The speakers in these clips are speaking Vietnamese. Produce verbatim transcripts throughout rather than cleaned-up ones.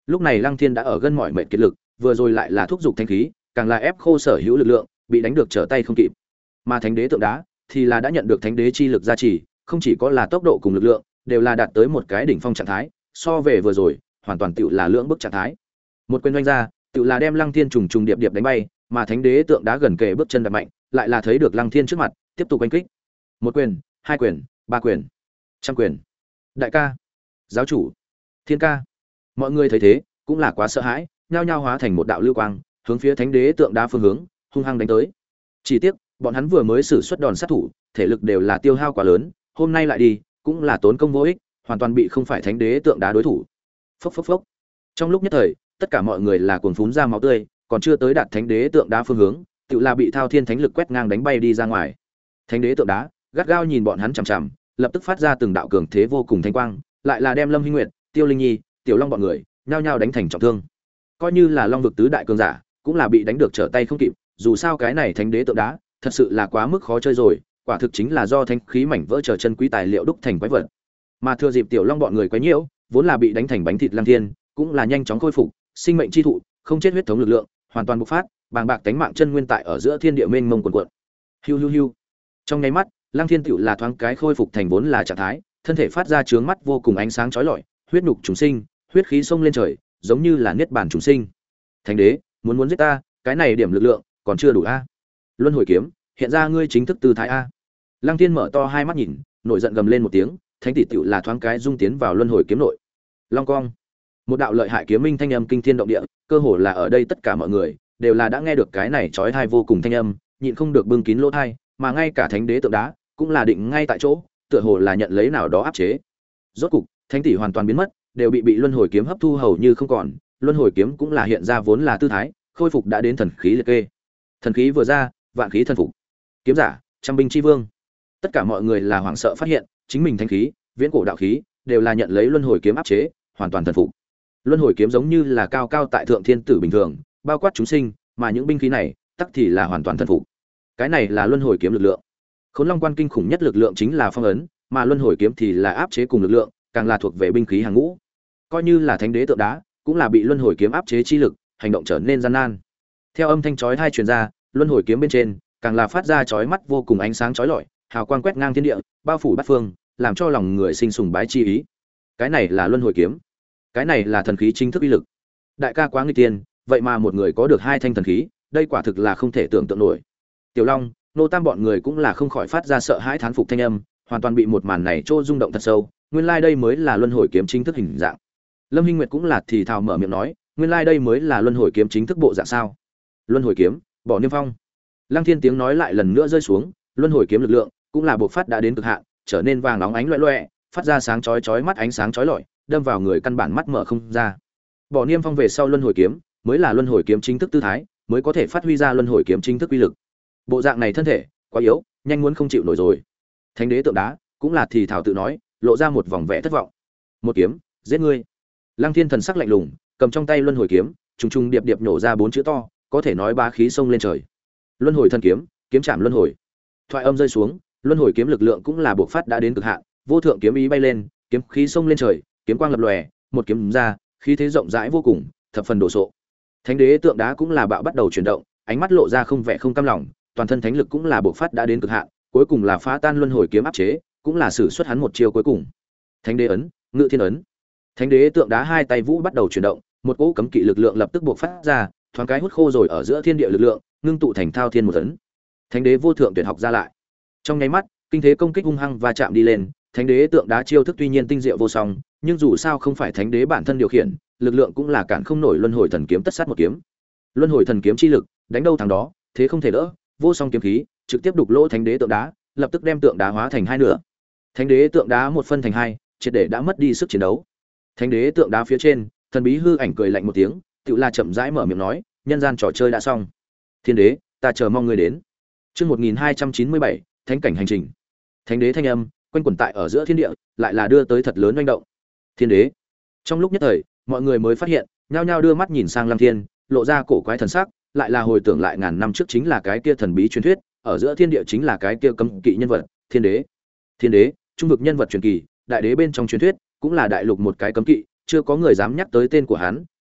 Lúc này Lăng Thiên đã ở gân mỏi mệt kiệt lực, vừa rồi lại là thúc giục thanh khí, càng là ép khô sở hữu lực lượng, bị đánh được trở tay không kịp. Mà thánh đế tượng đá thì là đã nhận được thánh đế chi lực gia trì, không chỉ có là tốc độ cùng lực lượng, đều là đạt tới một cái đỉnh phong trạng thái, so về vừa rồi, hoàn toàn tựu là lưỡng bức trạng thái. Một quyền đánh ra, tựu là đem Lăng Thiên trùng trùng điệp điệp đánh bay, mà thánh đế tượng đá gần kề bước chân đạp mạnh, lại là thấy được Lăng Thiên trước mặt, tiếp tục đánh kích. Một quyền, hai quyền, ba quyền, trăm quyền. Đại ca, giáo chủ, thiên ca. Mọi người thấy thế, cũng là quá sợ hãi, nhao nhao hóa thành một đạo lưu quang, hướng phía thánh đế tượng đá phương hướng, hung hăng đánh tới. Chỉ tiếc, bọn hắn vừa mới sử xuất đòn sát thủ, thể lực đều là tiêu hao quá lớn, hôm nay lại đi, cũng là tốn công vô ích, hoàn toàn bị không phải thánh đế tượng đá đối thủ. Phốc phốc phốc. Trong lúc nhất thời, tất cả mọi người là cuồng phún ra máu tươi, còn chưa tới đạt thánh đế tượng đá phương hướng, tự là bị thao thiên thánh lực quét ngang đánh bay đi ra ngoài. Thánh đế tượng đá gắt gao nhìn bọn hắn chằm chằm, lập tức phát ra từng đạo cường thế vô cùng thanh quang, lại là đem Lâm Hinh Nguyệt, Tiêu Linh Nhi, Tiểu Long bọn người nhao nhao đánh thành trọng thương. Coi như là Long vực tứ đại cường giả, cũng là bị đánh được trở tay không kịp, dù sao cái này thánh đế tượng đá, thật sự là quá mức khó chơi rồi, quả thực chính là do thánh khí mảnh vỡ trở chân quý tài liệu đúc thành quái vật. Mà thừa dịp Tiểu Long bọn người quấy nhiễu, vốn là bị đánh thành bánh thịt Lăng Thiên, cũng là nhanh chóng khôi phục, sinh mệnh chi thụ, không chết huyết thống lực lượng, hoàn toàn bộc phát, bàng bạc tánh mạng chân nguyên tại ở giữa thiên địa mênh mông cuồn cuộn. Hiu hiu hiu. Trong nháy mắt, Lăng Thiên tiểu là thoáng cái khôi phục thành vốn là trạng thái, thân thể phát ra chướng mắt vô cùng ánh sáng chói lọi, huyết nhục chúng sinh, huyết khí xông lên trời, giống như là niết bàn chúng sinh. Thánh đế, muốn muốn giết ta, cái này điểm lực lượng còn chưa đủ a. Luân hồi kiếm, hiện ra ngươi chính thức tư thái a. Lăng Thiên mở to hai mắt nhìn, nổi giận gầm lên một tiếng, thánh tỷ tiểu là thoáng cái dung tiến vào luân hồi kiếm nội. Long cong. Một đạo lợi hại kiếm minh thanh âm kinh thiên động địa, cơ hồ là ở đây tất cả mọi người đều là đã nghe được cái này chói tai vô cùng thanh âm, nhịn không được bưng kín lỗ tai, mà ngay cả thánh đế tượng đá cũng là định ngay tại chỗ, tựa hồ là nhận lấy nào đó áp chế. Rốt cục, thánh tỷ hoàn toàn biến mất, đều bị bị luân hồi kiếm hấp thu hầu như không còn, luân hồi kiếm cũng là hiện ra vốn là tư thái, khôi phục đã đến thần khí liệt kê. Thần khí vừa ra, vạn khí thần phục. Kiếm giả, trăm binh chi vương. Tất cả mọi người là hoảng sợ phát hiện, chính mình thánh khí, viễn cổ đạo khí, đều là nhận lấy luân hồi kiếm áp chế, hoàn toàn thần phục. Luân hồi kiếm giống như là cao cao tại thượng thiên tử bình thường, bao quát chúng sinh, mà những binh khí này, tắc thì là hoàn toàn thần phục. Cái này là luân hồi kiếm lực lượng. Khốn Long Quan kinh khủng nhất lực lượng chính là phong ấn, mà luân hồi kiếm thì là áp chế cùng lực lượng, càng là thuộc về binh khí hàng ngũ. Coi như là thánh đế tượng đá, cũng là bị luân hồi kiếm áp chế chi lực, hành động trở nên gian nan. Theo âm thanh chói tai truyền ra, luân hồi kiếm bên trên, càng là phát ra chói mắt vô cùng ánh sáng chói lọi, hào quang quét ngang thiên địa, bao phủ bát phương, làm cho lòng người sinh sùng bái chi ý. Cái này là luân hồi kiếm, cái này là thần khí chính thức uy lực. Đại ca quá nguy tiên, vậy mà một người có được hai thanh thần khí, đây quả thực là không thể tưởng tượng nổi. Tiểu Long, Nô Tam bọn người cũng là không khỏi phát ra sợ hãi thán phục thanh âm, hoàn toàn bị một màn này trô rung động thật sâu, nguyên lai like đây mới là luân hồi kiếm chính thức hình dạng. Lâm Hinh Nguyệt cũng là thì thào mở miệng nói, nguyên lai like đây mới là luân hồi kiếm chính thức bộ dạng sao? Luân hồi kiếm, bỏ niêm phong. Lăng Thiên tiếng nói lại lần nữa rơi xuống, luân hồi kiếm lực lượng cũng là bộc phát đã đến cực hạn, trở nên vàng óng ánh loẹt loẹt, phát ra sáng chói chói mắt ánh sáng chói lọi, đâm vào người căn bản mắt mở không ra. Bỏ niêm phong về sau luân hồi kiếm, mới là luân hồi kiếm chính thức tư thái, mới có thể phát huy ra luân hồi kiếm chính thức uy lực. Bộ dạng này thân thể quá yếu, nhanh muốn không chịu nổi rồi. Thánh đế tượng đá cũng là thì thảo tự nói, lộ ra một vòng vẻ thất vọng. Một kiếm, giết ngươi. Lăng Thiên thần sắc lạnh lùng, cầm trong tay luân hồi kiếm, trùng trùng điệp điệp nổ ra bốn chữ to, có thể nói bá khí xông lên trời. Luân hồi thần kiếm, kiếm chạm luân hồi. Thoại âm rơi xuống, luân hồi kiếm lực lượng cũng là bộc phát đã đến cực hạn, vô thượng kiếm ý bay lên, kiếm khí xông lên trời, kiếm quang lập lòe, một kiếm ra, khí thế rộng rãi vô cùng, thập phần đồ sộ. Thánh đế tượng đá cũng là bạo bắt đầu chuyển động, ánh mắt lộ ra không vẻ không cam lòng, toàn thân thánh lực cũng là bộc phát đã đến cực hạn, cuối cùng là phá tan luân hồi kiếm áp chế, cũng là sử xuất hắn một chiêu cuối cùng. Thánh đế ấn, Ngự Thiên ấn. Thánh đế tượng đá hai tay vũ bắt đầu chuyển động, một cỗ cấm kỵ lực lượng lập tức bộc phát ra, thoáng cái hút khô rồi ở giữa thiên địa lực lượng, ngưng tụ thành thao thiên một ấn. Thánh đế vô thượng tuyệt học ra lại. Trong nháy mắt, kinh thế công kích hung hăng va chạm đi lên, thánh đế tượng đá chiêu thức tuy nhiên tinh diệu vô song, nhưng dù sao không phải thánh đế bản thân điều khiển, lực lượng cũng là cản không nổi luân hồi thần kiếm tất sát một kiếm. Luân hồi thần kiếm chi lực, đánh đâu thằng đó, thế không thể đỡ, vô song kiếm khí, trực tiếp đục lỗ thánh đế tượng đá, lập tức đem tượng đá hóa thành hai nửa. Thánh đế tượng đá một phân thành hai, triệt để đã mất đi sức chiến đấu. Thánh đế tượng đá phía trên, thần bí hư ảnh cười lạnh một tiếng, tựu là chậm rãi mở miệng nói, nhân gian trò chơi đã xong. Thiên đế, ta chờ mong ngươi đến. Chương một nghìn hai trăm chín mươi bảy, thánh cảnh hành trình. Thánh đế thanh âm quanh quẩn tại ở giữa thiên địa, lại là đưa tới thật lớn oanh động. Thiên đế. Trong lúc nhất thời, mọi người mới phát hiện, nhao nhao đưa mắt nhìn sang Lăng Thiên, lộ ra cổ quái thần sắc, lại là hồi tưởng lại ngàn năm trước chính là cái kia thần bí truyền thuyết, ở giữa thiên địa chính là cái kia cấm kỵ nhân vật, thiên đế. Thiên đế, trung vực nhân vật truyền kỳ, đại đế bên trong truyền thuyết, cũng là đại lục một cái cấm kỵ, chưa có người dám nhắc tới tên của hắn,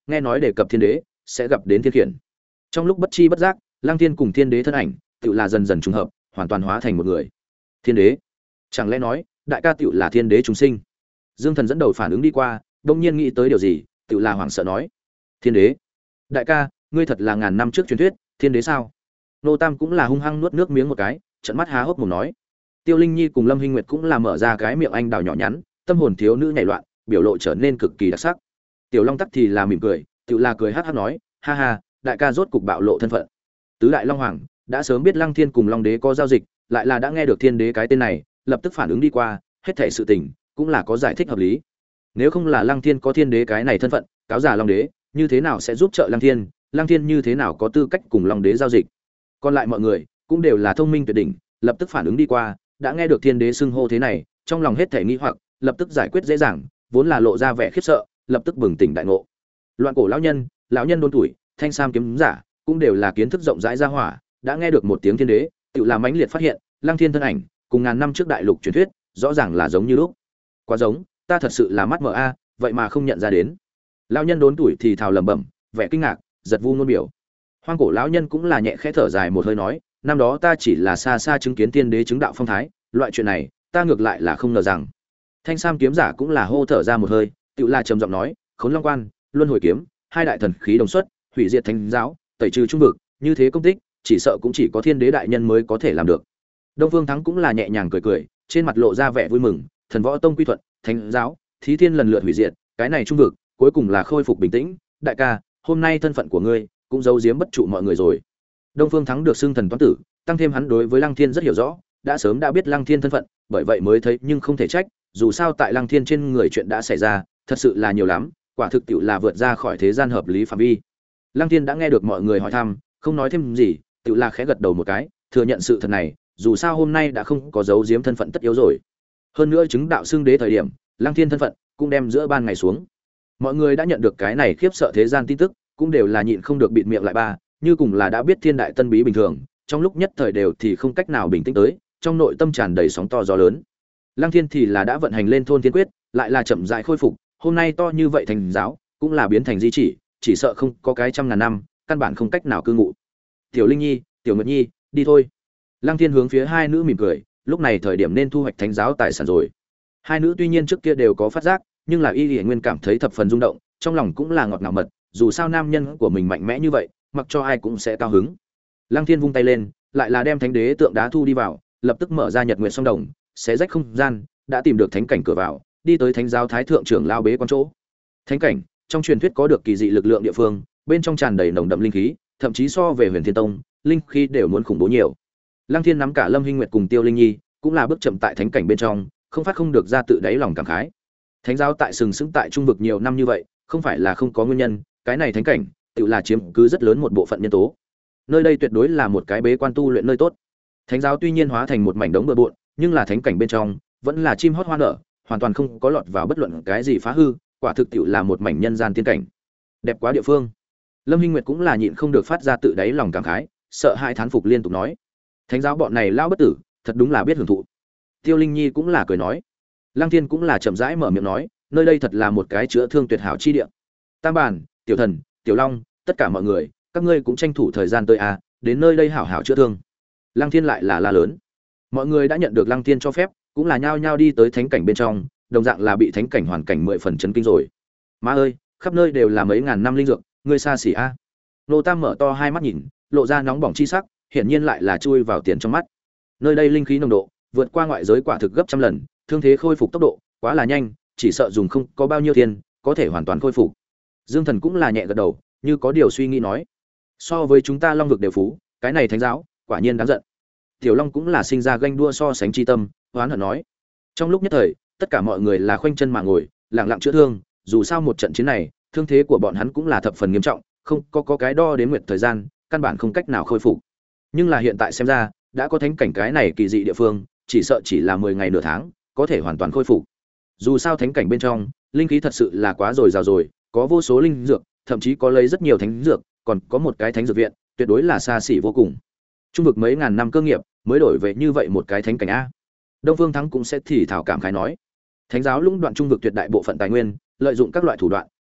nghe nói đề cập thiên đế sẽ gặp đến thiên khiển. Trong lúc bất chi bất giác, Lăng Thiên cùng thiên đế thân ảnh tự là dần dần trùng hợp, hoàn toàn hóa thành một người. Thiên đế, chẳng lẽ nói đại ca tự là thiên đế chúng sinh? Dương Thần dẫn đầu phản ứng đi qua, đông nhiên nghĩ tới điều gì, tự là hoảng sợ nói: thiên đế, đại ca, ngươi thật là ngàn năm trước truyền thuyết thiên đế sao? Nô Tam cũng là hung hăng nuốt nước miếng một cái, trợn mắt há hốc mồm nói. Tiêu Linh Nhi cùng Lâm Hinh Nguyệt cũng là mở ra cái miệng anh đào nhỏ nhắn, tâm hồn thiếu nữ nhảy loạn, biểu lộ trở nên cực kỳ đặc sắc. Tiểu Long tắc thì là mỉm cười, tự là cười hắc hắc nói: ha ha, đại ca rốt cục bạo lộ thân phận. Tứ đại long hoàng đã sớm biết Lăng Thiên cùng Long đế có giao dịch, lại là đã nghe được thiên đế cái tên này, lập tức phản ứng đi qua, hết thảy sự tình cũng là có giải thích hợp lý. Nếu không là Lăng Thiên có thiên đế cái này thân phận, cáo giả Long đế như thế nào sẽ giúp trợ Lăng Thiên, Lăng Thiên như thế nào có tư cách cùng Long đế giao dịch. Còn lại mọi người cũng đều là thông minh tuyệt đỉnh, lập tức phản ứng đi qua, đã nghe được thiên đế xưng hô thế này, trong lòng hết thảy nghi hoặc lập tức giải quyết dễ dàng, vốn là lộ ra vẻ khiếp sợ, lập tức bừng tỉnh đại ngộ. Loạn cổ lão nhân, lão nhân đôn tuổi, thanh sam kiếm giả, cũng đều là kiến thức rộng rãi ra hỏa, đã nghe được một tiếng thiên đế, tự làm mãnh liệt phát hiện, Lăng Thiên thân ảnh, cùng ngàn năm trước đại lục truyền thuyết, rõ ràng là giống như lúc. Quá giống, ta thật sự là mắt mờ a, vậy mà không nhận ra đến. Lão nhân đốn tuổi thì thào lẩm bẩm, vẻ kinh ngạc, giật vu ngôn biểu. Hoang cổ lão nhân cũng là nhẹ khẽ thở dài một hơi nói, năm đó ta chỉ là xa xa chứng kiến tiên đế chứng đạo phong thái, loại chuyện này, ta ngược lại là không ngờ rằng. Thanh sam kiếm giả cũng là hô thở ra một hơi, tự là trầm giọng nói, Khốn Long Quan, Luân Hồi kiếm, hai đại thần khí đồng xuất, hủy diệt thánh giáo, tẩy trừ trung vực, như thế công tích, chỉ sợ cũng chỉ có thiên đế đại nhân mới có thể làm được. Đông Phương Thắng cũng là nhẹ nhàng cười cười, trên mặt lộ ra vẻ vui mừng, thần võ tông quy thuận, thánh giáo, thí thiên lần lượt hủy diệt, cái này trung vực, cuối cùng là khôi phục bình tĩnh, đại ca, hôm nay thân phận của ngươi cũng giấu giếm bất trụ mọi người rồi. Đông Phương Thắng được xưng thần toán tử, tăng thêm hắn đối với Lăng Thiên rất hiểu rõ, đã sớm đã biết Lăng Thiên thân phận, bởi vậy mới thấy nhưng không thể trách, dù sao tại Lăng Thiên trên người chuyện đã xảy ra, thật sự là nhiều lắm, quả thực tiệu là vượt ra khỏi thế gian hợp lý phạm vi. Lăng Thiên đã nghe được mọi người hỏi thăm, không nói thêm gì, tiệu là khẽ gật đầu một cái, thừa nhận sự thật này, dù sao hôm nay đã không có giấu giếm thân phận tất yếu rồi. Hơn nữa chứng đạo xưng đế thời điểm, Lăng Thiên thân phận cũng đem giữa ban ngày xuống. Mọi người đã nhận được cái này khiếp sợ thế gian tin tức, cũng đều là nhịn không được bịt miệng lại ba, như cùng là đã biết thiên đại tân bí bình thường, trong lúc nhất thời đều thì không cách nào bình tĩnh tới, trong nội tâm tràn đầy sóng to gió lớn. Lăng Thiên thì là đã vận hành lên thôn thiên quyết, lại là chậm rãi khôi phục, hôm nay to như vậy thành giáo, cũng là biến thành di chỉ, chỉ sợ không có cái trăm ngàn năm, căn bản không cách nào cư ngụ. Tiểu Linh Nhi, Tiểu Nguyệt Nhi, đi thôi. Lăng Thiên hướng phía hai nữ mỉm cười, lúc này thời điểm nên thu hoạch thánh giáo tài sản rồi. Hai nữ tuy nhiên trước kia đều có phát giác, nhưng là Y Lệ Nguyên cảm thấy thập phần rung động, trong lòng cũng là ngọt ngào mật, dù sao nam nhân của mình mạnh mẽ như vậy, mặc cho ai cũng sẽ cao hứng. Lăng Thiên vung tay lên, lại là đem thánh đế tượng đá thu đi vào, lập tức mở ra Nhật Nguyệt song đồng, xé rách không gian, đã tìm được thánh cảnh cửa vào, đi tới thánh giáo thái thượng trưởng lao bế quan chỗ. Thánh cảnh, trong truyền thuyết có được kỳ dị lực lượng địa phương, bên trong tràn đầy nồng đậm linh khí, thậm chí so về Huyền Thiên Tông, linh khí đều muốn khủng bố nhiều. Lăng Thiên nắm cả Lâm Hinh Nguyệt cùng Tiêu Linh Nhi, cũng là bước chậm tại thánh cảnh bên trong, không phát không được ra tự đáy lòng cảm khái. Thánh giáo tại sừng sững tại trung vực nhiều năm như vậy, không phải là không có nguyên nhân, cái này thánh cảnh, tự là chiếm cứ rất lớn một bộ phận nhân tố. Nơi đây tuyệt đối là một cái bế quan tu luyện nơi tốt. Thánh giáo tuy nhiên hóa thành một mảnh đống bừa bộn, nhưng là thánh cảnh bên trong, vẫn là chim hót hoa nở, hoàn toàn không có lọt vào bất luận cái gì phá hư, quả thực tiệu là một mảnh nhân gian tiên cảnh. Đẹp quá địa phương. Lâm Hinh Nguyệt cũng là nhịn không được phát ra tự đáy lòng cảm khái, sợ hãi thán phục liên tục nói: Thánh giáo bọn này lao bất tử, thật đúng là biết hưởng thụ. Tiêu Linh Nhi cũng là cười nói. Lăng Thiên cũng là chậm rãi mở miệng nói, nơi đây thật là một cái chữa thương tuyệt hảo chi địa. Tam Bản, Tiểu Thần, Tiểu Long, tất cả mọi người, các ngươi cũng tranh thủ thời gian tới a, đến nơi đây hảo hảo chữa thương. Lăng Thiên lại là la lớn. Mọi người đã nhận được Lăng Thiên cho phép, cũng là nhao nhao đi tới thánh cảnh bên trong, đồng dạng là bị thánh cảnh hoàn cảnh mười phần chấn kinh rồi. Má ơi, khắp nơi đều là mấy ngàn năm linh dược, ngươi xa xỉ a. Nô Tam mở to hai mắt nhìn, lộ ra nóng bỏng chi sắc, hiển nhiên lại là chui vào tiền trong mắt. Nơi đây linh khí nồng độ vượt qua ngoại giới quả thực gấp trăm lần, thương thế khôi phục tốc độ quá là nhanh, chỉ sợ dùng không có bao nhiêu tiền có thể hoàn toàn khôi phục. Dương Thần cũng là nhẹ gật đầu, như có điều suy nghĩ nói: so với chúng ta Long vực đều phú, cái này thánh giáo quả nhiên đáng giận. Tiểu Long cũng là sinh ra ganh đua so sánh chi tâm, oán hận nói. Trong lúc nhất thời, tất cả mọi người là khoanh chân mà ngồi, lặng lặng chữa thương, dù sao một trận chiến này, thương thế của bọn hắn cũng là thập phần nghiêm trọng, không có có cái đo đến nguyệt thời gian, căn bản không cách nào khôi phục. Nhưng là hiện tại xem ra, đã có thánh cảnh cái này kỳ dị địa phương, chỉ sợ chỉ là mười ngày nửa tháng, có thể hoàn toàn khôi phục. Dù sao thánh cảnh bên trong, linh khí thật sự là quá dồi dào rồi, có vô số linh dược, thậm chí có lấy rất nhiều thánh dược, còn có một cái thánh dược viện, tuyệt đối là xa xỉ vô cùng. Trung vực mấy ngàn năm cơ nghiệp, mới đổi về như vậy một cái thánh cảnh a. Đông Phương Thắng cũng sẽ thì thảo cảm khái nói, thánh giáo lũng đoạn trung vực tuyệt đại bộ phận tài nguyên, lợi dụng các loại thủ đoạn,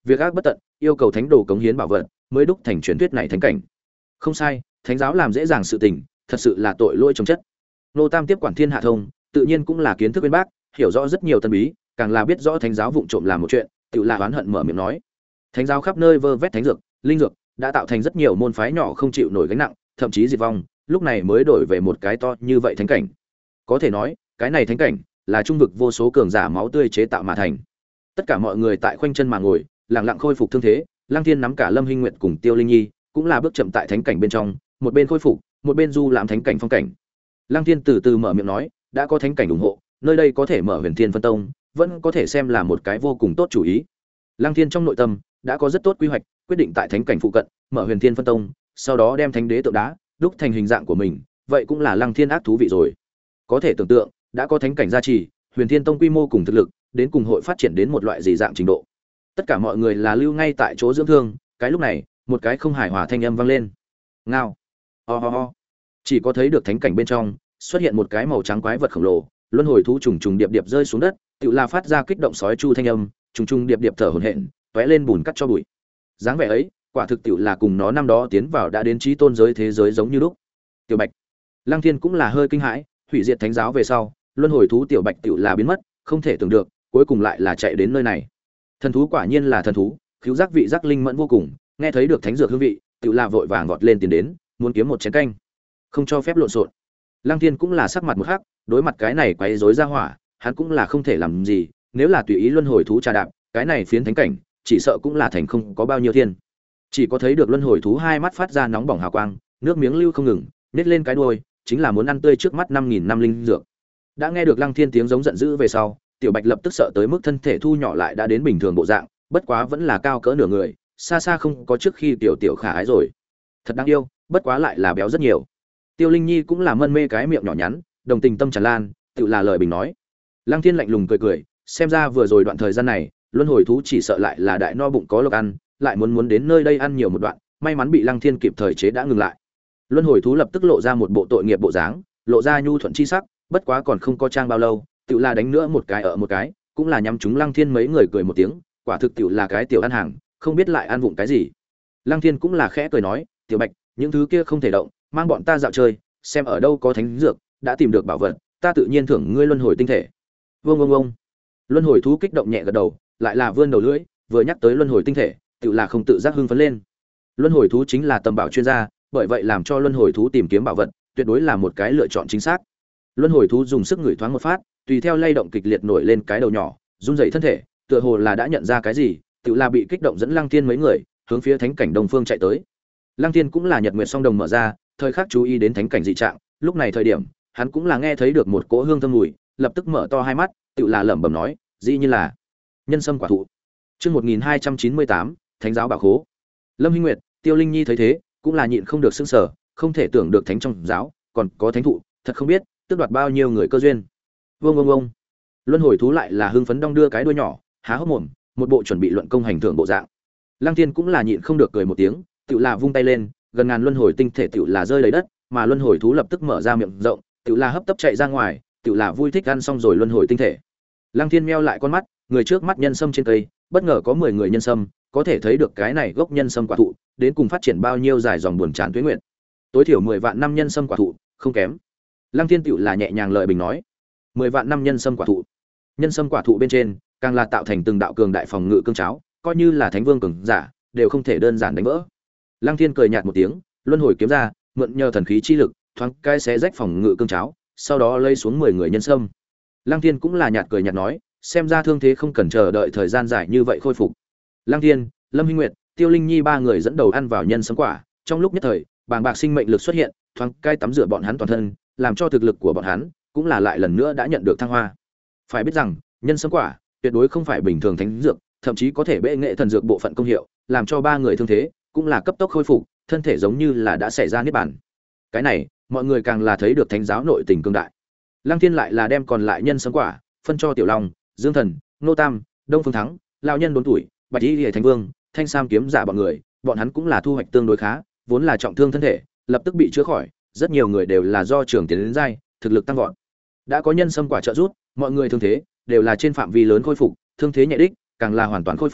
việc ác bất tận, yêu cầu thánh đồ cống hiến bảo vật mới đúc thành truyền thuyết này thánh cảnh. Không sai, thánh giáo làm dễ dàng sự tình, thật sự là tội lỗi trồng chất. Nô Tam tiếp quản thiên hạ thông, tự nhiên cũng là kiến thức bên bác, hiểu rõ rất nhiều tân bí, càng là biết rõ thánh giáo vụng trộm làm một chuyện, tự là oán hận mở miệng nói. Thánh giáo khắp nơi vơ vét thánh dược, linh dược, đã tạo thành rất nhiều môn phái nhỏ không chịu nổi gánh nặng, thậm chí diệt vong, lúc này mới đổi về một cái to như vậy thánh cảnh. Có thể nói, cái này thánh cảnh là trung vực vô số cường giả máu tươi chế tạo mà thành. Tất cả mọi người tại khoanh chân mà ngồi, lặng lặng khôi phục thương thế, Lăng Thiên nắm cả Lâm Hinh Nguyệt cùng Tiêu Linh Nhi, cũng là bước chậm tại thánh cảnh bên trong, một bên khôi phục, một bên du lãm thánh cảnh phong cảnh. Lăng Thiên từ từ mở miệng nói, đã có thánh cảnh ủng hộ, nơi đây có thể mở Huyền Thiên Phân Tông, vẫn có thể xem là một cái vô cùng tốt chủ ý. Lăng Thiên trong nội tâm đã có rất tốt quy hoạch, quyết định tại thánh cảnh phụ cận mở Huyền Thiên Phân Tông, sau đó đem thánh đế tượng đá đúc thành hình dạng của mình, vậy cũng là Lăng Thiên ác thú vị rồi. Có thể tưởng tượng, đã có thánh cảnh gia trì, Huyền Thiên Tông quy mô cùng thực lực, đến cùng hội phát triển đến một loại gì dạng trình độ. Tất cả mọi người là lưu ngay tại chỗ dưỡng thương, cái lúc này, một cái không hài hòa thanh âm vang lên. Ngao. Ho ho ho. Chỉ có thấy được thánh cảnh bên trong, xuất hiện một cái màu trắng quái vật khổng lồ, luân hồi thú trùng trùng điệp điệp rơi xuống đất, tựa là phát ra kích động sói chu thanh âm, trùng trùng điệp điệp thở hổn hển, tóe lên bùn cắt cho bụi. Dáng vẻ ấy, quả thực tựu là cùng nó năm đó tiến vào đã đến chí tôn giới thế giới giống như lúc. Tiểu Bạch, Lăng Thiên cũng là hơi kinh hãi, hủy diệt thánh giáo về sau, luân hồi thú Tiểu Bạch tựu là biến mất, không thể tưởng được, cuối cùng lại là chạy đến nơi này. Thần thú quả nhiên là thần thú, khiếu giác vị giác linh mẫn vô cùng, nghe thấy được thánh dược hương vị, tựu là vội vàng vọt lên tiến đến, muốn kiếm một chén canh. Không cho phép lộn xộn. Lăng Thiên cũng là sắc mặt một hắc, đối mặt cái này quấy rối ra hỏa, hắn cũng là không thể làm gì, nếu là tùy ý luân hồi thú trà đạp, cái này phiến thánh cảnh, chỉ sợ cũng là thành không có bao nhiêu thiên. Chỉ có thấy được luân hồi thú hai mắt phát ra nóng bỏng hào quang, nước miếng lưu không ngừng, nhếch lên cái đuôi, chính là muốn ăn tươi trước mắt năm nghìn năm linh dược. Đã nghe được Lăng Thiên tiếng giống giận dữ về sau, Tiểu Bạch lập tức sợ tới mức thân thể thu nhỏ lại đã đến bình thường bộ dạng, bất quá vẫn là cao cỡ nửa người, xa xa không có trước khi tiểu tiểu khả ái rồi. Thật đáng yêu, bất quá lại là béo rất nhiều. Tiêu Linh Nhi cũng là mân mê cái miệng nhỏ nhắn, đồng tình tâm tràn lan, tự là lời bình nói. Lăng Thiên lạnh lùng cười cười, xem ra vừa rồi đoạn thời gian này, luân hồi thú chỉ sợ lại là đại no bụng có lộc ăn, lại muốn muốn đến nơi đây ăn nhiều một đoạn, may mắn bị Lăng Thiên kịp thời chế đã ngừng lại. Luân hồi thú lập tức lộ ra một bộ tội nghiệp bộ dáng, lộ ra nhu thuận chi sắc, bất quá còn không có trang bao lâu, tự là đánh nữa một cái ở một cái, cũng là nhắm chúng Lăng Thiên mấy người cười một tiếng, quả thực tiểu là cái tiểu ăn hàng, không biết lại ăn vụng cái gì. Lăng Thiên cũng là khẽ cười nói, "Tiểu Bạch, những thứ kia không thể động, mang bọn ta dạo chơi, xem ở đâu có thánh dược, đã tìm được bảo vật, ta tự nhiên thưởng ngươi luân hồi tinh thể." Vương ông ông. Luân hồi thú kích động nhẹ gật đầu, lại là vươn đầu lưỡi, vừa nhắc tới luân hồi tinh thể, tự là không tự giác hưng phấn lên. Luân hồi thú chính là tầm bảo chuyên gia, bởi vậy làm cho luân hồi thú tìm kiếm bảo vật, tuyệt đối là một cái lựa chọn chính xác. Luân hồi thú dùng sức ngửi thoáng một phát, tùy theo lay động kịch liệt nổi lên cái đầu nhỏ, run rẩy thân thể, tựa hồ là đã nhận ra cái gì, tự là bị kích động dẫn Lăng Thiên mấy người hướng phía thánh cảnh Đông Phương chạy tới. Lăng Thiên cũng là nhật nguyệt song đồng mở ra, thời khắc chú ý đến thánh cảnh dị trạng, lúc này thời điểm, hắn cũng là nghe thấy được một cỗ hương thơm mùi, lập tức mở to hai mắt, tự là lẩm bẩm nói, dĩ nhiên là nhân sâm quả thụ. Chương một nghìn hai trăm chín mươi tám, Thánh giáo bảo khố. Lâm Hinh Nguyệt, Tiêu Linh Nhi thấy thế, cũng là nhịn không được sững sờ, không thể tưởng được thánh trong giáo còn có thánh thụ, thật không biết tước đoạt bao nhiêu người cơ duyên. Vương ông ông. Luân hồi thú lại là hưng phấn đong đưa cái đuôi nhỏ, há hốc mồm, một bộ chuẩn bị luận công hành thưởng bộ dạng. Lăng Thiên cũng là nhịn không được cười một tiếng, tự là vung tay lên, gần ngàn luân hồi tinh thể tự là rơi đầy đất, mà luân hồi thú lập tức mở ra miệng rộng, tự là hấp tấp chạy ra ngoài, tự là vui thích ăn xong rồi luân hồi tinh thể. Lăng Thiên meo lại con mắt, người trước mắt nhân sâm trên cây, bất ngờ có mười người nhân sâm, có thể thấy được cái này gốc nhân sâm quả thụ, đến cùng phát triển bao nhiêu dài dòng buồn chán tuế nguyện. Tối thiểu mười vạn năm nhân sâm quả thụ, không kém. Lăng Thiên tự là nhẹ nhàng lợi bình nói, mười vạn năm nhân sâm quả thụ. Nhân sâm quả thụ bên trên, càng là tạo thành từng đạo cường đại phòng ngự cương cháo, coi như là thánh vương cường giả, đều không thể đơn giản đánh vỡ. Lăng Thiên cười nhạt một tiếng, luân hồi kiếm ra, mượn nhờ thần khí chi lực, thoáng cái xé rách phòng ngự cương cháo, sau đó lây xuống mười người nhân sâm. Lăng Thiên cũng là nhạt cười nhạt nói, xem ra thương thế không cần chờ đợi thời gian dài như vậy khôi phục. Lăng Thiên, Lâm Hinh Nguyệt, Tiêu Linh Nhi ba người dẫn đầu ăn vào nhân sâm quả, trong lúc nhất thời, bàng bạc sinh mệnh lực xuất hiện, thoáng cái tắm rửa bọn hắn toàn thân, làm cho thực lực của bọn hắn cũng là lại lần nữa đã nhận được thăng hoa. Phải biết rằng, nhân sâm quả tuyệt đối không phải bình thường thánh dược, thậm chí có thể bệ nghệ thần dược bộ phận công hiệu, làm cho ba người thương thế cũng là cấp tốc khôi phục, thân thể giống như là đã xảy ra niết bàn. Cái này, mọi người càng là thấy được thánh giáo nội tình cường đại. Lăng Thiên lại là đem còn lại nhân sâm quả phân cho Tiểu Long, Dương Thần, Nô Tam, Đông Phương Thắng, lão nhân đốn tuổi, Bạch Y Liễu Thánh Vương, Thanh Sam kiếm giả bọn người, bọn hắn cũng là thu hoạch tương đối khá, vốn là trọng thương thân thể, lập tức bị chữa khỏi, rất nhiều người đều là do trưởng tiến đến giai, thực lực tăng vọt. Đã có nhân sâm quả trợ giúp, mọi người thương thế đều là trên phạm vi lớn khôi phục, thương thế nhẹ đích, càng là hoàn toàn khôi phục,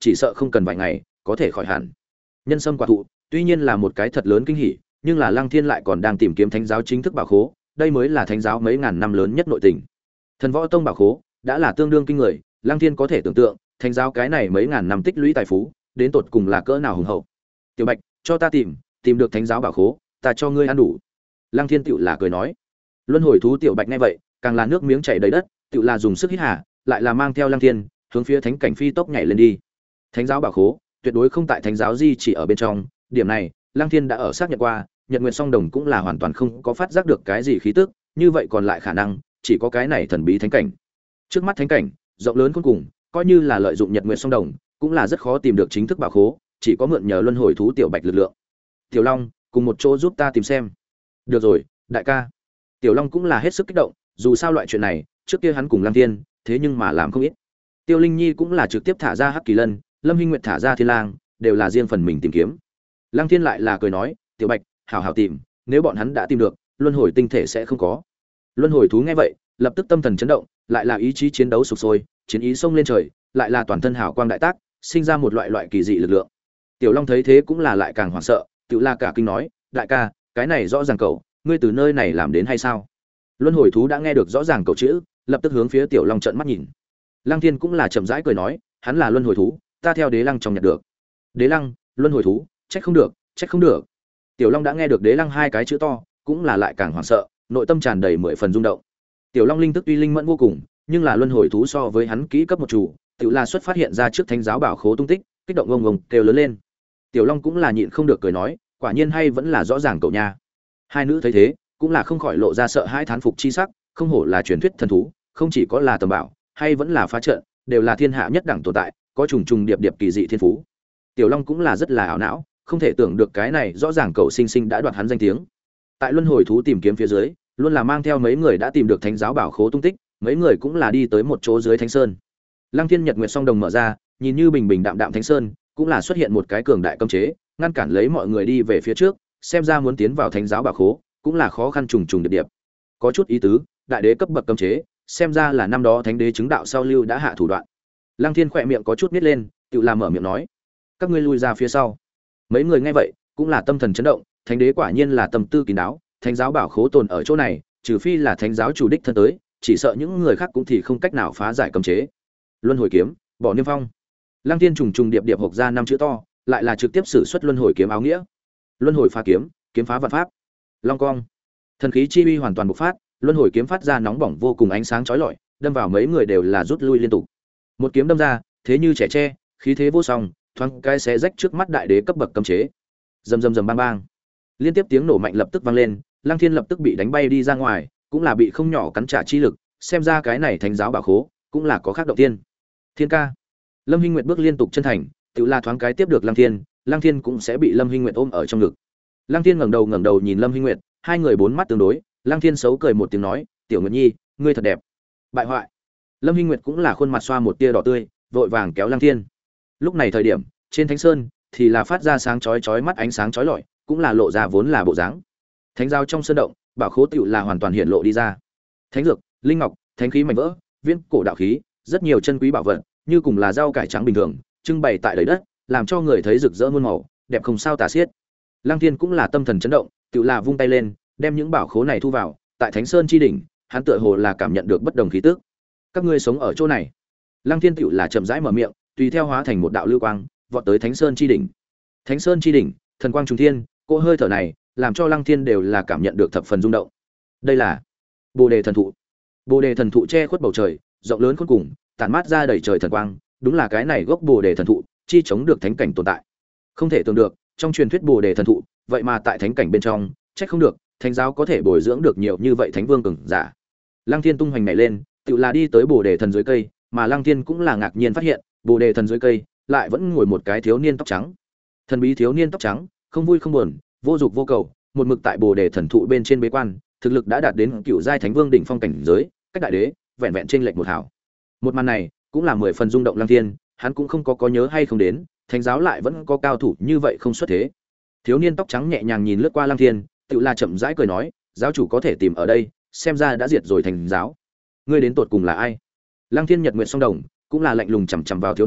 chỉ sợ không cần vài ngày có thể khỏi hẳn. Nhân sâm quả thụ tuy nhiên là một cái thật lớn kinh hỉ, nhưng là Lăng Thiên lại còn đang tìm kiếm thánh giáo chính thức bảo khố, đây mới là thánh giáo mấy ngàn năm lớn nhất nội tình. Thần Võ Tông bảo khố đã là tương đương kinh người, Lăng Thiên có thể tưởng tượng, thánh giáo cái này mấy ngàn năm tích lũy tài phú, đến tột cùng là cỡ nào hùng hậu. Tiểu Bạch, cho ta tìm, tìm được thánh giáo bảo khố, ta cho ngươi ăn đủ. Lăng Thiên tựu là cười nói. Luân hồi thú Tiểu Bạch nghe vậy, càng là nước miếng chảy đầy đất, tựu là dùng sức hít hà, lại là mang theo Lăng Thiên, hướng phía thánh cảnh phi tốc nhảy lên đi. Thánh giáo bảo khố, tuyệt đối không tại thánh giáo di chỉ ở bên trong, điểm này, Lăng Thiên đã ở xác nhận qua, Nhật Nguyệt Song Đồng cũng là hoàn toàn không có phát giác được cái gì khí tức, như vậy còn lại khả năng chỉ có cái này thần bí thánh cảnh. Trước mắt thánh cảnh, rộng lớn cuối cùng, coi như là lợi dụng Nhật Nguyệt Song Đồng, cũng là rất khó tìm được chính thức bảo khố, chỉ có mượn nhờ luân hồi thú Tiểu Bạch lực lượng. Tiểu Long, cùng một chỗ giúp ta tìm xem. Được rồi, đại ca. Tiểu Long cũng là hết sức kích động, dù sao loại chuyện này, trước kia hắn cùng Lăng Thiên, thế nhưng mà làm không ít. Tiêu Linh Nhi cũng là trực tiếp thả ra Hắc Kỳ Lân, Lâm Hinh Nguyệt thả ra Thiên Lang, đều là riêng phần mình tìm kiếm. Lăng Thiên lại là cười nói, "Tiểu Bạch, hảo hảo tìm, nếu bọn hắn đã tìm được, luân hồi tinh thể sẽ không có." Luân hồi thú nghe vậy, lập tức tâm thần chấn động, lại là ý chí chiến đấu sục sôi, chiến ý xông lên trời, lại là toàn thân hào quang đại tác, sinh ra một loại loại kỳ dị lực lượng. Tiểu Long thấy thế cũng là lại càng hoảng sợ, tự la cả kinh nói, "Đại ca, cái này rõ ràng cậu, ngươi từ nơi này làm đến hay sao?" Luân hồi thú đã nghe được rõ ràng cậu chữ, lập tức hướng phía Tiểu Long trợn mắt nhìn. Lăng Thiên cũng là chậm rãi cười nói, hắn là luân hồi thú, ta theo Đế Lăng trong nhận được. Đế Lăng, luân hồi thú, trách không được, trách không được. Tiểu Long đã nghe được Đế Lăng hai cái chữ to, cũng là lại càng hoảng sợ, nội tâm tràn đầy mười phần rung động. Tiểu Long linh thức tuy linh mẫn vô cùng, nhưng là luân hồi thú so với hắn kỹ cấp một chủ, tự là xuất phát hiện ra trước thánh giáo bảo khố tung tích, kích động ngông ngông kêu lớn lên. Tiểu Long cũng là nhịn không được cười nói, quả nhiên hay vẫn là rõ ràng cậu nha. Hai nữ thấy thế, cũng là không khỏi lộ ra sợ hãi thán phục chi sắc, không hổ là truyền thuyết thần thú, không chỉ có là tầm bảo, hay vẫn là phá trận, đều là thiên hạ nhất đẳng tồn tại, có trùng trùng điệp điệp kỳ dị thiên phú. Tiểu Long cũng là rất là ảo não, không thể tưởng được cái này rõ ràng cậu sinh sinh đã đoạt hắn danh tiếng. Tại luân hồi thú tìm kiếm phía dưới, luôn là mang theo mấy người đã tìm được thánh giáo bảo khố tung tích, mấy người cũng là đi tới một chỗ dưới thánh sơn. Lăng Thiên Nhật Nguyệt Song Đồng mở ra, nhìn như bình bình đạm đạm thánh sơn, cũng là xuất hiện một cái cường đại cấm chế, ngăn cản lấy mọi người đi về phía trước, xem ra muốn tiến vào thánh giáo bảo khố, cũng là khó khăn trùng trùng điệp điệp. Có chút ý tứ, đại đế cấp bậc cấm chế, xem ra là năm đó thánh đế chứng đạo sau lưu đã hạ thủ đoạn. Lăng Thiên khỏe miệng có chút nhếch lên, tự làm mở miệng nói: "Các ngươi lui ra phía sau." Mấy người nghe vậy, cũng là tâm thần chấn động, thánh đế quả nhiên là tâm tư kín đáo, thánh giáo bảo khố tồn ở chỗ này, trừ phi là thánh giáo chủ đích thân tới, chỉ sợ những người khác cũng thì không cách nào phá giải cấm chế. Luân hồi kiếm, bỏ niêm phong. Lăng Thiên trùng trùng điệp điệp hộc ra năm chữ to, lại là trực tiếp sử xuất luân hồi kiếm áo nghĩa. Luân hồi phá kiếm, kiếm phá vạn pháp. Long cong. Thần khí chi uy hoàn toàn bộc phát, luân hồi kiếm phát ra nóng bỏng vô cùng ánh sáng chói lọi, đâm vào mấy người đều là rút lui liên tục. Một kiếm đâm ra, thế như trẻ tre, khí thế vô song, thoáng cái xé rách trước mắt đại đế cấp bậc cấm chế. Rầm rầm rầm bang bang. Liên tiếp tiếng nổ mạnh lập tức vang lên, Lăng Thiên lập tức bị đánh bay đi ra ngoài, cũng là bị không nhỏ cắn trả chi lực, xem ra cái này thánh giáo bảo khố cũng là có khác động tiên. Thiên ca. Lâm Hinh Nguyệt bước liên tục chân thành, tự là thoáng cái tiếp được Lăng Thiên, Lăng Thiên cũng sẽ bị Lâm Hinh Nguyệt ôm ở trong ngực. Lăng Thiên ngẩng đầu ngẩng đầu nhìn Lâm Hinh Nguyệt, hai người bốn mắt tương đối, Lăng Thiên xấu cười một tiếng nói, "Tiểu Nguyệt Nhi, ngươi thật đẹp." Bại hoại. Lâm Hinh Nguyệt cũng là khuôn mặt xoa một tia đỏ tươi, vội vàng kéo Lăng Thiên. Lúc này thời điểm, trên Thánh Sơn thì là phát ra sáng chói chói mắt ánh sáng chói lọi, cũng là lộ ra vốn là bộ dáng. Thánh giao trong sơn động, bảo khố tiểu là hoàn toàn hiện lộ đi ra. Thánh dược, linh ngọc, thánh khí mảnh vỡ, viên cổ đạo khí, rất nhiều chân quý bảo vật, như cùng là rau cải trắng bình thường, trưng bày tại đầy đất, làm cho người thấy rực rỡ muôn màu, đẹp không sao tả xiết. Lăng Thiên cũng là tâm thần chấn động, tiểu là vung tay lên, đem những bảo khố này thu vào, tại Thánh Sơn chi đỉnh, hắn tựa hồ là cảm nhận được bất đồng khí tức. Các ngươi sống ở chỗ này. Lăng Thiên tiểu là chậm rãi mở miệng, tùy theo hóa thành một đạo lưu quang, vọt tới Thánh Sơn chi đỉnh. Thánh Sơn chi đỉnh, thần quang trùng thiên, cỗ hơi thở này, làm cho Lăng Thiên đều là cảm nhận được thập phần rung động. Đây là Bồ Đề thần thụ. Bồ Đề thần thụ che khuất bầu trời, rộng lớn khôn cùng, tản mát ra đầy trời thần quang, đúng là cái này gốc Bồ Đề thần thụ, chi chống được thánh cảnh tồn tại. Không thể tưởng được, trong truyền thuyết Bồ Đề thần thụ, vậy mà tại thánh cảnh bên trong, trách không được, thánh giáo có thể bồi dưỡng được nhiều như vậy thánh vương cường giả. Lăng Thiên tung hoành nhảy lên, tự là đi tới Bồ Đề thần dưới cây, mà Lăng Thiên cũng là ngạc nhiên phát hiện, Bồ Đề thần dưới cây lại vẫn ngồi một cái thiếu niên tóc trắng. Thần bí thiếu niên tóc trắng, không vui không buồn, vô dục vô cầu, một mực tại Bồ Đề thần thụ bên trên bế quan, thực lực đã đạt đến cựu giai thánh vương đỉnh phong cảnh giới, cách đại đế vẹn vẹn chênh lệch một hảo. Một màn này cũng là mười phần rung động Lăng Thiên, hắn cũng không có có nhớ hay không đến, thánh giáo lại vẫn có cao thủ như vậy không xuất thế. Thiếu niên tóc trắng nhẹ nhàng nhìn lướt qua Lăng Thiên, tự là chậm rãi cười nói, giáo chủ có thể tìm ở đây, xem ra đã diệt rồi thành giáo. Ngươi đến tột cùng là ai? Lăng Thiên Nhật Nguyệt song đồng, cũng là lạnh lùng chằm chằm vào thiếu niên,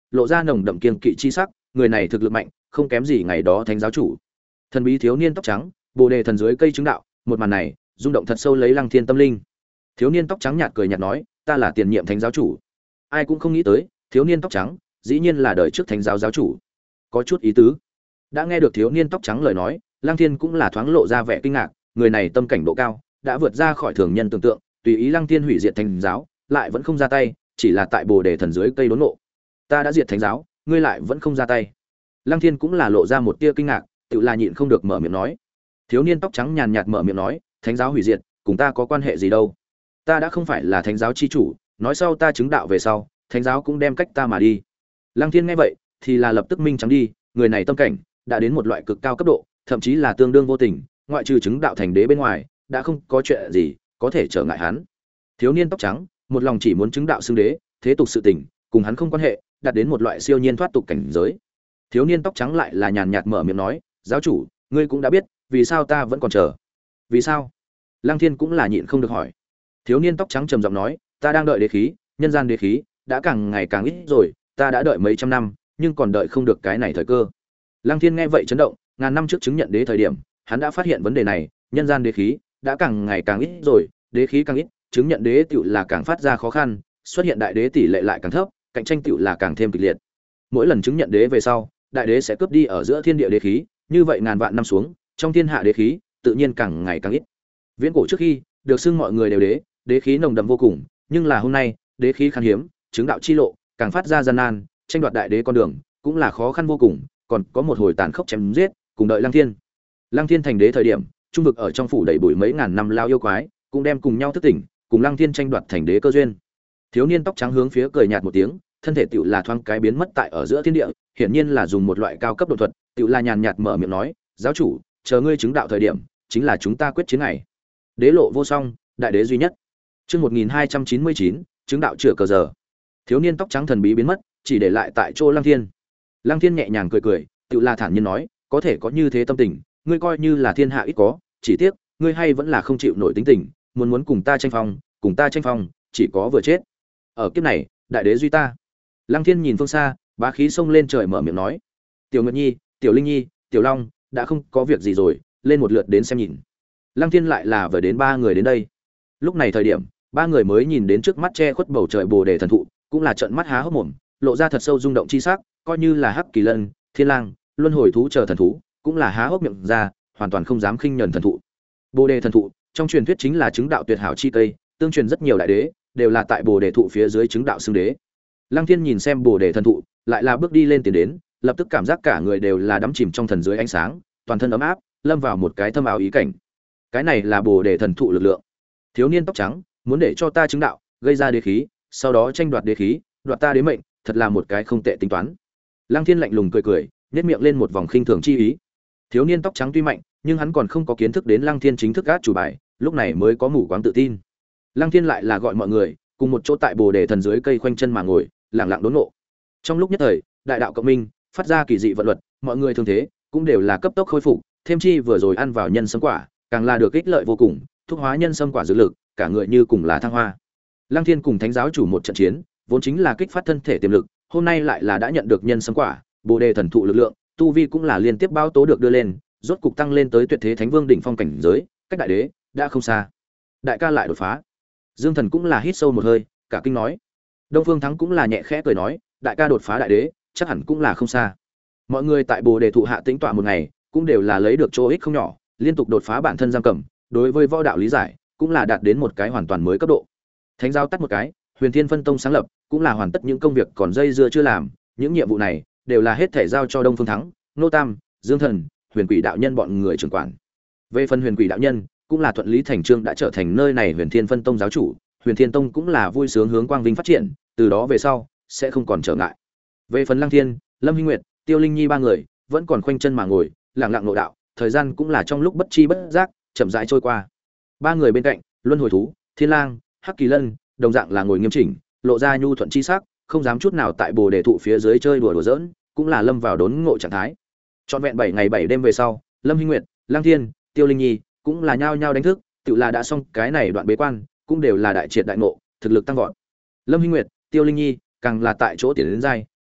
lộ ra nồng đậm kiên kỵ chi sắc, người này thực lực mạnh, không kém gì ngày đó thánh giáo chủ. Thần bí thiếu niên tóc trắng, Bồ đề thần dưới cây chứng đạo, một màn này, rung động thật sâu lấy Lăng Thiên tâm linh. Thiếu niên tóc trắng nhạt cười nhạt nói, ta là tiền nhiệm thánh giáo chủ. Ai cũng không nghĩ tới, thiếu niên tóc trắng, dĩ nhiên là đời trước thánh giáo giáo chủ. Có chút ý tứ. Đã nghe được thiếu niên tóc trắng lời nói, Lăng Thiên cũng là thoáng lộ ra vẻ kinh ngạc, người này tâm cảnh độ cao, đã vượt ra khỏi thường nhân tưởng tượng, tùy ý Lăng Thiên hủy diệt thánh giáo, lại vẫn không ra tay, chỉ là tại Bồ đề thần dưới cây đốn ngộ. Ta đã diệt thánh giáo, ngươi lại vẫn không ra tay. Lăng Thiên cũng là lộ ra một tia kinh ngạc, tự là nhịn không được mở miệng nói. Thiếu niên tóc trắng nhàn nhạt mở miệng nói, thánh giáo hủy diệt, cùng ta có quan hệ gì đâu? Ta đã không phải là thánh giáo chi chủ, nói sau ta chứng đạo về sau, thánh giáo cũng đem cách ta mà đi. Lăng Thiên nghe vậy, thì là lập tức minh trắng đi, người này tâm cảnh đã đến một loại cực cao cấp độ, thậm chí là tương đương vô tình, ngoại trừ chứng đạo thành đế bên ngoài, đã không có chuyện gì có thể trở ngại hắn. Thiếu niên tóc trắng, một lòng chỉ muốn chứng đạo xưng đế, thế tục sự tình, cùng hắn không quan hệ, đạt đến một loại siêu nhiên thoát tục cảnh giới. Thiếu niên tóc trắng lại là nhàn nhạt mở miệng nói, giáo chủ, ngươi cũng đã biết, vì sao ta vẫn còn chờ? Vì sao? Lăng Thiên cũng là nhịn không được hỏi. Thiếu niên tóc trắng trầm giọng nói, ta đang đợi đế khí, nhân gian đế khí đã càng ngày càng ít rồi, ta đã đợi mấy trăm năm, nhưng còn đợi không được cái này thời cơ. Lăng Thiên nghe vậy chấn động, ngàn năm trước chứng nhận đế thời điểm, hắn đã phát hiện vấn đề này, nhân gian đế khí đã càng ngày càng ít rồi, đế khí càng ít, chứng nhận đế tựu là càng phát ra khó khăn, xuất hiện đại đế tỷ lệ lại càng thấp, cạnh tranh tựu là càng thêm kịch liệt. Mỗi lần chứng nhận đế về sau, đại đế sẽ cướp đi ở giữa thiên địa đế khí, như vậy ngàn vạn năm xuống, trong thiên hạ đế khí tự nhiên càng ngày càng ít. Viễn cổ trước khi, được xưng mọi người đều đế, đế khí nồng đậm vô cùng, nhưng là hôm nay, đế khí khan hiếm, chứng đạo chi lộ càng phát ra gian nan, tranh đoạt đại đế con đường cũng là khó khăn vô cùng, còn có một hồi tàn khốc chém giết, cùng đợi Lăng Thiên. Lăng Thiên thành đế thời điểm, trung vực ở trong phủ đầy bụi mấy ngàn năm lao yêu quái, cũng đem cùng nhau thức tỉnh, cùng Lăng Thiên tranh đoạt thành đế cơ duyên. Thiếu niên tóc trắng hướng phía cười nhạt một tiếng, thân thể tựu là thoáng cái biến mất tại ở giữa thiên địa, hiển nhiên là dùng một loại cao cấp độ thuật, tựu là nhàn nhạt mở miệng nói, giáo chủ, chờ ngươi chứng đạo thời điểm, chính là chúng ta quyết chiến này. Đế lộ vô song, đại đế duy nhất. Chương một nghìn hai trăm chín mươi chín, chứng đạo chữa cờ giờ. Thiếu niên tóc trắng thần bí biến mất, chỉ để lại tại chỗ Lăng Thiên. Lăng Thiên nhẹ nhàng cười cười, tựu là thản nhiên nói, có thể có như thế tâm tình, ngươi coi như là thiên hạ ít có, chỉ tiếc, ngươi hay vẫn là không chịu nổi tính tình, muốn muốn cùng ta tranh phong, cùng ta tranh phong, chỉ có vừa chết. Ở kiếp này, đại đế duy ta. Lăng Thiên nhìn phương xa, bá khí xông lên trời mở miệng nói, Tiểu Nguyệt Nhi, Tiểu Linh Nhi, Tiểu Long, đã không có việc gì rồi, lên một lượt đến xem nhìn. Lăng Thiên lại là vừa đến ba người đến đây. Lúc này thời điểm, ba người mới nhìn đến trước mắt che khuất bầu trời Bồ đề thần thụ, cũng là trợn mắt há hốc mồm, lộ ra thật sâu rung động chi sắc, coi như là Hắc Kỳ Lân, Thiên Lang, Luân Hồi thú chờ thần thú, cũng là há hốc miệng ra, hoàn toàn không dám khinh nhẫn thần thụ. Bồ đề thần thụ, trong truyền thuyết chính là chứng đạo tuyệt hảo chi cây, tương truyền rất nhiều đại đế đều là tại Bồ đề thụ phía dưới chứng đạo xưng đế. Lăng Thiên nhìn xem Bồ đề thần thụ, lại là bước đi lên tiến đến, lập tức cảm giác cả người đều là đắm chìm trong thần dưới ánh sáng, toàn thân ấm áp, lâm vào một cái thâm ảo ý cảnh. Cái này là Bồ đề thần thụ lực lượng. Thiếu niên tóc trắng, muốn để cho ta chứng đạo, gây ra đế khí, sau đó tranh đoạt đế khí, đoạt ta đế mệnh, thật là một cái không tệ tính toán. Lăng Thiên lạnh lùng cười cười, nhếch miệng lên một vòng khinh thường chi ý. Thiếu niên tóc trắng tuy mạnh, nhưng hắn còn không có kiến thức đến Lăng Thiên chính thức át chủ bài, lúc này mới có mù quáng tự tin. Lăng Thiên lại là gọi mọi người cùng một chỗ tại Bồ đề thần dưới cây khoanh chân mà ngồi, lặng lặng đốn ngộ. Trong lúc nhất thời, đại đạo cộng minh, phát ra kỳ dị vận luật, mọi người thường thế cũng đều là cấp tốc khôi phục, thêm chi vừa rồi ăn vào nhân sâm quả, càng là được ích lợi vô cùng, thuốc hóa nhân sâm quả dược lực, cả người như cùng là thăng hoa. Lăng Thiên cùng Thánh giáo chủ một trận chiến, vốn chính là kích phát thân thể tiềm lực, hôm nay lại là đã nhận được nhân sâm quả, Bồ đề thần thụ lực lượng, tu vi cũng là liên tiếp bao tố được đưa lên, rốt cục tăng lên tới tuyệt thế thánh vương đỉnh phong cảnh giới, cách đại đế đã không xa. Đại ca lại đột phá. Dương Thần cũng là hít sâu một hơi, cả kinh nói. Đông Phương Thắng cũng là nhẹ khẽ cười nói, đại ca đột phá đại đế, chắc hẳn cũng là không xa. Mọi người tại Bồ đề thụ hạ tĩnh tọa một ngày, cũng đều là lấy được chỗ ích không nhỏ, liên tục đột phá bản thân giam cầm, đối với võ đạo lý giải, cũng là đạt đến một cái hoàn toàn mới cấp độ. Thánh giáo tắt một cái, Huyền Thiên phân tông sáng lập, cũng là hoàn tất những công việc còn dây dưa chưa làm, những nhiệm vụ này đều là hết thể giao cho Đông Phương Thắng, Nô Tam, Dương Thần, Huyền Quỷ đạo nhân bọn người trưởng quản. Về phần Huyền Quỷ đạo nhân, cũng là thuận lý thành trương đã trở thành nơi này Huyền Thiên phân tông giáo chủ, Huyền Thiên tông cũng là vui sướng hướng quang vinh phát triển, từ đó về sau sẽ không còn trở ngại. Về phần Lăng Thiên, Lâm Hinh Nguyệt, Tiêu Linh Nhi ba người, vẫn còn khoanh chân mà ngồi, lặng lặng nội đạo, thời gian cũng là trong lúc bất chi bất giác, chậm rãi trôi qua. Ba người bên cạnh, Luân Hồi thú, Thiên Lang, Hắc Kỳ Lân, đồng dạng là ngồi nghiêm chỉnh, lộ ra nhu thuận chi sắc, không dám chút nào tại Bồ đề thụ phía dưới chơi đùa đùa giỡn, cũng là lâm vào đốn ngộ trạng thái. Trọn vẹn bảy ngày bảy đêm về sau, Lâm Hinh Nguyệt, Lăng Thiên, Tiêu Linh Nhi cũng là nhao nhao đánh thức, tự là đã xong cái này đoạn bế quan, cũng đều là đại triệt đại ngộ, thực lực tăng vọt. Lâm Hinh Nguyệt, Tiêu Linh Nhi càng là tại chỗ tiến đến giai,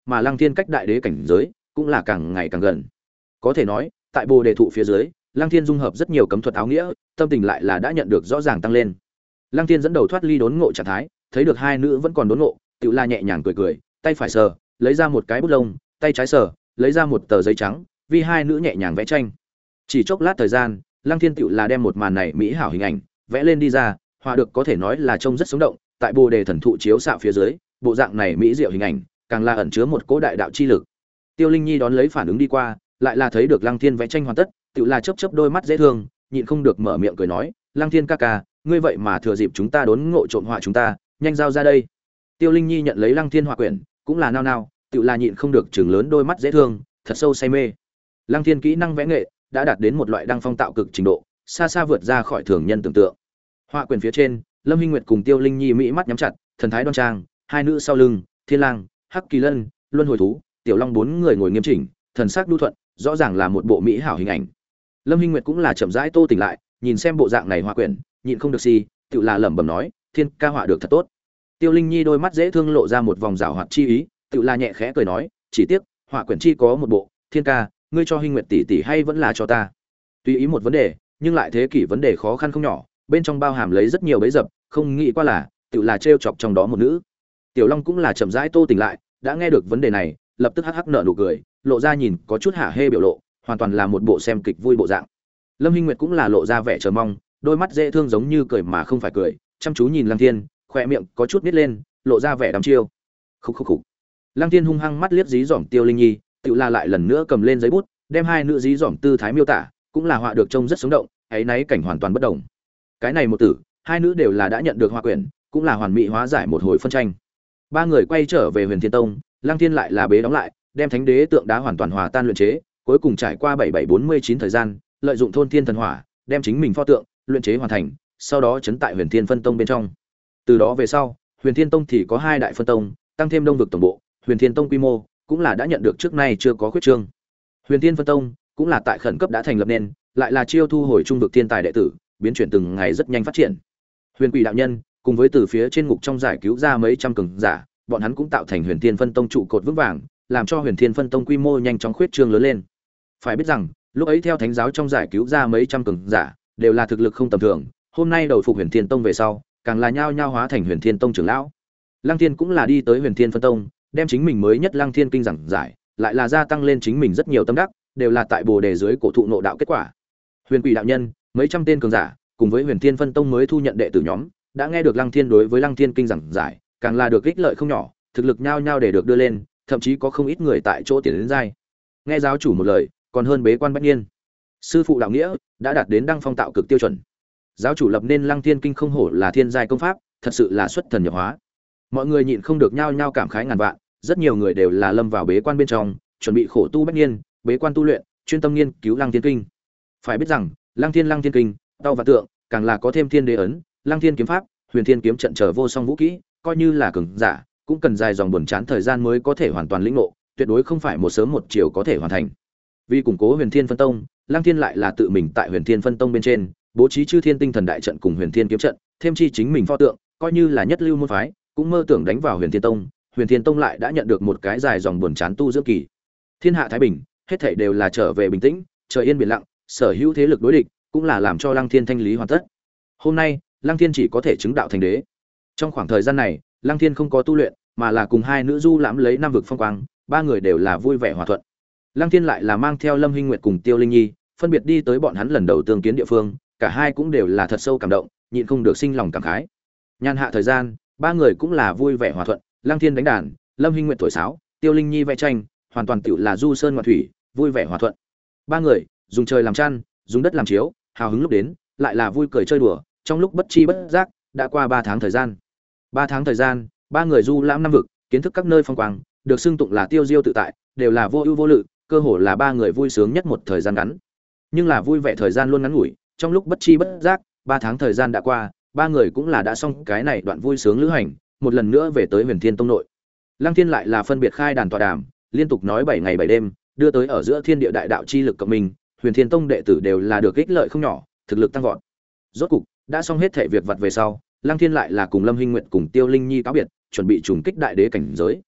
mà Lăng Thiên cách đại đế cảnh giới cũng là càng ngày càng gần. Có thể nói, tại Bồ Đề thụ phía dưới, Lăng Thiên dung hợp rất nhiều cấm thuật áo nghĩa, tâm tình lại là đã nhận được rõ ràng tăng lên. Lăng Thiên dẫn đầu thoát ly đốn ngộ trạng thái, thấy được hai nữ vẫn còn đốn ngộ, Tiểu La nhẹ nhàng cười cười, tay phải sờ, lấy ra một cái bút lông, tay trái sờ, lấy ra một tờ giấy trắng, vì hai nữ nhẹ nhàng vẽ tranh. Chỉ chốc lát thời gian, Lăng Thiên Tiểu La đem một màn này mỹ hảo hình ảnh vẽ lên đi ra, họa được có thể nói là trông rất sống động, tại Bồ Đề thần thụ chiếu xạ phía dưới, bộ dạng này mỹ diệu hình ảnh, càng là ẩn chứa một cỗ đại đạo chi lực. Tiêu Linh Nhi đón lấy phản ứng đi qua, lại là thấy được Lăng Thiên vẽ tranh hoàn tất, Tiểu La chớp chớp đôi mắt dễ thương, nhịn không được mở miệng cười nói, "Lăng Thiên ca ca, ngươi vậy mà thừa dịp chúng ta đốn ngộ trộm họa chúng ta, nhanh giao ra đây." Tiêu Linh Nhi nhận lấy Lăng Thiên họa quyển, cũng là nao nao, Tiểu La nhịn không được trừng lớn đôi mắt dễ thương, thật sâu say mê. Lăng Thiên kỹ năng vẽ nghệ đã đạt đến một loại đăng phong tạo cực trình độ, xa xa vượt ra khỏi thường nhân tưởng tượng. Họa quyển phía trên, Lâm Hinh Nguyệt cùng Tiêu Linh Nhi mỹ mắt nhắm chặt, thần thái đoan trang, hai nữ sau lưng, Thiên Lang, Hắc Kỳ Lân, Luân Hồi Thú, Tiểu Long bốn người ngồi nghiêm chỉnh, thần sắc nhu thuận, rõ ràng là một bộ mỹ hảo hình ảnh. Lâm Hinh Nguyệt cũng là chậm rãi tô tỉnh lại, nhìn xem bộ dạng này họa quyển, nhịn không được si, tự là lẩm bẩm nói, Thiên ca họa được thật tốt. Tiêu Linh Nhi đôi mắt dễ thương lộ ra một vòng giảo hoạt chi ý, tự là nhẹ khẽ cười nói, chỉ tiếc, họa quyển chi có một bộ, Thiên ca, ngươi cho Hinh Nguyệt tỷ tỷ hay vẫn là cho ta? Tùy ý một vấn đề, nhưng lại thế kỷ vấn đề khó khăn không nhỏ, bên trong bao hàm lấy rất nhiều bẫy dập, không nghĩ qua là, tự là trêu chọc trong đó một nữ. Tiểu Long cũng là chậm rãi tô tỉnh lại, đã nghe được vấn đề này, lập tức hắc hắc nở nụ cười, lộ ra nhìn có chút hả hê biểu lộ, hoàn toàn là một bộ xem kịch vui bộ dạng. Lâm Hinh Nguyệt cũng là lộ ra vẻ chờ mong, đôi mắt dễ thương giống như cười mà không phải cười, chăm chú nhìn Lăng Thiên, khóe miệng có chút nít lên, lộ ra vẻ đăm chiêu. Khúc khúc khúc. Lăng Thiên hung hăng mắt liếc dí dỏm Tiêu Linh Nhi, tự là lại lần nữa cầm lên giấy bút, đem hai nữ dí dỏm tư thái miêu tả, cũng là họa được trông rất sống động, ấy nấy cảnh hoàn toàn bất động. Cái này một tử, hai nữ đều là đã nhận được họa quyển, cũng là hoàn mỹ hóa giải một hồi phân tranh. Ba người quay trở về Huyền Thiên Tông, Lăng Thiên lại là bế đóng lại, đem Thánh Đế tượng đá hoàn toàn hòa tan luyện chế, cuối cùng trải qua bảy bảy bốn mươi chín thời gian, lợi dụng thôn thiên thần hỏa, đem chính mình pho tượng luyện chế hoàn thành, sau đó trấn tại Huyền Thiên Phân Tông bên trong. Từ đó về sau, Huyền Thiên Tông thì có hai đại phân tông, tăng thêm Đông vực tổng bộ, Huyền Thiên Tông quy mô cũng là đã nhận được trước nay chưa có khuyết trương. Huyền Thiên Phân Tông cũng là tại khẩn cấp đã thành lập nên, lại là chiêu thu hồi trung vực thiên tài đệ tử, biến chuyển từng ngày rất nhanh phát triển. Huyền Quỷ đạo nhân cùng với từ phía trên ngục trong giải cứu ra mấy trăm cường giả, bọn hắn cũng tạo thành Huyền Thiên Phân Tông trụ cột vững vàng, làm cho Huyền Thiên Phân Tông quy mô nhanh chóng khuyết trương lớn lên. Phải biết rằng, lúc ấy theo thánh giáo trong giải cứu ra mấy trăm cường giả, đều là thực lực không tầm thường, hôm nay đầu phục Huyền Thiên Tông về sau, càng là nhao nhao hóa thành Huyền Thiên Tông trưởng lão. Lăng Thiên cũng là đi tới Huyền Thiên Phân Tông, đem chính mình mới nhất Lăng Thiên kinh giảng giải, lại là gia tăng lên chính mình rất nhiều tâm đắc, đều là tại Bồ Đề dưới cổ thụ nộ đạo kết quả. Huyền Quỷ đạo nhân, mấy trăm tên cường giả, cùng với Huyền Thiên Phân Tông mới thu nhận đệ tử nhóm, đã nghe được Lăng Thiên đối với Lăng Thiên kinh giảng giải, càng là được ích lợi không nhỏ, thực lực nhao nhao để được đưa lên, thậm chí có không ít người tại chỗ tiến đến giai. Nghe giáo chủ một lời, còn hơn bế quan bách niên. Sư phụ đạo nghĩa đã đạt đến đăng phong tạo cực tiêu chuẩn. Giáo chủ lập nên Lăng Thiên kinh không hổ là thiên giai công pháp, thật sự là xuất thần nhập hóa. Mọi người nhịn không được nhao nhao cảm khái ngàn vạn, rất nhiều người đều là lâm vào bế quan bên trong, chuẩn bị khổ tu bách niên, bế quan tu luyện, chuyên tâm nghiên cứu Lăng Thiên kinh. Phải biết rằng, Lăng Thiên Lăng Thiên kinh, tao và tượng, càng là có thêm thiên đế ấn, Lăng Thiên kiếm pháp, Huyền Thiên kiếm trận trở vô song vũ kỹ, coi như là cường giả, cũng cần dài dòng buồn chán thời gian mới có thể hoàn toàn lĩnh ngộ, tuyệt đối không phải một sớm một chiều có thể hoàn thành. Vì củng cố Huyền Thiên Phân Tông, Lăng Thiên lại là tự mình tại Huyền Thiên Phân Tông bên trên, bố trí Chư Thiên Tinh Thần đại trận cùng Huyền Thiên kiếm trận, thêm chi chính mình pho tượng, coi như là nhất lưu môn phái, cũng mơ tưởng đánh vào Huyền Thiên Tông, Huyền Thiên Tông lại đã nhận được một cái dài dòng buồn chán tu dưỡng kỳ. Thiên hạ thái bình, hết thảy đều là trở về bình tĩnh, trời yên biển lặng, sở hữu thế lực đối địch, cũng là làm cho Lăng Thiên thanh lý hoàn tất. Hôm nay, Lăng Thiên chỉ có thể chứng đạo thành đế. Trong khoảng thời gian này, Lăng Thiên không có tu luyện, mà là cùng hai nữ du lãm lấy năm vực phong quang, ba người đều là vui vẻ hòa thuận. Lăng Thiên lại là mang theo Lâm Hinh Nguyệt cùng Tiêu Linh Nhi, phân biệt đi tới bọn hắn lần đầu tương kiến địa phương, cả hai cũng đều là thật sâu cảm động, nhịn không được sinh lòng cảm khái. Nhan hạ thời gian, ba người cũng là vui vẻ hòa thuận, Lăng Thiên đánh đàn, Lâm Hinh Nguyệt thổi sáo, Tiêu Linh Nhi vẽ tranh, hoàn toàn tựu là du sơn ngoạn thủy, vui vẻ hòa thuận. Ba người dùng trời làm chăn, dùng đất làm chiếu, hào hứng lúc đến, lại là vui cười chơi đùa, trong lúc bất chi bất giác, đã qua ba tháng thời gian. Ba tháng thời gian, ba người du lãm năm vực, kiến thức các nơi phong quang, được xưng tụng là tiêu diêu tự tại, đều là vô ưu vô lự, cơ hồ là ba người vui sướng nhất một thời gian ngắn. Nhưng là vui vẻ thời gian luôn ngắn ngủi, trong lúc bất chi bất giác, ba tháng thời gian đã qua, ba người cũng là đã xong cái này đoạn vui sướng lữ hành, một lần nữa về tới Huyền Thiên Tông nội. Lăng Thiên lại là phân biệt khai đàn tọa đàm, liên tục nói bảy ngày bảy đêm, đưa tới ở giữa thiên địa đại đạo chi lực cộng mình, Huyền Thiên Tông đệ tử đều là được ích lợi không nhỏ, thực lực tăng vọt. Rốt cục, đã xong hết thể việc vặt về sau, Lăng Thiên lại là cùng Lâm Hinh Nguyệt cùng Tiêu Linh Nhi cáo biệt, chuẩn bị trùng kích đại đế cảnh giới.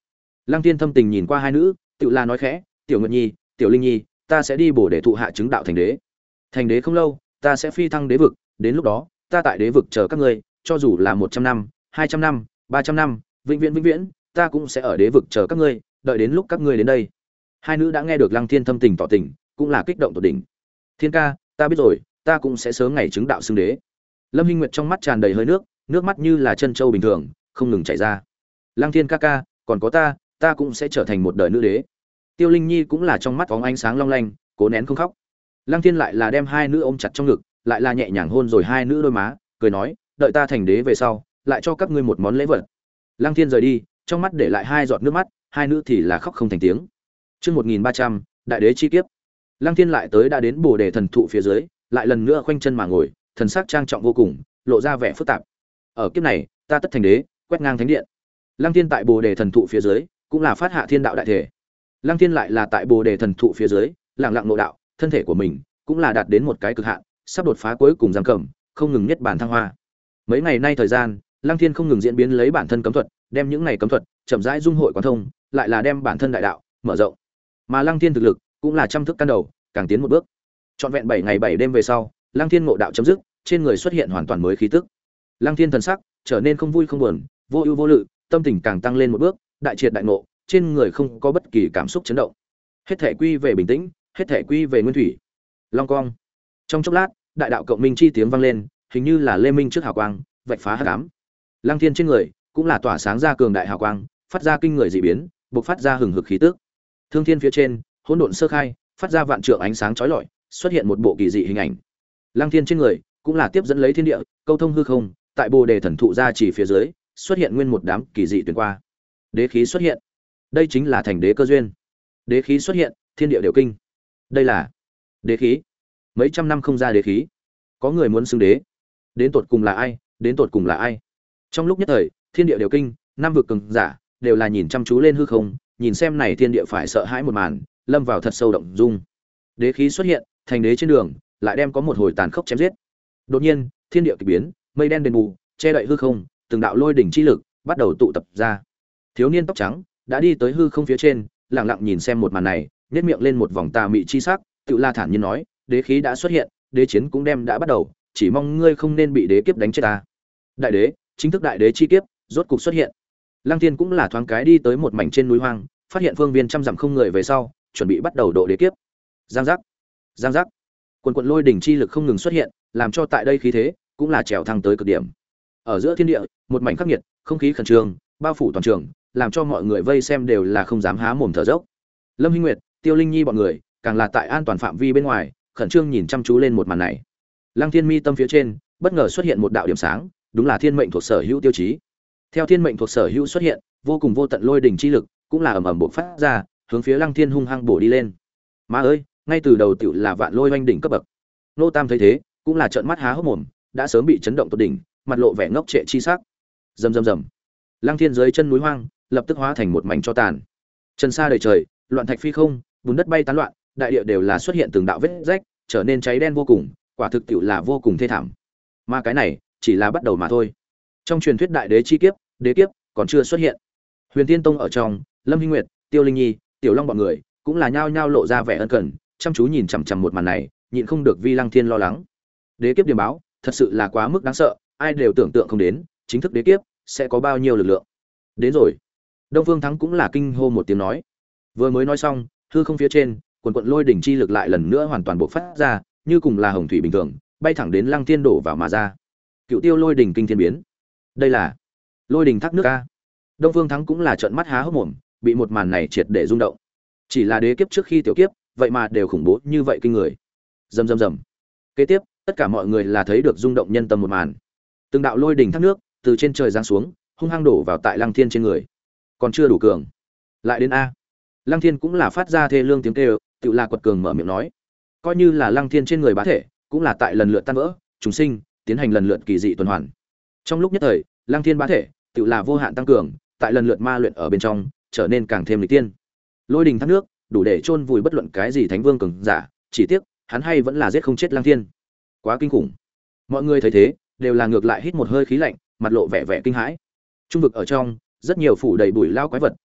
Lăng Thiên thâm tình nhìn qua hai nữ, tự là nói khẽ, "Tiểu Nguyệt Nhi, Tiểu Linh Nhi, ta sẽ đi bổ để thụ hạ chứng đạo thành đế. Thành đế không lâu, ta sẽ phi thăng đế vực, đến lúc đó, ta tại đế vực chờ các ngươi, cho dù là một trăm năm, hai trăm năm, ba trăm năm, vĩnh viễn vĩnh viễn, ta cũng sẽ ở đế vực chờ các ngươi, đợi đến lúc các ngươi đến đây." Hai nữ đã nghe được Lăng Thiên thâm tình tỏ tình, cũng là kích động tột đỉnh. "Thiên ca, ta biết rồi, ta cũng sẽ sớm ngày chứng đạo xưng đế." Lâm Hinh Nguyệt trong mắt tràn đầy hơi nước, nước mắt như là chân châu bình thường, không ngừng chảy ra. "Lăng Thiên ca ca, còn có ta, ta cũng sẽ trở thành một đời nữ đế." Tiêu Linh Nhi cũng là trong mắt bóng ánh sáng long lanh, cố nén không khóc. Lăng Thiên lại là đem hai nữ ôm chặt trong ngực, lại là nhẹ nhàng hôn rồi hai nữ đôi má, cười nói, "Đợi ta thành đế về sau, lại cho các ngươi một món lễ vật." Lăng Thiên rời đi, trong mắt để lại hai giọt nước mắt, hai nữ thì là khóc không thành tiếng. Chương một nghìn ba trăm, đại đế chi kiếp. Lăng Thiên lại tới đã đến Bồ Đề thần thụ phía dưới, lại lần nữa khoanh chân mà ngồi, thần sắc trang trọng vô cùng, lộ ra vẻ phức tạp. "Ở kiếp này, ta tất thành đế, quét ngang thánh điện." Lăng Thiên tại Bồ Đề thần thụ phía dưới, cũng là phát hạ thiên đạo đại thể. Lăng Thiên lại là tại Bồ Đề thần thụ phía dưới, lặng lặng nội đạo, thân thể của mình cũng là đạt đến một cái cực hạn, sắp đột phá cuối cùng giam cầm, không ngừng nhất bản thăng hoa. Mấy ngày nay thời gian, Lăng Thiên không ngừng diễn biến lấy bản thân cấm thuật, đem những này cấm thuật chậm rãi dung hội quán thông, lại là đem bản thân đại đạo mở rộng. Mà Lăng Thiên thực lực cũng là trăm thức căn đầu, càng tiến một bước. Trọn vẹn bảy ngày bảy đêm về sau, Lăng Thiên ngộ đạo chấm dứt, trên người xuất hiện hoàn toàn mới khí tức. Lăng Thiên thần sắc trở nên không vui không buồn, vô ưu vô lự, tâm tình càng tăng lên một bước, đại triệt đại ngộ, trên người không có bất kỳ cảm xúc chấn động. Hết thể quy về bình tĩnh, hết thể quy về nguyên thủy. Long cong. Trong chốc lát, đại đạo cộng minh chi tiếng vang lên, hình như là lê minh trước hào quang, vạch phá hắc ám. Lăng Thiên trên người cũng là tỏa sáng ra cường đại hào quang, phát ra kinh người dị biến, bộc phát ra hừng hực khí tức. Thương thiên phía trên, hỗn độn sơ khai, phát ra vạn trượng ánh sáng chói lọi, xuất hiện một bộ kỳ dị hình ảnh. Lăng Thiên trên người cũng là tiếp dẫn lấy thiên địa, câu thông hư không, tại Bồ Đề thần thụ ra chỉ phía dưới, xuất hiện nguyên một đám kỳ dị tuyển qua. Đế khí xuất hiện. Đây chính là thành đế cơ duyên. Đế khí xuất hiện, thiên địa đều kinh. Đây là đế khí. Mấy trăm năm không ra đế khí. Có người muốn xưng đế. Đến tột cùng là ai? Đến tột cùng là ai? Trong lúc nhất thời, thiên địa đều kinh, năm vực cường giả đều là nhìn chăm chú lên hư không, nhìn xem này thiên địa phải sợ hãi một màn, lâm vào thật sâu động dung. Đế khí xuất hiện, thành đế trên đường, lại đem có một hồi tàn khốc chém giết. Đột nhiên, thiên địa kỳ biến, mây đen đền bù, che đậy hư không, từng đạo lôi đỉnh chi lực bắt đầu tụ tập ra. Thiếu niên tóc trắng đã đi tới hư không phía trên, lặng lặng nhìn xem một màn này, nhếch miệng lên một vòng tà mị chi sắc, tự la thản nhiên nói, đế khí đã xuất hiện, đế chiến cũng đem đã bắt đầu, chỉ mong ngươi không nên bị đế kiếp đánh chết ta. Đại đế, chính thức đại đế chi kiếp rốt cục xuất hiện. Lăng Thiên cũng là thoáng cái đi tới một mảnh trên núi hoang, phát hiện phương viên trăm dặm không người về sau, chuẩn bị bắt đầu độ đế kiếp. Giang giác, giang giác. Quần quần lôi đỉnh chi lực không ngừng xuất hiện, làm cho tại đây khí thế cũng là trèo thăng tới cực điểm. Ở giữa thiên địa, một mảnh khắc nghiệt, không khí khẩn trương, bao phủ toàn trường, làm cho mọi người vây xem đều là không dám há mồm thở dốc. Lâm Hinh Nguyệt, Tiêu Linh Nhi bọn người, càng là tại an toàn phạm vi bên ngoài, khẩn trương nhìn chăm chú lên một màn này. Lăng Thiên mi tâm phía trên, bất ngờ xuất hiện một đạo điểm sáng, đúng là thiên mệnh thuộc sở hữu tiêu chí. Theo thiên mệnh thuộc sở hữu xuất hiện, vô cùng vô tận lôi đỉnh chi lực, cũng là ầm ầm bộc phát ra, hướng phía Lăng Thiên hung hăng bổ đi lên. Má ơi, ngay từ đầu tiểu là vạn lôi oanh đỉnh cấp bậc. Nô Tam thấy thế, cũng là trợn mắt há hốc mồm, đã sớm bị chấn động tột đỉnh, mặt lộ vẻ ngốc trệ chi sắc. Rầm rầm rầm. Lăng Thiên dưới chân núi hoang, lập tức hóa thành một mảnh cho tàn. Chân xa đầy trời, loạn thạch phi không, bùn đất bay tán loạn, đại địa đều là xuất hiện từng đạo vết rách, trở nên cháy đen vô cùng, quả thực tiểu là vô cùng thê thảm. Mà cái này, chỉ là bắt đầu mà thôi. Trong truyền thuyết đại đế chi kiếp, đế kiếp còn chưa xuất hiện. Huyền Tiên Tông ở trong, Lâm Hinh Nguyệt, Tiêu Linh Nhi, Tiểu Long bọn người, cũng là nhao nhao lộ ra vẻ ân cần, chăm chú nhìn chằm chằm một màn này, nhịn không được vi Lăng Thiên lo lắng. Đế kiếp điểm báo, thật sự là quá mức đáng sợ, ai đều tưởng tượng không đến, chính thức đế kiếp sẽ có bao nhiêu lực lượng. Đến rồi. Đông Phương Thắng cũng là kinh hô một tiếng nói. Vừa mới nói xong, hư không phía trên, quần quần lôi đỉnh chi lực lại lần nữa hoàn toàn bộc phát ra, như cùng là hồng thủy bình thường, bay thẳng đến Lăng Thiên đổ vào mà ra. Cựu Tiêu lôi đỉnh kinh thiên biến. Đây là lôi đỉnh thác nước a. Đông Phương Thắng cũng là trợn mắt há hốc mồm, bị một màn này triệt để rung động. Chỉ là đế kiếp trước khi tiểu kiếp, vậy mà đều khủng bố như vậy kinh người. Rầm rầm rầm. Kế tiếp, tất cả mọi người là thấy được rung động nhân tâm một màn. Từng đạo lôi đỉnh thác nước từ trên trời giáng xuống, hung hăng đổ vào tại Lăng Thiên trên người. Còn chưa đủ cường, lại đến a. Lăng Thiên cũng là phát ra thê lương tiếng kêu, tự là quật cường mở miệng nói. Coi như là Lăng Thiên trên người bá thể, cũng là tại lần lượt tan vỡ, trùng sinh, tiến hành lần lượt kỳ dị tuần hoàn. Trong lúc nhất thời, Lăng Thiên bá thể, tự là vô hạn tăng cường, tại lần lượt ma luyện ở bên trong, trở nên càng thêm lịch tiên. Lôi đình thác nước, đủ để chôn vùi bất luận cái gì thánh vương cường giả, chỉ tiếc, hắn hay vẫn là giết không chết Lăng Thiên. Quá kinh khủng. Mọi người thấy thế, đều là ngược lại hít một hơi khí lạnh, mặt lộ vẻ vẻ kinh hãi. Trung vực ở trong, rất nhiều phủ đầy bụi lao quái vật,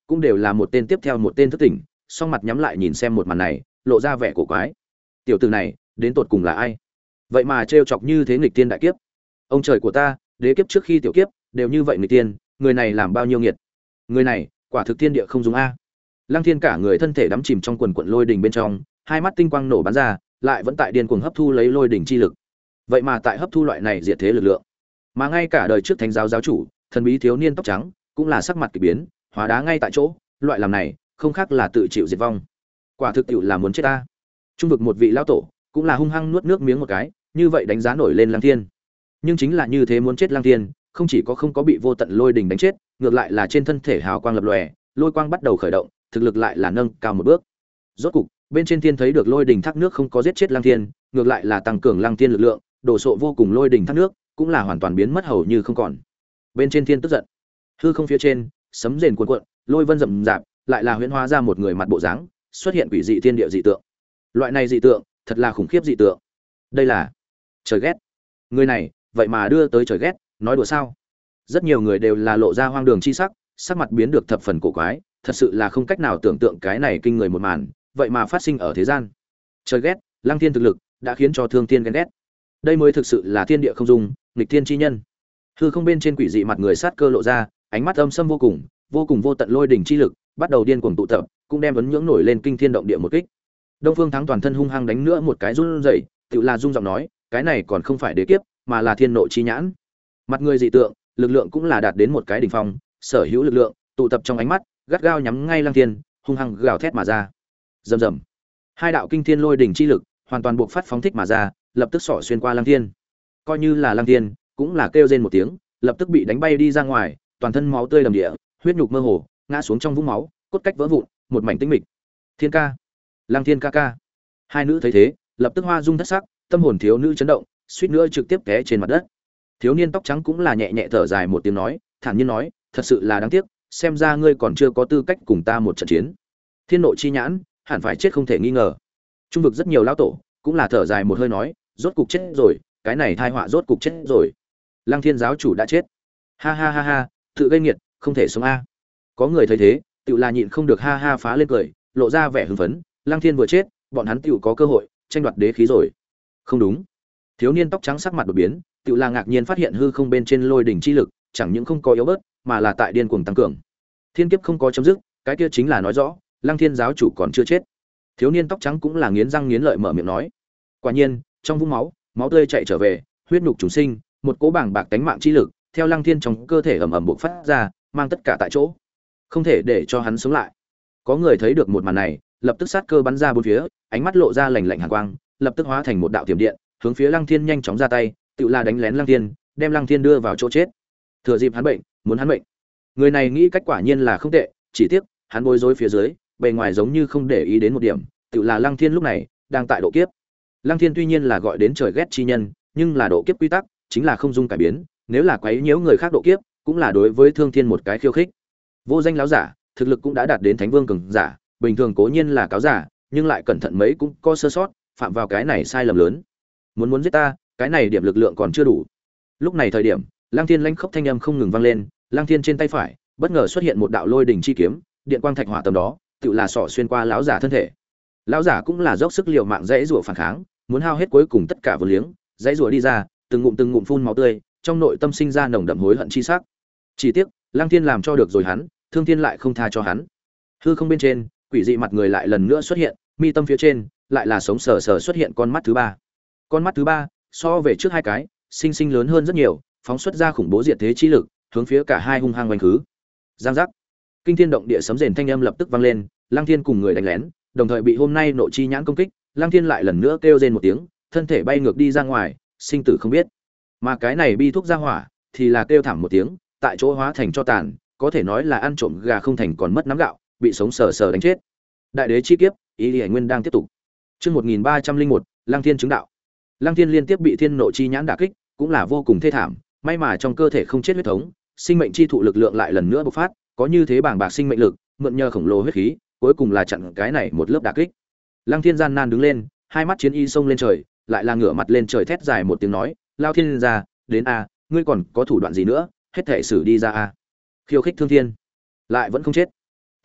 cũng đều là một tên tiếp theo một tên thức tỉnh, song mặt nhắm lại nhìn xem một màn này, lộ ra vẻ cổ quái. Tiểu tử này, đến tột cùng là ai? Vậy mà trêu chọc như thế nghịch tiên đại kiếp. Ông trời của ta, đế kiếp trước khi tiểu kiếp đều như vậy nghịch tiên, người này làm bao nhiêu nghiệt. Người này, quả thực thiên địa không dùng a. Lăng Thiên cả người thân thể đắm chìm trong quần quần lôi đỉnh bên trong, hai mắt tinh quang nổ bắn ra, lại vẫn tại điên cuồng hấp thu lấy lôi đỉnh chi lực. Vậy mà tại hấp thu loại này diệt thế lực lượng. Mà ngay cả đời trước thánh giáo giáo chủ, thần bí thiếu niên tóc trắng, cũng là sắc mặt kỳ biến, hóa đá ngay tại chỗ, loại làm này, không khác là tự chịu diệt vong. Quả thực tiệu là muốn chết ta. Trung vực một vị lão tổ, cũng là hung hăng nuốt nước miếng một cái, như vậy đánh giá nổi lên Lăng Thiên. Nhưng chính là như thế muốn chết Lăng Thiên, không chỉ có không có bị vô tận lôi đỉnh đánh chết, ngược lại là trên thân thể hào quang lập lòe, lôi quang bắt đầu khởi động, thực lực lại là nâng cao một bước. Rốt cục, bên trên thiên thấy được lôi đỉnh thác nước không có giết chết Lăng Thiên, ngược lại là tăng cường Lăng Thiên lực lượng, đổ sộ vô cùng lôi đỉnh thác nước, cũng là hoàn toàn biến mất hầu như không còn. Bên trên thiên tức giận, hư không phía trên, sấm rền cuồn cuộn, lôi vân rậm rạp, lại là huyễn hóa ra một người mặt bộ dáng, xuất hiện quỷ dị thiên địa dị tượng. Loại này dị tượng, thật là khủng khiếp dị tượng. Đây là trời ghét. Người này, vậy mà đưa tới trời ghét, nói đùa sao? Rất nhiều người đều là lộ ra hoang đường chi sắc, sắc mặt biến được thập phần cổ quái, thật sự là không cách nào tưởng tượng cái này kinh người một màn, vậy mà phát sinh ở thế gian. Trời ghét, Lăng Thiên thực lực đã khiến cho thương thiên ghen ghét. Đây mới thực sự là thiên địa không dung, nghịch thiên chi nhân. Hư không bên trên quỷ dị mặt người sát cơ lộ ra, ánh mắt âm sâm vô cùng, vô cùng vô tận lôi đỉnh chi lực, bắt đầu điên cuồng tụ tập, cũng đem vấn nhưỡng nổi lên kinh thiên động địa một kích. Đông Phương Thắng toàn thân hung hăng đánh nữa một cái run rẩy, tự là rung giọng nói, cái này còn không phải đế kiếp, mà là thiên nộ chi nhãn. Mặt người dị tượng, lực lượng cũng là đạt đến một cái đỉnh phong, sở hữu lực lượng tụ tập trong ánh mắt, gắt gao nhắm ngay Lăng Thiên, hung hăng gào thét mà ra. Rầm rầm. Hai đạo kinh thiên lôi đỉnh chi lực, hoàn toàn buộc phát phóng thích mà ra, lập tức xỏ xuyên qua Lăng Thiên. Coi như là Lăng Thiên, cũng là kêu rên một tiếng, lập tức bị đánh bay đi ra ngoài, toàn thân máu tươi đầm địa, huyết nhục mơ hồ, ngã xuống trong vũng máu, cốt cách vỡ vụn, một mảnh tĩnh mịch. Thiên ca, Lăng Thiên ca ca. Hai nữ thấy thế, lập tức hoa dung thất sắc, tâm hồn thiếu nữ chấn động, suýt nữa trực tiếp té trên mặt đất. Thiếu niên tóc trắng cũng là nhẹ nhẹ thở dài một tiếng nói, thản nhiên nói, thật sự là đáng tiếc, xem ra ngươi còn chưa có tư cách cùng ta một trận chiến. Thiên nộ chi nhãn, hẳn phải chết không thể nghi ngờ. Trung vực rất nhiều lão tổ, cũng là thở dài một hơi nói, rốt cục chết rồi, cái này tai họa rốt cục chết rồi. Lăng Thiên giáo chủ đã chết. Ha ha ha ha, tự gây nghiệt, không thể sống a. Có người thấy thế, tựu là nhịn không được ha ha phá lên cười, lộ ra vẻ hưng phấn, Lăng Thiên vừa chết, bọn hắn tựu có cơ hội tranh đoạt đế khí rồi. Không đúng. Thiếu niên tóc trắng sắc mặt đột biến, tựu là ngạc nhiên phát hiện hư không bên trên lôi đỉnh chi lực, chẳng những không có yếu bớt, mà là tại điên cuồng tăng cường. Thiên kiếp không có chấm dứt, cái kia chính là nói rõ, Lăng Thiên giáo chủ còn chưa chết. Thiếu niên tóc trắng cũng là nghiến răng nghiến lợi mở miệng nói. Quả nhiên, trong vũng máu, máu tươi chạy trở về, huyết nhục chúng sinh, một cỗ bảng bạc tánh mạng chi lực, theo Lăng Thiên trong cơ thể ầm ầm bộc phát ra, mang tất cả tại chỗ, không thể để cho hắn sống lại. Có người thấy được một màn này, lập tức sát cơ bắn ra bốn phía, ánh mắt lộ ra lạnh lạnh hàn quang, lập tức hóa thành một đạo tiềm điện, hướng phía Lăng Thiên nhanh chóng ra tay, tự là đánh lén Lăng Thiên, đem Lăng Thiên đưa vào chỗ chết. Thừa dịp hắn bệnh, muốn hắn bệnh. Người này nghĩ cách quả nhiên là không tệ, chỉ tiếc, hắn bối rối phía dưới, bề ngoài giống như không để ý đến một điểm, tự là Lăng Thiên lúc này đang tại độ kiếp. Lăng Thiên tuy nhiên là gọi đến trời ghét chi nhân, nhưng là độ kiếp quy tắc chính là không dung cải biến, nếu là quấy nhiễu người khác độ kiếp, cũng là đối với Thương Thiên một cái khiêu khích. Vô danh lão giả, thực lực cũng đã đạt đến Thánh Vương cường giả, bình thường cố nhiên là cáo giả, nhưng lại cẩn thận mấy cũng có sơ sót, phạm vào cái này sai lầm lớn. Muốn muốn giết ta, cái này điểm lực lượng còn chưa đủ. Lúc này thời điểm, Lăng Thiên lãnh khốc thanh âm không ngừng vang lên, Lăng Thiên trên tay phải, bất ngờ xuất hiện một đạo lôi đỉnh chi kiếm, điện quang thạch hỏa tầm đó, tự là xỏ xuyên qua lão giả thân thể. Lão giả cũng là dốc sức liều mạng dãy rủa phản kháng, muốn hao hết cuối cùng tất cả vô liếng, dãy rủa đi ra, từng ngụm từng ngụm phun máu tươi, trong nội tâm sinh ra nồng đậm hối hận chi sắc. Chỉ tiếc, Lăng Thiên làm cho được rồi hắn, Thương Thiên lại không tha cho hắn. Hư không bên trên, quỷ dị mặt người lại lần nữa xuất hiện, mi tâm phía trên lại là sống sờ sờ xuất hiện con mắt thứ ba. Con mắt thứ ba, so về trước hai cái, sinh sinh lớn hơn rất nhiều, phóng xuất ra khủng bố diệt thế chi lực, hướng phía cả hai hung hăng vành khứ. Giang giác. Kinh thiên động địa sấm rền thanh âm lập tức vang lên, Lăng Thiên cùng người đánh lén, đồng thời bị hôm nay nộ chi nhãn công kích, Lăng Thiên lại lần nữa kêu rên một tiếng, thân thể bay ngược đi ra ngoài, sinh tử không biết. Mà cái này bi thuốc ra hỏa, thì là kêu thảm một tiếng, tại chỗ hóa thành cho tàn, có thể nói là ăn trộm gà không thành còn mất nắm gạo, bị sống sờ sờ đánh chết. Đại đế chi kiếp, ý Lý Nguyên đang tiếp tục. Chương một nghìn ba trăm linh một, Lăng Thiên chứng đạo. Lăng Thiên liên tiếp bị thiên nộ chi nhãn đả kích, cũng là vô cùng thê thảm, may mà trong cơ thể không chết huyết thống, sinh mệnh chi thụ lực lượng lại lần nữa bộc phát, có như thế bàng bạc sinh mệnh lực, mượn nhờ khổng lồ huyết khí, cuối cùng là chặn cái này một lớp đả kích. Lăng Thiên gian nan đứng lên, hai mắt chiến y xông lên trời, lại là ngửa mặt lên trời thét dài một tiếng nói, Lao Thiên ra, đến a, ngươi còn có thủ đoạn gì nữa, hết thể xử đi ra a. Khiêu khích Thương Thiên, lại vẫn không chết.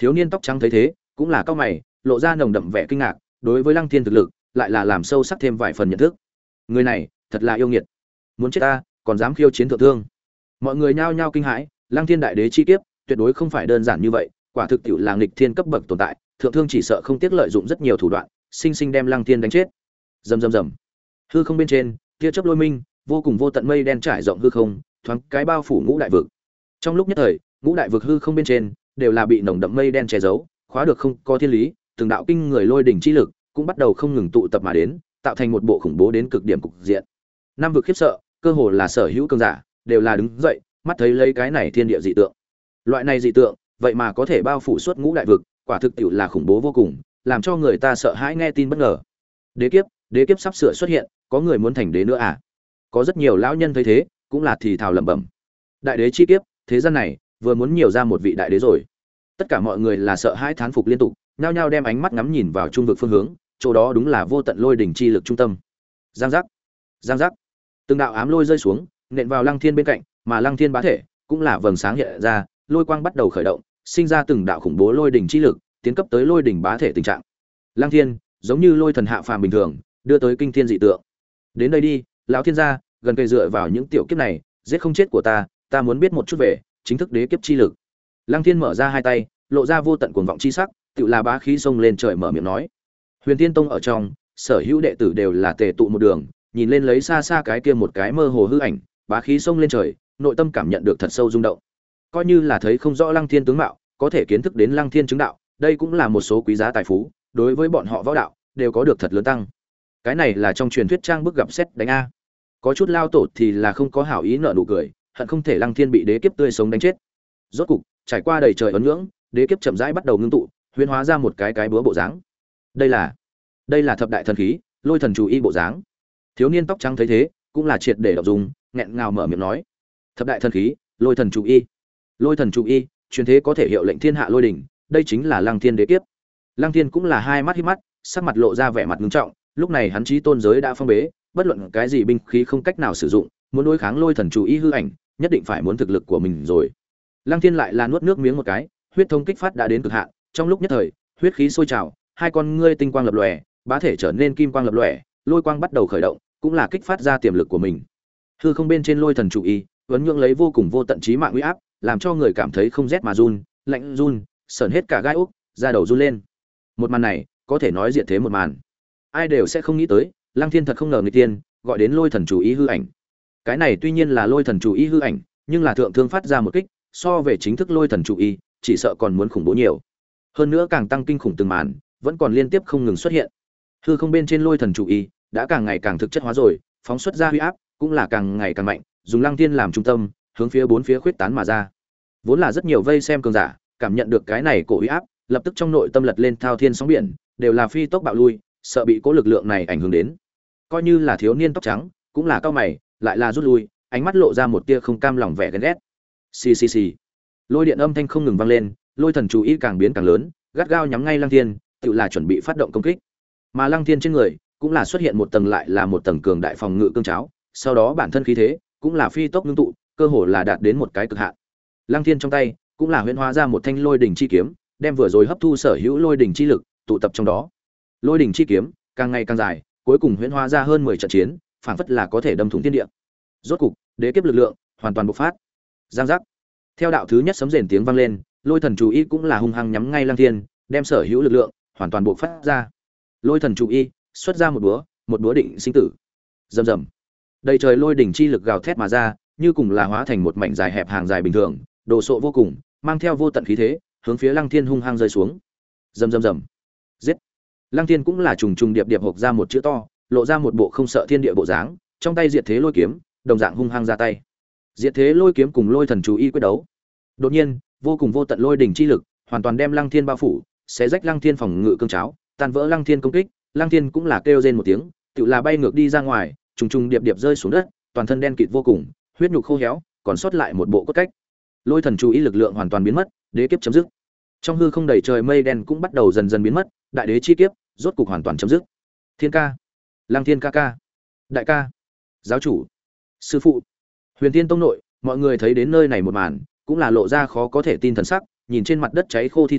Thiếu niên tóc trắng thấy thế, cũng là cau mày, lộ ra nồng đậm vẻ kinh ngạc, đối với Lăng Thiên thực lực, lại là làm sâu sắc thêm vài phần nhận thức. Người này, thật là yêu nghiệt. Muốn chết ta, còn dám khiêu chiến thượng thương. Mọi người nhao nhao kinh hãi, Lăng Thiên đại đế chi kiếp, tuyệt đối không phải đơn giản như vậy, quả thực tiểu là nghịch thiên cấp bậc tồn tại, thượng thương chỉ sợ không tiếc lợi dụng rất nhiều thủ đoạn, sinh sinh đem Lăng Thiên đánh chết. Rầm rầm rầm. Hư không bên trên, tia chớp lôi minh, vô cùng vô tận mây đen trải rộng hư không, thoáng cái bao phủ ngũ đại vực. Trong lúc nhất thời, ngũ đại vực hư không bên trên đều là bị nồng đậm mây đen che giấu, khóa được không có thiên lý, từng đạo kinh người lôi đỉnh chi lực cũng bắt đầu không ngừng tụ tập mà đến, tạo thành một bộ khủng bố đến cực điểm cục diện. Năm vực khiếp sợ, cơ hồ là sở hữu cường giả đều là đứng dậy, mắt thấy lấy cái này thiên địa dị tượng. Loại này dị tượng, vậy mà có thể bao phủ suốt ngũ đại vực, quả thực tiệu là khủng bố vô cùng, làm cho người ta sợ hãi nghe tin bất ngờ. Đế kiếp, đế kiếp sắp sửa xuất hiện, có người muốn thành đế nữa à? Có rất nhiều lão nhân thấy thế, cũng là thì thào lẩm bẩm. Đại đế chi kiếp, thế gian này vừa muốn nhiều ra một vị đại đế rồi. Tất cả mọi người là sợ hãi thán phục liên tục, nhao nhao đem ánh mắt ngắm nhìn vào trung vực phương hướng, chỗ đó đúng là vô tận lôi đỉnh chi lực trung tâm. Giang giác, giang giác. Từng đạo ám lôi rơi xuống, nện vào Lăng Thiên bên cạnh, mà Lăng Thiên bá thể cũng là vầng sáng hiện ra, lôi quang bắt đầu khởi động, sinh ra từng đạo khủng bố lôi đỉnh chi lực, tiến cấp tới lôi đỉnh bá thể tình trạng. Lăng Thiên, giống như lôi thần hạ phàm bình thường, đưa tới kinh thiên dị tượng. Đến đây đi, lão thiên gia, gần cây dựa vào những tiểu kiếp này, giết không chết của ta, ta muốn biết một chút về chính thức đế kiếp chi lực. Lăng Thiên mở ra hai tay, lộ ra vô tận cuồng vọng chi sắc, tựu là bá khí xông lên trời mở miệng nói. Huyền Tiên Tông ở trong, sở hữu đệ tử đều là tề tụ một đường, nhìn lên lấy xa xa cái kia một cái mơ hồ hư ảnh, bá khí xông lên trời, nội tâm cảm nhận được thật sâu rung động. Coi như là thấy không rõ Lăng Thiên tướng mạo, có thể kiến thức đến Lăng Thiên chứng đạo, đây cũng là một số quý giá tài phú, đối với bọn họ võ đạo đều có được thật lớn tăng. Cái này là trong truyền thuyết trang bức gặp xét đánh a. Có chút lao tổ thì là không có hảo ý nợ nụ cười, hận không thể Lăng Thiên bị đế kiếp tươi sống đánh chết. Rốt cục, trải qua đầy trời ấn ngưỡng, đế kiếp chậm rãi bắt đầu ngưng tụ, huyễn hóa ra một cái cái búa bộ dáng. Đây là, đây là thập đại thần khí, lôi thần chủ y bộ dáng. Thiếu niên tóc trắng thấy thế, cũng là triệt để động dung, nghẹn ngào mở miệng nói: "Thập đại thần khí, lôi thần chủ y." Lôi thần chủ y, truyền thế có thể hiệu lệnh thiên hạ lôi đỉnh, đây chính là Lăng Thiên đế kiếp. Lăng Thiên cũng là hai mắt híp mắt, sắc mặt lộ ra vẻ mặt nghiêm trọng, lúc này hắn chí tôn giới đã phong bế, bất luận cái gì binh khí không cách nào sử dụng, muốn đối kháng lôi thần chủ y hư ảnh, nhất định phải muốn thực lực của mình rồi. Lăng Thiên lại là nuốt nước miếng một cái, huyết thống kích phát đã đến cực hạn, trong lúc nhất thời, huyết khí sôi trào, hai con ngươi tinh quang lập lòe, bá thể trở nên kim quang lập lòe, lôi quang bắt đầu khởi động, cũng là kích phát ra tiềm lực của mình. Hư không bên trên lôi thần chủ y, vẫn nhượng lấy vô cùng vô tận chí mạng uy áp, làm cho người cảm thấy không rét mà run, lạnh run, sởn hết cả gai ốc, da đầu run lên. Một màn này, có thể nói diệt thế một màn. Ai đều sẽ không nghĩ tới, Lăng Thiên thật không ngờ người tiên, gọi đến lôi thần chủ y hư ảnh. Cái này tuy nhiên là lôi thần chủ y hư ảnh, nhưng là thượng thương phát ra một kích, so về chính thức lôi thần chủ y, chỉ sợ còn muốn khủng bố nhiều. Hơn nữa càng tăng kinh khủng từng màn, vẫn còn liên tiếp không ngừng xuất hiện. Hư không bên trên lôi thần chủ y đã càng ngày càng thực chất hóa rồi, phóng xuất ra uy áp cũng là càng ngày càng mạnh, dùng Lăng Thiên làm trung tâm, hướng phía bốn phía khuyết tán mà ra. Vốn là rất nhiều vây xem cường giả, cảm nhận được cái này cổ uy áp, lập tức trong nội tâm lật lên thao thiên sóng biển, đều là phi tốc bạo lui, sợ bị cố lực lượng này ảnh hưởng đến. Coi như là thiếu niên tóc trắng, cũng là cao mày, lại là rút lui, ánh mắt lộ ra một tia không cam lòng vẻ ghen ghét. Xì xì xì. Lôi điện âm thanh không ngừng vang lên, lôi thần chú ý càng biến càng lớn, gắt gao nhắm ngay Lăng Thiên, tự là chuẩn bị phát động công kích. Mà Lăng Thiên trên người cũng là xuất hiện một tầng lại là một tầng cường đại phòng ngự cương cháo, sau đó bản thân khí thế cũng là phi tốc ngưng tụ, cơ hồ là đạt đến một cái cực hạn. Lăng Thiên trong tay cũng là huyễn hóa ra một thanh lôi đỉnh chi kiếm, đem vừa rồi hấp thu sở hữu lôi đỉnh chi lực tụ tập trong đó. Lôi đỉnh chi kiếm càng ngày càng dài, cuối cùng huyễn hóa ra hơn mười trận chiến, phảng phất là có thể đâm thủng thiên địa. Rốt cục, đế kiếp lực lượng hoàn toàn bộc phát. Giang giác. Theo đạo thứ nhất sấm rền tiếng vang lên, lôi thần chủ y cũng là hung hăng nhắm ngay Lăng Thiên, đem sở hữu lực lượng hoàn toàn bộc phát ra. Lôi thần chủ y xuất ra một búa, một búa định sinh tử. Rầm rầm. Đầy trời lôi đỉnh chi lực gào thét mà ra, như cùng là hóa thành một mảnh dài hẹp hàng dài bình thường, đồ sộ vô cùng, mang theo vô tận khí thế, hướng phía Lăng Thiên hung hăng rơi xuống. Rầm rầm rầm. Giết. Lăng Thiên cũng là trùng trùng điệp điệp hộc ra một chữ to, lộ ra một bộ không sợ thiên địa bộ dáng, trong tay diệt thế lôi kiếm, đồng dạng hung hăng ra tay. Diệt thế lôi kiếm cùng lôi thần chú y quyết đấu. Đột nhiên, vô cùng vô tận lôi đỉnh chi lực, hoàn toàn đem Lăng Thiên bao phủ, xé rách Lăng Thiên phòng ngự cương cháo, tan vỡ Lăng Thiên công kích, Lăng Thiên cũng là kêu rên một tiếng, tựa là bay ngược đi ra ngoài, trùng trùng điệp điệp rơi xuống đất, toàn thân đen kịt vô cùng, huyết nhục khô héo, còn sót lại một bộ cốt cách. Lôi thần chú ý lực lượng hoàn toàn biến mất, đế kiếp chấm dứt. Trong hư không đầy trời mây đen cũng bắt đầu dần dần biến mất, đại đế chi kiếp rốt cục hoàn toàn chấm dứt. Thiên ca, Lăng Thiên ca ca, đại ca, giáo chủ, sư phụ, Huyền Tiên Tông nội, mọi người thấy đến nơi này một màn, cũng là lộ ra khó có thể tin thần sắc, nhìn trên mặt đất cháy khô thi thể,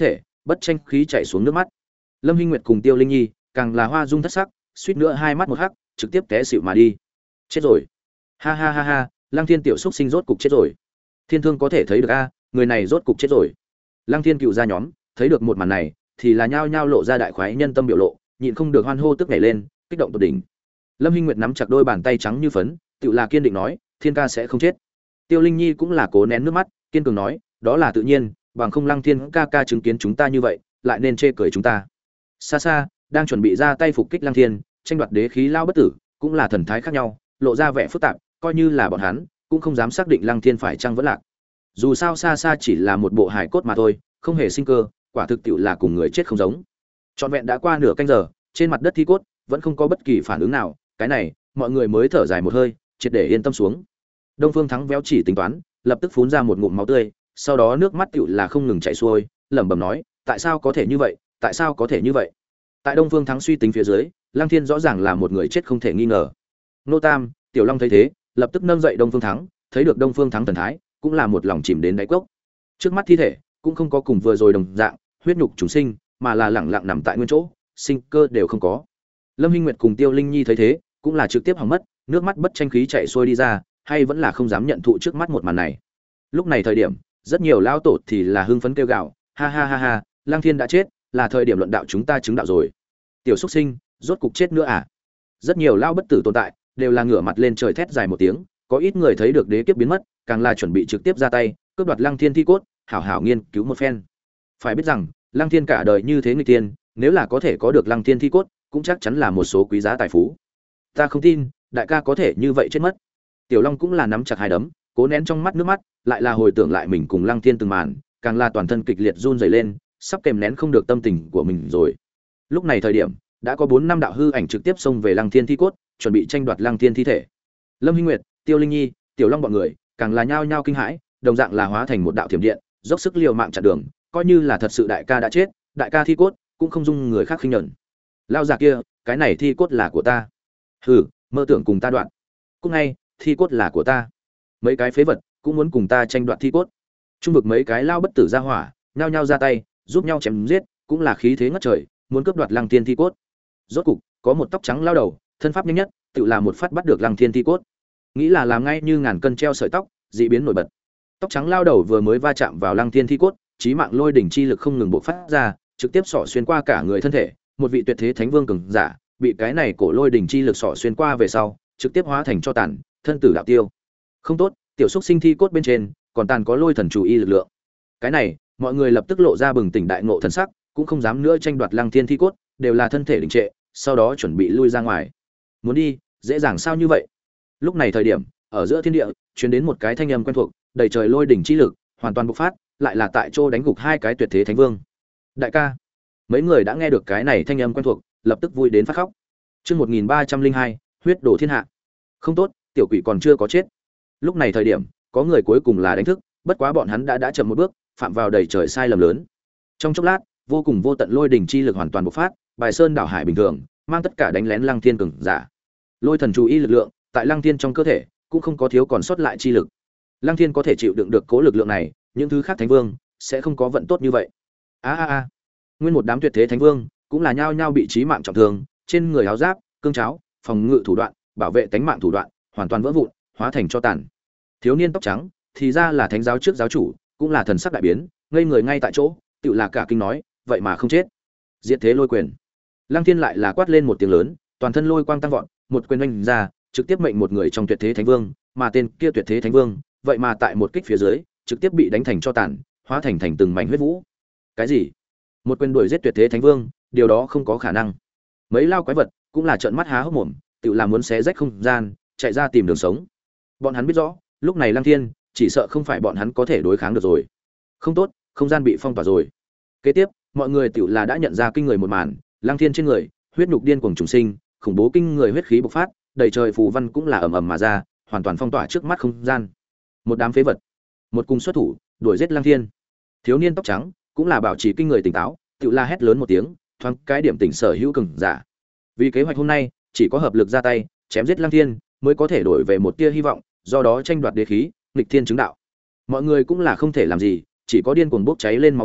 bất tranh khí chảy xuống nước mắt. Lâm Hinh Nguyệt cùng Tiêu Linh Nhi càng là hoa dung thất sắc, suýt nữa hai mắt một hắc, trực tiếp té xỉu mà đi. Chết rồi. Ha ha ha ha, Lăng Thiên tiểu xúc sinh rốt cục chết rồi. Thiên Thương có thể thấy được a, người này rốt cục chết rồi. Lăng Thiên cựu gia nhóm, thấy được một màn này, thì là nhao nhao lộ ra đại khoái nhân tâm biểu lộ, nhịn không được hoan hô tức nhảy lên, kích động tột đỉnh. Lâm Hinh Nguyệt nắm chặt đôi bàn tay trắng như phấn, tựu là kiên định nói, Thiên ca sẽ không chết. Tiêu Linh Nhi cũng là cố nén nước mắt, kiên cường nói, đó là tự nhiên, bằng không Lăng Thiên ca ca chứng kiến chúng ta như vậy, lại nên chê cười chúng ta. Xa xa, đang chuẩn bị ra tay phục kích Lăng Thiên, tranh đoạt đế khí lao bất tử, cũng là thần thái khác nhau, lộ ra vẻ phức tạp, coi như là bọn hắn, cũng không dám xác định Lăng Thiên phải chăng vẫn lạc. Dù sao xa xa chỉ là một bộ hài cốt mà thôi, không hề sinh cơ, quả thực tiệu là cùng người chết không giống. Trọn vẹn đã qua nửa canh giờ, trên mặt đất thi cốt vẫn không có bất kỳ phản ứng nào, cái này, mọi người mới thở dài một hơi, triệt để yên tâm xuống. Đông Phương Thắng véo chỉ tính toán, lập tức phun ra một ngụm máu tươi, sau đó nước mắt tiệu là không ngừng chảy xuôi, lẩm bẩm nói, tại sao có thể như vậy, tại sao có thể như vậy? Tại Đông Phương Thắng suy tính phía dưới, Lăng Thiên rõ ràng là một người chết không thể nghi ngờ. Nô Tam, Tiểu Long thấy thế, lập tức nâng dậy Đông Phương Thắng, thấy được Đông Phương Thắng thần thái, cũng là một lòng chìm đến đáy cốc. Trước mắt thi thể cũng không có cùng vừa rồi đồng dạng, huyết nhục chúng sinh, mà là lẳng lặng nằm tại nguyên chỗ, sinh cơ đều không có. Lâm Hinh Nguyệt cùng Tiêu Linh Nhi thấy thế, cũng là trực tiếp hỏng mất, nước mắt bất tranh khí chảy xuôi đi ra, hay vẫn là không dám nhận thụ trước mắt một màn này. Lúc này thời điểm, rất nhiều lao tổ thì là hưng phấn kêu gào, ha ha ha ha, Lăng Thiên đã chết, là thời điểm luận đạo chúng ta chứng đạo rồi. Tiểu xuất sinh, rốt cục chết nữa à? Rất nhiều lao bất tử tồn tại, đều là ngửa mặt lên trời thét dài một tiếng, có ít người thấy được đế kiếp biến mất, càng là chuẩn bị trực tiếp ra tay, cướp đoạt Lăng Thiên thi cốt, hảo hảo nghiên cứu một phen. Phải biết rằng, Lăng Thiên cả đời như thế người tiên, nếu là có thể có được Lăng Thiên thi cốt, cũng chắc chắn là một số quý giá tài phú. Ta không tin, đại ca có thể như vậy chết mất. Tiểu Long cũng là nắm chặt hai đấm, cố nén trong mắt nước mắt, lại là hồi tưởng lại mình cùng Lăng Thiên từng màn, càng là toàn thân kịch liệt run rẩy lên, sắp kèm nén không được tâm tình của mình rồi. Lúc này thời điểm, đã có bốn năm đạo hư ảnh trực tiếp xông về Lăng Thiên thi cốt, chuẩn bị tranh đoạt Lăng Thiên thi thể. Lâm Hinh Nguyệt, Tiêu Linh Nhi, Tiểu Long bọn người, càng là nhao nhao kinh hãi, đồng dạng là hóa thành một đạo thiểm điện, dốc sức liều mạng chặn đường, coi như là thật sự đại ca đã chết, đại ca thi cốt cũng không dung người khác khinh nhẫn. Lao già kia, cái này thi cốt là của ta. Hừ, mơ tưởng cùng ta đoạn. Cũng ngay, thi cốt là của ta. Mấy cái phế vật cũng muốn cùng ta tranh đoạt thi cốt. Trung vực mấy cái lao bất tử ra hỏa, nhao nhao ra tay, giúp nhau chém giết, cũng là khí thế ngất trời, muốn cướp đoạt Lăng Thiên thi cốt. Rốt cục, có một tóc trắng lao đầu, thân pháp nhanh nhất, tự là một phát bắt được Lăng Thiên thi cốt. Nghĩ là làm ngay như ngàn cân treo sợi tóc, dị biến nổi bật. Tóc trắng lao đầu vừa mới va chạm vào Lăng Thiên thi cốt, chí mạng lôi đỉnh chi lực không ngừng bộc phát ra, trực tiếp xỏ xuyên qua cả người thân thể, một vị tuyệt thế thánh vương cường giả, bị cái này cổ lôi đỉnh chi lực xỏ xuyên qua về sau, trực tiếp hóa thành cho tàn, thân tử đạo tiêu. Không tốt, tiểu xúc sinh thi cốt bên trên, còn tàn có lôi thần chủ y lực lượng. Cái này, mọi người lập tức lộ ra bừng tỉnh đại ngộ thần sắc, cũng không dám nữa tranh đoạt Lăng Thiên thi cốt, đều là thân thể đình trệ, sau đó chuẩn bị lui ra ngoài. Muốn đi, dễ dàng sao như vậy? Lúc này thời điểm, ở giữa thiên địa, truyền đến một cái thanh âm quen thuộc, đầy trời lôi đỉnh chi lực, hoàn toàn bộc phát, lại là tại chỗ đánh gục hai cái tuyệt thế thánh vương. Đại ca, mấy người đã nghe được cái này thanh âm quen thuộc, lập tức vui đến phát khóc. Chương một nghìn ba trăm linh hai, huyết đổ thiên hạ. Không tốt, tiểu quỷ còn chưa có chết. Lúc này thời điểm, có người cuối cùng là đánh thức, bất quá bọn hắn đã đã chậm một bước, phạm vào đầy trời sai lầm lớn. Trong chốc lát, vô cùng vô tận lôi đỉnh chi lực hoàn toàn bộc phát, bài sơn đảo hải bình thường, mang tất cả đánh lén Lăng Thiên cường giả. Lôi thần chú ý lực lượng, tại Lăng Thiên trong cơ thể, cũng không có thiếu còn sót lại chi lực. Lăng Thiên có thể chịu đựng được cố lực lượng này, những thứ khác thánh vương sẽ không có vận tốt như vậy. A a a. Nguyên một đám tuyệt thế thánh vương, cũng là nhao nhao bị chí mạng trọng thương, trên người áo giáp, cương cháo, phòng ngự thủ đoạn, bảo vệ tánh mạng thủ đoạn, hoàn toàn vỡ vụn, hóa thành cho tàn. Thiếu niên tóc trắng, thì ra là thánh giáo trước giáo chủ, cũng là thần sắc đại biến, ngây người ngay tại chỗ, tựu là cả kinh nói, vậy mà không chết. Diệt thế lôi quyền. Lăng Thiên lại là quát lên một tiếng lớn, toàn thân lôi quang tăng vọt, một quyền oanh ra, trực tiếp mệnh một người trong tuyệt thế thánh vương, mà tên kia tuyệt thế thánh vương, vậy mà tại một kích phía dưới, trực tiếp bị đánh thành cho tàn, hóa thành thành từng mảnh huyết vũ. Cái gì? Một quyền đuổi giết tuyệt thế thánh vương, điều đó không có khả năng. Mấy lao quái vật cũng là trợn mắt há hốc mồm, tự làm muốn xé rách không gian, chạy ra tìm đường sống. Bọn hắn biết rõ, lúc này Lăng Thiên, chỉ sợ không phải bọn hắn có thể đối kháng được rồi. Không tốt, không gian bị phong tỏa rồi. Kế tiếp, mọi người tự là đã nhận ra kinh người một màn, Lăng Thiên trên người, huyết nhục điên cuồng trùng sinh, khủng bố kinh người huyết khí bộc phát, đầy trời phù văn cũng là ầm ầm mà ra, hoàn toàn phong tỏa trước mắt không gian. Một đám phế vật, một cung xuất thủ, đuổi giết Lăng Thiên. Thiếu niên tóc trắng cũng là bảo trì kinh người tỉnh táo, tự la hét lớn một tiếng, thoáng cái điểm tỉnh sở hữu cường giả. Vì kế hoạch hôm nay, chỉ có hợp lực ra tay, chém giết Lăng Thiên, mới có thể đổi về một tia hy vọng, do đó tranh đoạt đế khí, nghịch thiên chứng đạo. Mọi người cũng là không thể làm gì, chỉ có điên cuồng bốc cháy lên máu tươi,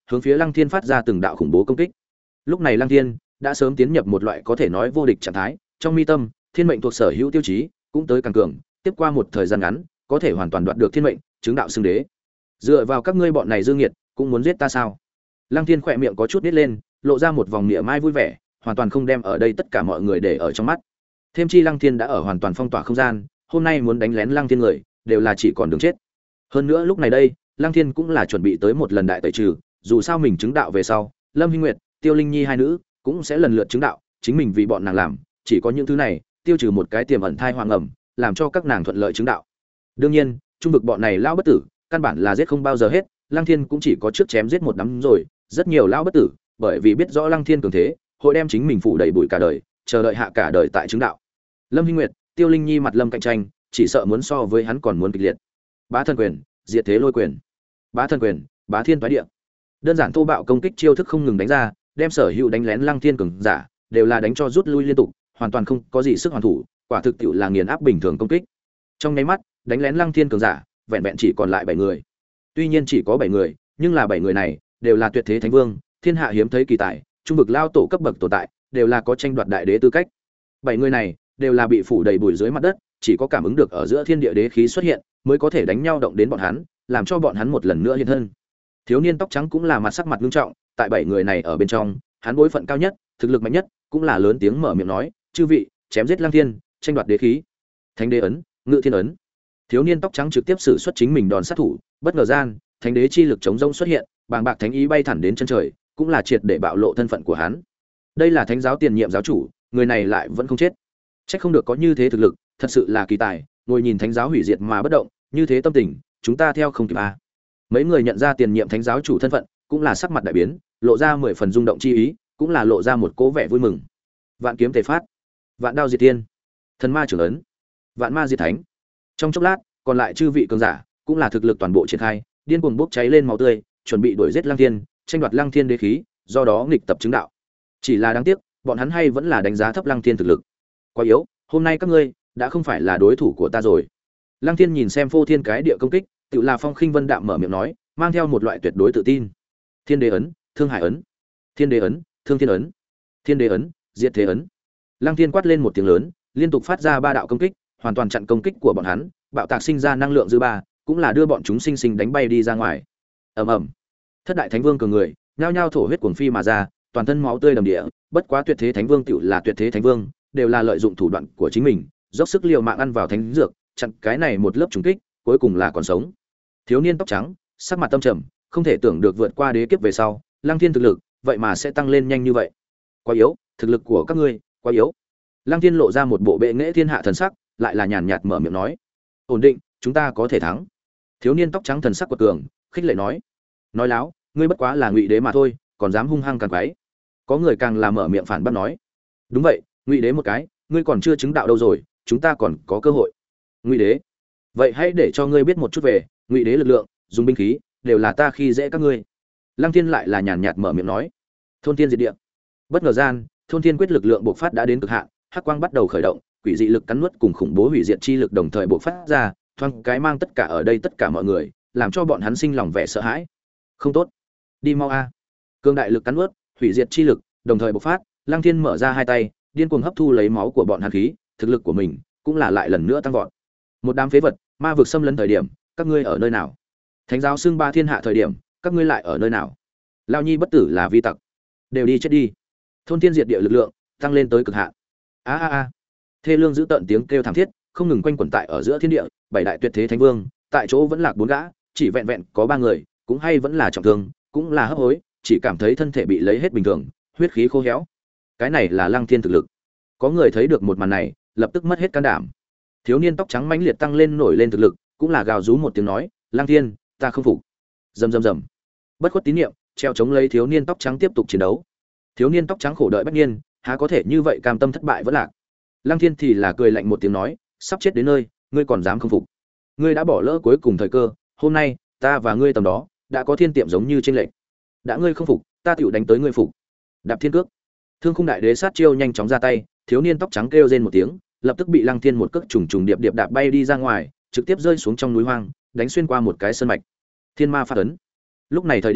hướng phía Lăng Thiên phát ra từng đạo khủng bố công kích. Lúc này Lăng Thiên đã sớm tiến nhập một loại có thể nói vô địch trạng thái, trong mi tâm, thiên mệnh thuộc sở hữu tiêu chí cũng tới càng cường, tiếp qua một thời gian ngắn, có thể hoàn toàn đoạt được thiên mệnh, chứng đạo xưng đế. Dựa vào các ngươi bọn này dương nghiệt, cũng muốn giết ta sao? Lăng Thiên khỏe miệng có chút nít lên, lộ ra một vòng mỉa mai vui vẻ, hoàn toàn không đem ở đây tất cả mọi người để ở trong mắt. Thêm chi Lăng Thiên đã ở hoàn toàn phong tỏa không gian, hôm nay muốn đánh lén Lăng Thiên người, đều là chỉ còn đường chết. Hơn nữa lúc này đây, Lăng Thiên cũng là chuẩn bị tới một lần đại tẩy trừ, dù sao mình chứng đạo về sau, Lâm Hinh Nguyệt, Tiêu Linh Nhi hai nữ cũng sẽ lần lượt chứng đạo, chính mình vì bọn nàng làm, chỉ có những thứ này, tiêu trừ một cái tiềm ẩn thai hoang ẩm, làm cho các nàng thuận lợi chứng đạo. Đương nhiên, trung vực bọn này lão bất tử, căn bản là giết không bao giờ hết, Lăng Thiên cũng chỉ có trước chém giết một đám rồi, rất nhiều lão bất tử, bởi vì biết rõ Lăng Thiên cường thế, hội đem chính mình phủ đầy bụi cả đời, chờ đợi hạ cả đời tại chứng đạo. Lâm Hinh Nguyệt, Tiêu Linh Nhi mặt lâm cạnh tranh, chỉ sợ muốn so với hắn còn muốn kịch liệt. Bá thân quyền, diệt thế lôi quyền. Bá thân quyền, bá thiên toái địa. Đơn giản thô bạo công kích chiêu thức không ngừng đánh ra, đem sở hữu đánh lén Lăng Thiên cường giả, đều là đánh cho rút lui liên tục, hoàn toàn không có gì sức hoàn thủ, quả thực tiệu là nghiền áp bình thường công kích. Trong nháy mắt, đánh lén Lăng Thiên cường giả, vẹn vẹn chỉ còn lại bảy người. Tuy nhiên chỉ có bảy người, nhưng là bảy người này đều là tuyệt thế thánh vương, thiên hạ hiếm thấy kỳ tài, trung vực lao tổ cấp bậc tồn tại, đều là có tranh đoạt đại đế tư cách. Bảy người này đều là bị phủ đầy bụi dưới mặt đất, chỉ có cảm ứng được ở giữa thiên địa đế khí xuất hiện, mới có thể đánh nhau động đến bọn hắn, làm cho bọn hắn một lần nữa hiện thân. Thiếu niên tóc trắng cũng là mặt sắc mặt nghiêm trọng, tại bảy người này ở bên trong, hắn bối phận cao nhất, thực lực mạnh nhất, cũng là lớn tiếng mở miệng nói, "Chư vị, chém giết Lăng Thiên, tranh đoạt đế khí." Thánh đế ấn, Ngự thiên ấn. Thiếu niên tóc trắng trực tiếp sử xuất chính mình đòn sát thủ, bất ngờ gian, thánh đế chi lực chống rông xuất hiện, bàng bạc thánh ý bay thẳng đến chân trời, cũng là triệt để bạo lộ thân phận của hắn. Đây là thánh giáo tiền nhiệm giáo chủ, người này lại vẫn không chết. Chắc không được có như thế thực lực, thật sự là kỳ tài, ngồi nhìn thánh giáo hủy diệt mà bất động, như thế tâm tình, chúng ta theo không kịp a. Mấy người nhận ra tiền nhiệm thánh giáo chủ thân phận, cũng là sắc mặt đại biến, lộ ra mười phần rung động chi ý, cũng là lộ ra một cố vẻ vui mừng. Vạn kiếm tề phát, vạn đao diệt thiên, thần ma trưởng ấn, vạn ma diệt thánh. Trong chốc lát, còn lại chư vị cường giả, cũng là thực lực toàn bộ triển khai, điên cuồng bốc cháy lên máu tươi, chuẩn bị đuổi giết Lăng Thiên, tranh đoạt Lăng Thiên đế khí, do đó nghịch tập chứng đạo. Chỉ là đáng tiếc, bọn hắn hay vẫn là đánh giá thấp Lăng Thiên thực lực. Quá yếu, hôm nay các ngươi đã không phải là đối thủ của ta rồi. Lăng Thiên nhìn xem phô thiên cái địa công kích, tự là phong khinh vân đạm mở miệng nói, mang theo một loại tuyệt đối tự tin. Thiên đế ấn, Thương Hải ấn. Thiên đế ấn, Thương Thiên ấn. Thiên đế ấn, Diệt thế ấn. Lăng Thiên quát lên một tiếng lớn, liên tục phát ra ba đạo công kích, hoàn toàn chặn công kích của bọn hắn, bạo tạc sinh ra năng lượng dư ba, cũng là đưa bọn chúng sinh sinh đánh bay đi ra ngoài. Ầm ầm. Thất đại thánh vương cường người, nhao nhao thổ huyết cuồng phi mà ra, toàn thân máu tươi đầm địa, bất quá tuyệt thế thánh vương tiểu là tuyệt thế thánh vương, đều là lợi dụng thủ đoạn của chính mình, dốc sức liều mạng ăn vào thánh dược, chặn cái này một lớp trùng kích, cuối cùng là còn sống. Thiếu niên tóc trắng, sắc mặt tâm trầm, không thể tưởng được vượt qua đế kiếp về sau, Lăng Thiên thực lực, vậy mà sẽ tăng lên nhanh như vậy. Quá yếu, thực lực của các ngươi quá yếu. Lăng Thiên lộ ra một bộ bệ nghệ thiên hạ thần sắc, lại là nhàn nhạt mở miệng nói, ổn định, chúng ta có thể thắng. Thiếu niên tóc trắng thần sắc quật cường, khích lệ nói, nói láo, ngươi bất quá là ngụy đế mà thôi, còn dám hung hăng càng quái. Có người càng là mở miệng phản bác nói, đúng vậy, ngụy đế một cái, ngươi còn chưa chứng đạo đâu rồi, chúng ta còn có cơ hội. Ngụy đế, vậy hãy để cho ngươi biết một chút về ngụy đế lực lượng, dùng binh khí, đều là ta khi dễ các ngươi. Lăng Thiên lại là nhàn nhạt mở miệng nói, thôn thiên diệt địa. Bất ngờ gian, thôn thiên quyết lực lượng bộc phát đã đến cực hạn, hắc quang bắt đầu khởi động, quỷ dị lực cắn nuốt cùng khủng bố hủy diệt chi lực đồng thời bộc phát ra, thoáng cái mang tất cả ở đây tất cả mọi người, làm cho bọn hắn sinh lòng vẻ sợ hãi. Không tốt, đi mau a. Cương đại lực cắn nuốt, hủy diệt chi lực đồng thời bộc phát, Lăng Thiên mở ra hai tay, điên cuồng hấp thu lấy máu của bọn hắn khí, thực lực của mình cũng là lại lần nữa tăng vọt. Một đám phế vật, ma vực xâm lấn thời điểm, các ngươi ở nơi nào? Thánh giáo xưng ba thiên hạ thời điểm, các ngươi lại ở nơi nào? Lao nhi bất tử là vi tặc, đều đi chết đi. Thôn thiên diệt địa lực lượng tăng lên tới cực hạn. A a a. Thê lương giữ tận tiếng kêu thảm thiết, không ngừng quanh quẩn tại ở giữa thiên địa, bảy đại tuyệt thế thánh vương, tại chỗ vẫn lạc bốn gã, chỉ vẹn vẹn có ba người, cũng hay vẫn là trọng thương, cũng là hấp hối, chỉ cảm thấy thân thể bị lấy hết bình thường, huyết khí khô héo. Cái này là Lăng Thiên thực lực. Có người thấy được một màn này, lập tức mất hết can đảm. Thiếu niên tóc trắng mãnh liệt tăng lên nổi lên thực lực, cũng là gào rú một tiếng nói, Lăng Thiên, ta không phục. Rầm rầm rầm. Bất khuất tín niệm, treo chống lấy thiếu niên tóc trắng tiếp tục chiến đấu. Thiếu niên tóc trắng khổ đợi bách niên, há có thể như vậy cam tâm thất bại vẫn lạc. Lăng Thiên thì là cười lạnh một tiếng nói, sắp chết đến nơi, ngươi còn dám không phục? Ngươi đã bỏ lỡ cuối cùng thời cơ, hôm nay, ta và ngươi tầm đó, đã có thiên tiệm giống như trên lệnh. Đã ngươi không phục, ta tiểu đánh tới ngươi phục. Đạp thiên cước. Thương khung đại đế sát chiêu nhanh chóng ra tay, thiếu niên tóc trắng kêu rên một tiếng, lập tức bị Lăng Thiên một cước trùng trùng điệp điệp đạp bay đi ra ngoài, trực tiếp rơi xuống trong núi hoang, đánh xuyên qua một cái sơn mạch. Thiên ma phát ấn. Lúc này thời điểm,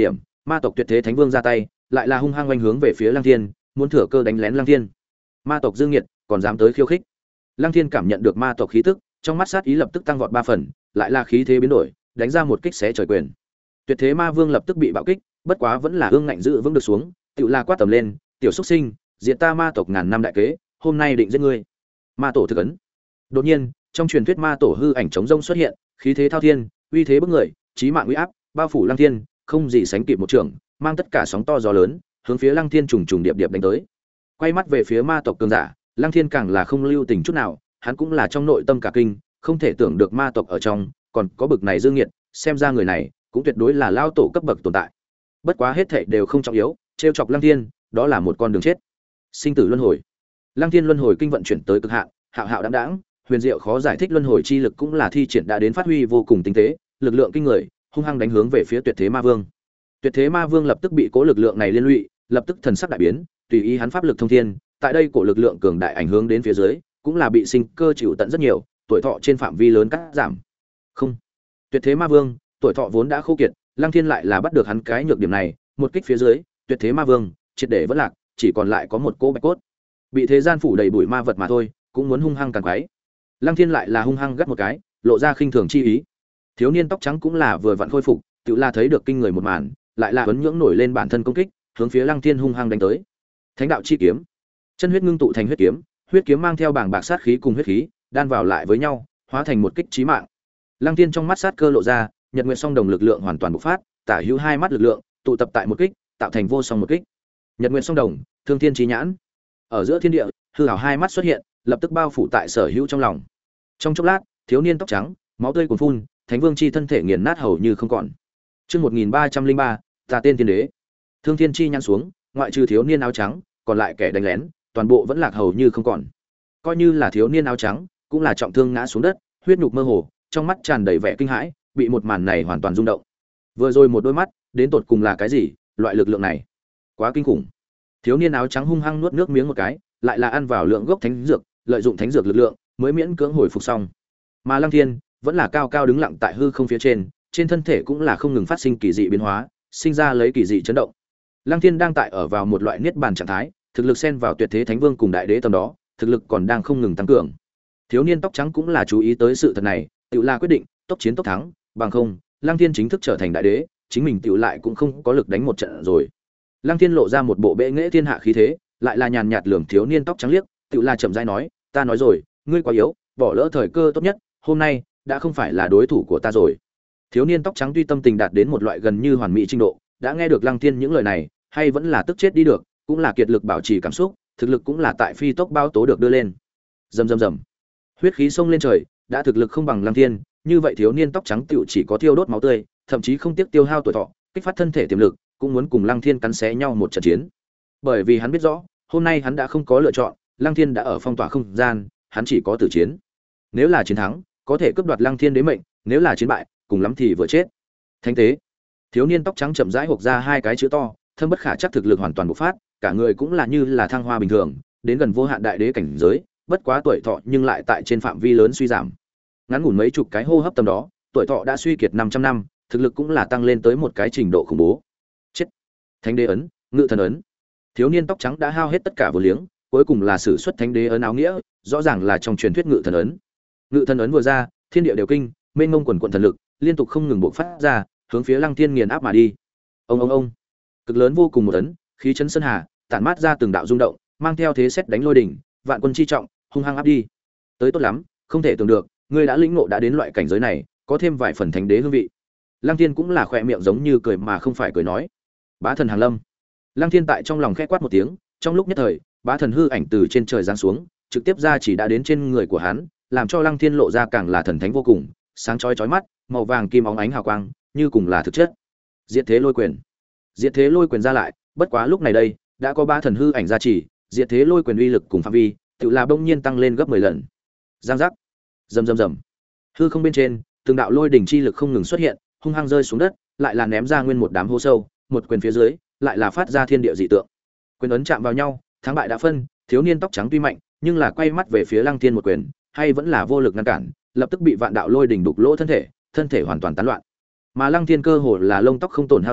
Ma tộc Tuyệt Thế Thánh Vương ra tay, lại là hung hăng oanh hướng về phía Lăng Thiên, muốn thừa cơ đánh lén Lăng Thiên. Ma tộc Dương Nghiệt còn dám tới khiêu khích. Lăng Thiên cảm nhận được ma tộc khí tức, trong mắt sát ý lập tức tăng vọt ba phần, lại là khí thế biến đổi, đánh ra một kích xé trời quyền. Tuyệt Thế Ma Vương lập tức bị bạo kích, bất quá vẫn là ương ngạnh giữ vững được xuống, tựu la quát tầm lên, "Tiểu xuất sinh, diệt ta ma tộc ngàn năm đại kế, hôm nay định giết ngươi." Ma tổ thực ấn. Đột nhiên, trong truyền thuyết ma tổ hư ảnh chống rông xuất hiện, khí thế thao thiên, uy thế bức người, chí mạng uy áp, bao phủ Lăng Thiên, không gì sánh kịp một trường, mang tất cả sóng to gió lớn, hướng phía Lăng Thiên trùng trùng điệp điệp đánh tới. Quay mắt về phía ma tộc cường giả, Lăng Thiên càng là không lưu tình chút nào, hắn cũng là trong nội tâm cả kinh, không thể tưởng được ma tộc ở trong còn có bực này dương nghiệt, xem ra người này cũng tuyệt đối là lao tổ cấp bậc tồn tại. Bất quá hết thảy đều không trọng yếu, trêu chọc Lăng Thiên, đó là một con đường chết. Sinh tử luân hồi. Lăng Thiên luân hồi kinh vận chuyển tới cực hạn, hạo hạo đãng đãng, huyền diệu khó giải thích luân hồi chi lực cũng là thi triển đã đến phát huy vô cùng tinh tế, lực lượng kinh người, hung hăng đánh hướng về phía Tuyệt Thế Ma Vương. Tuyệt Thế Ma Vương lập tức bị cố lực lượng này liên lụy, lập tức thần sắc đại biến, tùy ý hắn pháp lực thông thiên, tại đây cổ lực lượng cường đại ảnh hưởng đến phía dưới, cũng là bị sinh cơ chịu tận rất nhiều, tuổi thọ trên phạm vi lớn cắt giảm. Không, Tuyệt Thế Ma Vương, tuổi thọ vốn đã khô kiệt, Lăng Thiên lại là bắt được hắn cái nhược điểm này, một kích phía dưới, Tuyệt Thế Ma Vương triệt để vỡ lạc, chỉ còn lại có một cỗ bạch cốt. Bị thế gian phủ đầy bụi ma vật mà thôi, cũng muốn hung hăng càn quấy. Lăng Thiên lại là hung hăng gắt một cái, lộ ra khinh thường chi ý. Thiếu niên tóc trắng cũng là vừa vặn khôi phục, tự là thấy được kinh người một màn, lại là huấn nhưỡng nổi lên bản thân công kích, hướng phía Lăng Thiên hung hăng đánh tới. Thánh đạo chi kiếm, chân huyết ngưng tụ thành huyết kiếm, huyết kiếm mang theo bảng bạc sát khí cùng huyết khí, đan vào lại với nhau, hóa thành một kích chí mạng. Lăng Thiên trong mắt sát cơ lộ ra, Nhật Nguyệt Song Đồng lực lượng hoàn toàn bộc phát, tả hữu hai mắt lực lượng tụ tập tại một kích, tạo thành vô song một kích. Nhật Nguyệt Song Đồng, Thương Thiên Chí Nhãn. Ở giữa thiên địa, hư ảo hai mắt xuất hiện, lập tức bao phủ tại sở hữu trong lòng. Trong chốc lát, thiếu niên tóc trắng, máu tươi cuồn phun, Thánh Vương chi thân thể nghiền nát hầu như không còn. Chương một nghìn ba trăm linh ba, ta tên Thiên Đế. Thương Thiên Chi Nhãn xuống, ngoại trừ thiếu niên áo trắng, còn lại kẻ đánh lén, toàn bộ vẫn lạc hầu như không còn. Coi như là thiếu niên áo trắng, cũng là trọng thương ngã xuống đất, huyết nhục mơ hồ, trong mắt tràn đầy vẻ kinh hãi, bị một màn này hoàn toàn rung động. Vừa rồi một đôi mắt, đến tột cùng là cái gì, loại lực lượng này, quá kinh khủng. Thiếu niên áo trắng hung hăng nuốt nước miếng một cái, lại là ăn vào lượng gốc thánh dược, lợi dụng thánh dược lực lượng, mới miễn cưỡng hồi phục xong. Mà Lăng Thiên vẫn là cao cao đứng lặng tại hư không phía trên, trên thân thể cũng là không ngừng phát sinh kỳ dị biến hóa, sinh ra lấy kỳ dị chấn động. Lăng Thiên đang tại ở vào một loại niết bàn trạng thái, thực lực xen vào Tuyệt Thế Thánh Vương cùng Đại Đế tầm đó, thực lực còn đang không ngừng tăng cường. Thiếu niên tóc trắng cũng là chú ý tới sự thật này, tự là quyết định tốc chiến tốc thắng, bằng không, Lăng Thiên chính thức trở thành đại đế, chính mình tự lại cũng không có lực đánh một trận rồi. Lăng Thiên lộ ra một bộ bệ nghệ thiên hạ khí thế, lại là nhàn nhạt lườm thiếu niên tóc trắng liếc, tự là chậm rãi nói, ta nói rồi, ngươi quá yếu, bỏ lỡ thời cơ tốt nhất, hôm nay đã không phải là đối thủ của ta rồi. Thiếu niên tóc trắng tuy tâm tình đạt đến một loại gần như hoàn mỹ trình độ, đã nghe được Lăng Thiên những lời này, hay vẫn là tức chết đi được, cũng là kiệt lực bảo trì cảm xúc, thực lực cũng là tại phi tốc bao tố được đưa lên. Rầm rầm rầm. Huyết khí xông lên trời, đã thực lực không bằng Lăng Thiên, như vậy thiếu niên tóc trắng tựu chỉ có thiêu đốt máu tươi, thậm chí không tiếc tiêu hao tuổi thọ, kích phát thân thể tiềm lực, cũng muốn cùng Lăng Thiên cắn xé nhau một trận chiến. Bởi vì hắn biết rõ, hôm nay hắn đã không có lựa chọn, Lăng Thiên đã ở phong tỏa không gian, hắn chỉ có tử chiến. Nếu là chiến thắng, có thể cướp đoạt Lăng Thiên đế mệnh, nếu là chiến bại, cùng lắm thì vừa chết. Thánh tế. Thiếu niên tóc trắng chậm rãi hộc ra hai cái chữ to, thâm bất khả chắc thực lực hoàn toàn bộc phát, cả người cũng là như là thăng hoa bình thường, đến gần vô hạn đại đế cảnh giới, bất quá tuổi thọ nhưng lại tại trên phạm vi lớn suy giảm. Ngắn ngủn mấy chục cái hô hấp tầm đó, tuổi thọ đã suy kiệt 500 năm, thực lực cũng là tăng lên tới một cái trình độ khủng bố. Chết. Thánh đế ấn, ngự thần ấn. Thiếu niên tóc trắng đã hao hết tất cả vô liếng, cuối cùng là sử xuất thánh đế ấn áo nghĩa, rõ ràng là trong truyền thuyết ngự thần ấn. Ngự thần ấn vừa ra, thiên địa đều kinh, mênh mông quần quần thần lực, liên tục không ngừng bộc phát ra, hướng phía Lăng Thiên nghiền áp mà đi. Ông ông ông. Cực lớn vô cùng một ấn, khí chấn sơn hà, tản mát ra từng đạo rung động, mang theo thế sét đánh lôi đỉnh, vạn quân chi trọng, hung hăng áp đi. Tới tốt lắm, không thể tưởng được, ngươi đã lĩnh ngộ đã đến loại cảnh giới này, có thêm vài phần thánh đế hương vị. Lăng Thiên cũng là khỏe miệng giống như cười mà không phải cười nói. Bá thần hàng lâm. Lăng Thiên tại trong lòng khẽ quát một tiếng, trong lúc nhất thời, bá thần hư ảnh từ trên trời giáng xuống, trực tiếp ra chỉ đã đến trên người của hắn, làm cho Lăng Thiên lộ ra càng là thần thánh vô cùng, sáng chói chói mắt, màu vàng kim óng ánh hào quang, như cùng là thực chất. Diệt thế lôi quyền. Diệt thế lôi quyền ra lại, bất quá lúc này đây, đã có ba thần hư ảnh gia trì, diệt thế lôi quyền uy lực cùng phạm vi, tự là bỗng nhiên tăng lên gấp mười lần. Giang giác. Rầm rầm rầm. Hư không bên trên, từng đạo lôi đỉnh chi lực không ngừng xuất hiện, hung hăng rơi xuống đất, lại là ném ra nguyên một đám hố sâu, một quyền phía dưới, lại là phát ra thiên địa dị tượng. Quyền ấn chạm vào nhau, thắng bại đã phân, thiếu niên tóc trắng tuy mạnh, nhưng là quay mắt về phía Lăng Thiên một quyền, hay vẫn là vô lực ngăn cản, lập tức bị vạn đạo lôi đỉnh đục lỗ thân thể, thân thể hoàn toàn tán loạn. Mà Lăng Thiên cơ hồ là lông tóc không tổn hao gì,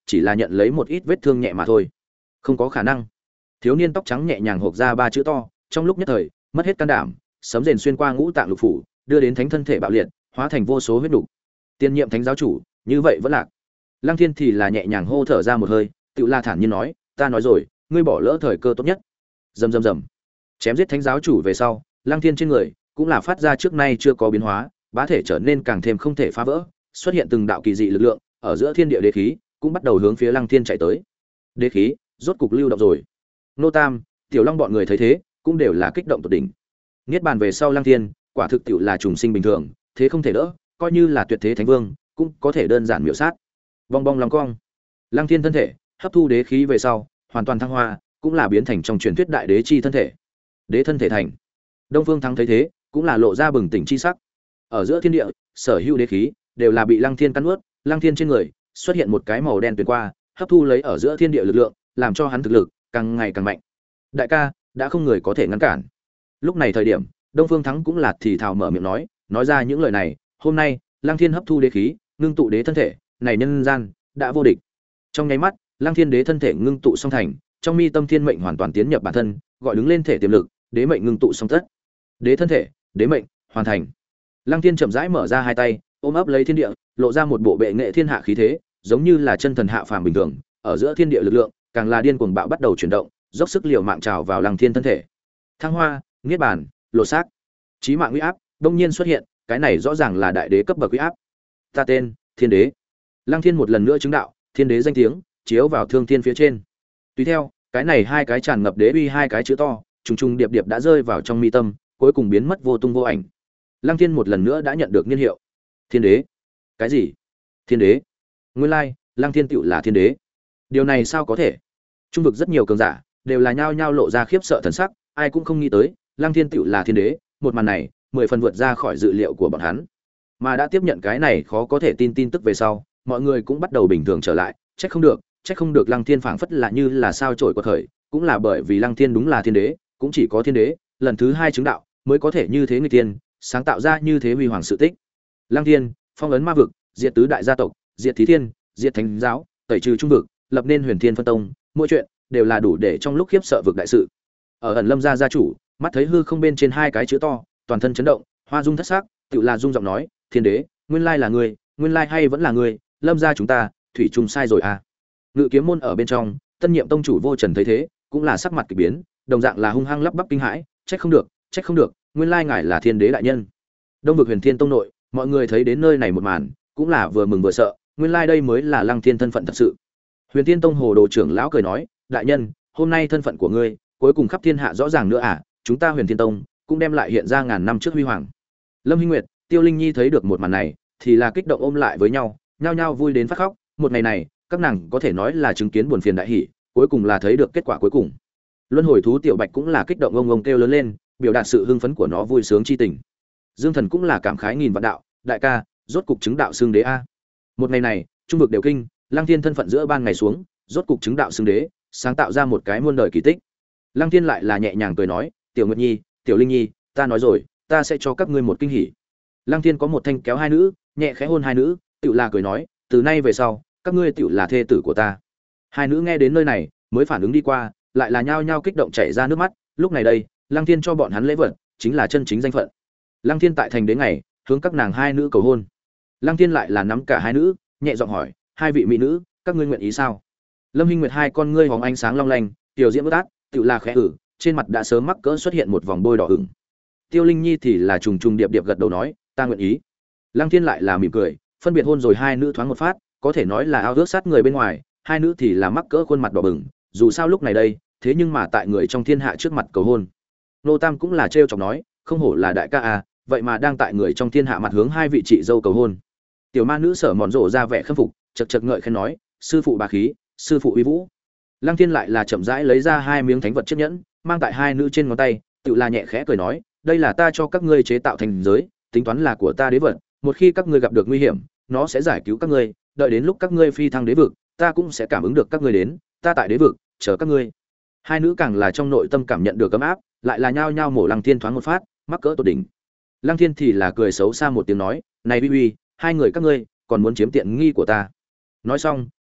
chỉ là nhận lấy một ít vết thương nhẹ mà thôi. Không có khả năng. Thiếu niên tóc trắng nhẹ nhàng hộc ra ba chữ to, trong lúc nhất thời, mất hết can đảm, sấm rền xuyên qua ngũ tạng lục phủ, đưa đến thánh thân thể bạo liệt, hóa thành vô số huyết nục. Tiên nhiệm thánh giáo chủ, như vậy vẫn lạc. Lăng Thiên thì là nhẹ nhàng hô thở ra một hơi, tự la thản nhiên nói, ta nói rồi, ngươi bỏ lỡ thời cơ tốt nhất. Rầm rầm rầm. Chém giết thánh giáo chủ về sau, Lăng Thiên trên người cũng là phát ra trước nay chưa có biến hóa, bá thể trở nên càng thêm không thể phá vỡ, xuất hiện từng đạo kỳ dị lực lượng, ở giữa thiên địa đế khí cũng bắt đầu hướng phía Lăng Thiên chạy tới. Đế khí rốt cục lưu động rồi. Nô Tam, Tiểu Long bọn người thấy thế, cũng đều là kích động tột đỉnh. Niết bàn về sau Lăng Thiên, quả thực tiểu là trùng sinh bình thường, thế không thể đỡ, coi như là tuyệt thế thánh vương, cũng có thể đơn giản miểu sát. Bong bong long cong. Lăng Thiên thân thể hấp thu đế khí về sau, hoàn toàn thăng hoa, cũng là biến thành trong truyền thuyết đại đế chi thân thể. Đế thân thể thành. Đông Phương Thắng thấy thế, cũng là lộ ra bừng tỉnh chi sắc. Ở giữa thiên địa, sở hữu đế khí đều là bị Lăng Thiên cắn nuốt, Lăng Thiên trên người xuất hiện một cái màu đen tuyền qua, hấp thu lấy ở giữa thiên địa lực lượng, làm cho hắn thực lực càng ngày càng mạnh. Đại ca, đã không người có thể ngăn cản. Lúc này thời điểm, Đông Phương Thắng cũng là thì thào mở miệng nói, nói ra những lời này, hôm nay, Lăng Thiên hấp thu đế khí, ngưng tụ đế thân thể, này nhân gian đã vô địch. Trong nháy mắt, Lăng Thiên đế thân thể ngưng tụ song thành, trong mi tâm thiên mệnh hoàn toàn tiến nhập bản thân, gọi đứng lên thể tiềm lực, đế mệnh ngưng tụ song tất. Đế thân thể, đế mệnh hoàn thành. Lăng Thiên chậm rãi mở ra hai tay, ôm ấp lấy thiên địa, lộ ra một bộ bệ nghệ thiên hạ khí thế, giống như là chân thần hạ phàm bình thường, ở giữa thiên địa lực lượng, càng là điên cuồng bạo bắt đầu chuyển động, dốc sức liều mạng trào vào Lăng Thiên thân thể. Thăng hoa, niết bàn, lộ xác, chí mạng uy áp, đông nhiên xuất hiện, cái này rõ ràng là đại đế cấp bậc uy áp. Ta tên, Thiên Đế. Lăng Thiên một lần nữa chứng đạo, Thiên Đế danh tiếng chiếu vào thương thiên phía trên. Tùy theo, cái này hai cái tràn ngập đế uy hai cái chữ to, trùng trùng điệp điệp đã rơi vào trong mi tâm, cuối cùng biến mất vô tung vô ảnh. Lăng Thiên một lần nữa đã nhận được niên hiệu. Thiên Đế. Cái gì? Thiên Đế? Nguyên lai, Lăng Thiên tựu là Thiên Đế. Điều này sao có thể? Trung vực rất nhiều cường giả đều là nhao nhao lộ ra khiếp sợ thần sắc, ai cũng không nghĩ tới, Lăng Thiên tựu là Thiên Đế, một màn này, mười phần vượt ra khỏi dự liệu của bọn hắn. Mà đã tiếp nhận cái này khó có thể tin tin tức về sau, mọi người cũng bắt đầu bình thường trở lại, trách không được, trách không được Lăng Thiên phảng phất là như là sao chổi quật khởi, cũng là bởi vì Lăng Thiên đúng là Thiên Đế, cũng chỉ có Thiên Đế, lần thứ hai chứng đạo, mới có thể như thế người tiên, sáng tạo ra như thế huy hoàng sự tích. Lăng Thiên, phong ấn ma vực, diệt tứ đại gia tộc, diệt thí thiên, diệt thánh giáo, tẩy trừ trung vực, lập nên Huyền Thiên phân tông, mỗi chuyện đều là đủ để trong lúc khiếp sợ vực đại sự. Ở ẩn Lâm gia gia chủ, mắt thấy hư không bên trên hai cái chữ to, toàn thân chấn động, hoa dung thất sắc, tự là dung giọng nói, Thiên Đế, nguyên lai là ngươi, nguyên lai hay vẫn là ngươi, Lâm gia chúng ta, thủy chung sai rồi à. Ngự kiếm môn ở bên trong, tân nhiệm tông chủ Vô Trần thấy thế, cũng là sắc mặt kỳ biến, đồng dạng là hung hăng lắp bắp kinh hãi, trách không được, trách không được, nguyên lai ngài là Thiên Đế đại nhân. Đông vực Huyền Thiên tông nội, mọi người thấy đến nơi này một màn, cũng là vừa mừng vừa sợ, nguyên lai đây mới là Lăng Thiên thân phận thật sự. Huyền Thiên tông hồ đồ trưởng lão cười nói, đại nhân, hôm nay thân phận của ngươi, cuối cùng khắp thiên hạ rõ ràng nữa à, chúng ta Huyền Thiên tông cũng đem lại hiện ra ngàn năm trước huy hoàng. Lâm Hinh Nguyệt, Tiêu Linh Nhi thấy được một màn này, thì là kích động ôm lại với nhau, nhao nhao vui đến phát khóc, một ngày này, các nàng có thể nói là chứng kiến buồn phiền đại hỷ, cuối cùng là thấy được kết quả cuối cùng. Luân hồi thú Tiểu Bạch cũng là kích động ông ông kêu lớn lên, biểu đạt sự hưng phấn của nó vui sướng chi tình. Dương Thần cũng là cảm khái nghìn vạn đạo, đại ca, rốt cục chứng đạo xương đế a. Một ngày này, trung vực đều kinh, Lăng Thiên thân phận giữa ban ngày xuống, rốt cục chứng đạo xương đế, sáng tạo ra một cái muôn đời kỳ tích. Lăng Thiên lại là nhẹ nhàng cười nói, Tiểu Nguyệt Nhi, Tiểu Linh Nhi, ta nói rồi, ta sẽ cho các ngươi một kinh hỉ. Lăng Thiên có một thanh kéo hai nữ, nhẹ khẽ hôn hai nữ, tựu là cười nói, từ nay về sau, các ngươi tựu là thê tử của ta. Hai nữ nghe đến nơi này, mới phản ứng đi qua, lại là nhao nhao kích động chảy ra nước mắt, lúc này đây, Lăng Thiên cho bọn hắn lễ vật, chính là chân chính danh phận. Lăng Thiên tại thành đến ngày, hướng các nàng hai nữ cầu hôn. Lăng Thiên lại là nắm cả hai nữ, nhẹ giọng hỏi, hai vị mỹ nữ, các ngươi nguyện ý sao? Lâm Hinh Nguyệt hai con ngươi hóng ánh sáng long lanh, tiểu diễm ướt át, tựu là khẽ ử, trên mặt đã sớm mắc cỡ xuất hiện một vòng bôi đỏ ửng. Tiêu Linh Nhi thì là trùng trùng điệp điệp gật đầu nói, ta nguyện ý. Lăng Thiên lại là mỉm cười, phân biệt hôn rồi hai nữ thoáng một phát, có thể nói là ao ước sát người bên ngoài, hai nữ thì là mắc cỡ khuôn mặt đỏ bừng, dù sao lúc này đây, thế nhưng mà tại người trong thiên hạ trước mặt cầu hôn. Nô Tam cũng là trêu chọc nói, không hổ là đại ca à, vậy mà đang tại người trong thiên hạ mặt hướng hai vị chị dâu cầu hôn. Tiểu ma nữ Sở Mòn Rộ ra vẻ khâm phục, chật chật ngợi khen nói, sư phụ bà khí, sư phụ uy vũ. Lăng Thiên lại là chậm rãi lấy ra hai miếng thánh vật chiếc nhẫn, mang tại hai nữ trên ngón tay, tự là nhẹ khẽ cười nói, đây là ta cho các ngươi chế tạo thành giới, tính toán là của ta đế vật, một khi các ngươi gặp được nguy hiểm, nó sẽ giải cứu các ngươi, đợi đến lúc các ngươi phi thăng đế vực, ta cũng sẽ cảm ứng được các ngươi đến, ta tại đế vực chờ các ngươi. Hai nữ càng là trong nội tâm cảm nhận được ấm áp, lại là nhao nhao mổ Lăng Thiên thoáng một phát, mắc cỡ tột đỉnh. Lăng Thiên thì là cười xấu xa một tiếng nói, này uy uy, hai người các ngươi còn muốn chiếm tiện nghi của ta. Nói xong,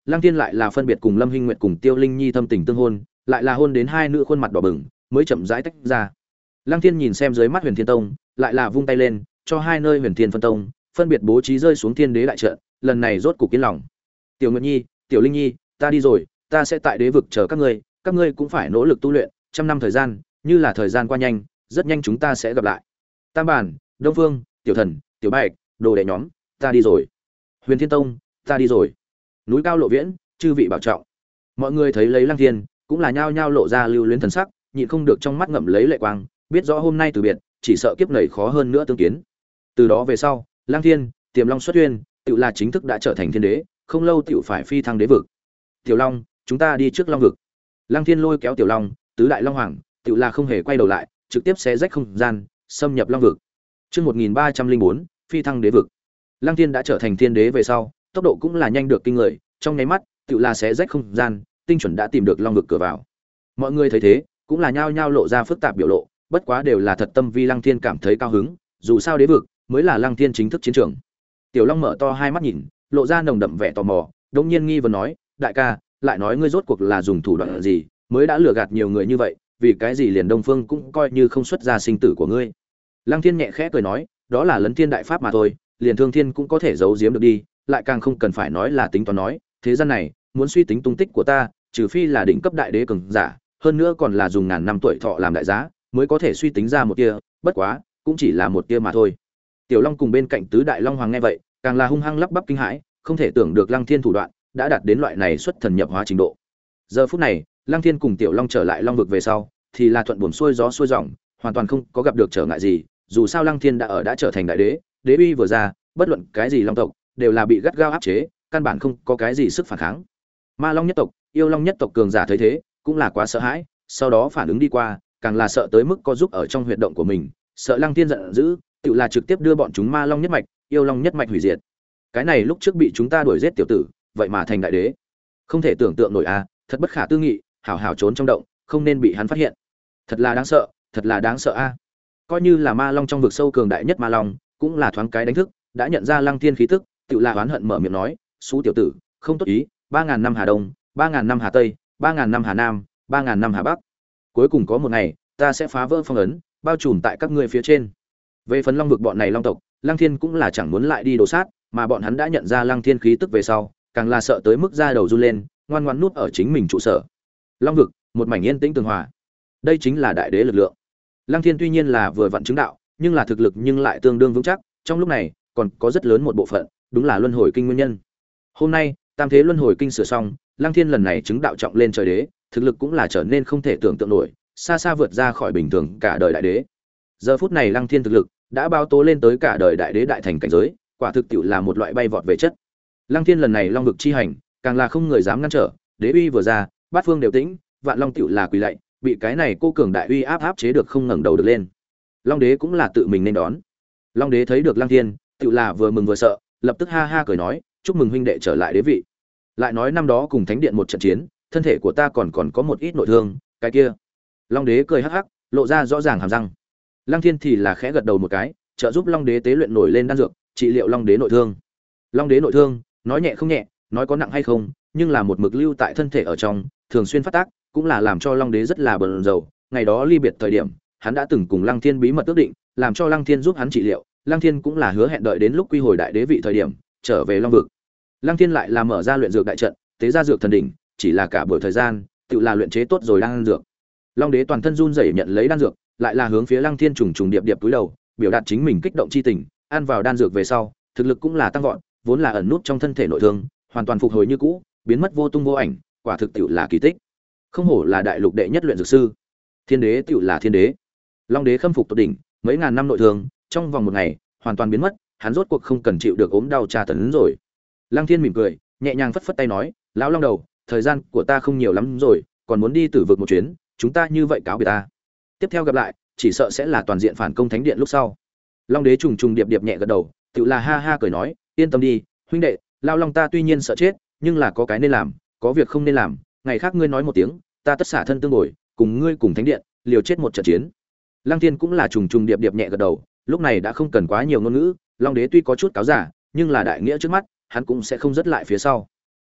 Lăng Thiên lại là phân biệt cùng Lâm Hinh Nguyệt cùng Tiêu Linh Nhi thâm tình tương hôn, lại là hôn đến hai nữ khuôn mặt đỏ bừng, mới chậm rãi tách ra. Lăng Thiên nhìn xem dưới mắt Huyền Thiên Tông, lại là vung tay lên, cho hai nơi Huyền Thiên phân tông, phân biệt bố trí rơi xuống Thiên Đế đại trận, lần này rốt cục yên lòng. Tiểu Nguyệt Nhi, Tiểu Linh Nhi, ta đi rồi, ta sẽ tại đế vực chờ các ngươi, các ngươi cũng phải nỗ lực tu luyện, trăm năm thời gian, như là thời gian qua nhanh, rất nhanh chúng ta sẽ gặp lại. Tam Bản, Đông Phương, Tiểu Thần, Tiểu Bạch, đồ đệ nhóm, ta đi rồi. Huyền Thiên Tông, ta đi rồi. Núi Cao Lộ Viễn, chư vị bảo trọng. Mọi người thấy lấy Lăng Thiên, cũng là nhao nhao lộ ra lưu luyến thần sắc, nhịn không được trong mắt ngậm lấy lệ quang, biết rõ hôm nay từ biệt, chỉ sợ kiếp này khó hơn nữa tương kiến. Từ đó về sau, Lăng Thiên, Tiềm Long xuất huyên, tự là chính thức đã trở thành thiên đế, không lâu tiểu phải phi thăng đế vực. Tiểu Long, chúng ta đi trước Long vực. Lăng Thiên lôi kéo Tiểu Long, tứ đại long hoàng, tự là không hề quay đầu lại, trực tiếp xé rách không gian, xâm nhập Long vực. Chương một nghìn ba trăm linh bốn, phi thăng đế vực. Lăng Thiên đã trở thành thiên đế về sau, tốc độ cũng là nhanh được kinh người, trong nháy mắt, tự là xé rách không gian, tinh chuẩn đã tìm được Long vực cửa vào. Mọi người thấy thế, cũng là nhao nhao lộ ra phức tạp biểu lộ, bất quá đều là thật tâm vì Lăng Thiên cảm thấy cao hứng, dù sao đế vực mới là Lăng Thiên chính thức chiến trường. Tiểu Long mở to hai mắt nhìn, lộ ra nồng đậm vẻ tò mò, đột nhiên nghi vấn nói, đại ca, lại nói ngươi rốt cuộc là dùng thủ đoạn gì, mới đã lừa gạt nhiều người như vậy, vì cái gì liền Đông Phương cũng coi như không xuất ra sinh tử của ngươi. Lăng Thiên nhẹ khẽ cười nói, đó là lấn thiên đại pháp mà thôi, liền Thương Thiên cũng có thể giấu giếm được đi, lại càng không cần phải nói là tính toán nói, thế gian này, muốn suy tính tung tích của ta, trừ phi là đỉnh cấp đại đế cường giả, hơn nữa còn là dùng ngàn năm tuổi thọ làm đại giá, mới có thể suy tính ra một tia, bất quá, cũng chỉ là một tia mà thôi. Tiểu Long cùng bên cạnh tứ đại long hoàng nghe vậy, càng là hung hăng lắp bắp kinh hãi, không thể tưởng được Lăng Thiên thủ đoạn đã đạt đến loại này xuất thần nhập hóa trình độ. Giờ phút này, Lăng Thiên cùng Tiểu Long trở lại Long vực về sau, thì là thuận buồm xuôi gió xuôi dòng, hoàn toàn không có gặp được trở ngại gì, dù sao Lăng Thiên đã ở đã trở thành đại đế, đế uy vừa ra, bất luận cái gì long tộc đều là bị gắt gao áp chế, căn bản không có cái gì sức phản kháng. Ma Long nhất tộc, Yêu Long nhất tộc cường giả thấy thế, cũng là quá sợ hãi, sau đó phản ứng đi qua, càng là sợ tới mức có giúp ở trong huyệt động của mình, sợ Lăng Thiên giận dữ, tự là trực tiếp đưa bọn chúng Ma Long nhất mạch, Yêu Long nhất mạch hủy diệt. Cái này lúc trước bị chúng ta đuổi giết tiểu tử, vậy mà thành đại đế, không thể tưởng tượng nổi a, à, thật bất khả tư nghị, hảo hảo trốn trong động, không nên bị hắn phát hiện. Thật là đáng sợ, thật là đáng sợ a. À. Coi như là Ma Long trong vực sâu cường đại nhất Ma Long, cũng là thoáng cái đánh thức, đã nhận ra Lăng Thiên khí tức, tự là oán hận mở miệng nói, "Sú tiểu tử, không tốt ý, ba ngàn năm Hà Đông, ba ngàn năm Hà Tây, ba ngàn năm Hà Nam, ba ngàn năm Hà Bắc. Cuối cùng có một ngày, ta sẽ phá vỡ phong ấn, bao trùm tại các ngươi phía trên." Về phần Long vực bọn này Long tộc, Lăng Thiên cũng là chẳng muốn lại đi đồ sát, mà bọn hắn đã nhận ra Lăng Thiên khí tức về sau, càng là sợ tới mức da đầu run lên, ngoan ngoãn núp ở chính mình trụ sở. Long vực, một mảnh yên tĩnh tường hòa. Đây chính là đại đế lực lượng. Lăng Thiên tuy nhiên là vừa vặn chứng đạo, nhưng là thực lực nhưng lại tương đương vững chắc, trong lúc này còn có rất lớn một bộ phận, đúng là luân hồi kinh nguyên nhân. Hôm nay, tam thế luân hồi kinh sửa xong, Lăng Thiên lần này chứng đạo trọng lên trời đế, thực lực cũng là trở nên không thể tưởng tượng nổi, xa xa vượt ra khỏi bình thường cả đời đại đế. Giờ phút này Lăng Thiên thực lực đã bao tố lên tới cả đời đại đế đại thành cảnh giới, quả thực tiệu là một loại bay vọt về chất. Lăng Thiên lần này long vực chi hành, càng là không người dám ngăn trở, đế uy vừa ra, bát phương đều tĩnh, vạn long tiệu là quỳ lạy, bị cái này cô cường đại uy áp áp chế được không ngẩng đầu được lên. Long đế cũng là tự mình nên đón. Long đế thấy được Lăng Thiên, tiệu là vừa mừng vừa sợ, lập tức ha ha cười nói, chúc mừng huynh đệ trở lại đế vị. Lại nói năm đó cùng thánh điện một trận chiến, thân thể của ta còn còn có một ít nội thương, cái kia. Long đế cười hắc hắc, lộ ra rõ ràng hàm răng. Lăng Thiên thì là khẽ gật đầu một cái, trợ giúp Long đế tế luyện nổi lên đan dược, trị liệu Long đế nội thương. Long đế nội thương, nói nhẹ không nhẹ, nói có nặng hay không, nhưng là một mực lưu tại thân thể ở trong, thường xuyên phát tác, cũng là làm cho Long đế rất là bần dầu. Ngày đó ly biệt thời điểm, hắn đã từng cùng Lăng Thiên bí mật ước định, làm cho Lăng Thiên giúp hắn trị liệu, Lăng Thiên cũng là hứa hẹn đợi đến lúc quy hồi đại đế vị thời điểm, trở về Long vực. Lăng Thiên lại là mở ra luyện dược đại trận, tế ra dược thần đỉnh, chỉ là cả buổi thời gian, tự là luyện chế tốt rồi đan dược. Long đế toàn thân run rẩy nhận lấy đan dược, lại là hướng phía Lăng Thiên trùng trùng điệp điệp túi đầu, biểu đạt chính mình kích động chi tình, ăn vào đan dược về sau, thực lực cũng là tăng vọt, vốn là ẩn nút trong thân thể nội thương, hoàn toàn phục hồi như cũ, biến mất vô tung vô ảnh, quả thực tiểu là kỳ tích. Không hổ là đại lục đệ nhất luyện dược sư. Thiên đế tiểu là thiên đế. Long đế khâm phục tột đỉnh, mấy ngàn năm nội thương, trong vòng một ngày, hoàn toàn biến mất, hắn rốt cuộc không cần chịu được ốm đau tra tấn rồi. Lăng Thiên mỉm cười, nhẹ nhàng phất phất tay nói, lão Long đầu, thời gian của ta không nhiều lắm rồi, còn muốn đi Tử vực một chuyến, chúng ta như vậy cáo biệt ta. Tiếp theo gặp lại, chỉ sợ sẽ là toàn diện phản công thánh điện lúc sau. Long đế trùng trùng điệp điệp nhẹ gật đầu, tự là ha ha cười nói, yên tâm đi, huynh đệ, lao long ta tuy nhiên sợ chết, nhưng là có cái nên làm, có việc không nên làm, ngày khác ngươi nói một tiếng, ta tất xả thân tương bồi, cùng ngươi cùng thánh điện, liều chết một trận chiến. Lăng Thiên cũng là trùng trùng điệp điệp nhẹ gật đầu, lúc này đã không cần quá nhiều ngôn ngữ, Long đế tuy có chút cáo giả, nhưng là đại nghĩa trước mắt, hắn cũng sẽ không dứt lại phía sau.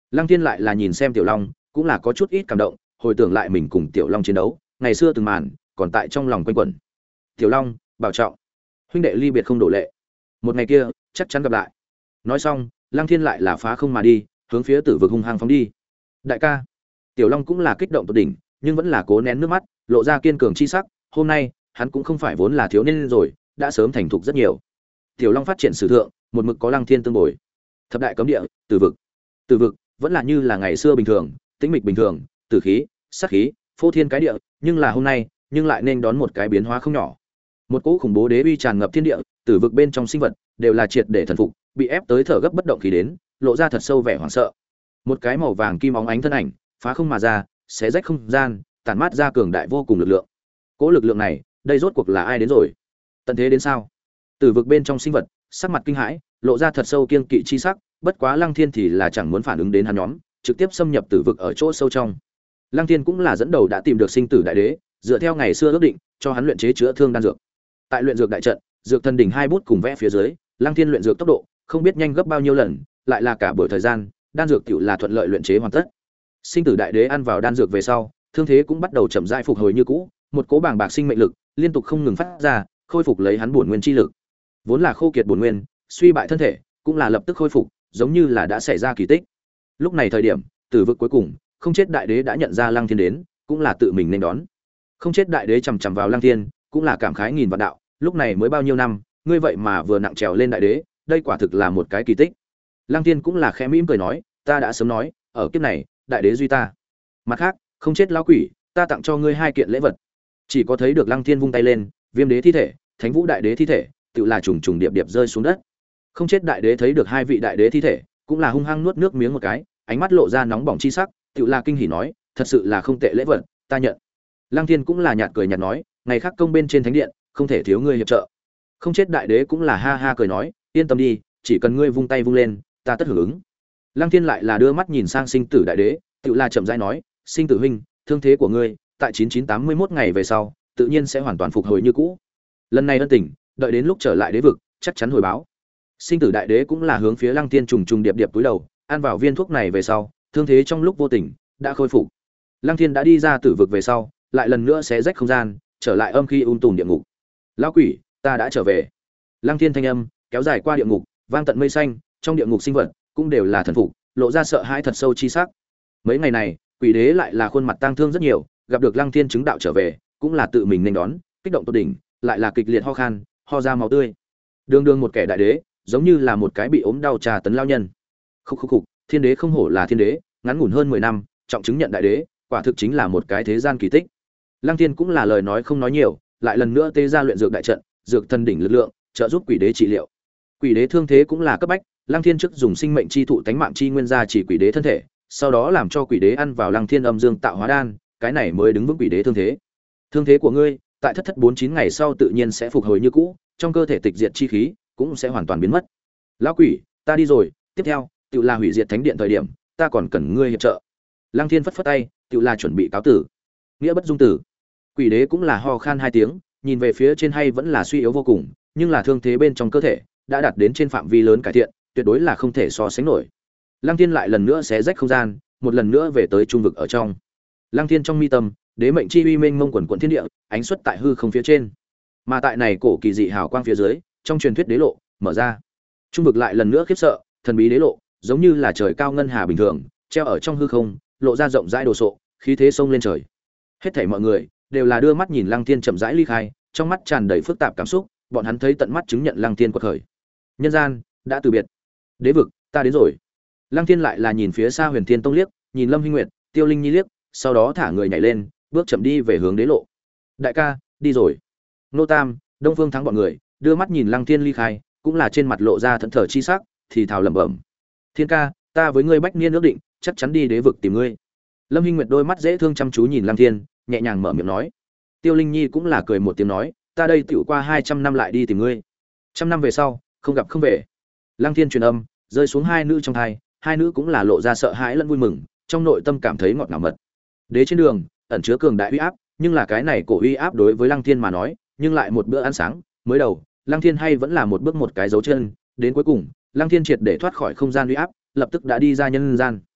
Lăng Thiên lại là nhìn xem Tiểu Long, cũng là có chút ít cảm động, hồi tưởng lại mình cùng Tiểu Long chiến đấu, ngày xưa từng màn, còn tại trong lòng quanh quẩn. Tiểu Long, bảo trọng. Huynh đệ ly biệt không đổ lệ. Một ngày kia, chắc chắn gặp lại. Nói xong, Lăng Thiên lại là phá không mà đi, hướng phía Tử vực hung hăng phóng đi. Đại ca. Tiểu Long cũng là kích động tột đỉnh, nhưng vẫn là cố nén nước mắt, lộ ra kiên cường chi sắc, hôm nay, hắn cũng không phải vốn là thiếu niên rồi, đã sớm thành thục rất nhiều. Tiểu Long phát triển sử thượng, một mực có Lăng Thiên tương bồi. Thập đại cấm địa, Tử vực. Tử vực vẫn là như là ngày xưa bình thường, tĩnh mịch bình thường, tử khí, sát khí, phô thiên cái địa, nhưng là hôm nay, nhưng lại nên đón một cái biến hóa không nhỏ. Một cỗ khủng bố đế uy tràn ngập thiên địa, Tử vực bên trong sinh vật đều là triệt để thần phục, bị ép tới thở gấp bất động khí đến, lộ ra thật sâu vẻ hoảng sợ. Một cái màu vàng kim óng ánh thân ảnh, phá không mà ra, xé rách không gian, tản mát ra cường đại vô cùng lực lượng. Cỗ lực lượng này, đây rốt cuộc là ai đến rồi? Tận thế đến sao? Tử vực bên trong sinh vật, sắc mặt kinh hãi, lộ ra thật sâu kiêng kỵ chi sắc, bất quá Lăng Thiên thì là chẳng muốn phản ứng đến hắn nhóm, trực tiếp xâm nhập Tử vực ở chỗ sâu trong. Lăng Thiên cũng là dẫn đầu đã tìm được sinh tử đại đế, dựa theo ngày xưa ước định, cho hắn luyện chế chữa thương đan dược. Tại luyện dược đại trận, dược thần đỉnh hai bút cùng vẽ phía dưới, Lăng Thiên luyện dược tốc độ không biết nhanh gấp bao nhiêu lần, lại là cả buổi thời gian, đan dược tiểu là thuận lợi luyện chế hoàn tất. Sinh tử đại đế ăn vào đan dược về sau, thương thế cũng bắt đầu chậm rãi phục hồi như cũ, một cỗ bàng bạc sinh mệnh lực liên tục không ngừng phát ra, khôi phục lấy hắn bổn nguyên chi lực. Vốn là khô kiệt bổn nguyên, suy bại thân thể, cũng là lập tức khôi phục, giống như là đã xảy ra kỳ tích. Lúc này thời điểm, Tử vực cuối cùng, không chết đại đế đã nhận ra Lăng Thiên đến, cũng là tự mình nên đón. Không chết đại đế chằm chằm vào Lăng Thiên, cũng là cảm khái nghìn vạn đạo, lúc này mới bao nhiêu năm, ngươi vậy mà vừa nặng trèo lên đại đế, đây quả thực là một cái kỳ tích. Lăng Thiên cũng là khẽ mỉm cười nói, ta đã sớm nói, ở kiếp này, đại đế duy ta. Mặt khác, không chết lão quỷ, ta tặng cho ngươi hai kiện lễ vật. Chỉ có thấy được Lăng Thiên vung tay lên, Viêm đế thi thể, Thánh Vũ đại đế thi thể, tự là trùng trùng điệp điệp rơi xuống đất. Không chết đại đế thấy được hai vị đại đế thi thể, cũng là hung hăng nuốt nước miếng một cái, ánh mắt lộ ra nóng bỏng chi sắc, tự là kinh hỉ nói, thật sự là không tệ lễ vật, ta nhận. Lăng Thiên cũng là nhạt cười nhạt nói, ngày khác công bên trên thánh điện, không thể thiếu ngươi hiệp trợ. Không chết đại đế cũng là ha ha cười nói, yên tâm đi, chỉ cần ngươi vung tay vung lên, ta tất hưởng ứng. Lăng Thiên lại là đưa mắt nhìn sang sinh tử đại đế, tự là chậm rãi nói, sinh tử huynh, thương thế của ngươi, tại chín chín tám mươi mốt ngày về sau, tự nhiên sẽ hoàn toàn phục hồi như cũ. Lần này ân tình, đợi đến lúc trở lại đế vực, chắc chắn hồi báo. Sinh tử đại đế cũng là hướng phía Lăng Thiên trùng trùng điệp điệp túi đầu, ăn vào viên thuốc này về sau, thương thế trong lúc vô tình đã khôi phục. Lăng Thiên đã đi ra tử vực về sau, lại lần nữa xé rách không gian, trở lại âm khí um tùm địa ngục. Lão quỷ, ta đã trở về. Lăng Thiên thanh âm kéo dài qua địa ngục, vang tận mây xanh, trong địa ngục sinh vật cũng đều là thần phục, lộ ra sợ hãi thật sâu chi sắc. Mấy ngày này, quỷ đế lại là khuôn mặt tang thương rất nhiều, gặp được Lăng Thiên chứng đạo trở về, cũng là tự mình nên đón, kích động tột đỉnh, lại là kịch liệt ho khan, ho ra máu tươi. Đường đường một kẻ đại đế, giống như là một cái bị ốm đau trà tấn lao nhân. Khúc khúc khục, thiên đế không hổ là thiên đế, ngắn ngủn hơn mười năm, trọng chứng nhận đại đế, quả thực chính là một cái thế gian kỳ tích. Lăng Thiên cũng là lời nói không nói nhiều, lại lần nữa tê ra luyện dược đại trận, dược thần đỉnh lực lượng, trợ giúp quỷ đế trị liệu. Quỷ đế thương thế cũng là cấp bách, Lăng Thiên trước dùng sinh mệnh chi thụ tánh mạng chi nguyên gia chỉ quỷ đế thân thể, sau đó làm cho quỷ đế ăn vào Lăng Thiên âm dương tạo hóa đan, cái này mới đứng vững quỷ đế thương thế. Thương thế của ngươi, tại thất thất bốn chín ngày sau tự nhiên sẽ phục hồi như cũ, trong cơ thể tịch diệt chi khí cũng sẽ hoàn toàn biến mất. Lão quỷ, ta đi rồi, tiếp theo, tự là hủy diệt thánh điện thời điểm, ta còn cần ngươi hiệp trợ. Lăng Thiên phất phất tay, tự là chuẩn bị cáo tử. Nghĩa bất dung tử. Quỷ đế cũng là ho khan hai tiếng, nhìn về phía trên hay vẫn là suy yếu vô cùng, nhưng là thương thế bên trong cơ thể đã đạt đến trên phạm vi lớn cải thiện, tuyệt đối là không thể so sánh nổi. Lăng Thiên lại lần nữa xé rách không gian, một lần nữa về tới trung vực ở trong. Lăng Thiên trong mi tâm, đế mệnh chi uy mênh mông quần quần thiên địa, ánh xuất tại hư không phía trên. Mà tại này cổ kỳ dị hào quang phía dưới, trong truyền thuyết đế lộ mở ra. Trung vực lại lần nữa khiếp sợ, thần bí đế lộ, giống như là trời cao ngân hà bình thường, treo ở trong hư không, lộ ra rộng rãi đồ sộ, khí thế sông lên trời. Hết thảy mọi người đều là đưa mắt nhìn Lăng Thiên chậm rãi ly khai, trong mắt tràn đầy phức tạp cảm xúc, bọn hắn thấy tận mắt chứng nhận Lăng Thiên quật khởi. Nhân gian đã từ biệt, đế vực, ta đến rồi. Lăng Thiên lại là nhìn phía xa Huyền Thiên Tông liếc, nhìn Lâm Hinh Nguyệt, Tiêu Linh Nhi liếc, sau đó thả người nhảy lên, bước chậm đi về hướng đế lộ. Đại ca, đi rồi. Nô Tam, Đông Phương Thắng bọn người, đưa mắt nhìn Lăng Thiên ly khai, cũng là trên mặt lộ ra thẫn thờ chi sắc, thì thào lẩm bẩm. Thiên ca, ta với ngươi bách niên ước định, chắc chắn đi đế vực tìm ngươi. Lâm Hinh Nguyệt đôi mắt dễ thương chăm chú nhìn Lăng Thiên, nhẹ nhàng mở miệng nói. Tiêu Linh Nhi cũng là cười một tiếng nói, ta đây tiểu qua hai trăm năm lại đi tìm ngươi. Trăm năm về sau, không gặp không về. Lăng Thiên truyền âm, rơi xuống hai nữ trong thai, hai nữ cũng là lộ ra sợ hãi lẫn vui mừng, trong nội tâm cảm thấy ngọt ngào mật. Đế trên đường, ẩn chứa cường đại uy áp, nhưng là cái này cổ uy áp đối với Lăng Thiên mà nói, nhưng lại một bữa ăn sáng, mới đầu, Lăng Thiên hay vẫn là một bước một cái dấu chân, đến cuối cùng, Lăng Thiên triệt để thoát khỏi không gian uy áp, lập tức đã đi ra nhân gian.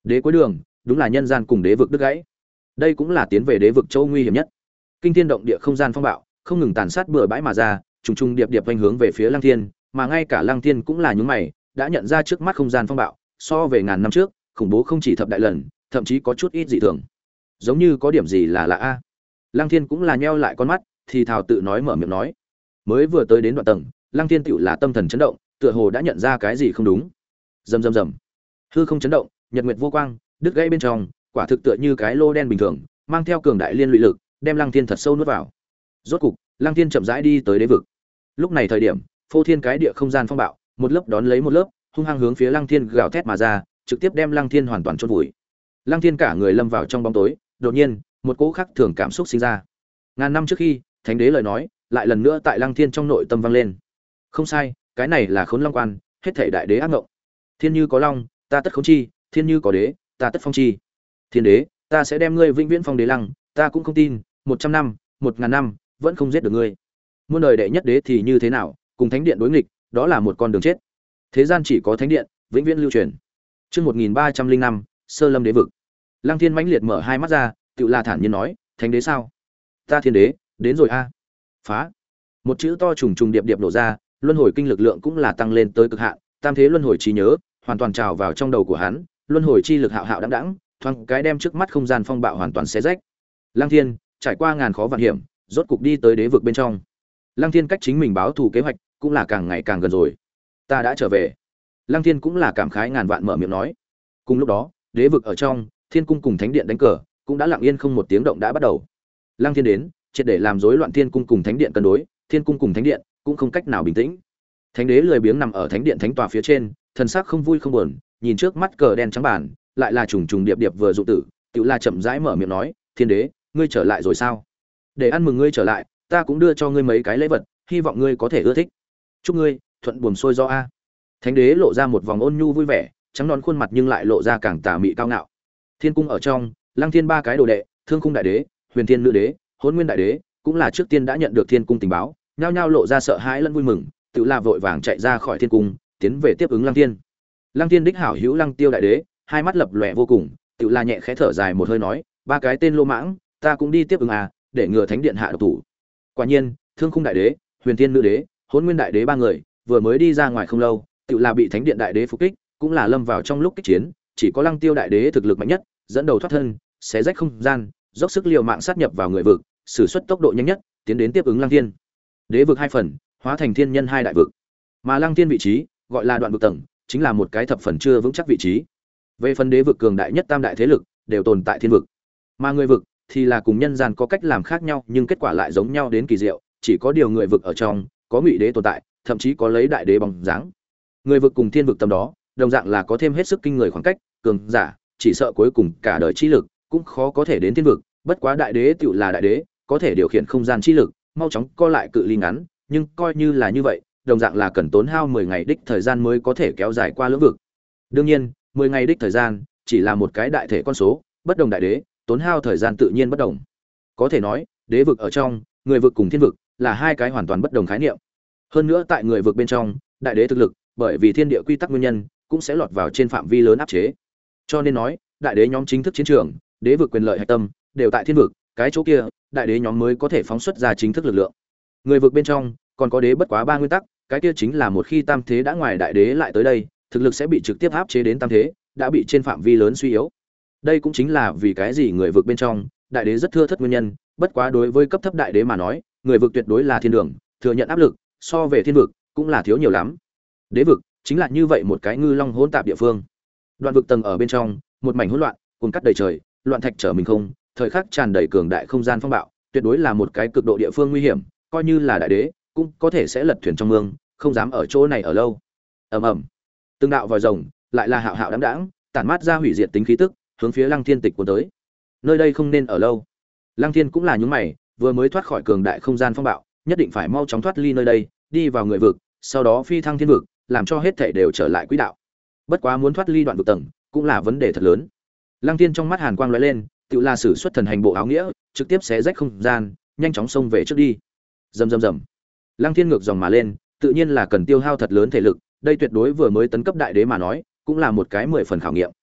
Đế cuối đường, đúng là nhân gian cùng đế vực đứt gãy. Đây cũng là tiến về đế vực châu nguy hiểm nhất. Kinh thiên động địa không gian phong bạo, không ngừng tàn sát bừa bãi mà ra, trùng trùng điệp điệp vành hướng về phía Lăng Thiên, mà ngay cả Lăng Thiên cũng là những mày, đã nhận ra trước mắt không gian phong bạo, so về ngàn năm trước, khủng bố không chỉ thập đại lần, thậm chí có chút ít dị thường. Giống như có điểm gì là lạ a. Lăng Thiên cũng là nheo lại con mắt, thì thào tự nói mở miệng nói. Mới vừa tới đến đoạn tầng, Lăng Thiên tựu là tâm thần chấn động, tựa hồ đã nhận ra cái gì không đúng. Rầm rầm rầm. Hư không chấn động, nhật nguyệt vô quang, đứt gãy bên trong, quả thực tựa như cái lô đen bình thường, mang theo cường đại liên lụy lực, đem Lăng Thiên thật sâu nuốt vào. Rốt cục, Lăng Thiên chậm rãi đi tới đế vực. Lúc này thời điểm, phô thiên cái địa không gian phong bạo, một lớp đón lấy một lớp, hung hăng hướng phía Lăng Thiên gào thét mà ra, trực tiếp đem Lăng Thiên hoàn toàn chôn vùi. Lăng Thiên cả người lâm vào trong bóng tối, đột nhiên, một cỗ khắc thường cảm xúc sinh ra. Ngàn năm trước khi, thánh đế lời nói, lại lần nữa tại Lăng Thiên trong nội tâm vang lên. Không sai, cái này là Khốn Long Quan, hết thảy đại đế ác ngộng. Thiên như có long, ta tất khốn chi, thiên như có đế, ta tất phong chi. Thiên đế, ta sẽ đem ngươi vĩnh viễn phong đế lăng, ta cũng không tin, một trăm năm, một ngàn năm, vẫn không giết được ngươi. Muôn đời đệ nhất đế thì như thế nào, cùng thánh điện đối nghịch, đó là một con đường chết. Thế gian chỉ có thánh điện, vĩnh viễn lưu truyền. Chương một nghìn ba trăm linh năm, Sơ Lâm đế vực. Lăng Thiên mãnh liệt mở hai mắt ra, tựu là thản nhiên nói, thánh đế sao? Ta thiên đế, đến rồi a. Phá. Một chữ to trùng trùng điệp điệp nổ ra, luân hồi kinh lực lượng cũng là tăng lên tới cực hạn, tam thế luân hồi trí nhớ hoàn toàn trào vào trong đầu của hắn, luân hồi chi lực hạo hạo đãng đãng, thoáng cái đem trước mắt không gian phong bạo hoàn toàn xé rách. Lăng Thiên trải qua ngàn khó vạn hiểm, rốt cục đi tới đế vực bên trong. Lăng Thiên cách chính mình báo thù kế hoạch cũng là càng ngày càng gần rồi. Ta đã trở về. Lăng Thiên cũng là cảm khái ngàn vạn mở miệng nói. Cùng lúc đó, đế vực ở trong, Thiên cung cùng thánh điện đánh cờ, cũng đã lặng yên không một tiếng động đã bắt đầu. Lăng Thiên đến, triệt để làm rối loạn Thiên cung cùng thánh điện cân đối, Thiên cung cùng thánh điện cũng không cách nào bình tĩnh. Thánh đế lười biếng nằm ở thánh điện thánh tòa phía trên, thần sắc không vui không buồn, nhìn trước mắt cờ đen trắng bản, lại là trùng trùng điệp điệp vừa dụ tử, tựu là chậm rãi mở miệng nói, "Thiên đế, ngươi trở lại rồi sao? Để ăn mừng ngươi trở lại, ta cũng đưa cho ngươi mấy cái lễ vật, hy vọng ngươi có thể ưa thích. Chúc ngươi thuận buồm xuôi gió a." Thánh đế lộ ra một vòng ôn nhu vui vẻ, trắng non khuôn mặt nhưng lại lộ ra càng tà mị cao ngạo. Thiên cung ở trong, Lăng Thiên ba cái đồ đệ, Thương Cung đại đế, Huyền Thiên nữ đế, Hỗn Nguyên đại đế, cũng là trước tiên đã nhận được Thiên cung tình báo, nhao nhao lộ ra sợ hãi lẫn vui mừng, tự là vội vàng chạy ra khỏi Thiên cung, tiến về tiếp ứng Lăng Thiên. Lăng Thiên đích hảo hữu Lăng Tiêu đại đế, hai mắt lập lòe vô cùng, tự là nhẹ khẽ thở dài một hơi nói, ba cái tên lô mãng, ta cũng đi tiếp ứng à, để ngừa thánh điện hạ độc thủ. Quả nhiên, Thương Khung đại đế, Huyền Thiên nữ đế, Hỗn Nguyên đại đế ba người, vừa mới đi ra ngoài không lâu, tự là bị thánh điện đại đế phục kích, cũng là lâm vào trong lúc kích chiến, chỉ có Lăng Tiêu đại đế thực lực mạnh nhất, dẫn đầu thoát thân, xé rách không gian, dốc sức liều mạng sát nhập vào người vực, sử xuất tốc độ nhanh nhất, tiến đến tiếp ứng Lăng Thiên. Đế vực hai phần, hóa thành thiên nhân hai đại vực. Mà Lăng Thiên vị trí, gọi là đoạn vực tầng, chính là một cái thập phần chưa vững chắc vị trí. Về phần đế vực cường đại nhất tam đại thế lực, đều tồn tại thiên vực. Mà người vực thì là cùng nhân gian có cách làm khác nhau, nhưng kết quả lại giống nhau đến kỳ diệu, chỉ có điều người vực ở trong có ngụy đế tồn tại, thậm chí có lấy đại đế bóng dáng. Người vực cùng thiên vực tầm đó, đồng dạng là có thêm hết sức kinh người khoảng cách, cường giả, chỉ sợ cuối cùng cả đời chi lực cũng khó có thể đến thiên vực, bất quá đại đế tựu là đại đế, có thể điều khiển không gian chi lực, mau chóng co lại cự ly ngắn, nhưng coi như là như vậy, đồng dạng là cần tốn hao mười ngày đích thời gian mới có thể kéo dài qua lưỡng vực. Đương nhiên, mười ngày đích thời gian chỉ là một cái đại thể con số, bất đồng đại đế, tốn hao thời gian tự nhiên bất đồng. Có thể nói, đế vực ở trong, người vực cùng thiên vực là hai cái hoàn toàn bất đồng khái niệm. Hơn nữa tại người vực bên trong, đại đế thực lực, bởi vì thiên địa quy tắc nguyên nhân, cũng sẽ lọt vào trên phạm vi lớn áp chế. Cho nên nói, đại đế nhóm chính thức chiến trường, đế vực quyền lợi hạch tâm đều tại thiên vực, cái chỗ kia, đại đế nhóm mới có thể phóng xuất ra chính thức lực lượng. Người vực bên trong, còn có đế bất quá ba nguyên tắc, cái kia chính là một khi tam thế đã ngoài đại đế lại tới đây, thực lực sẽ bị trực tiếp áp chế đến tam thế, đã bị trên phạm vi lớn suy yếu. Đây cũng chính là vì cái gì người vực bên trong, đại đế rất thưa thất nguyên nhân, bất quá đối với cấp thấp đại đế mà nói, người vực tuyệt đối là thiên đường, thừa nhận áp lực, so về thiên vực cũng là thiếu nhiều lắm. Đế vực chính là như vậy một cái ngư long hỗn tạp địa phương. Đoạn vực tầng ở bên trong, một mảnh hỗn loạn, cuồng cắt đầy trời, loạn thạch trở mình không, thời khắc tràn đầy cường đại không gian phong bạo, tuyệt đối là một cái cực độ địa phương nguy hiểm, coi như là đại đế, cũng có thể sẽ lật thuyền trong mương, không dám ở chỗ này ở lâu. Ầm ầm. Từng đạo vòi rồng, lại là hạo hạo đãng đãng, tản mát ra hủy diệt tính khí tức, hướng phía Lăng Thiên tịch cuốn tới. Nơi đây không nên ở lâu. Lăng Thiên cũng là nhướng mày, vừa mới thoát khỏi cường đại không gian phong bạo, nhất định phải mau chóng thoát ly nơi đây, đi vào người vực, sau đó phi thăng thiên vực, làm cho hết thảy đều trở lại quỹ đạo. Bất quá muốn thoát ly đoạn vực tầng, cũng là vấn đề thật lớn. Lăng Thiên trong mắt hàn quang lóe lên, tự là sử xuất thần hành bộ áo nghĩa, trực tiếp xé rách không gian, nhanh chóng xông về trước đi. Rầm rầm rầm. Lăng Thiên ngược dòng mà lên, tự nhiên là cần tiêu hao thật lớn thể lực, đây tuyệt đối vừa mới tấn cấp đại đế mà nói, cũng là một cái mười phần khảo nghiệm.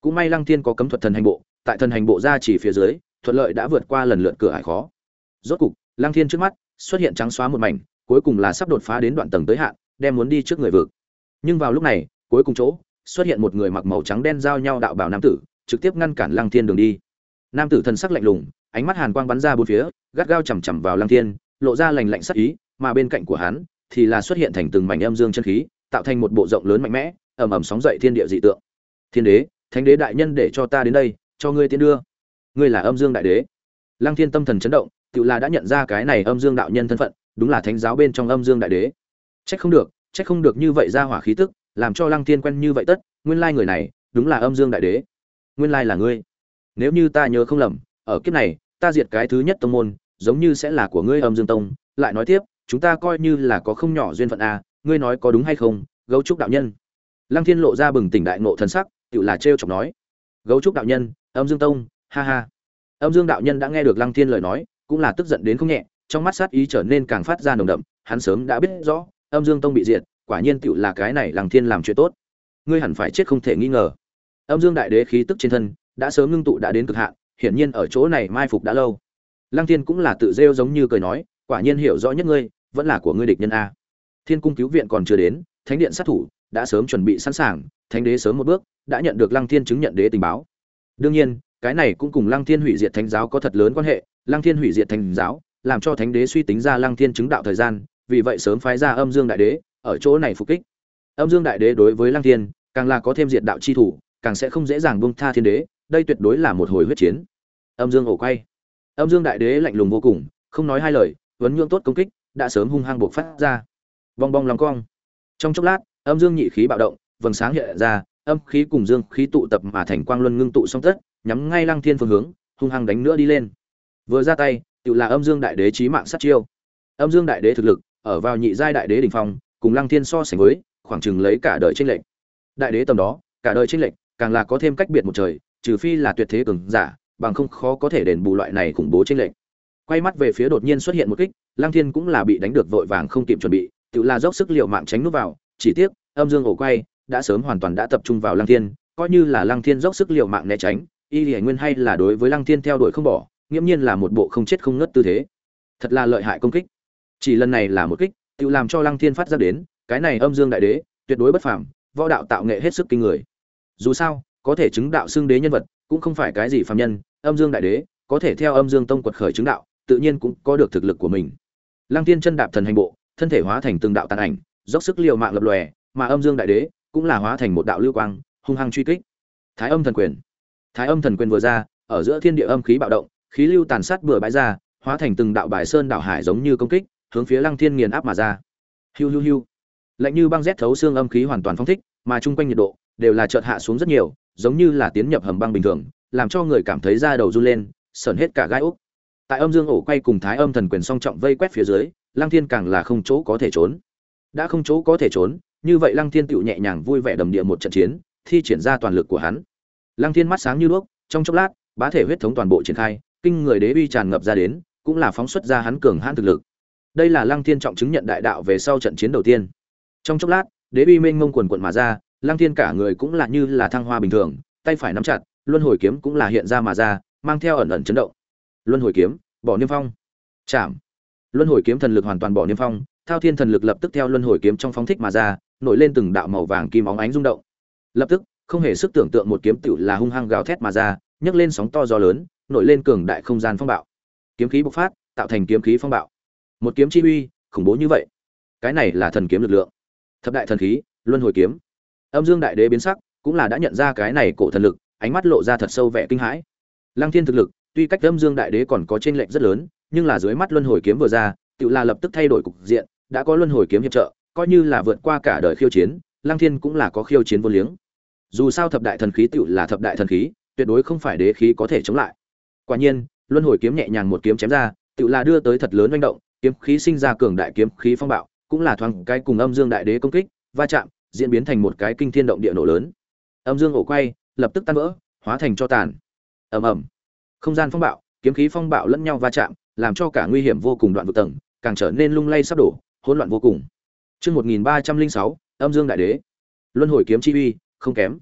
Cũng may Lăng Thiên có cấm thuật thần hành bộ, tại thần hành bộ ra chỉ phía dưới, thuận lợi đã vượt qua lần lượt cửa ải khó. Rốt cục, Lăng Thiên trước mắt xuất hiện trắng xóa một mảnh, cuối cùng là sắp đột phá đến đoạn tầng tới hạn, đem muốn đi trước người vực. Nhưng vào lúc này, cuối cùng chỗ xuất hiện một người mặc màu trắng đen giao nhau đạo bào nam tử, trực tiếp ngăn cản Lăng Thiên đường đi. Nam tử thần sắc lạnh lùng, ánh mắt hàn quang bắn ra bốn phía, gắt gao chằm chằm vào Lăng Thiên, lộ ra lạnh lạnh sắc ý, mà bên cạnh của hắn thì là xuất hiện thành từng mảnh âm dương chân khí, tạo thành một bộ rộng lớn mạnh mẽ, ầm ầm sóng dậy thiên địa dị tượng. Thiên đế, thánh đế đại nhân để cho ta đến đây, cho ngươi tiến đưa. Ngươi là âm dương đại đế. Lăng Thiên tâm thần chấn động, tự là đã nhận ra cái này âm dương đạo nhân thân phận, đúng là thánh giáo bên trong âm dương đại đế. Trách không được, trách không được như vậy ra hỏa khí tức, làm cho Lăng Thiên quen như vậy tất, nguyên lai người này đúng là âm dương đại đế. Nguyên lai là ngươi. Nếu như ta nhớ không lầm, ở kiếp này, ta diệt cái thứ nhất tông môn, giống như sẽ là của ngươi Âm Dương Tông, lại nói tiếp, chúng ta coi như là có không nhỏ duyên phận a, ngươi nói có đúng hay không, Gấu trúc đạo nhân. Lăng Thiên lộ ra bừng tỉnh đại ngộ thần sắc, tựu là trêu chọc nói: "Gấu trúc đạo nhân, Âm Dương Tông, ha ha." Âm Dương đạo nhân đã nghe được Lăng Thiên lời nói, cũng là tức giận đến không nhẹ, trong mắt sát ý trở nên càng phát ra nồng đậm, hắn sớm đã biết rõ, Âm Dương Tông bị diệt, quả nhiên tựu là cái này Lăng Thiên làm chuyện tốt. Ngươi hẳn phải chết không thể nghi ngờ. Âm Dương đại đế khí tức trên thân đã sớm ngưng tụ đã đến cực hạn, hiển nhiên ở chỗ này mai phục đã lâu. Lăng Thiên cũng là tự rêu giống như cười nói, quả nhiên hiểu rõ nhất ngươi, vẫn là của ngươi địch nhân a. Thiên cung cứu viện còn chưa đến, thánh điện sát thủ đã sớm chuẩn bị sẵn sàng, thánh đế sớm một bước đã nhận được Lăng Thiên chứng nhận đế tình báo. Đương nhiên, cái này cũng cùng Lăng Thiên hủy diệt thánh giáo có thật lớn quan hệ, Lăng Thiên hủy diệt thánh giáo, làm cho thánh đế suy tính ra Lăng Thiên chứng đạo thời gian, vì vậy sớm phái ra Âm Dương đại đế ở chỗ này phục kích. Âm Dương đại đế đối với Lăng Thiên, càng là có thêm diệt đạo chi thủ, càng sẽ không dễ dàng buông tha thiên đế, đây tuyệt đối là một hồi huyết chiến. Âm Dương ổ quay. Âm Dương đại đế lạnh lùng vô cùng, không nói hai lời, huấn nhượng tốt công kích, đã sớm hung hăng bộc phát ra. Bong bong lòng cong. Trong chốc lát, âm dương nhị khí bạo động, vầng sáng hiện ra, âm khí cùng dương khí tụ tập mà thành quang luân ngưng tụ song tất, nhắm ngay Lăng Thiên phương hướng, hung hăng đánh nữa đi lên. Vừa ra tay, tựu là Âm Dương đại đế chí mạng sát chiêu. Âm Dương đại đế thực lực, ở vào nhị giai đại đế đỉnh phong, cùng Lăng Thiên so sánh với, khoảng chừng lấy cả đời chênh lệch. Đại đế tầm đó, cả đời chênh lệch, càng là có thêm cách biệt một trời, trừ phi là tuyệt thế cường giả, bằng không khó có thể đền bù loại này khủng bố chênh lệch. Quay mắt về phía đột nhiên xuất hiện một kích, Lăng Thiên cũng là bị đánh được vội vàng không kịp chuẩn bị, tự là dốc sức liều mạng tránh nút vào, chỉ tiếc, âm dương ổ quay đã sớm hoàn toàn đã tập trung vào Lăng Thiên, coi như là Lăng Thiên dốc sức liều mạng né tránh, y Lệ Nguyên hay là đối với Lăng Thiên theo đuổi không bỏ, nghiêm nhiên là một bộ không chết không ngất tư thế. Thật là lợi hại công kích. Chỉ lần này là một kích, tự làm cho Lăng Thiên phát ra đến, cái này âm dương đại đế, tuyệt đối bất phàm, võ đạo tạo nghệ hết sức kinh người. Dù sao, có thể chứng đạo xưng đế nhân vật, cũng không phải cái gì phàm nhân, âm dương đại đế, có thể theo âm dương tông quật khởi chứng đạo, tự nhiên cũng có được thực lực của mình. Lăng Thiên chân đạp thần hành bộ, thân thể hóa thành từng đạo tàn ảnh, dốc sức liều mạng lập lòe, mà âm dương đại đế cũng là hóa thành một đạo lưu quang, hung hăng truy kích. Thái âm thần quyền. Thái âm thần quyền vừa ra, ở giữa thiên địa âm khí bạo động, khí lưu tàn sát bừa bãi ra, hóa thành từng đạo bài sơn đảo hải giống như công kích, hướng phía Lăng Thiên nghiền áp mà ra. Hiu hiu hiu. Lạnh như băng rét thấu xương âm khí hoàn toàn phóng thích, mà chung quanh nhiệt độ đều là chợt hạ xuống rất nhiều, giống như là tiến nhập hầm băng bình thường, làm cho người cảm thấy da đầu run lên, sởn hết cả gai ốc. Tại âm dương ổ quay cùng thái âm thần quyền song trọng vây quét phía dưới, Lăng Thiên càng là không chỗ có thể trốn. Đã không chỗ có thể trốn, như vậy Lăng Thiên tựu nhẹ nhàng vui vẻ đầm địa một trận chiến, thi triển ra toàn lực của hắn. Lăng Thiên mắt sáng như đuốc, trong chốc lát, bá thể huyết thống toàn bộ triển khai, kinh người đế uy tràn ngập ra đến, cũng là phóng xuất ra hắn cường hãn thực lực. Đây là Lăng Thiên trọng chứng nhận đại đạo về sau trận chiến đầu tiên. Trong chốc lát, đế uy mênh mông quần quần mà ra, Lăng Thiên cả người cũng là như là thăng hoa bình thường, tay phải nắm chặt, luân hồi kiếm cũng là hiện ra mà ra, mang theo ẩn ẩn chấn động. Luân hồi kiếm, bỏ niêm phong. Chạm. Luân hồi kiếm thần lực hoàn toàn bỏ niêm phong, Thao Thiên thần lực lập tức theo luân hồi kiếm trong phóng thích mà ra, nổi lên từng đạo màu vàng kim óng ánh rung động. Lập tức, không hề sức tưởng tượng một kiếm tựu là hung hăng gào thét mà ra, nhấc lên sóng to gió lớn, nổi lên cường đại không gian phong bạo. Kiếm khí bộc phát, tạo thành kiếm khí phong bạo. Một kiếm chi uy, khủng bố như vậy. Cái này là thần kiếm lực lượng. Thập đại thần khí, luân hồi kiếm. Âm Dương đại đế biến sắc, cũng là đã nhận ra cái này cổ thần lực, ánh mắt lộ ra thật sâu vẻ kinh hãi. Lăng Thiên thực lực, tuy cách Âm Dương đại đế còn có chênh lệch rất lớn, nhưng là dưới mắt luân hồi kiếm vừa ra, tự là lập tức thay đổi cục diện, đã có luân hồi kiếm hiệp trợ, coi như là vượt qua cả đời khiêu chiến, Lăng Thiên cũng là có khiêu chiến vô liếng. Dù sao thập đại thần khí tự là thập đại thần khí, tuyệt đối không phải đế khí có thể chống lại. Quả nhiên, luân hồi kiếm nhẹ nhàng một kiếm chém ra, tự là đưa tới thật lớn hoành động, kiếm khí sinh ra cường đại kiếm khí phong bạo, cũng là thoáng cái cùng Âm Dương đại đế công kích, va chạm, diễn biến thành một cái kinh thiên động địa nổ lớn. Âm Dương ổ quay, lập tức tan vỡ, hóa thành tro tàn. Ầm ầm. Không gian phong bạo, kiếm khí phong bạo lẫn nhau va chạm, làm cho cả nguy hiểm vô cùng đoạn vực tầng, càng trở nên lung lay sắp đổ, hỗn loạn vô cùng. Chương một nghìn ba trăm lẻ sáu, Âm Dương đại đế. Luân hồi kiếm chi uy, không kém.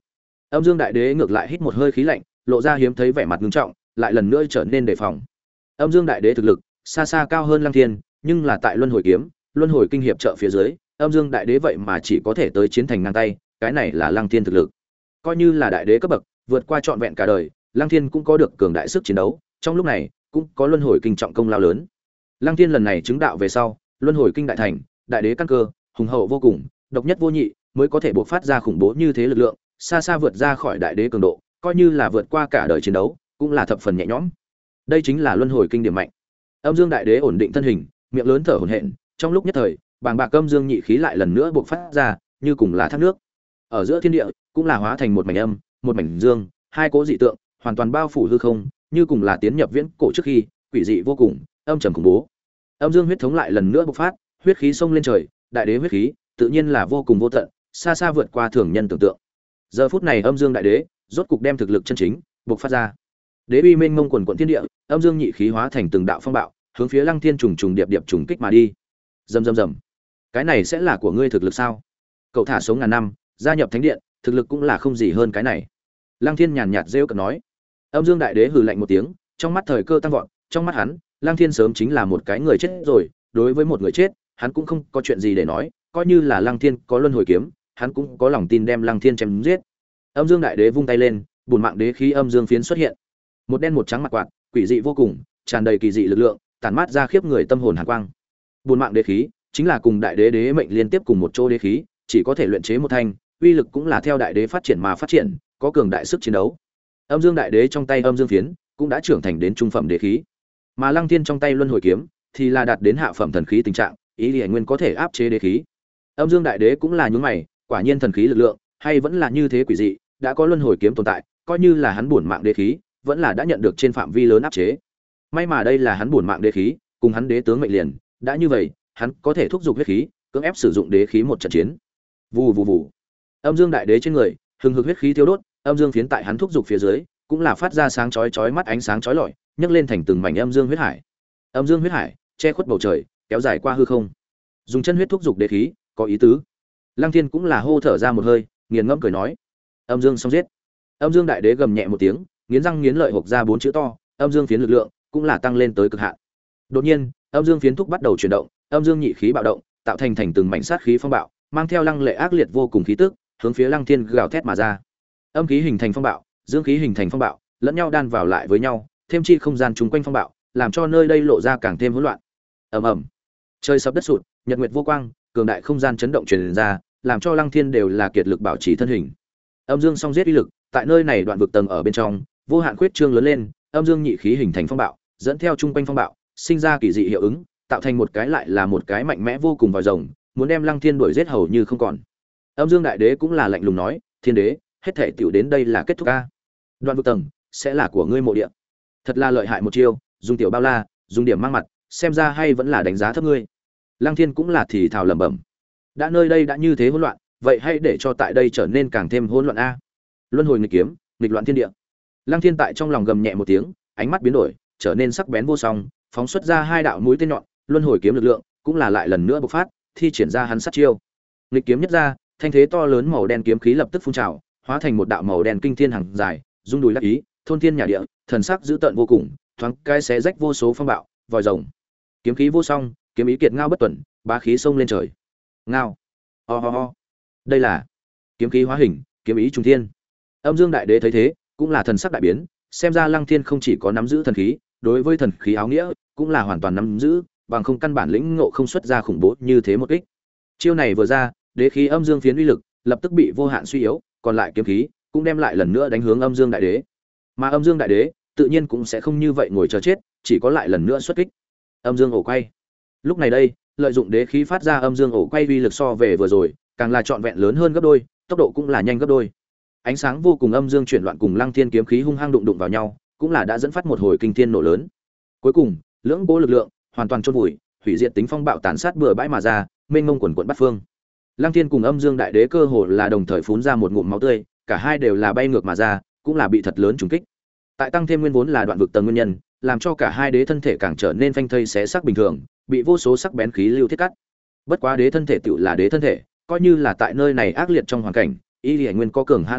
Âm Dương Đại Đế ngược lại hít một hơi khí lạnh, lộ ra hiếm thấy vẻ mặt nghiêm trọng, lại lần nữa trở nên đề phòng. Âm Dương Đại Đế thực lực xa xa cao hơn Lăng Thiên, nhưng là tại Luân Hồi kiếm, Luân Hồi kinh hiệp trợ phía dưới, Âm Dương Đại Đế vậy mà chỉ có thể tới chiến thành ngang tay, cái này là Lăng Thiên thực lực. Coi như là đại đế cấp bậc, vượt qua trọn vẹn cả đời, Lăng Thiên cũng có được cường đại sức chiến đấu, trong lúc này, cũng có Luân Hồi kinh trọng công lao lớn. Lăng Thiên lần này chứng đạo về sau, Luân Hồi kinh đại thành, đại đế căn cơ, hùng hậu vô cùng, độc nhất vô nhị, mới có thể bộc phát ra khủng bố như thế lực lượng, xa xa vượt ra khỏi đại đế cường độ, coi như là vượt qua cả đời chiến đấu, cũng là thập phần nhẹ nhõm. Đây chính là Luân Hồi kinh điểm mạnh. Âm Dương Đại Đế ổn định thân hình, miệng lớn thở hổn hển, trong lúc nhất thời, bàng bạc âm dương nhị khí lại lần nữa bộc phát ra, như cùng là thác nước. Ở giữa thiên địa, cũng là hóa thành một mảnh âm, một mảnh dương, hai cỗ dị tượng, hoàn toàn bao phủ hư không, như cùng là tiến nhập viễn cổ trước khi, quỷ dị vô cùng, âm trầm khủng bố. Âm dương huyết thống lại lần nữa bộc phát, huyết khí xông lên trời, đại đế huyết khí, tự nhiên là vô cùng vô tận, xa xa vượt qua thường nhân tưởng tượng. Giờ phút này Âm Dương Đại Đế rốt cục đem thực lực chân chính bộc phát ra. Đế uy mênh mông quần quần thiên địa, âm dương nhị khí hóa thành từng đạo phong bạo, hướng phía Lăng Thiên trùng trùng điệp điệp trùng kích mà đi. Rầm rầm rầm. Cái này sẽ là của ngươi thực lực sao? Cậu thả sống ngàn năm, gia nhập thánh điện, thực lực cũng là không gì hơn cái này. Lăng Thiên nhàn nhạt rêu cợt nói. Âm Dương Đại Đế hừ lạnh một tiếng, trong mắt thời cơ tăng vọt, trong mắt hắn, Lăng Thiên sớm chính là một cái người chết rồi, đối với một người chết, hắn cũng không có chuyện gì để nói, coi như là Lăng Thiên có luân hồi kiếm, hắn cũng có lòng tin đem Lăng Thiên chém giết. Âm Dương Đại Đế vung tay lên, bùn mạng đế khí âm dương phiến xuất hiện. Một đen một trắng mặt quạt, quỷ dị vô cùng, tràn đầy kỳ dị lực lượng, tản mát ra khiếp người tâm hồn hàn quang. Bùn mạng đế khí chính là cùng đại đế đế mệnh liên tiếp cùng một chỗ đế khí, chỉ có thể luyện chế một thanh, uy lực cũng là theo đại đế phát triển mà phát triển, có cường đại sức chiến đấu. Âm Dương Đại Đế trong tay âm dương phiến cũng đã trưởng thành đến trung phẩm đế khí, mà Lăng Thiên trong tay luân hồi kiếm thì là đạt đến hạ phẩm thần khí tình trạng, ý liễu nguyên có thể áp chế đế khí. Âm Dương Đại Đế cũng là nhướng mày, quả nhiên thần khí lực lượng hay vẫn là như thế quỷ dị, đã có luân hồi kiếm tồn tại, coi như là hắn bổn mạng đế khí, vẫn là đã nhận được trên phạm vi lớn áp chế. May mà đây là hắn bổn mạng đế khí, cùng hắn đế tướng mệnh liền, đã như vậy, hắn có thể thúc giục huyết khí, cưỡng ép sử dụng đế khí một trận chiến. Vù vù vù. Âm Dương Đại Đế trên người, hừng hực huyết khí thiêu đốt, âm dương phiến tại hắn thúc giục phía dưới, cũng là phát ra sáng chói chói mắt ánh sáng chói lọi, nhấc lên thành từng mảnh âm dương huyết hải. Âm dương huyết hải che khuất bầu trời, kéo dài qua hư không. Dùng chân huyết thúc giục đế khí, có ý tứ. Lăng Thiên cũng là hô thở ra một hơi, nghiền ngẫm cười nói: "Âm Dương xong giết." Âm Dương Đại Đế gầm nhẹ một tiếng, nghiến răng nghiến lợi hộc ra bốn chữ to, âm dương phiến lực lượng cũng là tăng lên tới cực hạn. Đột nhiên, âm dương phiến thúc bắt đầu chuyển động, âm dương nhị khí bạo động, tạo thành thành từng mảnh sát khí phong bạo, mang theo lăng lệ ác liệt vô cùng khí tức, hướng phía Lăng Thiên gào thét mà ra. Âm khí hình thành phong bạo, dương khí hình thành phong bạo, lẫn nhau đan vào lại với nhau, thêm chi không gian chung quanh phong bạo, làm cho nơi đây lộ ra càng thêm hỗn loạn. Ầm ầm. Trời sập đất sụt, nhật nguyệt vô quang, cường đại không gian chấn động truyền ra, làm cho Lăng Thiên đều là kiệt lực bảo trì thân hình. Âm dương song giết uy lực, tại nơi này đoạn vực tầng ở bên trong, vô hạn khuyết trương lớn lên, âm dương nhị khí hình thành phong bạo, dẫn theo chung quanh phong bạo, sinh ra kỳ dị hiệu ứng, tạo thành một cái lại là một cái mạnh mẽ vô cùng vòi rồng, muốn đem Lăng Thiên đuổi giết hầu như không còn. Âm Dương Đại Đế cũng là lạnh lùng nói: "Thiên đế, hết thể tiểu đến đây là kết thúc a. Đoạn vực tầng sẽ là của ngươi mộ địa." Thật là lợi hại một chiêu, dùng tiểu bao la, dùng điểm mang mặt, xem ra hay vẫn là đánh giá thấp ngươi. Lăng Thiên cũng là thì thào lẩm bẩm. Đã nơi đây đã như thế hỗn loạn, vậy hãy để cho tại đây trở nên càng thêm hỗn loạn a. Luân hồi nghịch kiếm, nghịch loạn thiên địa. Lăng Thiên tại trong lòng gầm nhẹ một tiếng, ánh mắt biến đổi, trở nên sắc bén vô song, phóng xuất ra hai đạo mũi tên nhọn, luân hồi kiếm lực lượng cũng là lại lần nữa bộc phát, thi triển ra hắn sát chiêu. Nghịch kiếm nhất ra, thanh thế to lớn màu đen kiếm khí lập tức phun trào, hóa thành một đạo màu đen kinh thiên hằng dài, rung đùi lắc ý, thôn thiên nhà địa, thần sắc dữ tợn vô cùng, thoáng cái xé rách vô số phong bạo, vòi rồng. Kiếm khí vô song, kiếm ý kiệt ngao bất tuần, bá khí xông lên trời. Ngao. Ho ho ho. Đây là kiếm khí hóa hình, kiếm ý trùng thiên. Âm Dương Đại Đế thấy thế, cũng là thần sắc đại biến, xem ra Lăng Thiên không chỉ có nắm giữ thần khí, đối với thần khí áo nghĩa cũng là hoàn toàn nắm giữ, bằng không căn bản lĩnh ngộ không xuất ra khủng bố như thế một kích. Chiêu này vừa ra, đế khí âm dương phiến uy lực lập tức bị vô hạn suy yếu, còn lại kiếm khí cũng đem lại lần nữa đánh hướng Âm Dương Đại Đế. Mà Âm Dương Đại Đế tự nhiên cũng sẽ không như vậy ngồi chờ chết, chỉ có lại lần nữa xuất kích. Âm Dương ổ quay. Lúc này đây, lợi dụng đế khí phát ra âm dương ổ quay uy lực so về vừa rồi, càng là trọn vẹn lớn hơn gấp đôi, tốc độ cũng là nhanh gấp đôi. Ánh sáng vô cùng âm dương chuyển loạn cùng Lăng Thiên kiếm khí hung hăng đụng đụng vào nhau, cũng là đã dẫn phát một hồi kinh thiên nổ lớn. Cuối cùng, lưỡng bố lực lượng hoàn toàn chôn vùi, hủy diệt tính phong bạo tàn sát bừa bãi mà ra, mênh mông quần quần bát phương. Lăng Thiên cùng Âm Dương Đại Đế cơ hồ là đồng thời phun ra một ngụm máu tươi, cả hai đều là bay ngược mà ra, cũng là bị thật lớn trùng kích. Tại tăng thêm nguyên vốn là đoạn vực tầng nguyên nhân, làm cho cả hai đế thân thể càng trở nên phanh thây xé xác bình thường, bị vô số sắc bén khí lưu thiết cắt. Bất quá đế thân thể tựu là đế thân thể, coi như là tại nơi này ác liệt trong hoàn cảnh, y Liễu Nguyên có cường hãn lực lượng,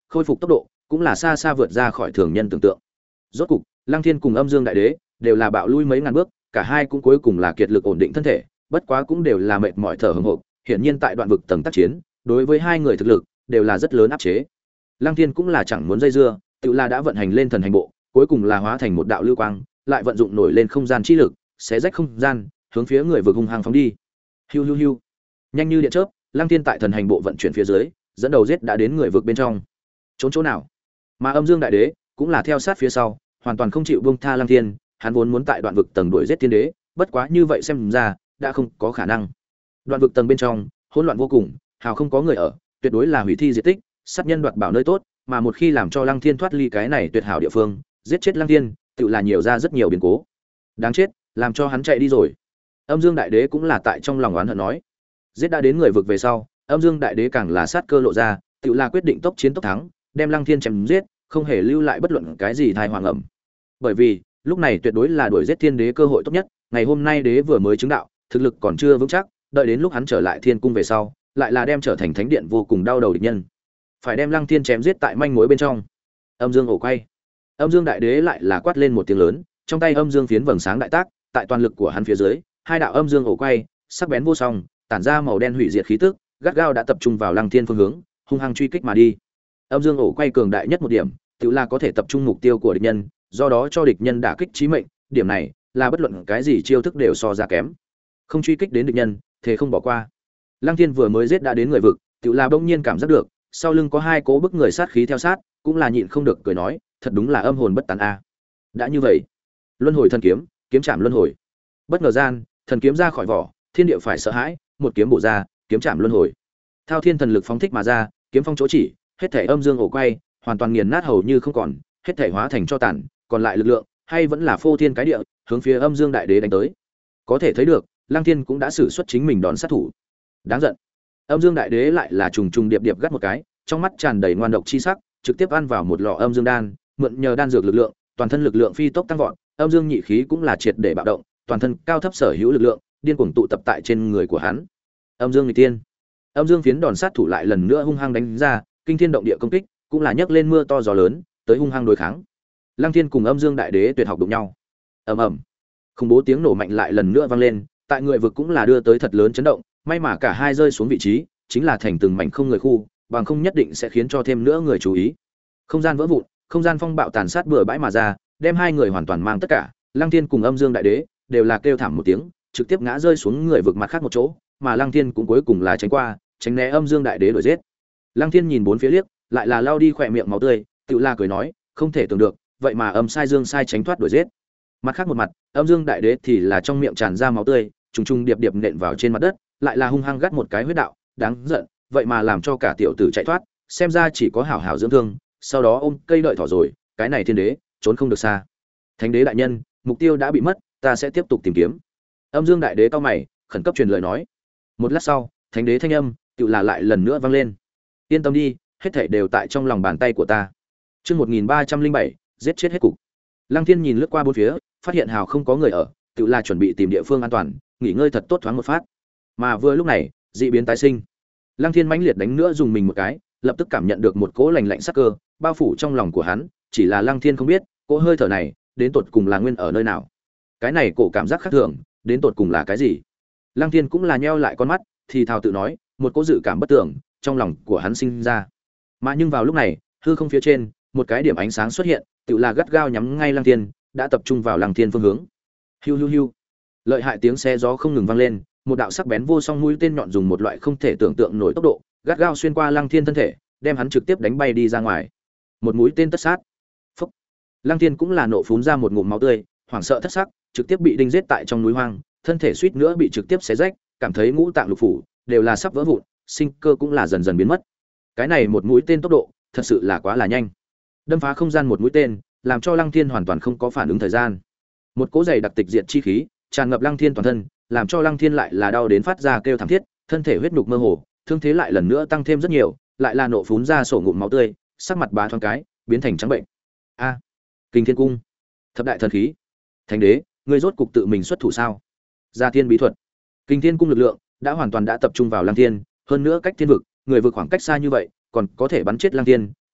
khôi phục tốc độ cũng là xa xa vượt ra khỏi thường nhân tưởng tượng. Rốt cục, Lăng Thiên cùng Âm Dương Đại Đế đều là bạo lui mấy ngàn bước, cả hai cũng cuối cùng là kiệt lực ổn định thân thể, bất quá cũng đều là mệt mỏi thở hổn hộc, hiển nhiên tại đoạn vực tầng tác chiến, đối với hai người thực lực đều là rất lớn áp chế. Lăng Thiên cũng là chẳng muốn dây dưa, tự là đã vận hành lên thần hành bộ, cuối cùng là hóa thành một đạo lưu quang, lại vận dụng nổi lên không gian chi lực, xé rách không gian, hướng phía người vực hung hăng phóng đi. Hiu hiu hiu. Nhanh như điện chớp, Lăng Thiên tại thần hành bộ vận chuyển phía dưới, dẫn đầu giết đã đến người vực bên trong. Trốn chỗ nào? Mà Âm Dương Đại Đế cũng là theo sát phía sau, hoàn toàn không chịu buông tha Lăng Thiên, hắn vốn muốn tại đoạn vực tầng đuổi giết thiên đế, bất quá như vậy xem ra, đã không có khả năng. Đoạn vực tầng bên trong, hỗn loạn vô cùng, hào không có người ở, tuyệt đối là hủy thi diệt tích, sát nhân đoạt bảo nơi tốt, mà một khi làm cho Lăng Thiên thoát ly cái này tuyệt hảo địa phương, giết chết Lăng Thiên, tự là nhiều ra rất nhiều biến cố. Đáng chết, làm cho hắn chạy đi rồi. Âm Dương Đại Đế cũng là tại trong lòng oán hận nói. Giết đã đến người vực về sau, Âm Dương Đại Đế càng là sát cơ lộ ra, tự là quyết định tốc chiến tốc thắng, đem Lăng Thiên chém giết, không hề lưu lại bất luận cái gì thai hoàng ẩm. Bởi vì, lúc này tuyệt đối là đuổi giết thiên đế cơ hội tốt nhất, ngày hôm nay đế vừa mới chứng đạo, thực lực còn chưa vững chắc, đợi đến lúc hắn trở lại thiên cung về sau, lại là đem trở thành thánh điện vô cùng đau đầu địch nhân. Phải đem Lăng Thiên chém giết tại manh mối bên trong. Âm Dương ổ quay. Âm Dương Đại Đế lại là quát lên một tiếng lớn, trong tay âm dương phiến vầng sáng đại tác, tại toàn lực của hắn phía dưới, hai đạo âm dương ổ quay, sắc bén vô song, tản ra màu đen hủy diệt khí tức, gắt gao đã tập trung vào Lăng Thiên phương hướng, hung hăng truy kích mà đi. Âm dương ổ quay cường đại nhất một điểm, tự là có thể tập trung mục tiêu của địch nhân, do đó cho địch nhân đả kích chí mệnh, điểm này là bất luận cái gì chiêu thức đều so ra kém. Không truy kích đến địch nhân, thế không bỏ qua. Lăng Thiên vừa mới giết đã đến người vực, tự là bỗng nhiên cảm giác được, sau lưng có hai cố bức người sát khí theo sát, cũng là nhịn không được cười nói, thật đúng là âm hồn bất tán a. Đã như vậy, luân hồi thần kiếm, kiếm chạm luân hồi. Bất ngờ gian, thần kiếm ra khỏi vỏ, thiên địa phải sợ hãi, một kiếm bổ ra, kiếm chạm luân hồi. Thao thiên thần lực phóng thích mà ra, kiếm phong chỗ chỉ, hết thảy âm dương ổ quay, hoàn toàn nghiền nát hầu như không còn, hết thảy hóa thành cho tàn, còn lại lực lượng hay vẫn là phô thiên cái địa, hướng phía Âm Dương Đại Đế đánh tới. Có thể thấy được, Lăng Thiên cũng đã sử xuất chính mình đón sát thủ. Đáng giận. Âm Dương Đại Đế lại là trùng trùng điệp điệp gắt một cái, trong mắt tràn đầy ngoan độc chi sắc, trực tiếp ăn vào một lọ âm dương đan, mượn nhờ đan dược lực lượng, toàn thân lực lượng phi tốc tăng vọt, âm dương nhị khí cũng là triệt để bạo động, toàn thân cao thấp sở hữu lực lượng, điên cuồng tụ tập tại trên người của hắn. Âm Dương Nghịch Tiên. Âm Dương phiến đòn sát thủ lại lần nữa hung hăng đánh ra, kinh thiên động địa công kích, cũng là nhấc lên mưa to gió lớn, tới hung hăng đối kháng. Lăng Thiên cùng Âm Dương Đại Đế tuyệt học đụng nhau. Ầm ầm. Khủng bố tiếng nổ mạnh lại lần nữa vang lên, tại người vực cũng là đưa tới thật lớn chấn động, may mà cả hai rơi xuống vị trí, chính là thành từng mảnh không người khu, bằng không nhất định sẽ khiến cho thêm nữa người chú ý. Không gian vỡ vụn, không gian phong bạo tàn sát bừa bãi mà ra, đem hai người hoàn toàn mang tất cả, Lăng Thiên cùng Âm Dương Đại Đế đều là kêu thảm một tiếng, trực tiếp ngã rơi xuống người vực mặt khác một chỗ, mà Lăng Thiên cũng cuối cùng là tránh qua, tránh né Âm Dương Đại Đế đuổi giết. Lăng Thiên nhìn bốn phía liếc, lại là lao đi khỏe miệng máu tươi, tự la cười nói, không thể tưởng được, vậy mà Âm Sai Dương Sai tránh thoát đuổi giết. Mặt khác một mặt, Âm Dương Đại Đế thì là trong miệng tràn ra máu tươi, trùng trùng điệp điệp nện vào trên mặt đất, lại là hung hăng gắt một cái huyết đạo, đáng giận, vậy mà làm cho cả tiểu tử chạy thoát, xem ra chỉ có hảo hảo dưỡng thương, sau đó ôm cây đợi thỏ rồi, cái này thiên đế, trốn không được xa. Thánh đế đại nhân, mục tiêu đã bị mất, ta sẽ tiếp tục tìm kiếm. Âm Dương Đại Đế cau mày, khẩn cấp truyền lời nói. Một lát sau, thánh đế thanh âm tự là lại lần nữa vang lên. Yên tâm đi, hết thảy đều tại trong lòng bàn tay của ta. Chương một nghìn ba trăm linh bảy, giết chết hết cục. Lăng Thiên nhìn lướt qua bốn phía, phát hiện hào không có người ở, tự là chuẩn bị tìm địa phương an toàn, nghỉ ngơi thật tốt thoáng một phát. Mà vừa lúc này, dị biến tái sinh. Lăng Thiên mãnh liệt đánh nữa dùng mình một cái, lập tức cảm nhận được một cỗ lạnh lạnh sắc cơ bao phủ trong lòng của hắn, chỉ là Lăng Thiên không biết, cỗ hơi thở này đến tột cùng là nguyên ở nơi nào. Cái này cổ cảm giác khác thường, đến tột cùng là cái gì? Lăng Thiên cũng là nheo lại con mắt, thì thào tự nói, một cỗ dự cảm bất tưởng trong lòng của hắn sinh ra. Mà nhưng vào lúc này, hư không phía trên, một cái điểm ánh sáng xuất hiện, tự là gắt gao nhắm ngay Lăng Thiên, đã tập trung vào Lăng Thiên phương hướng. Hiu hiu hiu. Lợi hại tiếng xe gió không ngừng vang lên, một đạo sắc bén vô song mũi tên nhọn dùng một loại không thể tưởng tượng nổi tốc độ, gắt gao xuyên qua Lăng Thiên thân thể, đem hắn trực tiếp đánh bay đi ra ngoài. Một mũi tên tất sát. Phốc. Lăng Thiên cũng là nộ phún ra một ngụm máu tươi, hoảng sợ thất sắc, trực tiếp bị đinh giết tại trong núi hoang, thân thể suýt nữa bị trực tiếp xé rách, cảm thấy ngũ tạng lục phủ đều là sắp vỡ vụn, sinh cơ cũng là dần dần biến mất. Cái này một mũi tên tốc độ, thật sự là quá là nhanh. Đâm phá không gian một mũi tên, làm cho Lăng Thiên hoàn toàn không có phản ứng thời gian. Một cỗ dày đặc tịch diệt chi khí tràn ngập Lăng Thiên toàn thân, làm cho Lăng Thiên lại là đau đến phát ra kêu thảm thiết, thân thể huyết nhục mơ hồ, thương thế lại lần nữa tăng thêm rất nhiều, lại là nộ phún ra sổ ngụm máu tươi, sắc mặt bá thoáng cái, biến thành trắng bệnh. A, à, Kinh Thiên Cung, thập đại thần khí, Thánh đế, ngươi rốt cục tự mình xuất thủ sao? Gia Thiên bí thuật, Kinh Thiên Cung lực lượng đã hoàn toàn đã tập trung vào Lăng Thiên, hơn nữa cách thiên vực, người vực khoảng cách xa như vậy, còn có thể bắn chết Lăng Thiên,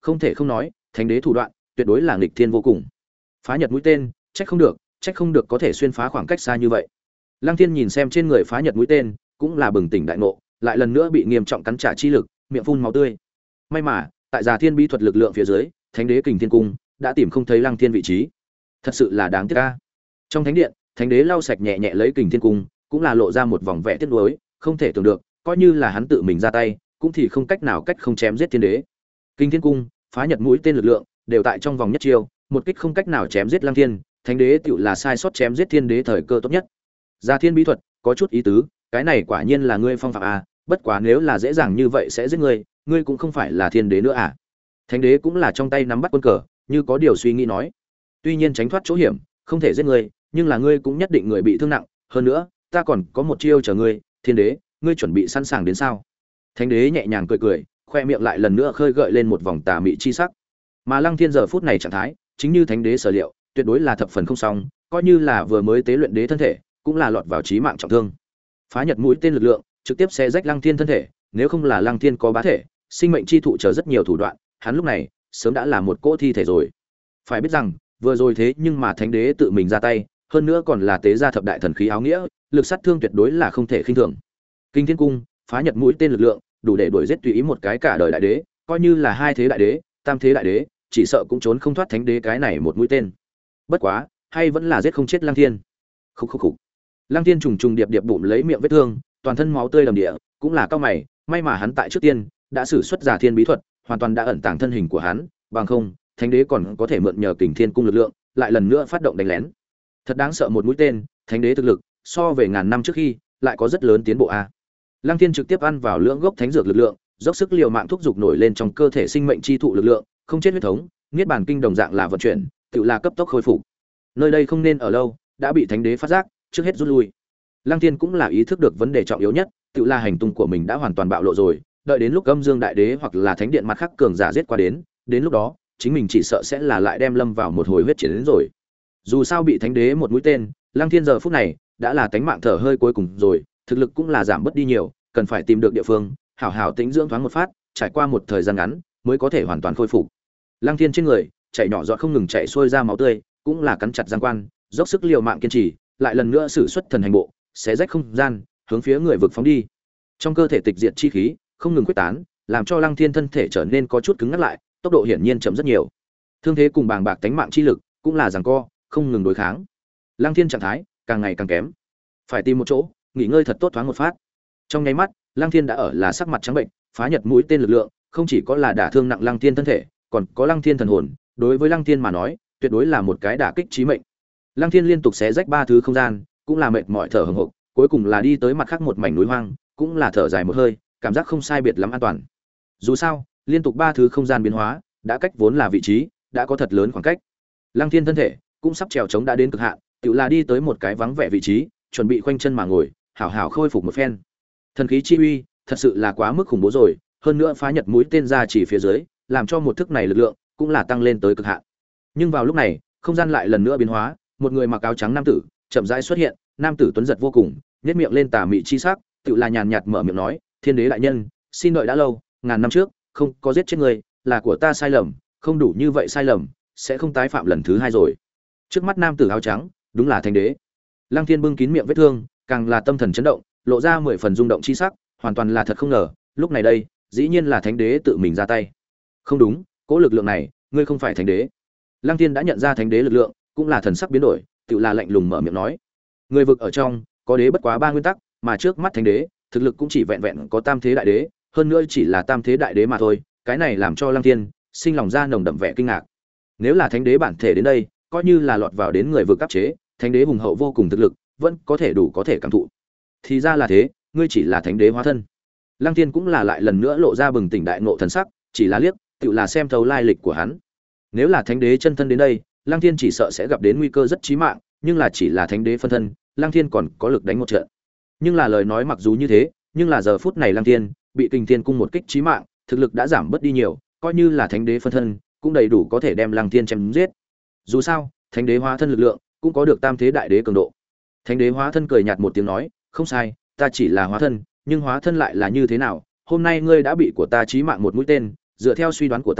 không thể không nói, thánh đế thủ đoạn tuyệt đối là nghịch thiên vô cùng. Phá nhật mũi tên, trách không được, trách không được có thể xuyên phá khoảng cách xa như vậy. Lăng Thiên nhìn xem trên người phá nhật mũi tên, cũng là bừng tỉnh đại ngộ, lại lần nữa bị nghiêm trọng cắn trả chi lực, miệng phun máu tươi. May mà, tại Già Thiên bí thuật lực lượng phía dưới, Thánh đế Kình Thiên cung đã tìm không thấy Lăng Thiên vị trí. Thật sự là đáng tiếc a. Trong thánh điện, Thánh đế lau sạch nhẹ nhẹ lấy Kình Thiên cung, cũng là lộ ra một vòng vẻ tiếc nuối, không thể tưởng được, coi như là hắn tự mình ra tay, cũng thì không cách nào cách không chém giết thiên đế. Kình Thiên cung, phá nhật mũi tên lực lượng, đều tại trong vòng nhất chiêu, một kích không cách nào chém giết Lăng Thiên, Thánh đế tựu là sai sót chém giết thiên đế thời cơ tốt nhất. Già Thiên bí thuật, có chút ý tứ, cái này quả nhiên là ngươi phong phạm a, bất quá nếu là dễ dàng như vậy sẽ giết ngươi, ngươi cũng không phải là thiên đế nữa à? Thánh đế cũng là trong tay nắm bắt quân cờ, như có điều suy nghĩ nói. Tuy nhiên tránh thoát chỗ hiểm, không thể giết ngươi, nhưng là ngươi cũng nhất định người bị thương nặng, hơn nữa, ta còn có một chiêu chờ ngươi, thiên đế, ngươi chuẩn bị sẵn sàng đến sao? Thánh đế nhẹ nhàng cười cười, khoe miệng lại lần nữa khơi gợi lên một vòng tà mị chi sắc. Mà Lăng Thiên giờ phút này trạng thái, chính như thánh đế sở liệu, tuyệt đối là thập phần không xong, coi như là vừa mới tế luyện đế thân thể, cũng là lọt vào chí mạng trọng thương. Phá nhật mũi tên lực lượng, trực tiếp xé rách Lăng Thiên thân thể, nếu không là Lăng Thiên có bá thể, sinh mệnh chi thụ chờ rất nhiều thủ đoạn, hắn lúc này sớm đã là một cỗ thi thể rồi. Phải biết rằng, vừa rồi thế nhưng mà thánh đế tự mình ra tay, hơn nữa còn là tế gia thập đại thần khí áo nghĩa, lực sát thương tuyệt đối là không thể khinh thường. Kinh Thiên cung, phá nhật mũi tên lực lượng, đủ để đuổi giết tùy ý một cái cả đời đại đế, coi như là hai thế đại đế, tam thế đại đế, chỉ sợ cũng trốn không thoát thánh đế cái này một mũi tên. Bất quá, hay vẫn là giết không chết Lăng Thiên. Khúc khúc khúc. Lăng Thiên trùng trùng điệp điệp bụng lấy miệng vết thương, toàn thân máu tươi đầm địa, cũng là cao mày, may mà hắn tại trước tiên đã sử xuất Già Thiên bí thuật, hoàn toàn đã ẩn tàng thân hình của hắn, bằng không, thánh đế còn có thể mượn nhờ Kình Thiên cung lực lượng, lại lần nữa phát động đánh lén. Thật đáng sợ một mũi tên, thánh đế thực lực, so về ngàn năm trước khi, lại có rất lớn tiến bộ a. Lăng Thiên trực tiếp ăn vào lưỡng gốc thánh dược lực lượng, dốc sức liều mạng thúc dục nổi lên trong cơ thể sinh mệnh chi thụ lực lượng, không chết huyết thống, niết bàn kinh đồng dạng là vận chuyển, tự là cấp tốc khôi phục. Nơi đây không nên ở lâu, đã bị thánh đế phát giác, trước hết rút lui. Lăng Thiên cũng là ý thức được vấn đề trọng yếu nhất, tự là hành tung của mình đã hoàn toàn bạo lộ rồi, đợi đến lúc Âm Dương Đại Đế hoặc là Thánh Điện mặt khác cường giả giết qua đến, đến lúc đó, chính mình chỉ sợ sẽ là lại đem lâm vào một hồi huyết chiến đến rồi. Dù sao bị Thánh Đế một mũi tên, Lăng Thiên giờ phút này đã là tánh mạng thở hơi cuối cùng rồi, thực lực cũng là giảm bớt đi nhiều, cần phải tìm được địa phương, hảo hảo tĩnh dưỡng thoáng một phát, trải qua một thời gian ngắn mới có thể hoàn toàn khôi phục. Lăng Thiên trên người, chảy nhỏ giọt không ngừng chảy xuôi ra máu tươi, cũng là cắn chặt giang quan, dốc sức liều mạng kiên trì, lại lần nữa sử xuất thần hành bộ, xé rách không gian, hướng phía người vực phóng đi. Trong cơ thể tịch diệt chi khí không ngừng quyết tán, làm cho Lăng Thiên thân thể trở nên có chút cứng ngắt lại, tốc độ hiển nhiên chậm rất nhiều. Thương thế cùng bàng bạc tánh mạng chi lực cũng là giằng co, không ngừng đối kháng. Lăng Thiên trạng thái càng ngày càng kém, phải tìm một chỗ nghỉ ngơi thật tốt thoáng một phát. Trong nháy mắt, Lăng Thiên đã ở là sắc mặt trắng bệnh, phá nhật mũi tên lực lượng, không chỉ có là đả thương nặng Lăng Thiên thân thể, còn có Lăng Thiên thần hồn, đối với Lăng Thiên mà nói, tuyệt đối là một cái đả kích chí mệnh. Lăng Thiên liên tục xé rách ba thứ không gian, cũng là mệt mỏi thở hổn hộc, cuối cùng là đi tới mặt khác một mảnh núi hoang, cũng là thở dài một hơi, cảm giác không sai biệt lắm an toàn. Dù sao, liên tục ba thứ không gian biến hóa, đã cách vốn là vị trí, đã có thật lớn khoảng cách. Lăng Thiên thân thể cũng sắp trèo chống đã đến cực hạn, tự là đi tới một cái vắng vẻ vị trí, chuẩn bị khoanh chân mà ngồi, hảo hảo khôi phục một phen. Thần khí chi uy, thật sự là quá mức khủng bố rồi, hơn nữa phá nhật mũi tên ra chỉ phía dưới, làm cho một thức này lực lượng cũng là tăng lên tới cực hạn. Nhưng vào lúc này, không gian lại lần nữa biến hóa, một người mặc áo trắng nam tử chậm rãi xuất hiện, nam tử tuấn giật vô cùng, nhếch miệng lên tà mị chi sắc, tự là nhàn nhạt mở miệng nói, "Thiên đế đại nhân, xin đợi đã lâu, ngàn năm trước, không có giết chết người, là của ta sai lầm, không đủ như vậy sai lầm, sẽ không tái phạm lần thứ hai rồi." Trước mắt nam tử áo trắng, đúng là thánh đế. Lăng Thiên bưng kín miệng vết thương, càng là tâm thần chấn động, lộ ra mười phần rung động chi sắc, hoàn toàn là thật không ngờ, lúc này đây, dĩ nhiên là thánh đế tự mình ra tay. Không đúng, cỗ lực lượng này, ngươi không phải thánh đế. Lăng Thiên đã nhận ra thánh đế lực lượng, cũng là thần sắc biến đổi, tự là lạnh lùng mở miệng nói, người vực ở trong, có đế bất quá ba nguyên tắc, mà trước mắt thánh đế, thực lực cũng chỉ vẹn vẹn có tam thế đại đế, hơn nữa chỉ là tam thế đại đế mà thôi, cái này làm cho Lăng Thiên sinh lòng ra nồng đậm vẻ kinh ngạc. Nếu là thánh đế bản thể đến đây, coi như là lọt vào đến người vực áp chế, thánh đế hùng hậu vô cùng thực lực, vẫn có thể đủ có thể cảm thụ. Thì ra là thế, ngươi chỉ là thánh đế hóa thân. Lăng Thiên cũng là lại lần nữa lộ ra bừng tỉnh đại ngộ thần sắc, chỉ là liếc, tự là xem thấu lai lịch của hắn. Nếu là thánh đế chân thân đến đây, Lăng Thiên chỉ sợ sẽ gặp đến nguy cơ rất chí mạng, nhưng là chỉ là thánh đế phân thân, Lăng Thiên còn có lực đánh một trận. Nhưng là lời nói mặc dù như thế, nhưng là giờ phút này Lăng Thiên bị Kình Thiên cung một kích chí mạng, thực lực đã giảm bớt đi nhiều, coi như là thánh đế phân thân, cũng đầy đủ có thể đem Lăng Thiên chém giết. Dù sao, thánh đế hóa thân lực lượng cũng có được tam thế đại đế cường độ. Thánh đế hóa thân cười nhạt một tiếng nói, "Không sai, ta chỉ là hóa thân, nhưng hóa thân lại là như thế nào? Hôm nay ngươi đã bị của ta chí mạng một mũi tên, dựa theo suy đoán của ta,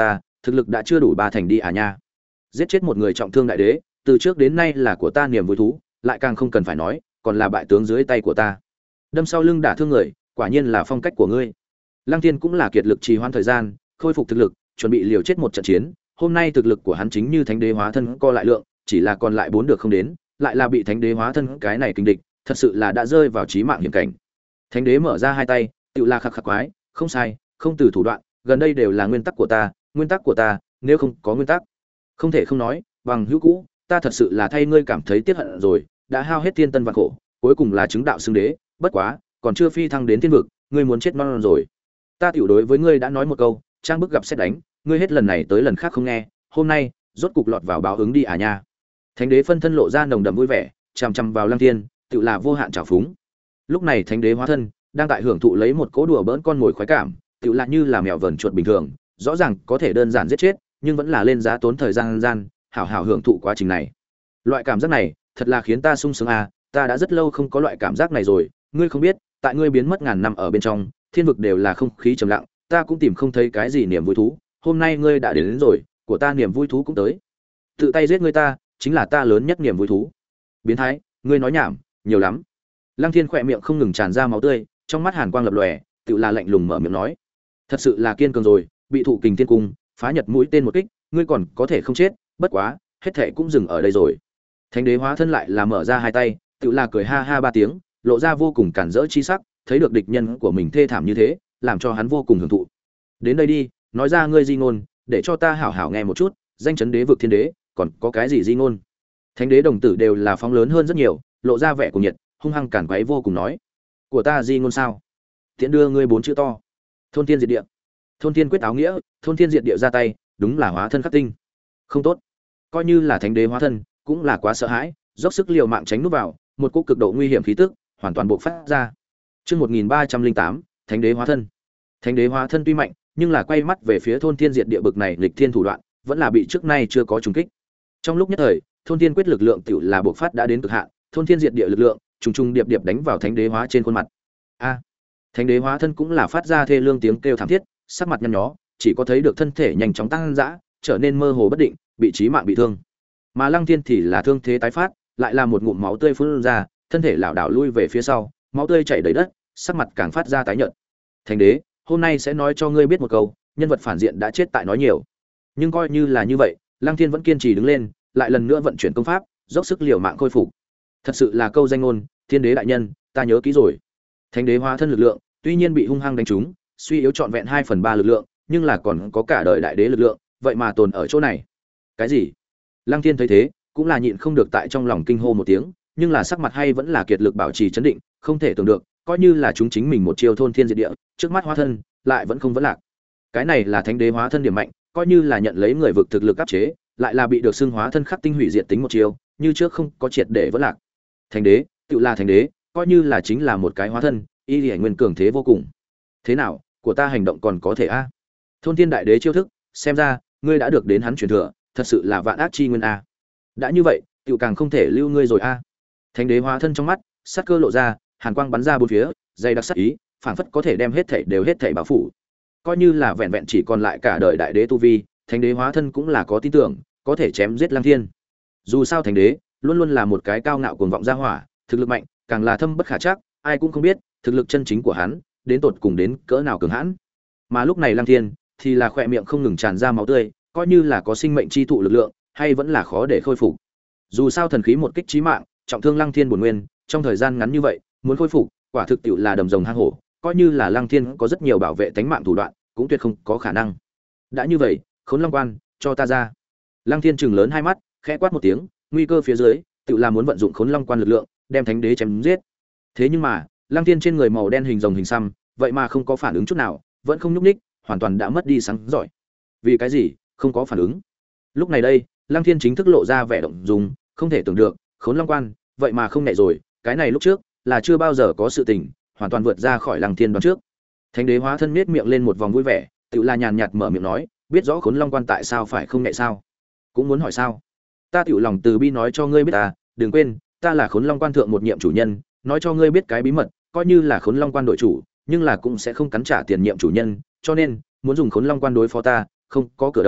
thực lực đã chưa đủ ba thành đi à nha. Giết chết một người trọng thương đại đế, từ trước đến nay là của ta niềm vui thú, lại càng không cần phải nói, còn là bại tướng dưới tay của ta. Đâm sau lưng đả thương người, quả nhiên là phong cách của ngươi. Lăng Thiên cũng là kiệt lực trì hoãn thời gian, khôi phục thực lực, chuẩn bị liều chết một trận chiến. Hôm nay thực lực của hắn chính như thánh đế hóa thân co lại lượng, chỉ là còn lại bốn được không đến, lại là bị thánh đế hóa thân cái này kinh địch, thật sự là đã rơi vào chí mạng hiểm cảnh. Thánh đế mở ra hai tay, tựu là khắc khắc quái, không sai, không từ thủ đoạn, gần đây đều là nguyên tắc của ta, nguyên tắc của ta, nếu không có nguyên tắc, không thể không nói, bằng hữu cũ, ta thật sự là thay ngươi cảm thấy tiếc hận rồi, đã hao hết thiên tân vạn khổ, cuối cùng là chứng đạo xưng đế, bất quá, còn chưa phi thăng đến thiên vực, ngươi muốn chết non rồi. Ta tiểu đối với ngươi đã nói một câu, trang bức gặp xét đánh, ngươi hết lần này tới lần khác không nghe, hôm nay, rốt cục lọt vào báo ứng đi à nha. Thánh đế phân thân lộ ra nồng đậm vui vẻ, chằm chằm vào Lăng Thiên, tự là vô hạn trào phúng. Lúc này thánh đế hóa thân đang tại hưởng thụ lấy một cỗ đùa bỡn con mồi khoái cảm, tự là như là mèo vờn chuột bình thường, rõ ràng có thể đơn giản giết chết, nhưng vẫn là lên giá tốn thời gian gian, hảo hảo hưởng thụ quá trình này. Loại cảm giác này, thật là khiến ta sung sướng à, ta đã rất lâu không có loại cảm giác này rồi, ngươi không biết, tại ngươi biến mất ngàn năm ở bên trong, thiên vực đều là không khí trầm lặng, ta cũng tìm không thấy cái gì niềm vui thú, hôm nay ngươi đã đến, đến rồi, của ta niềm vui thú cũng tới. Tự tay giết ngươi ta, chính là ta lớn nhất niềm vui thú. Biến thái, ngươi nói nhảm, nhiều lắm. Lăng Thiên khỏe miệng không ngừng tràn ra máu tươi, trong mắt hàn quang lập lòe, tự là lạnh lùng mở miệng nói: "Thật sự là kiên cường rồi, bị thụ kình thiên cung, phá nhật mũi tên một kích, ngươi còn có thể không chết, bất quá, hết thảy cũng dừng ở đây rồi." Thánh đế hóa thân lại là mở ra hai tay, tự là cười ha ha ba tiếng, lộ ra vô cùng cản rỡ chi sắc, thấy được địch nhân của mình thê thảm như thế, làm cho hắn vô cùng hưởng thụ. "Đến đây đi, nói ra ngươi di ngôn, để cho ta hảo hảo nghe một chút, danh chấn đế vực thiên đế, còn có cái gì di ngôn?" Thánh đế đồng tử đều là phóng lớn hơn rất nhiều, lộ ra vẻ cuồng nhiệt, hung hăng cản quấy vô cùng nói: "Của ta di ngôn sao? Tiễn đưa ngươi bốn chữ to. Thôn thiên diệt địa." Thôn thiên quyết áo nghĩa, thôn thiên diệt địa ra tay, đúng là hóa thân khắc tinh. Không tốt. Coi như là thánh đế hóa thân, cũng là quá sợ hãi, dốc sức liều mạng tránh núp vào, một cú cực độ nguy hiểm khí tức hoàn toàn bộc phát ra. Chương một nghìn ba trăm lẻ tám, thánh đế hóa thân. Thánh đế hóa thân tuy mạnh, nhưng là quay mắt về phía thôn thiên diệt địa bực này nghịch thiên thủ đoạn, vẫn là bị trước nay chưa có trùng kích. Trong lúc nhất thời, thôn thiên quyết lực lượng tiểu là bộc phát đã đến cực hạn, thôn thiên diệt địa lực lượng, trùng trùng điệp điệp đánh vào thánh đế hóa trên khuôn mặt. A! Thánh đế hóa thân cũng là phát ra thê lương tiếng kêu thảm thiết, sắc mặt nhăn nhó, chỉ có thấy được thân thể nhanh chóng tăng dã, trở nên mơ hồ bất định, bị chí mạng bị thương. Mà Lăng Thiên thì là thương thế tái phát, lại là một ngụm máu tươi phun ra, thân thể lảo đảo lui về phía sau, máu tươi chảy đầy đất, sắc mặt càng phát ra tái nhợt. Thánh đế, hôm nay sẽ nói cho ngươi biết một câu, nhân vật phản diện đã chết tại nói nhiều. Nhưng coi như là như vậy, Lăng Thiên vẫn kiên trì đứng lên, lại lần nữa vận chuyển công pháp, dốc sức liều mạng khôi phục. Thật sự là câu danh ngôn, thiên đế đại nhân, ta nhớ kỹ rồi. Thánh đế hóa thân lực lượng, tuy nhiên bị hung hăng đánh trúng, suy yếu trọn vẹn hai phần ba lực lượng, nhưng là còn có cả đời đại đế lực lượng, vậy mà tồn ở chỗ này. Cái gì? Lăng Thiên thấy thế, cũng là nhịn không được tại trong lòng kinh hô một tiếng, nhưng là sắc mặt hay vẫn là kiệt lực bảo trì trấn định, không thể tưởng được, coi như là chúng chính mình một chiêu thôn thiên diệt địa, trước mắt hóa thân lại vẫn không vấn lạc. Cái này là thánh đế hóa thân điểm mạnh, coi như là nhận lấy người vực thực lực áp chế, lại là bị được xưng hóa thân khắc tinh hủy diệt tính một chiêu, như trước không có triệt để vấn lạc. Thánh đế, tự là thánh đế, coi như là chính là một cái hóa thân, y liễu nguyên cường thế vô cùng. Thế nào, của ta hành động còn có thể a? Thôn thiên đại đế chiêu thức, xem ra ngươi đã được đến hắn truyền thừa, thật sự là vạn ác chi nguyên a. Đã như vậy, tiểu càng không thể lưu ngươi rồi a. Thánh đế hóa thân trong mắt, sát cơ lộ ra, hàn quang bắn ra bốn phía, dày đặc sát ý, phảng phất có thể đem hết thảy đều hết thảy bao phủ. Coi như là vẹn vẹn chỉ còn lại cả đời đại đế tu vi, thánh đế hóa thân cũng là có tin tưởng, có thể chém giết Lăng Thiên. Dù sao thánh đế luôn luôn là một cái cao ngạo cuồng vọng ra hỏa, thực lực mạnh, càng là thâm bất khả trắc, ai cũng không biết thực lực chân chính của hắn đến tột cùng đến cỡ nào cường hãn. Mà lúc này Lăng Thiên thì là khỏe miệng không ngừng tràn ra máu tươi, coi như là có sinh mệnh chi thụ lực lượng, hay vẫn là khó để khôi phục. Dù sao thần khí một kích chí mạng, trọng thương Lăng Thiên bổn nguyên, trong thời gian ngắn như vậy, muốn khôi phục, quả thực tiệu là đầm rồng hang hổ, coi như là Lăng Thiên có rất nhiều bảo vệ tánh mạng thủ đoạn, cũng tuyệt không có khả năng. Đã như vậy, Khốn Long Quan, cho ta ra. Lăng Thiên trừng lớn hai mắt, khẽ quát một tiếng, nguy cơ phía dưới, tự là muốn vận dụng Khốn Long Quan lực lượng, đem thánh đế chém giết. Thế nhưng mà, Lăng Thiên trên người màu đen hình rồng hình xăm, vậy mà không có phản ứng chút nào, vẫn không nhúc nhích, hoàn toàn đã mất đi sáng giỏi. Vì cái gì? Không có phản ứng. Lúc này đây, Lăng Thiên chính thức lộ ra vẻ động dung, không thể tưởng được, Khốn Long Quan, vậy mà không nhẹ rồi, cái này lúc trước là chưa bao giờ có sự tình, hoàn toàn vượt ra khỏi Lăng Thiên đoán trước. Thánh đế hóa thân nhếch miệng lên một vòng vui vẻ, tự là nhàn nhạt mở miệng nói, biết rõ Khốn Long Quan tại sao phải không nhẹ sao? Cũng muốn hỏi sao? Ta tiểu lòng từ bi nói cho ngươi biết ta, đừng quên, ta là Khốn Long Quan thượng một nhiệm chủ nhân, nói cho ngươi biết cái bí mật, coi như là Khốn Long Quan đội chủ, nhưng là cũng sẽ không cắn trả tiền nhiệm chủ nhân, cho nên muốn dùng Khốn Long Quan đối phó ta, không có cửa đâu,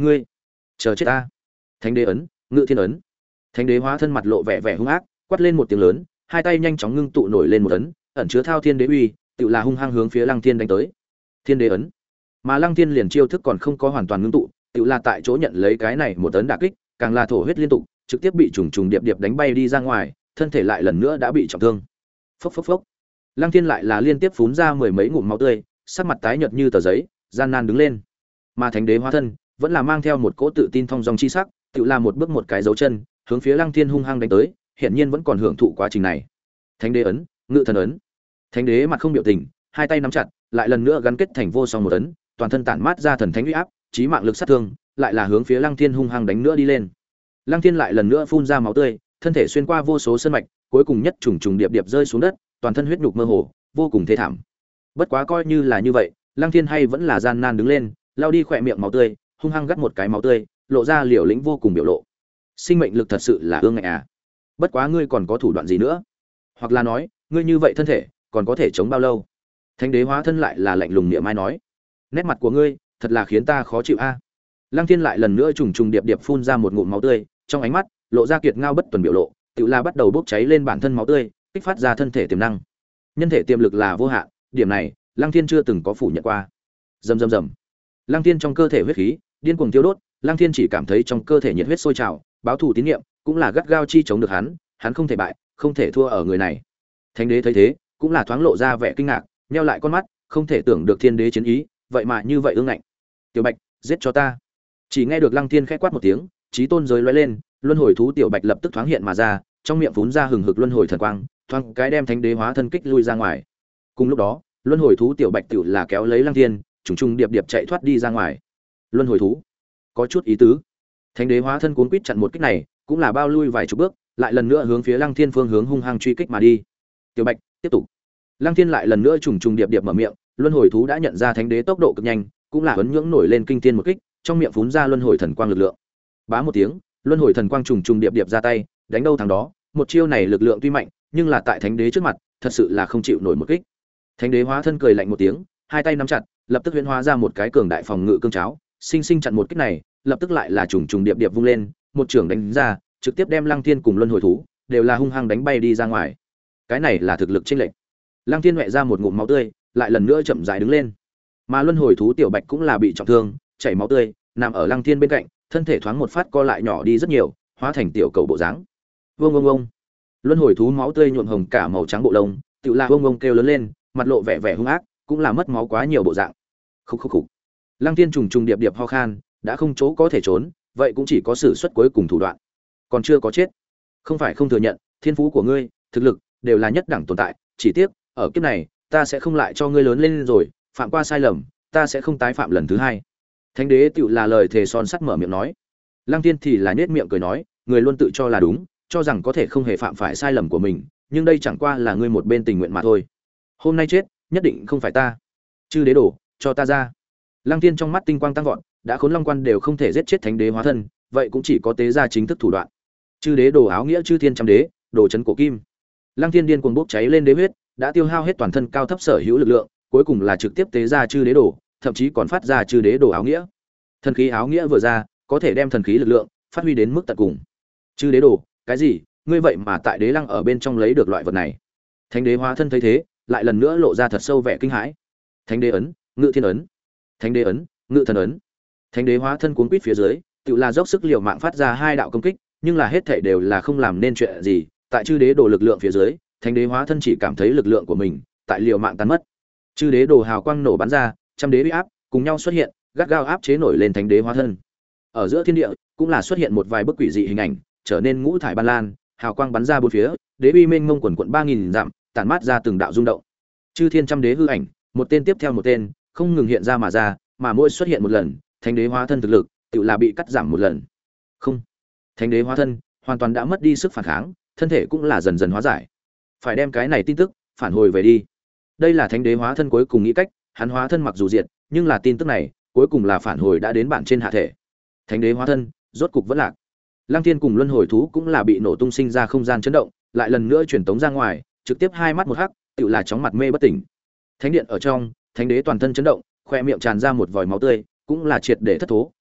ngươi chờ chết ta. Thánh đế ấn, ngự thiên ấn. Thánh đế hóa thân mặt lộ vẻ vẻ hung ác, quát lên một tiếng lớn, hai tay nhanh chóng ngưng tụ nổi lên một ấn, ẩn chứa thao thiên đế uy, tự là hung hăng hướng phía Lăng Thiên đánh tới. Thiên đế ấn. Mà Lăng Thiên liền chiêu thức còn không có hoàn toàn ngưng tụ, tự là tại chỗ nhận lấy cái này một ấn đả kích, càng là thổ huyết liên tục, trực tiếp bị trùng trùng điệp điệp đánh bay đi ra ngoài, thân thể lại lần nữa đã bị trọng thương. Phốc phốc phốc. Lăng Thiên lại là liên tiếp phun ra mười mấy ngụm máu tươi, sắc mặt tái nhợt như tờ giấy, gian nan đứng lên. Mà Thánh đế hóa thân vẫn là mang theo một cỗ tự tin thong dong chi sắc, tự là một bước một cái dấu chân, hướng phía Lăng Thiên hung hăng đánh tới, hiện nhiên vẫn còn hưởng thụ quá trình này. Thánh đế ấn, ngự thần ấn. Thánh đế mặt không biểu tình, hai tay nắm chặt, lại lần nữa gắn kết thành vô song một ấn, toàn thân tản mát ra thần thánh uy áp, chí mạng lực sát thương, lại là hướng phía Lăng Thiên hung hăng đánh nữa đi lên. Lăng Thiên lại lần nữa phun ra máu tươi, thân thể xuyên qua vô số sơn mạch, cuối cùng nhất trùng trùng điệp điệp rơi xuống đất, toàn thân huyết nhục mơ hồ, vô cùng thê thảm. Bất quá coi như là như vậy, Lăng Thiên hay vẫn là gian nan đứng lên, lao đi khỏe miệng máu tươi, hung hăng gắt một cái máu tươi, lộ ra liều lĩnh vô cùng biểu lộ. Sinh mệnh lực thật sự là ương ngạnh à? Bất quá ngươi còn có thủ đoạn gì nữa? Hoặc là nói, ngươi như vậy thân thể, còn có thể chống bao lâu? Thánh đế hóa thân lại là lạnh lùng niệm mai nói, nét mặt của ngươi, thật là khiến ta khó chịu a. À? Lăng Thiên lại lần nữa trùng trùng điệp điệp phun ra một ngụm máu tươi, trong ánh mắt lộ ra kiệt ngao bất tuần biểu lộ, tự là bắt đầu bốc cháy lên bản thân máu tươi, kích phát ra thân thể tiềm năng. Nhân thể tiềm lực là vô hạn, điểm này Lăng Thiên chưa từng có phủ nhận qua. Rầm rầm rầm. Lăng Thiên trong cơ thể huyết khí điên cuồng tiêu đốt, Lăng Thiên chỉ cảm thấy trong cơ thể nhiệt huyết sôi trào, báo thù tín niệm cũng là gắt gao chi chống được hắn, hắn không thể bại, không thể thua ở người này. Thánh đế thấy thế, cũng là thoáng lộ ra vẻ kinh ngạc, nheo lại con mắt, không thể tưởng được thiên đế chiến ý, vậy mà như vậy ương ngạnh. Tiểu Bạch, giết cho ta. Chỉ nghe được Lăng Thiên khẽ quát một tiếng, chí tôn giới lóe lên, luân hồi thú Tiểu Bạch lập tức thoáng hiện mà ra, trong miệng phún ra hừng hực luân hồi thần quang, thoáng cái đem thánh đế hóa thân kích lui ra ngoài. Cùng lúc đó, luân hồi thú Tiểu Bạch tiểu là kéo lấy Lăng Thiên, trùng trùng điệp điệp chạy thoát đi ra ngoài. Luân hồi thú, có chút ý tứ. Thánh đế hóa thân cuốn quýt chặn một kích này, cũng là bao lui vài chục bước, lại lần nữa hướng phía Lăng Thiên phương hướng hung hăng truy kích mà đi. Tiểu Bạch, tiếp tục. Lăng Thiên lại lần nữa trùng trùng điệp điệp mở miệng, luân hồi thú đã nhận ra thánh đế tốc độ cực nhanh, cũng là ấn nhưỡng nổi lên kinh thiên một kích, trong miệng phún ra luân hồi thần quang lực lượng. Bá một tiếng, luân hồi thần quang trùng trùng điệp điệp ra tay, đánh đâu thằng đó, một chiêu này lực lượng tuy mạnh, nhưng là tại thánh đế trước mặt, thật sự là không chịu nổi một kích. Thánh đế hóa thân cười lạnh một tiếng, hai tay nắm chặt, lập tức huyễn hóa ra một cái cường đại phòng ngự cương cháo, sinh sinh chặn một kích này, lập tức lại là trùng trùng điệp điệp vung lên, một trường đánh ra, trực tiếp đem Lăng Thiên cùng luân hồi thú đều là hung hăng đánh bay đi ra ngoài. Cái này là thực lực chênh lệch. Lăng Thiên hoẹ ra một ngụm máu tươi, lại lần nữa chậm rãi đứng lên. Mà luân hồi thú Tiểu Bạch cũng là bị trọng thương, chảy máu tươi, nằm ở Lăng Thiên bên cạnh, thân thể thoáng một phát co lại nhỏ đi rất nhiều, hóa thành tiểu cầu bộ dáng. Vương vương vương. Luân hồi thú máu tươi nhuộm hồng cả màu trắng bộ lông, tự là vương vương kêu lớn lên, mặt lộ vẻ vẻ hung ác, cũng là mất máu quá nhiều bộ dạng. Khúc khúc khúc. Lăng Thiên trùng trùng điệp điệp ho khan, đã không chỗ có thể trốn, vậy cũng chỉ có sử xuất cuối cùng thủ đoạn. Còn chưa có chết. Không phải không thừa nhận, thiên phú của ngươi, thực lực đều là nhất đẳng tồn tại, chỉ tiếc, ở kiếp này, ta sẽ không lại cho ngươi lớn lên rồi, phạm qua sai lầm, ta sẽ không tái phạm lần thứ hai. Thánh đế tựu là lời thề son sắt mở miệng nói. Lăng Thiên thì là nhếch miệng cười nói, người luôn tự cho là đúng, cho rằng có thể không hề phạm phải sai lầm của mình, nhưng đây chẳng qua là ngươi một bên tình nguyện mà thôi. Hôm nay chết, nhất định không phải ta. Chư đế đổ, cho ta ra. Lăng Thiên trong mắt tinh quang tăng vọt, đã khốn long quan đều không thể giết chết thánh đế hóa thân, vậy cũng chỉ có tế ra chính thức thủ đoạn. Chư đế đồ áo nghĩa chư thiên trăm đế, đồ chấn cổ kim. Lăng Thiên điên cuồng bốc cháy lên đế huyết, đã tiêu hao hết toàn thân cao thấp sở hữu lực lượng, cuối cùng là trực tiếp tế ra chư đế đồ, thậm chí còn phát ra chư đế đồ áo nghĩa. Thần khí áo nghĩa vừa ra, có thể đem thần khí lực lượng phát huy đến mức tận cùng. Chư đế đồ, cái gì? Ngươi vậy mà tại đế lăng ở bên trong lấy được loại vật này? Thánh đế hóa thân thấy thế, lại lần nữa lộ ra thật sâu vẻ kinh hãi. Thánh đế ấn, ngự thiên ấn. Thánh đế ấn, ngự thần ấn. Thánh đế hóa thân cuốn quýt phía dưới, tự là dốc sức liều mạng phát ra hai đạo công kích, nhưng là hết thảy đều là không làm nên chuyện gì, tại chư đế đồ lực lượng phía dưới, thánh đế hóa thân chỉ cảm thấy lực lượng của mình tại liều mạng tan mất. Chư đế đồ hào quang nổ bắn ra, trăm đế uy áp cùng nhau xuất hiện, gắt gao áp chế nổi lên thánh đế hóa thân. Ở giữa thiên địa cũng là xuất hiện một vài bức quỷ dị hình ảnh, trở nên ngũ thải ban lan, hào quang bắn ra bốn phía, đế uy mênh mông quần quần ba nghìn dặm, tản mát ra từng đạo rung động. Chư thiên trăm đế hư ảnh, một tên tiếp theo một tên, không ngừng hiện ra mà ra, mà mỗi xuất hiện một lần, thánh đế hóa thân thực lực tự là bị cắt giảm một lần. Không, thánh đế hóa thân hoàn toàn đã mất đi sức phản kháng, thân thể cũng là dần dần hóa giải. Phải đem cái này tin tức phản hồi về đi. Đây là thánh đế hóa thân cuối cùng nghĩ cách, hắn hóa thân mặc dù diệt, nhưng là tin tức này cuối cùng là phản hồi đã đến bản trên hạ thể. Thánh đế hóa thân rốt cục vẫn lạc. Lăng Thiên cùng luân hồi thú cũng là bị nổ tung sinh ra không gian chấn động, lại lần nữa truyền tống ra ngoài, trực tiếp hai mắt một hắc, tựu là chóng mặt mê bất tỉnh. Thánh điện ở trong, thánh đế toàn thân chấn động, khoe miệng tràn ra một vòi máu tươi, cũng là triệt để thất thố,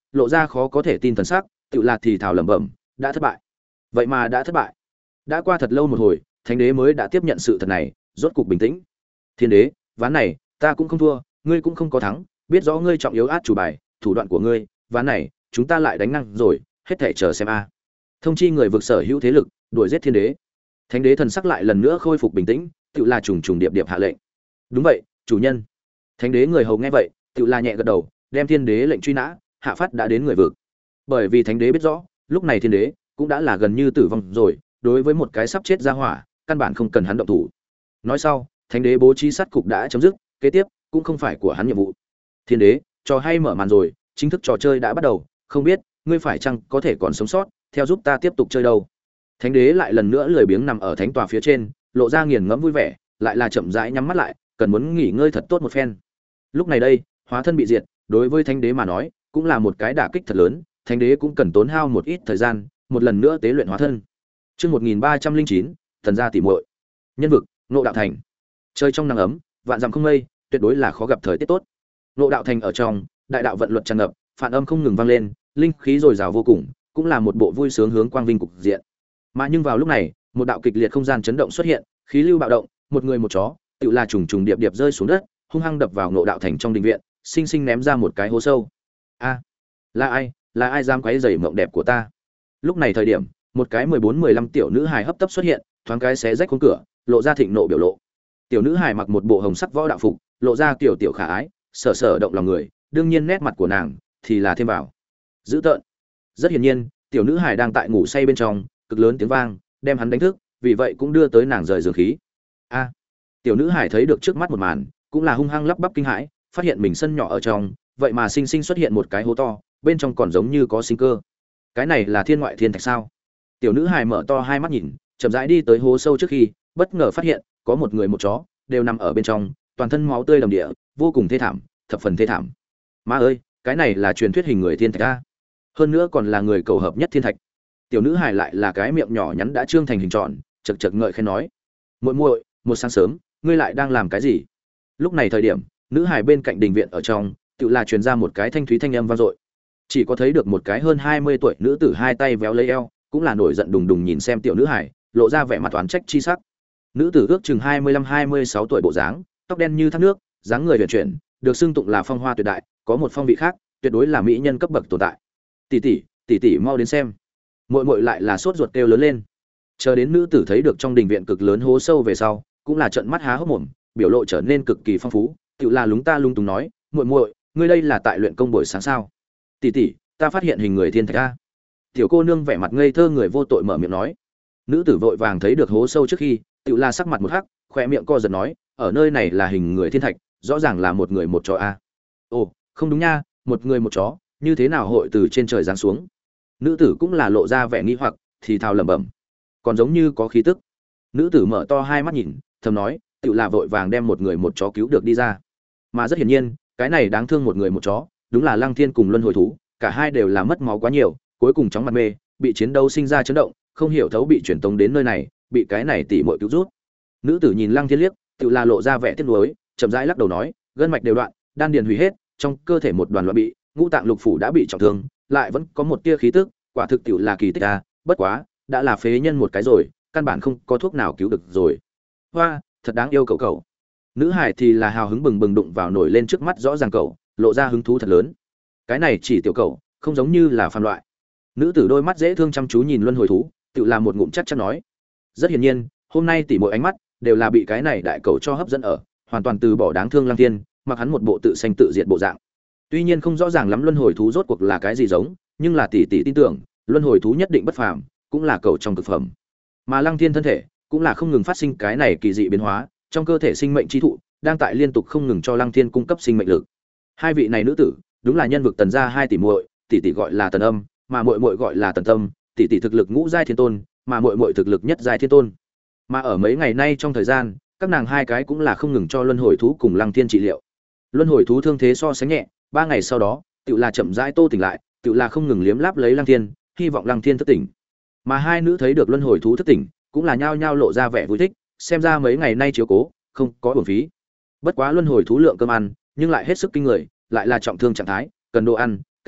lộ ra khó có thể tin thần sắc, tự là thì thào lẩm bẩm, đã thất bại. Vậy mà đã thất bại. Đã qua thật lâu một hồi, thánh đế mới đã tiếp nhận sự thật này, rốt cục bình tĩnh. Thiên đế, ván này ta cũng không thua, ngươi cũng không có thắng, biết rõ ngươi trọng yếu át chủ bài, thủ đoạn của ngươi, ván này chúng ta lại đánh năng rồi, hết thảy chờ xem a. Thông chi người vực sở hữu thế lực, đuổi giết thiên đế. Thánh đế thần sắc lại lần nữa khôi phục bình tĩnh, tự là trùng trùng điệp điệp hạ lệnh. Đúng vậy, chủ nhân. Thánh đế người hầu nghe vậy, tự là nhẹ gật đầu, đem thiên đế lệnh truy nã, hạ phát đã đến người vực. Bởi vì thánh đế biết rõ, lúc này thiên đế cũng đã là gần như tử vong rồi, đối với một cái sắp chết ra hỏa, căn bản không cần hắn động thủ. Nói sau, thánh đế bố trí sát cục đã chấm dứt, kế tiếp cũng không phải của hắn nhiệm vụ. Thiên đế, trò hay mở màn rồi, chính thức trò chơi đã bắt đầu, không biết ngươi phải chăng có thể còn sống sót, theo giúp ta tiếp tục chơi đâu. Thánh đế lại lần nữa lười biếng nằm ở thánh tòa phía trên, lộ ra nghiền ngẫm vui vẻ, lại là chậm rãi nhắm mắt lại, cần muốn nghỉ ngơi thật tốt một phen. Lúc này đây, hóa thân bị diệt, đối với thánh đế mà nói, cũng là một cái đả kích thật lớn, thánh đế cũng cần tốn hao một ít thời gian, một lần nữa tế luyện hóa thân. Chương một nghìn ba trăm lẻ chín, thần gia tỉ muội. Nhân vực, Ngộ Đạo Thành. Chơi trong nắng ấm, vạn dặm không mây, tuyệt đối là khó gặp thời tiết tốt. Ngộ Đạo Thành ở trong, đại đạo vận luật tràn ngập, phản âm không ngừng vang lên, linh khí dồi dào vô cùng, cũng là một bộ vui sướng hướng quang vinh cục diện. Mà nhưng vào lúc này, một đạo kịch liệt không gian chấn động xuất hiện, khí lưu bạo động, một người một chó, tựa là trùng trùng điệp điệp rơi xuống đất, hung hăng đập vào Ngộ Đạo Thành trong đình viện, sinh sinh ném ra một cái hố sâu. A, là ai, là ai dám quấy rầy mộng đẹp của ta? Lúc này thời điểm, một cái mười bốn mười lăm tiểu nữ hài hấp tấp xuất hiện, thoáng cái xé rách khung cửa, lộ ra thịnh nộ biểu lộ. Tiểu nữ hài mặc một bộ hồng sắc võ đạo phục, lộ ra kiểu tiểu khả ái, sở sở động lòng người, đương nhiên nét mặt của nàng thì là thêm vào dữ tợn. Rất hiển nhiên, tiểu nữ hài đang tại ngủ say bên trong, cực lớn tiếng vang đem hắn đánh thức, vì vậy cũng đưa tới nàng rời giường khí. A, tiểu nữ hài thấy được trước mắt một màn, cũng là hung hăng lắp bắp kinh hãi, phát hiện mình sân nhỏ ở trong, vậy mà sinh sinh xuất hiện một cái hố to, bên trong còn giống như có sinh cơ. Cái này là thiên ngoại thiên thạch sao? Tiểu nữ hài mở to hai mắt nhìn, chậm rãi đi tới hố sâu trước khi, bất ngờ phát hiện có một người một chó đều nằm ở bên trong, toàn thân máu tươi đầm địa, vô cùng thê thảm, thập phần thê thảm. Má ơi, cái này là truyền thuyết hình người thiên thạch a. Hơn nữa còn là người cầu hợp nhất thiên thạch. Tiểu nữ hài lại là cái miệng nhỏ nhắn đã trương thành hình tròn, chật chật ngợi khen nói: "Muội muội, một sáng sớm, ngươi lại đang làm cái gì?" Lúc này thời điểm, nữ hài bên cạnh đình viện ở trong, tự là truyền ra một cái thanh thúy thanh âm vang dội. Chỉ có thấy được một cái hơn hai mươi tuổi nữ tử hai tay véo lấy eo, cũng là nổi giận đùng đùng nhìn xem tiểu nữ hài, lộ ra vẻ mặt oán trách chi sắc. Nữ tử ước chừng hai mươi lăm hai mươi sáu tuổi bộ dáng, tóc đen như thác nước, dáng người huyền chuyển, được xưng tụng là phong hoa tuyệt đại, có một phong vị khác, tuyệt đối là mỹ nhân cấp bậc tồn tại. Tỷ tỷ, tỷ tỷ mau đến xem. Muội muội lại là sốt ruột kêu lớn lên. Chờ đến nữ tử thấy được trong đình viện cực lớn hố sâu về sau, cũng là trợn mắt há hốc mồm, biểu lộ trở nên cực kỳ phong phú, tựa là lúng ta lung tung nói: "Muội muội, ngươi đây là tại luyện công buổi sáng sao?" "Tỷ tỷ, ta phát hiện hình người thiên thạch a." Tiểu cô nương vẻ mặt ngây thơ người vô tội mở miệng nói. Nữ tử vội vàng thấy được hố sâu trước khi, tựa là sắc mặt một hắc, khóe miệng co giật nói: "Ở nơi này là hình người thiên thạch, rõ ràng là một người một chó a." "Ồ, không đúng nha, một người một chó, như thế nào hội từ trên trời giáng xuống?" Nữ tử cũng là lộ ra vẻ nghi hoặc, thì thào lẩm bẩm: "Còn giống như có khí tức." Nữ tử mở to hai mắt nhìn, thầm nói, tựa là vội vàng đem một người một chó cứu được đi ra. Mà rất hiển nhiên, cái này đáng thương một người một chó, đúng là Lăng Thiên cùng Luân Hồi thú, cả hai đều là mất máu quá nhiều, cuối cùng chóng mặt mê, bị chiến đấu sinh ra chấn động, không hiểu thấu bị chuyển tống đến nơi này, bị cái này tỉ muội cứu rút. Nữ tử nhìn Lăng Thiên liếc, tựa là lộ ra vẻ tiếc nuối, chậm rãi lắc đầu nói: "Gân mạch đều đoạn, đan điền hủy hết, trong cơ thể một đoàn loạn bị, ngũ tạng lục phủ đã bị trọng thương, lại vẫn có một tia khí tức, quả thực tiểu là kỳ tích a, bất quá, đã là phế nhân một cái rồi, căn bản không có thuốc nào cứu được rồi." Hoa, thật đáng yêu cậu cậu. Nữ hải thì là hào hứng bừng bừng đụng vào nổi lên trước mắt rõ ràng cậu, lộ ra hứng thú thật lớn. Cái này chỉ tiểu cậu, không giống như là phàm loại. Nữ tử đôi mắt dễ thương chăm chú nhìn Luân Hồi thú, tự làm một ngụm chắc chắn nói. Rất hiển nhiên, hôm nay tỉ mỗi ánh mắt đều là bị cái này đại cậu cho hấp dẫn ở, hoàn toàn từ bỏ đáng thương Lăng Thiên, mặc hắn một bộ tự sanh tự diệt bộ dạng. Tuy nhiên không rõ ràng lắm Luân Hồi thú rốt cuộc là cái gì giống, nhưng là tỷ tỷ tin tưởng, Luân Hồi thú nhất định bất phàm, cũng là cậu trong cực phẩm. Mà Lăng Thiên thân thể cũng là không ngừng phát sinh cái này kỳ dị biến hóa, trong cơ thể sinh mệnh chi thụ đang tại liên tục không ngừng cho Lăng Thiên cung cấp sinh mệnh lực. Hai vị này nữ tử, đúng là nhân vực Tần gia hai tỷ muội, tỷ tỷ gọi là Tần Âm, mà muội muội gọi là Tần Tâm, tỷ tỷ thực lực ngũ giai thiên tôn, mà muội muội thực lực nhất giai thiên tôn. Mà ở mấy ngày nay trong thời gian, các nàng hai cái cũng là không ngừng cho Luân Hồi thú cùng Lăng Thiên trị liệu. Luân Hồi thú thương thế so sánh nhẹ, ba ngày sau đó, tựu là chậm rãi tô tỉnh lại, tựu là không ngừng liếm láp lấy Lăng Thiên, hy vọng Lăng Thiên thức tỉnh. Mà hai nữ thấy được Luân Hồi thú thức tỉnh, cũng là nhao nhao lộ ra vẻ vui thích, xem ra mấy ngày nay chiếu cố không có uổng phí. Bất quá Luân Hồi thú lượng cơm ăn, nhưng lại hết sức kinh người, lại là trọng thương trạng thái, cần đồ ăn,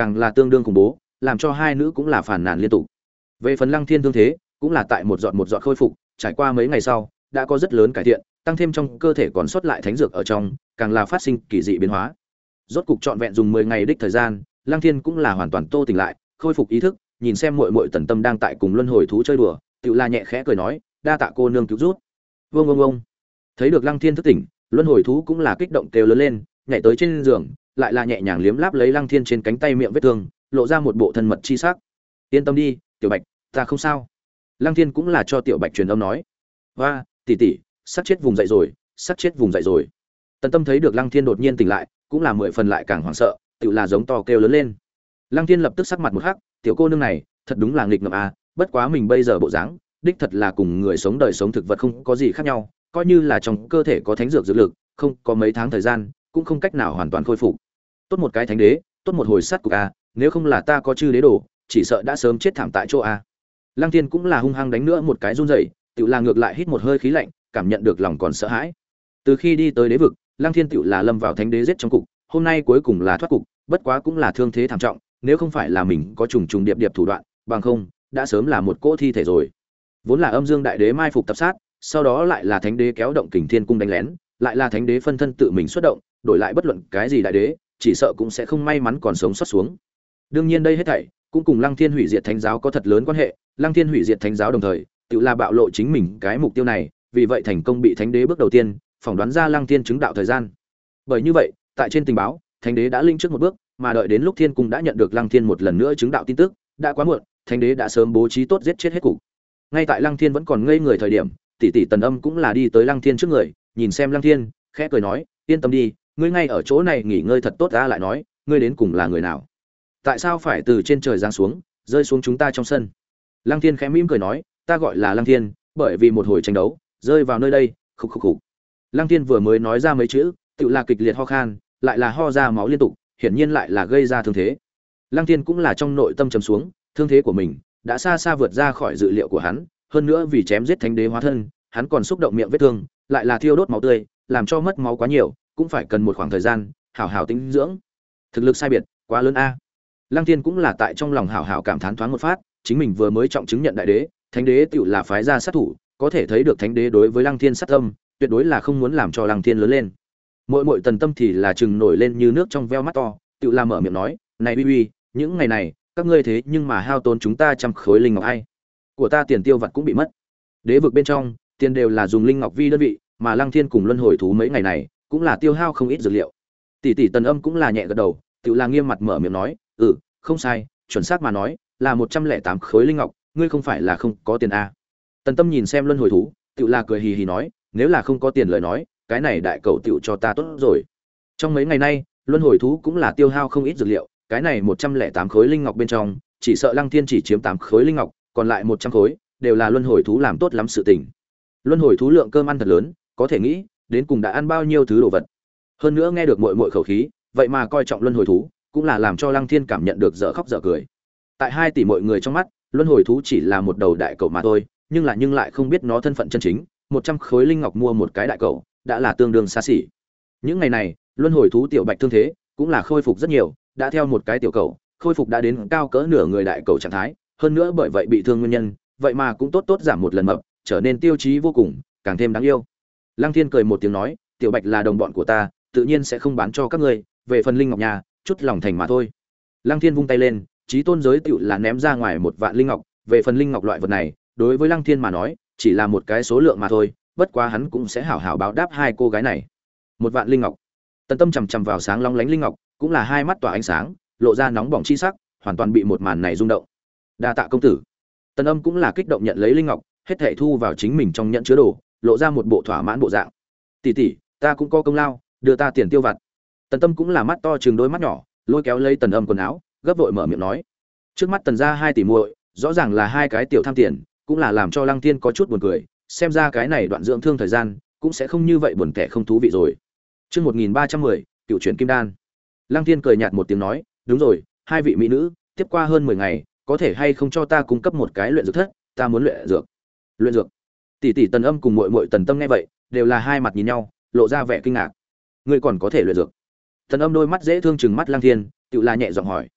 càng là tương đương khủng bố, làm cho hai nữ cũng là phàn nàn liên tục. Về phần Lăng Thiên thương thế, cũng là tại một giọt một giọt khôi phục, trải qua mấy ngày sau, đã có rất lớn cải thiện, tăng thêm trong cơ thể còn sót lại thánh dược ở trong, càng là phát sinh kỳ dị biến hóa. Rốt cục trọn vẹn dùng mười ngày đích thời gian, Lăng Thiên cũng là hoàn toàn tô tỉnh lại, khôi phục ý thức, nhìn xem muội muội Tần Tâm đang tại cùng luân hồi thú chơi đùa, tựu là nhẹ khẽ cười nói, đa tạ cô nương cứu giúp. Vương Vương Vương. Thấy được Lăng Thiên thức tỉnh, luân hồi thú cũng là kích động kêu lớn lên, nhảy tới trên giường, lại là nhẹ nhàng liếm láp lấy Lăng Thiên trên cánh tay miệng vết thương, lộ ra một bộ thân mật chi sắc. Yên tâm đi, Tiểu Bạch, ta không sao. Lăng Thiên cũng là cho Tiểu Bạch truyền âm nói. Hoa, tỷ tỷ, sắp chết vùng dậy rồi, sắp chết vùng dậy rồi. Tần Tâm thấy được Lăng Thiên đột nhiên tỉnh lại, cũng là mười phần lại càng hoảng sợ, tựu là giống to kêu lớn lên. Lăng Thiên lập tức sắc mặt một hắc, tiểu cô nương này, thật đúng là nghịch ngợm a, bất quá mình bây giờ bộ dáng, đích thật là cùng người sống đời sống thực vật không có gì khác nhau, coi như là trong cơ thể có thánh dược dược lực, không, có mấy tháng thời gian, cũng không cách nào hoàn toàn khôi phục. Tốt một cái thánh đế, tốt một hồi sát cục a, nếu không là ta có chư đế đồ, chỉ sợ đã sớm chết thảm tại chỗ a. Lăng Thiên cũng là hung hăng đánh nữa một cái run rẩy, tựu là ngược lại hít một hơi khí lạnh, cảm nhận được lòng còn sợ hãi. Từ khi đi tới đế vực, Lăng Thiên tựu là lâm vào thánh đế giết trong cục, hôm nay cuối cùng là thoát cục, bất quá cũng là thương thế thảm trọng, nếu không phải là mình có trùng trùng điệp điệp thủ đoạn, bằng không, đã sớm là một cỗ thi thể rồi. Vốn là Âm Dương Đại Đế mai phục tập sát, sau đó lại là Thánh Đế kéo động Kình Thiên cung đánh lén, lại là Thánh Đế phân thân tự mình xuất động, đổi lại bất luận cái gì đại đế, chỉ sợ cũng sẽ không may mắn còn sống sót xuống. Đương nhiên đây hết thảy cũng cùng Lăng Thiên hủy diệt thánh giáo có thật lớn quan hệ, Lăng Thiên hủy diệt thánh giáo đồng thời, tự là bạo lộ chính mình cái mục tiêu này, vì vậy thành công bị Thánh Đế bước đầu tiên phỏng đoán ra Lăng Thiên chứng đạo thời gian. Bởi như vậy, tại trên tình báo, Thánh Đế đã linh trước một bước, mà đợi đến lúc Thiên cung đã nhận được Lăng Thiên một lần nữa chứng đạo tin tức, đã quá muộn, Thánh Đế đã sớm bố trí tốt giết chết hết cục. Ngay tại Lăng Thiên vẫn còn ngây người thời điểm, tỷ tỷ Tần Âm cũng là đi tới Lăng Thiên trước người, nhìn xem Lăng Thiên, khẽ cười nói, yên tâm đi, ngươi ngay ở chỗ này nghỉ ngơi thật tốt. Ta lại nói, ngươi đến cùng là người nào? Tại sao phải từ trên trời giáng xuống, rơi xuống chúng ta trong sân? Lăng Thiên khẽ mỉm cười nói, ta gọi là Lăng Thiên, bởi vì một hồi tranh đấu, rơi vào nơi đây, khục khục khục. Lăng Thiên vừa mới nói ra mấy chữ, tự là kịch liệt ho khan, lại là ho ra máu liên tục, hiển nhiên lại là gây ra thương thế. Lăng Thiên cũng là trong nội tâm trầm xuống, thương thế của mình đã xa xa vượt ra khỏi dự liệu của hắn, hơn nữa vì chém giết thánh đế hóa thân, hắn còn xúc động miệng vết thương, lại là thiêu đốt máu tươi, làm cho mất máu quá nhiều, cũng phải cần một khoảng thời gian hảo hảo tĩnh dưỡng. Thực lực sai biệt quá lớn a. Lăng Thiên cũng là tại trong lòng hảo hảo cảm thán thoáng một phát, chính mình vừa mới trọng chứng nhận đại đế, thánh đế tựu là phái ra sát thủ, có thể thấy được thánh đế đối với Lăng Thiên sát tâm, tuyệt đối là không muốn làm cho Lăng Thiên lớn lên. Muội muội Tần Tâm thì là trừng nổi lên như nước trong veo mắt to, tựu là mở miệng nói, này uy uy, những ngày này các ngươi thế nhưng mà hao tốn chúng ta trăm khối linh ngọc ai, của ta tiền tiêu vặt cũng bị mất. Đế vực bên trong, tiền đều là dùng linh ngọc vi đơn vị, mà Lăng Thiên cùng luân hồi thú mấy ngày này cũng là tiêu hao không ít dược liệu. Tỷ tỷ Tần Âm cũng là nhẹ gật đầu, tựu là nghiêm mặt mở miệng nói, "Ừ, không sai, chuẩn xác mà nói, là một trăm lẻ tám khối linh ngọc, ngươi không phải là không có tiền a?" Tần Tâm nhìn xem luân hồi thú, tựu là cười hì hì nói, "Nếu là không có tiền lời nói, cái này đại cậu tựu cho ta tốt rồi." Trong mấy ngày nay, luân hồi thú cũng là tiêu hao không ít dược liệu, cái này một trăm lẻ tám khối linh ngọc bên trong, chỉ sợ Lăng Thiên chỉ chiếm tám khối linh ngọc, còn lại một trăm khối đều là luân hồi thú làm tốt lắm sự tình. Luân hồi thú lượng cơm ăn thật lớn, có thể nghĩ, đến cùng đã ăn bao nhiêu thứ đồ vật. Hơn nữa nghe được muội muội khẩu khí, vậy mà coi trọng luân hồi thú, cũng là làm cho Lăng Thiên cảm nhận được dở khóc dở cười. Tại hai tỷ mọi người trong mắt, luân hồi thú chỉ là một đầu đại cẩu mà thôi, nhưng là nhưng lại không biết nó thân phận chân chính, một trăm khối linh ngọc mua một cái đại cẩu, đã là tương đương xa xỉ. Những ngày này, luân hồi thú tiểu bạch thương thế cũng là khôi phục rất nhiều, đã theo một cái tiểu cẩu, khôi phục đã đến cao cỡ nửa người đại cẩu trạng thái, hơn nữa bởi vậy bị thương nguyên nhân, vậy mà cũng tốt tốt giảm một lần mập, trở nên tiêu chí vô cùng, càng thêm đáng yêu. Lăng Thiên cười một tiếng nói, tiểu bạch là đồng bọn của ta, tự nhiên sẽ không bán cho các ngươi, về phần linh ngọc nhà, chút lòng thành mà thôi. Lăng Thiên vung tay lên, chí tôn giới tựu là ném ra ngoài một vạn linh ngọc, về phần linh ngọc loại vật này, đối với Lăng Thiên mà nói, chỉ là một cái số lượng mà thôi, bất quá hắn cũng sẽ hảo hảo báo đáp hai cô gái này. Một vạn linh ngọc. Tần Tâm chằm chằm vào sáng long lánh linh ngọc, cũng là hai mắt tỏa ánh sáng, lộ ra nóng bỏng chi sắc, hoàn toàn bị một màn này rung động. Đa tạ công tử. Tần Âm cũng là kích động nhận lấy linh ngọc, hết thảy thu vào chính mình trong nhẫn chứa đồ, lộ ra một bộ thỏa mãn bộ dạng. Tỷ tỷ, ta cũng có công lao, đưa ta tiền tiêu vặt. Tần Tâm cũng là mắt to trừng đôi mắt nhỏ, lôi kéo lấy Tần Âm quần áo, gấp vội mở miệng nói. Trước mắt Tần gia hai tỷ muội, rõ ràng là hai cái tiểu tham tiền, cũng là làm cho Lăng Thiên có chút buồn cười, xem ra cái này đoạn dưỡng thương thời gian, cũng sẽ không như vậy buồn tẻ không thú vị rồi. Chương một nghìn ba trăm mười, cựu chuyển kim đan. Lăng Thiên cười nhạt một tiếng nói, đúng rồi, hai vị mỹ nữ, tiếp qua hơn mười ngày, có thể hay không cho ta cung cấp một cái luyện dược thất, ta muốn luyện dược. Luyện dược? Tỷ tỷ Tần Âm cùng muội muội Tần Tâm nghe vậy, đều là hai mặt nhìn nhau, lộ ra vẻ kinh ngạc. Ngươi còn có thể luyện dược? Tần Âm đôi mắt dễ thương trừng mắt Lăng Thiên, tựu là nhẹ giọng hỏi.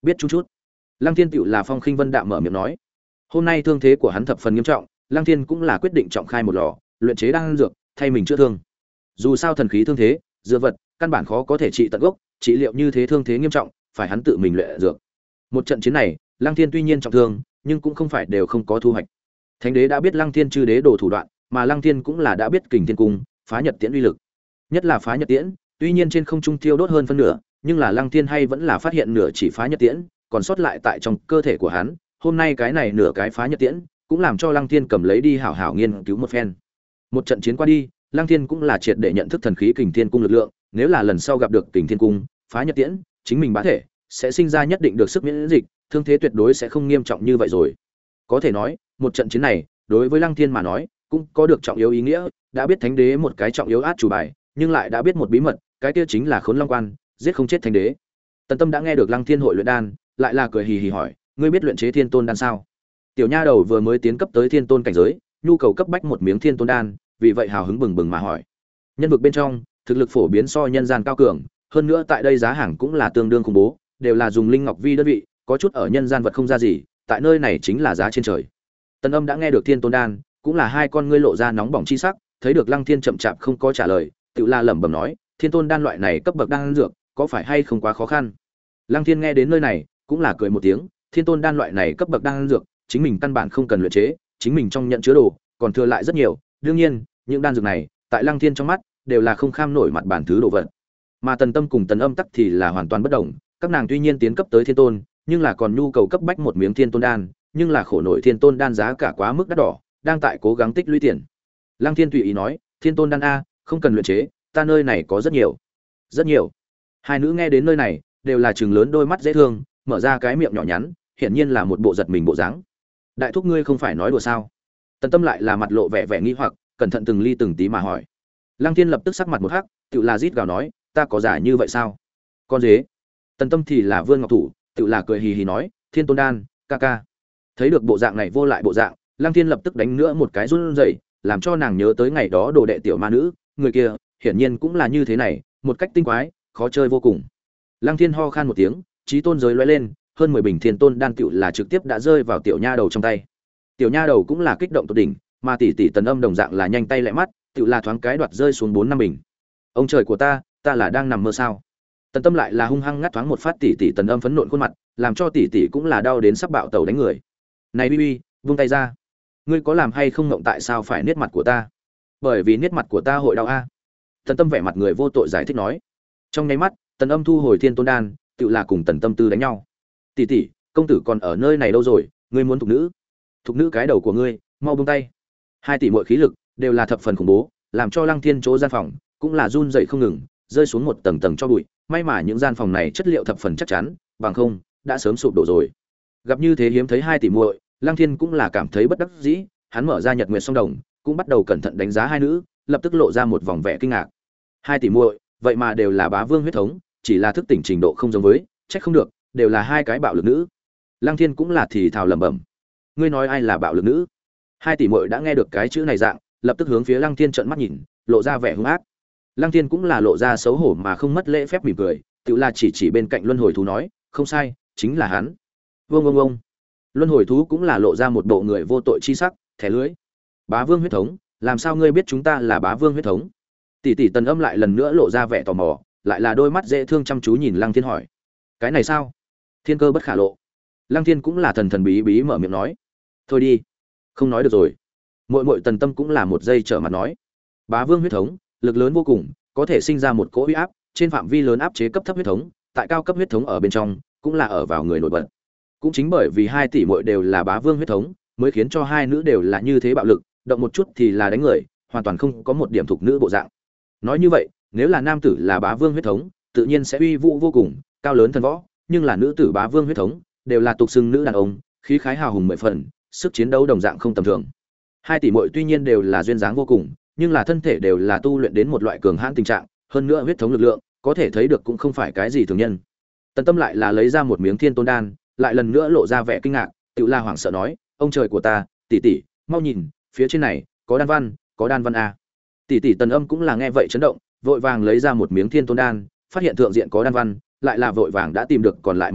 biết chút chút. Lăng Thiên tựu là phong khinh vân đạm mở miệng nói. Hôm nay thương thế của hắn thập phần nghiêm trọng, Lăng Thiên cũng là quyết định trọng khai một lò, luyện chế đan dược, thay mình chữa thương. Dù sao thần khí thương thế, dược vật, căn bản khó có thể trị tận gốc, trị liệu như thế thương thế nghiêm trọng, phải hắn tự mình luyện dược. Một trận chiến này, Lăng Thiên tuy nhiên trọng thương, nhưng cũng không phải đều không có thu hoạch. Thánh đế đã biết Lăng Thiên chư đế đồ thủ đoạn, mà Lăng Thiên cũng là đã biết Kình Thiên cung, phá nhật tiễn uy lực. Nhất là phá nhật tiễn, tuy nhiên trên không trung thiêu đốt hơn phân nửa, nhưng là Lăng Thiên hay vẫn là phát hiện nửa chỉ phá nhật tiễn, còn sót lại tại trong cơ thể của hắn. Hôm nay cái này nửa cái phá nhật tiễn, cũng làm cho Lăng Thiên cầm lấy đi hảo hảo nghiên cứu một phen. Một trận chiến qua đi, Lăng Thiên cũng là triệt để nhận thức thần khí Kình Thiên cung lực lượng, nếu là lần sau gặp được Kình Thiên cung, phá nhật tiễn, chính mình bá thể sẽ sinh ra nhất định được sức miễn dịch, thương thế tuyệt đối sẽ không nghiêm trọng như vậy rồi. Có thể nói, một trận chiến này, đối với Lăng Thiên mà nói, cũng có được trọng yếu ý nghĩa, đã biết thánh đế một cái trọng yếu át chủ bài, nhưng lại đã biết một bí mật, cái kia chính là Khốn Long Quan, giết không chết thánh đế. Tần Tâm đã nghe được Lăng Thiên hội luyện đan, lại là cười hì hì hỏi, ngươi biết luyện chế Thiên Tôn đan sao? Tiểu nha đầu vừa mới tiến cấp tới Thiên Tôn cảnh giới, nhu cầu cấp bách một miếng Thiên Tôn đan, vì vậy hào hứng bừng bừng mà hỏi. Nhân vực bên trong, thực lực phổ biến so nhân gian cao cường, hơn nữa tại đây giá hàng cũng là tương đương khủng bố, đều là dùng linh ngọc vi đơn vị, có chút ở nhân gian vật không ra gì, tại nơi này chính là giá trên trời. Tần Âm đã nghe được Thiên Tôn đan, cũng là hai con ngươi lộ ra nóng bỏng chi sắc, thấy được Lăng Thiên chậm chạp không có trả lời, tự la lẩm bẩm nói, Thiên Tôn đan loại này cấp bậc đan dược, có phải hay không quá khó khăn? Lăng Thiên nghe đến nơi này, cũng là cười một tiếng, Thiên Tôn đan loại này cấp bậc đan dược, chính mình căn bản không cần luyện chế, chính mình trong nhận chứa đồ, còn thừa lại rất nhiều, đương nhiên, những đan dược này, tại Lăng Thiên trong mắt, đều là không kham nổi mặt bản thứ đồ vật. Mà Tần Tâm cùng Tần Âm tắc thì là hoàn toàn bất động, các nàng tuy nhiên tiến cấp tới Thiên Tôn, nhưng là còn nhu cầu cấp bách một miếng Thiên Tôn đan, nhưng là khổ nổi Thiên Tôn đan giá cả quá mức đắt đỏ, đang tại cố gắng tích lũy tiền. Lăng Thiên tùy ý nói, Thiên Tôn đan a, không cần luyện chế, ta nơi này có rất nhiều. Rất nhiều. Hai nữ nghe đến nơi này, đều là trừng lớn đôi mắt dễ thương, mở ra cái miệng nhỏ nhắn, hiển nhiên là một bộ giật mình bộ dáng. Đại thúc ngươi không phải nói đùa sao? Tần Tâm lại là mặt lộ vẻ vẻ nghi hoặc, cẩn thận từng ly từng tí mà hỏi. Lăng Thiên lập tức sắc mặt một hắc, tự là rít gào nói, ta có giả như vậy sao? Con dế. Tần Tâm thì là vươn ngọc thủ, tự là cười hì hì nói, Thiên Tôn đan, ca ca. Thấy được bộ dạng này vô lại bộ dạng, Lăng Thiên lập tức đánh nữa một cái run rẩy, làm cho nàng nhớ tới ngày đó đồ đệ tiểu ma nữ, người kia, hiển nhiên cũng là như thế này, một cách tinh quái, khó chơi vô cùng. Lăng Thiên ho khan một tiếng, chí tôn giới lóe lên, hơn mười bình Thiên Tôn đan tựu là trực tiếp đã rơi vào tiểu nha đầu trong tay. Tiểu nha đầu cũng là kích động tột đỉnh, mà tỷ tỷ Tần Âm đồng dạng là nhanh tay lẹ mắt, tựu là thoáng cái đoạt rơi xuống bốn năm bình. Ông trời của ta, ta là đang nằm mơ sao? Tần Tâm lại là hung hăng ngắt thoáng một phát tỷ tỷ Tần Âm phấn nộn khuôn mặt, làm cho tỷ tỷ cũng là đau đến sắp bạo tẩu đánh người. Này Bi Bi, vung tay ra. Ngươi có làm hay không ngộng tại sao phải niết mặt của ta? Bởi vì niết mặt của ta hội đau a. Tần Tâm vẻ mặt người vô tội giải thích nói. Trong nháy mắt, Tần Âm thu hồi Thiên Tôn đan, tựu là cùng Tần Tâm Tư đánh nhau. Tỷ tỷ, công tử còn ở nơi này đâu rồi, ngươi muốn thục nữ? Thục nữ cái đầu của ngươi, mau buông tay. Hai tỷ muội khí lực đều là thập phần khủng bố, làm cho Lăng Thiên chỗ gian phòng cũng là run rẩy không ngừng, rơi xuống một tầng tầng cho bụi. May mà những gian phòng này chất liệu thập phần chắc chắn, bằng không đã sớm sụp đổ rồi. Gặp như thế hiếm thấy hai tỷ muội, Lăng Thiên cũng là cảm thấy bất đắc dĩ, hắn mở ra Nhật Nguyệt Song Đồng, cũng bắt đầu cẩn thận đánh giá hai nữ, lập tức lộ ra một vòng vẻ kinh ngạc. Hai tỷ muội, vậy mà đều là bá vương huyết thống, chỉ là thức tỉnh trình độ không giống với, trách không được, đều là hai cái bạo lực nữ. Lăng Thiên cũng là thì thào lẩm bẩm. Ngươi nói ai là bạo lực nữ? Hai tỷ muội đã nghe được cái chữ này dạng, lập tức hướng phía Lăng Thiên trợn mắt nhìn, lộ ra vẻ hung ác. Lăng Thiên cũng là lộ ra xấu hổ mà không mất lễ phép mỉm cười, tự là chỉ chỉ bên cạnh luân hồi thú nói, không sai, chính là hắn. Vương Vương Vương. Luân hồi thú cũng là lộ ra một bộ người vô tội chi sắc, thẻ lưới. Bá vương huyết thống, làm sao ngươi biết chúng ta là bá vương huyết thống? Tỷ tỷ Tần Âm lại lần nữa lộ ra vẻ tò mò, lại là đôi mắt dễ thương chăm chú nhìn Lăng Thiên hỏi. Cái này sao? Thiên cơ bất khả lộ. Lăng Thiên cũng là thần thần bí bí mở miệng nói. Thôi đi, không nói được rồi. Muội muội Tần Tâm cũng là một giây trở mặt nói. Bá vương huyết thống, lực lớn vô cùng, có thể sinh ra một cỗ uy áp, trên phạm vi lớn áp chế cấp thấp huyết thống, tại cao cấp huyết thống ở bên trong, cũng là ở vào người nổi bật. Cũng chính bởi vì hai tỷ muội đều là bá vương huyết thống, mới khiến cho hai nữ đều là như thế bạo lực, động một chút thì là đánh người, hoàn toàn không có một điểm thuộc nữ bộ dạng. Nói như vậy, nếu là nam tử là bá vương huyết thống, tự nhiên sẽ uy vũ vô cùng, cao lớn thần võ, nhưng là nữ tử bá vương huyết thống, đều là tục xưng nữ đàn ông, khí khái hào hùng mười phần, sức chiến đấu đồng dạng không tầm thường. Hai tỷ muội tuy nhiên đều là duyên dáng vô cùng, nhưng là thân thể đều là tu luyện đến một loại cường hãn tình trạng, hơn nữa huyết thống lực lượng, có thể thấy được cũng không phải cái gì thường nhân. Tần Tâm lại là lấy ra một miếng Thiên Tôn đan, lại lần nữa lộ ra vẻ kinh ngạc, tự la hoảng sợ nói, ông trời của ta, tỷ tỷ, mau nhìn, phía trên này có đan văn, có đan văn a. Tỷ tỷ Tần Âm cũng là nghe vậy chấn động, vội vàng lấy ra một miếng Thiên Tôn đan, phát hiện thượng diện có đan văn, lại là vội vàng đã tìm được còn lại một ít,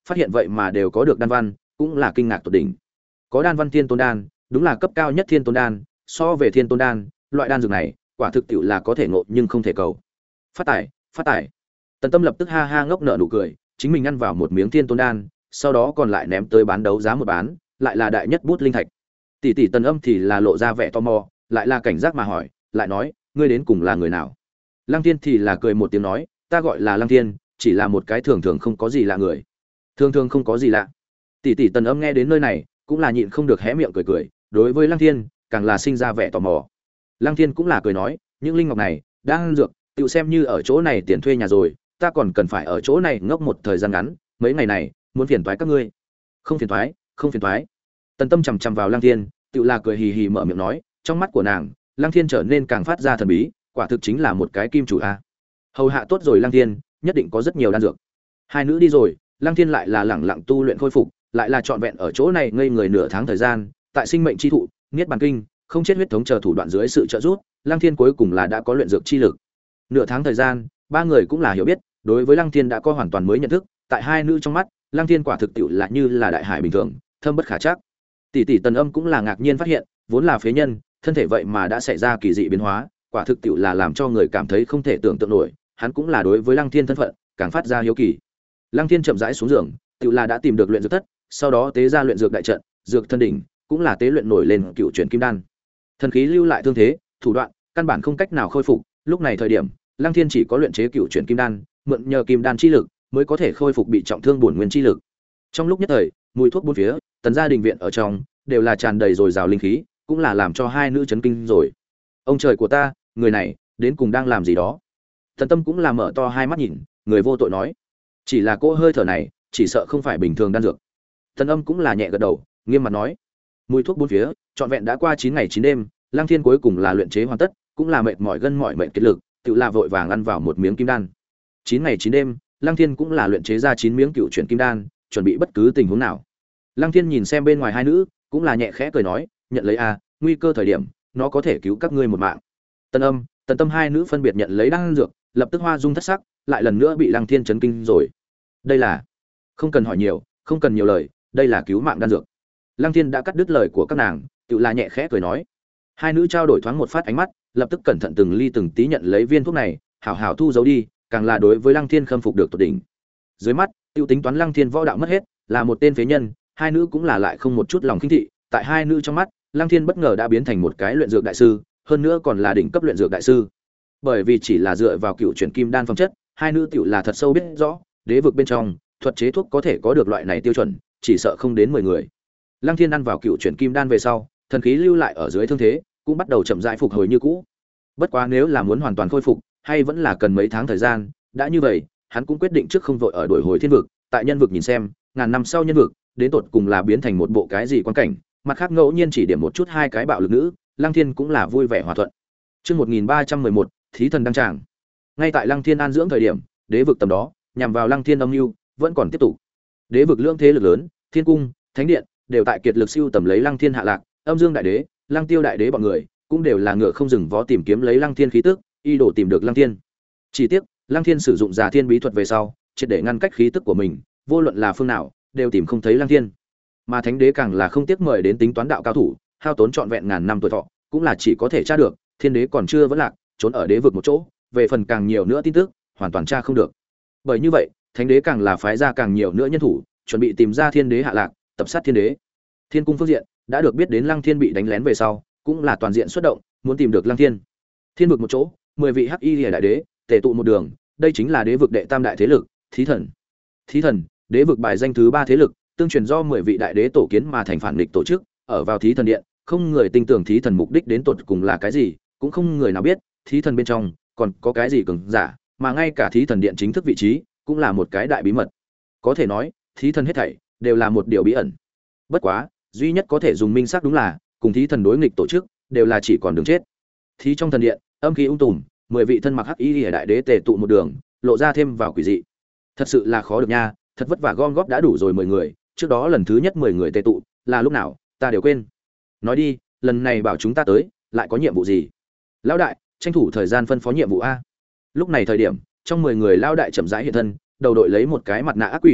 phát hiện vậy mà đều có được đan văn, cũng là kinh ngạc tột đỉnh. Có đan văn thiên tôn đan, đúng là cấp cao nhất thiên tôn đan, so về thiên tôn đan, loại đan dược này, quả thực tiệu là có thể ngộ nhưng không thể cầu. Phát tài, phát tài. Tần Tâm lập tức ha ha ngốc nở nụ cười, chính mình ăn vào một miếng thiên tôn đan, sau đó còn lại ném tới bán đấu giá một bán, lại là đại nhất bút linh thạch. Tỷ tỷ Tần Âm thì là lộ ra vẻ tò mò, lại là cảnh giác mà hỏi, lại nói, ngươi đến cùng là người nào? Lăng Thiên thì là cười một tiếng nói, ta gọi là Lăng Thiên, chỉ là một cái thường thường không có gì lạ người. Thường thường không có gì lạ. Tỷ tỷ Tần Âm nghe đến nơi này, cũng là nhịn không được hé miệng cười cười, đối với Lăng Thiên, càng là sinh ra vẻ tò mò. Lăng Thiên cũng là cười nói, những linh ngọc này, đang dược, tự xem như ở chỗ này tiền thuê nhà rồi, ta còn cần phải ở chỗ này ngốc một thời gian ngắn, mấy ngày này, muốn phiền toái các ngươi. Không phiền toái, không phiền toái. Tần Tâm chằm chằm vào Lăng Thiên, tự là cười hì hì mở miệng nói, trong mắt của nàng, Lăng Thiên trở nên càng phát ra thần bí, quả thực chính là một cái kim chủ a. Hầu hạ tốt rồi Lăng Thiên, nhất định có rất nhiều đan dược. Hai nữ đi rồi, Lăng Thiên lại là lẳng lặng tu luyện khôi phục, lại là trọn vẹn ở chỗ này ngây người nửa tháng thời gian, tại sinh mệnh chi thụ, niết bàn kinh, không chết huyết thống chờ thủ đoạn dưới sự trợ giúp, Lăng Thiên cuối cùng là đã có luyện dược chi lực. Nửa tháng thời gian, ba người cũng là hiểu biết, đối với Lăng Thiên đã có hoàn toàn mới nhận thức, tại hai nữ trong mắt, Lăng Thiên quả thực tiệu là như là đại hải bình thường, thâm bất khả trắc. Tỷ tỷ Tần Âm cũng là ngạc nhiên phát hiện, vốn là phế nhân, thân thể vậy mà đã xảy ra kỳ dị biến hóa, quả thực tiệu là làm cho người cảm thấy không thể tưởng tượng nổi, hắn cũng là đối với Lăng Thiên thân phận, càng phát ra hiếu kỳ. Lăng Thiên chậm rãi xuống giường, tiệu là đã tìm được luyện dược thất, sau đó tế ra luyện dược đại trận, dược thân đỉnh, cũng là tế luyện nổi lên cựu chuyển kim đan. Thần khí lưu lại thương thế, thủ đoạn, căn bản không cách nào khôi phục, lúc này thời điểm, Lăng Thiên chỉ có luyện chế cựu chuyển kim đan, mượn nhờ kim đan chi lực, mới có thể khôi phục bị trọng thương bổn nguyên chi lực. Trong lúc nhất thời, mùi thuốc bốn phía, tần gia đình viện ở trong đều là tràn đầy dồi dào linh khí, cũng là làm cho hai nữ chấn kinh rồi. Ông trời của ta, người này đến cùng đang làm gì đó? Tần Tâm cũng là mở to hai mắt nhìn, người vô tội nói, chỉ là cô hơi thở này, chỉ sợ không phải bình thường đan dược. Tần Âm cũng là nhẹ gật đầu, nghiêm mặt nói, mùi thuốc bốn phía, trọn vẹn đã qua chín ngày chín đêm, Lăng Thiên cuối cùng là luyện chế hoàn tất, cũng là mệt mỏi gân mỏi mệnh kết lực, tự là vội vàng ăn vào một miếng kim đan. Chín ngày chín đêm, Lăng Thiên cũng là luyện chế ra chín miếng cựu chuyển kim đan, chuẩn bị bất cứ tình huống nào. Lăng Thiên nhìn xem bên ngoài hai nữ, cũng là nhẹ khẽ cười nói, nhận lấy a, nguy cơ thời điểm, nó có thể cứu các ngươi một mạng. Tần Âm, Tần Tâm hai nữ phân biệt nhận lấy đan dược, lập tức hoa dung thất sắc, lại lần nữa bị Lăng Thiên chấn kinh rồi. Đây là, không cần hỏi nhiều, không cần nhiều lời, đây là cứu mạng đan dược. Lăng Thiên đã cắt đứt lời của các nàng, tự là nhẹ khẽ cười nói. Hai nữ trao đổi thoáng một phát ánh mắt, lập tức cẩn thận từng ly từng tí nhận lấy viên thuốc này, hảo hảo thu giấu đi, càng là đối với Lăng Thiên khâm phục được tột đỉnh. Dưới mắt, tiêu tính toán Lăng Thiên võ đạo mất hết, là một tên phế nhân, hai nữ cũng là lại không một chút lòng khinh thị, tại hai nữ trong mắt, Lăng Thiên bất ngờ đã biến thành một cái luyện dược đại sư, hơn nữa còn là đỉnh cấp luyện dược đại sư. Bởi vì chỉ là dựa vào cựu chuyển kim đan phẩm chất, hai nữ tiểu là thật sâu biết rõ, đế vực bên trong, thuật chế thuốc có thể có được loại này tiêu chuẩn, chỉ sợ không đến mười người. Lăng Thiên ăn vào cựu chuyển kim đan về sau, thần khí lưu lại ở dưới thương thế, cũng bắt đầu chậm rãi phục hồi như cũ. Bất quá nếu là muốn hoàn toàn khôi phục, hay vẫn là cần mấy tháng thời gian, đã như vậy, hắn cũng quyết định trước không vội ở đuổi hồi thiên vực, tại nhân vực nhìn xem, ngàn năm sau nhân vực, đến tột cùng là biến thành một bộ cái gì quan cảnh, mặt khác ngẫu nhiên chỉ điểm một chút hai cái bạo lực nữ, Lăng Thiên cũng là vui vẻ hòa thuận. Chương một nghìn ba trăm mười một, thí thần đăng tràng. Ngay tại Lăng Thiên an dưỡng thời điểm, đế vực tầm đó, nhằm vào Lăng Thiên âm mưu, vẫn còn tiếp tục. Đế vực lưỡng thế lực lớn, Thiên cung, Thánh điện, đều tại kiệt lực siêu tầm lấy Lăng Thiên hạ lạc, Âm Dương đại đế, Lăng Tiêu đại đế bọn người, cũng đều là ngựa không dừng vó tìm kiếm lấy Lăng Thiên khí tức, y đồ tìm được Lăng Thiên. Chỉ tiếc, Lăng Thiên sử dụng Già Thiên bí thuật về sau, triệt để ngăn cách khí tức của mình, vô luận là phương nào, đều tìm không thấy Lăng Thiên. Mà Thánh đế càng là không tiếc mời đến tính toán đạo cao thủ, hao tốn trọn vẹn ngàn năm tuổi thọ, cũng là chỉ có thể tra được, Thiên đế còn chưa vẫn lạc, trốn ở đế vực một chỗ, về phần càng nhiều nữa tin tức, hoàn toàn tra không được. Bởi như vậy, Thánh đế càng là phái ra càng nhiều nữa nhân thủ, chuẩn bị tìm ra Thiên đế hạ lạc, tập sát Thiên đế. Thiên cung phương diện đã được biết đến Lăng Thiên bị đánh lén về sau, cũng là toàn diện xuất động, muốn tìm được Lăng Thiên. Thiên vực một chỗ, mười vị hắc y liễu đại đế tề tụ một đường, đây chính là đế vực đệ tam đại thế lực, Thí thần. Thí thần, đế vực bài danh thứ ba thế lực, tương truyền do mười vị đại đế tổ kiến mà thành phản nghịch tổ chức, ở vào Thí thần điện, không người tin tưởng Thí thần mục đích đến tột cùng là cái gì, cũng không người nào biết, Thí thần bên trong còn có cái gì cường giả, mà ngay cả Thí thần điện chính thức vị trí cũng là một cái đại bí mật. Có thể nói, Thí thần hết thảy đều là một điều bí ẩn. Bất quá, duy nhất có thể dùng minh xác đúng là, cùng Thí thần đối nghịch tổ chức đều là chỉ còn đường chết. Thí trong thần điện, âm khí ung tùm, mười vị thân mặc hắc y liễu đại đế tề tụ một đường, lộ ra thêm vào quỷ dị. Thật sự là khó được nha, thật vất vả gom góp đã đủ rồi mười người, trước đó lần thứ nhất mười người tề tụ, là lúc nào, ta đều quên. Nói đi, lần này bảo chúng ta tới, lại có nhiệm vụ gì? Lão đại, tranh thủ thời gian phân phó nhiệm vụ a. Lúc này thời điểm, trong mười người lão đại chậm rãi hiện thân, đầu đội lấy một cái mặt nạ ác quỷ,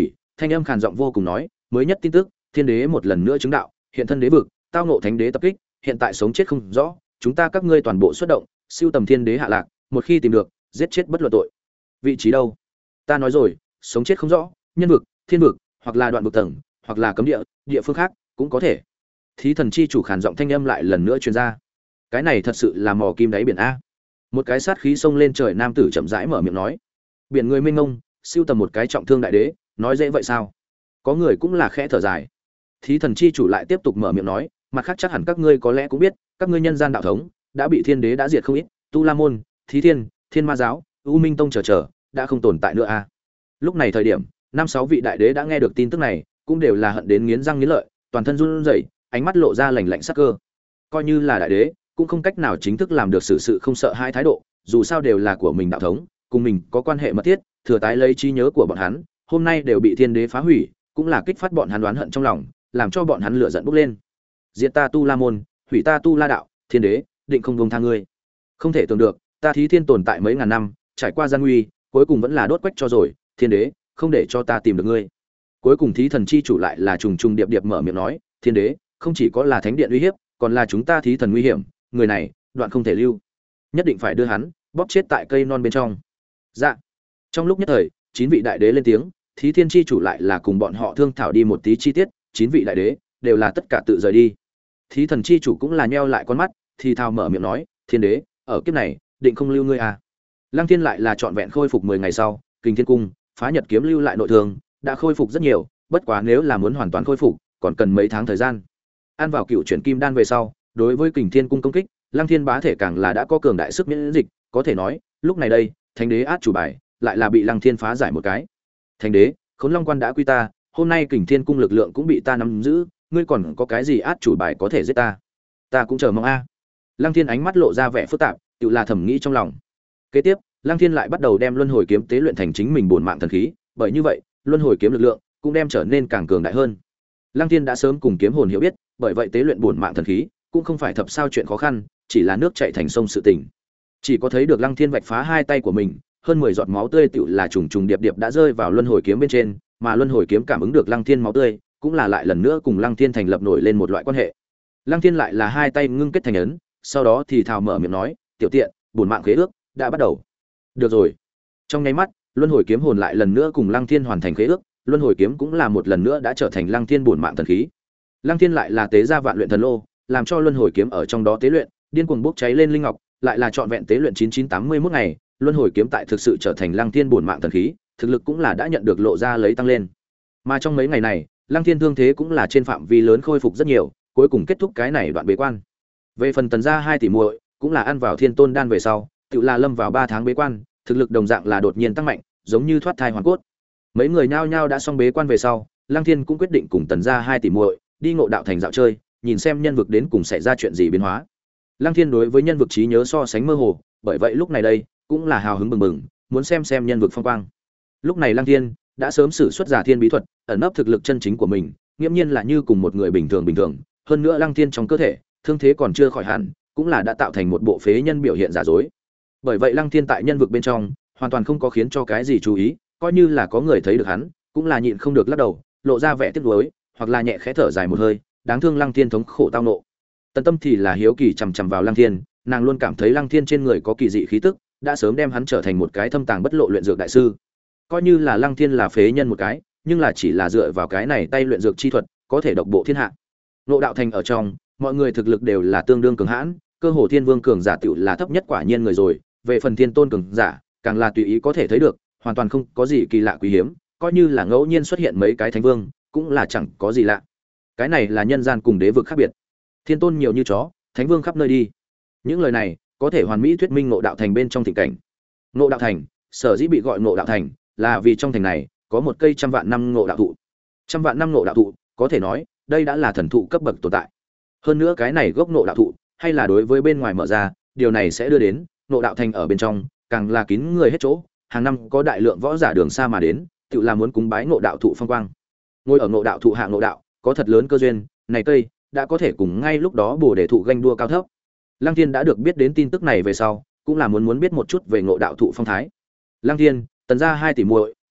Thanh âm khàn giọng vô cùng nói, mới nhất tin tức, thiên đế một lần nữa chứng đạo, hiện thân đế vực, tao ngộ thánh đế tập kích, hiện tại sống chết không rõ, chúng ta các ngươi toàn bộ xuất động, siêu tầm thiên đế hạ lạc, một khi tìm được, giết chết bất luận tội. Vị trí đâu? Ta nói rồi, sống chết không rõ, nhân vực, thiên vực, hoặc là đoạn vực tầng, hoặc là cấm địa, địa phương khác cũng có thể. Thí thần chi chủ khàn giọng thanh âm lại lần nữa truyền ra. Cái này thật sự là mò kim đáy biển a. Một cái sát khí xông lên trời nam tử chậm rãi mở miệng nói. Biển người mênh mông, siêu tầm một cái trọng thương đại đế, nói dễ vậy sao? Có người cũng là khẽ thở dài. Thí thần chi chủ lại tiếp tục mở miệng nói, mặt khác chắc hẳn các ngươi có lẽ cũng biết, các ngươi nhân gian đạo thống đã bị thiên đế đã diệt không ít, Tu La môn, Thí Thiên, Thiên Ma giáo, U Minh tông chờ chờ, đã không tồn tại nữa a. Lúc này thời điểm, năm sáu vị đại đế đã nghe được tin tức này, cũng đều là hận đến nghiến răng nghiến lợi, toàn thân run rẩy, ánh mắt lộ ra lạnh lạnh sắc cơ. Coi như là đại đế, cũng không cách nào chính thức làm được sự sự không sợ hai thái độ, dù sao đều là của mình đạo thống, cùng mình có quan hệ mật thiết, thừa tái lấy trí nhớ của bọn hắn, hôm nay đều bị thiên đế phá hủy, cũng là kích phát bọn hắn đoán hận trong lòng, làm cho bọn hắn lửa giận bốc lên. Diệt ta Tu La môn, hủy ta Tu La đạo, thiên đế định không buông tha ngươi. Không thể tưởng được, ta Thí Thiên tồn tại mấy ngàn năm, trải qua gian nguy, cuối cùng vẫn là đốt quách cho rồi, thiên đế, không để cho ta tìm được ngươi. Cuối cùng Thí thần chi chủ lại là trùng trùng điệp điệp mở miệng nói, thiên đế, không chỉ có là thánh điện uy hiếp, còn là chúng ta Thí thần nguy hiểm, người này, đoạn không thể lưu. Nhất định phải đưa hắn bóp chết tại cây non bên trong. Dạ. Trong lúc nhất thời, chín vị đại đế lên tiếng, Thí Thiên chi chủ lại là cùng bọn họ thương thảo đi một tí chi tiết, chín vị đại đế đều là tất cả tự rời đi. Thí thần chi chủ cũng là nheo lại con mắt, thì thào mở miệng nói, thiên đế, ở kiếp này, định không lưu ngươi à? Lăng Thiên lại là trọn vẹn khôi phục mười ngày sau, Kình Thiên cung, phá nhật kiếm lưu lại nội thương, đã khôi phục rất nhiều, bất quá nếu là muốn hoàn toàn khôi phục, còn cần mấy tháng thời gian. Ăn vào cựu chuyển kim đan về sau, đối với Kình Thiên cung công kích, Lăng Thiên bá thể càng là đã có cường đại sức miễn dịch, có thể nói, lúc này đây, Thánh đế át chủ bài, lại là bị Lăng Thiên phá giải một cái. Thánh đế, Khốn Long quan đã quy ta, hôm nay Kình Thiên cung lực lượng cũng bị ta nắm giữ, ngươi còn có cái gì át chủ bài có thể giết ta? Ta cũng chờ mong a. Lăng Thiên ánh mắt lộ ra vẻ phức tạp, tự là thầm nghĩ trong lòng. Kế tiếp, Lăng Thiên lại bắt đầu đem luân hồi kiếm tế luyện thành chính mình bổn mạng thần khí, bởi như vậy, luân hồi kiếm lực lượng cũng đem trở nên càng cường đại hơn. Lăng Thiên đã sớm cùng kiếm hồn hiểu biết, bởi vậy tế luyện bổn mạng thần khí cũng không phải thập sao chuyện khó khăn, chỉ là nước chảy thành sông sự tình. Chỉ có thấy được Lăng Thiên vạch phá hai tay của mình, hơn mười giọt máu tươi tựu là trùng trùng điệp điệp đã rơi vào luân hồi kiếm bên trên, mà luân hồi kiếm cảm ứng được Lăng Thiên máu tươi, cũng là lại lần nữa cùng Lăng Thiên thành lập nổi lên một loại quan hệ. Lăng Thiên lại là hai tay ngưng kết thành ấn, sau đó thì thào mở miệng nói, "Tiểu tiện, bổn mạng khế ước đã bắt đầu." Được rồi. Trong nháy mắt, luân hồi kiếm hồn lại lần nữa cùng Lăng Thiên hoàn thành khế ước, luân hồi kiếm cũng là một lần nữa đã trở thành Lăng Thiên bổn mạng thần khí. Lăng Thiên lại là tế ra vạn luyện thần lô, làm cho luân hồi kiếm ở trong đó tế luyện, điên cuồng bốc cháy lên linh ngọc, lại là trọn vẹn tế luyện chín chín tám mươi mốt ngày, luân hồi kiếm tại thực sự trở thành Lăng Thiên bổn mạng thần khí, thực lực cũng là đã nhận được lộ ra lấy tăng lên. Mà trong mấy ngày này, Lăng Thiên thương thế cũng là trên phạm vi lớn khôi phục rất nhiều, cuối cùng kết thúc cái này đoạn bế quan. Về phần Tần gia hai tỷ muội, cũng là ăn vào Thiên Tôn đan về sau, tự là lâm vào ba tháng bế quan, thực lực đồng dạng là đột nhiên tăng mạnh, giống như thoát thai hoàn cốt. Mấy người nhao nhao đã xong bế quan về sau, Lăng Thiên cũng quyết định cùng Tần gia hai tỷ muội đi Ngộ Đạo thành dạo chơi, nhìn xem nhân vực đến cùng xảy ra chuyện gì biến hóa. Lăng Thiên đối với nhân vực trí nhớ so sánh mơ hồ, bởi vậy lúc này đây cũng là hào hứng bừng bừng, muốn xem xem nhân vực phong quang. Lúc này Lăng Thiên đã sớm sử xuất giả thiên bí thuật, ẩn nấp thực lực chân chính của mình, nghiễm nhiên là như cùng một người bình thường bình thường, hơn nữa Lăng Thiên trong cơ thể, thương thế còn chưa khỏi hẳn, cũng là đã tạo thành một bộ phế nhân biểu hiện giả dối. Bởi vậy Lăng Thiên tại nhân vực bên trong, hoàn toàn không có khiến cho cái gì chú ý, coi như là có người thấy được hắn, cũng là nhịn không được lắc đầu, lộ ra vẻ tiếc nuối, hoặc là nhẹ khẽ thở dài một hơi, đáng thương Lăng Thiên thống khổ tao nộ. Tần Tâm thì là hiếu kỳ chằm chằm vào Lăng Thiên, nàng luôn cảm thấy Lăng Thiên trên người có kỳ dị khí tức, đã sớm đem hắn trở thành một cái thâm tàng bất lộ luyện dược đại sư. Coi như là Lăng Thiên là phế nhân một cái, nhưng là chỉ là dựa vào cái này tay luyện dược chi thuật, có thể độc bộ thiên hạ. Ngộ Đạo thành ở trong, mọi người thực lực đều là tương đương cường hãn, cơ hồ Thiên Vương cường giả tiểu là thấp nhất quả nhiên người rồi, về phần Thiên Tôn cường giả, càng là tùy ý có thể thấy được, hoàn toàn không có gì kỳ lạ quý hiếm, coi như là ngẫu nhiên xuất hiện mấy cái thánh vương, cũng là chẳng có gì lạ. Cái này là nhân gian cùng đế vực khác biệt. Thiên Tôn nhiều như chó, thánh vương khắp nơi đi. Những lời này có thể hoàn mỹ thuyết minh Ngộ Đạo thành bên trong thịnh cảnh. Ngộ Đạo thành, sở dĩ bị gọi Ngộ Đạo thành, là vì trong thành này có một cây trăm vạn năm ngộ đạo thụ. Trăm vạn năm ngộ đạo thụ, có thể nói, đây đã là thần thụ cấp bậc tồn tại. Hơn nữa cái này gốc ngộ đạo thụ, hay là đối với bên ngoài mở ra, điều này sẽ đưa đến ngộ đạo thành ở bên trong, càng là kín người hết chỗ, hàng năm có đại lượng võ giả đường xa mà đến, tự là muốn cúng bái ngộ đạo thụ phong quang. Ngồi ở ngộ đạo thụ hạ ngộ đạo, có thật lớn cơ duyên, này cây đã có thể cùng ngay lúc đó Bồ Đề thụ ganh đua cao thấp. Lăng Thiên đã được biết đến tin tức này về sau, cũng là muốn muốn biết một chút về ngộ đạo thụ phong thái. Lăng Thiên, Tần gia hai tỷ muội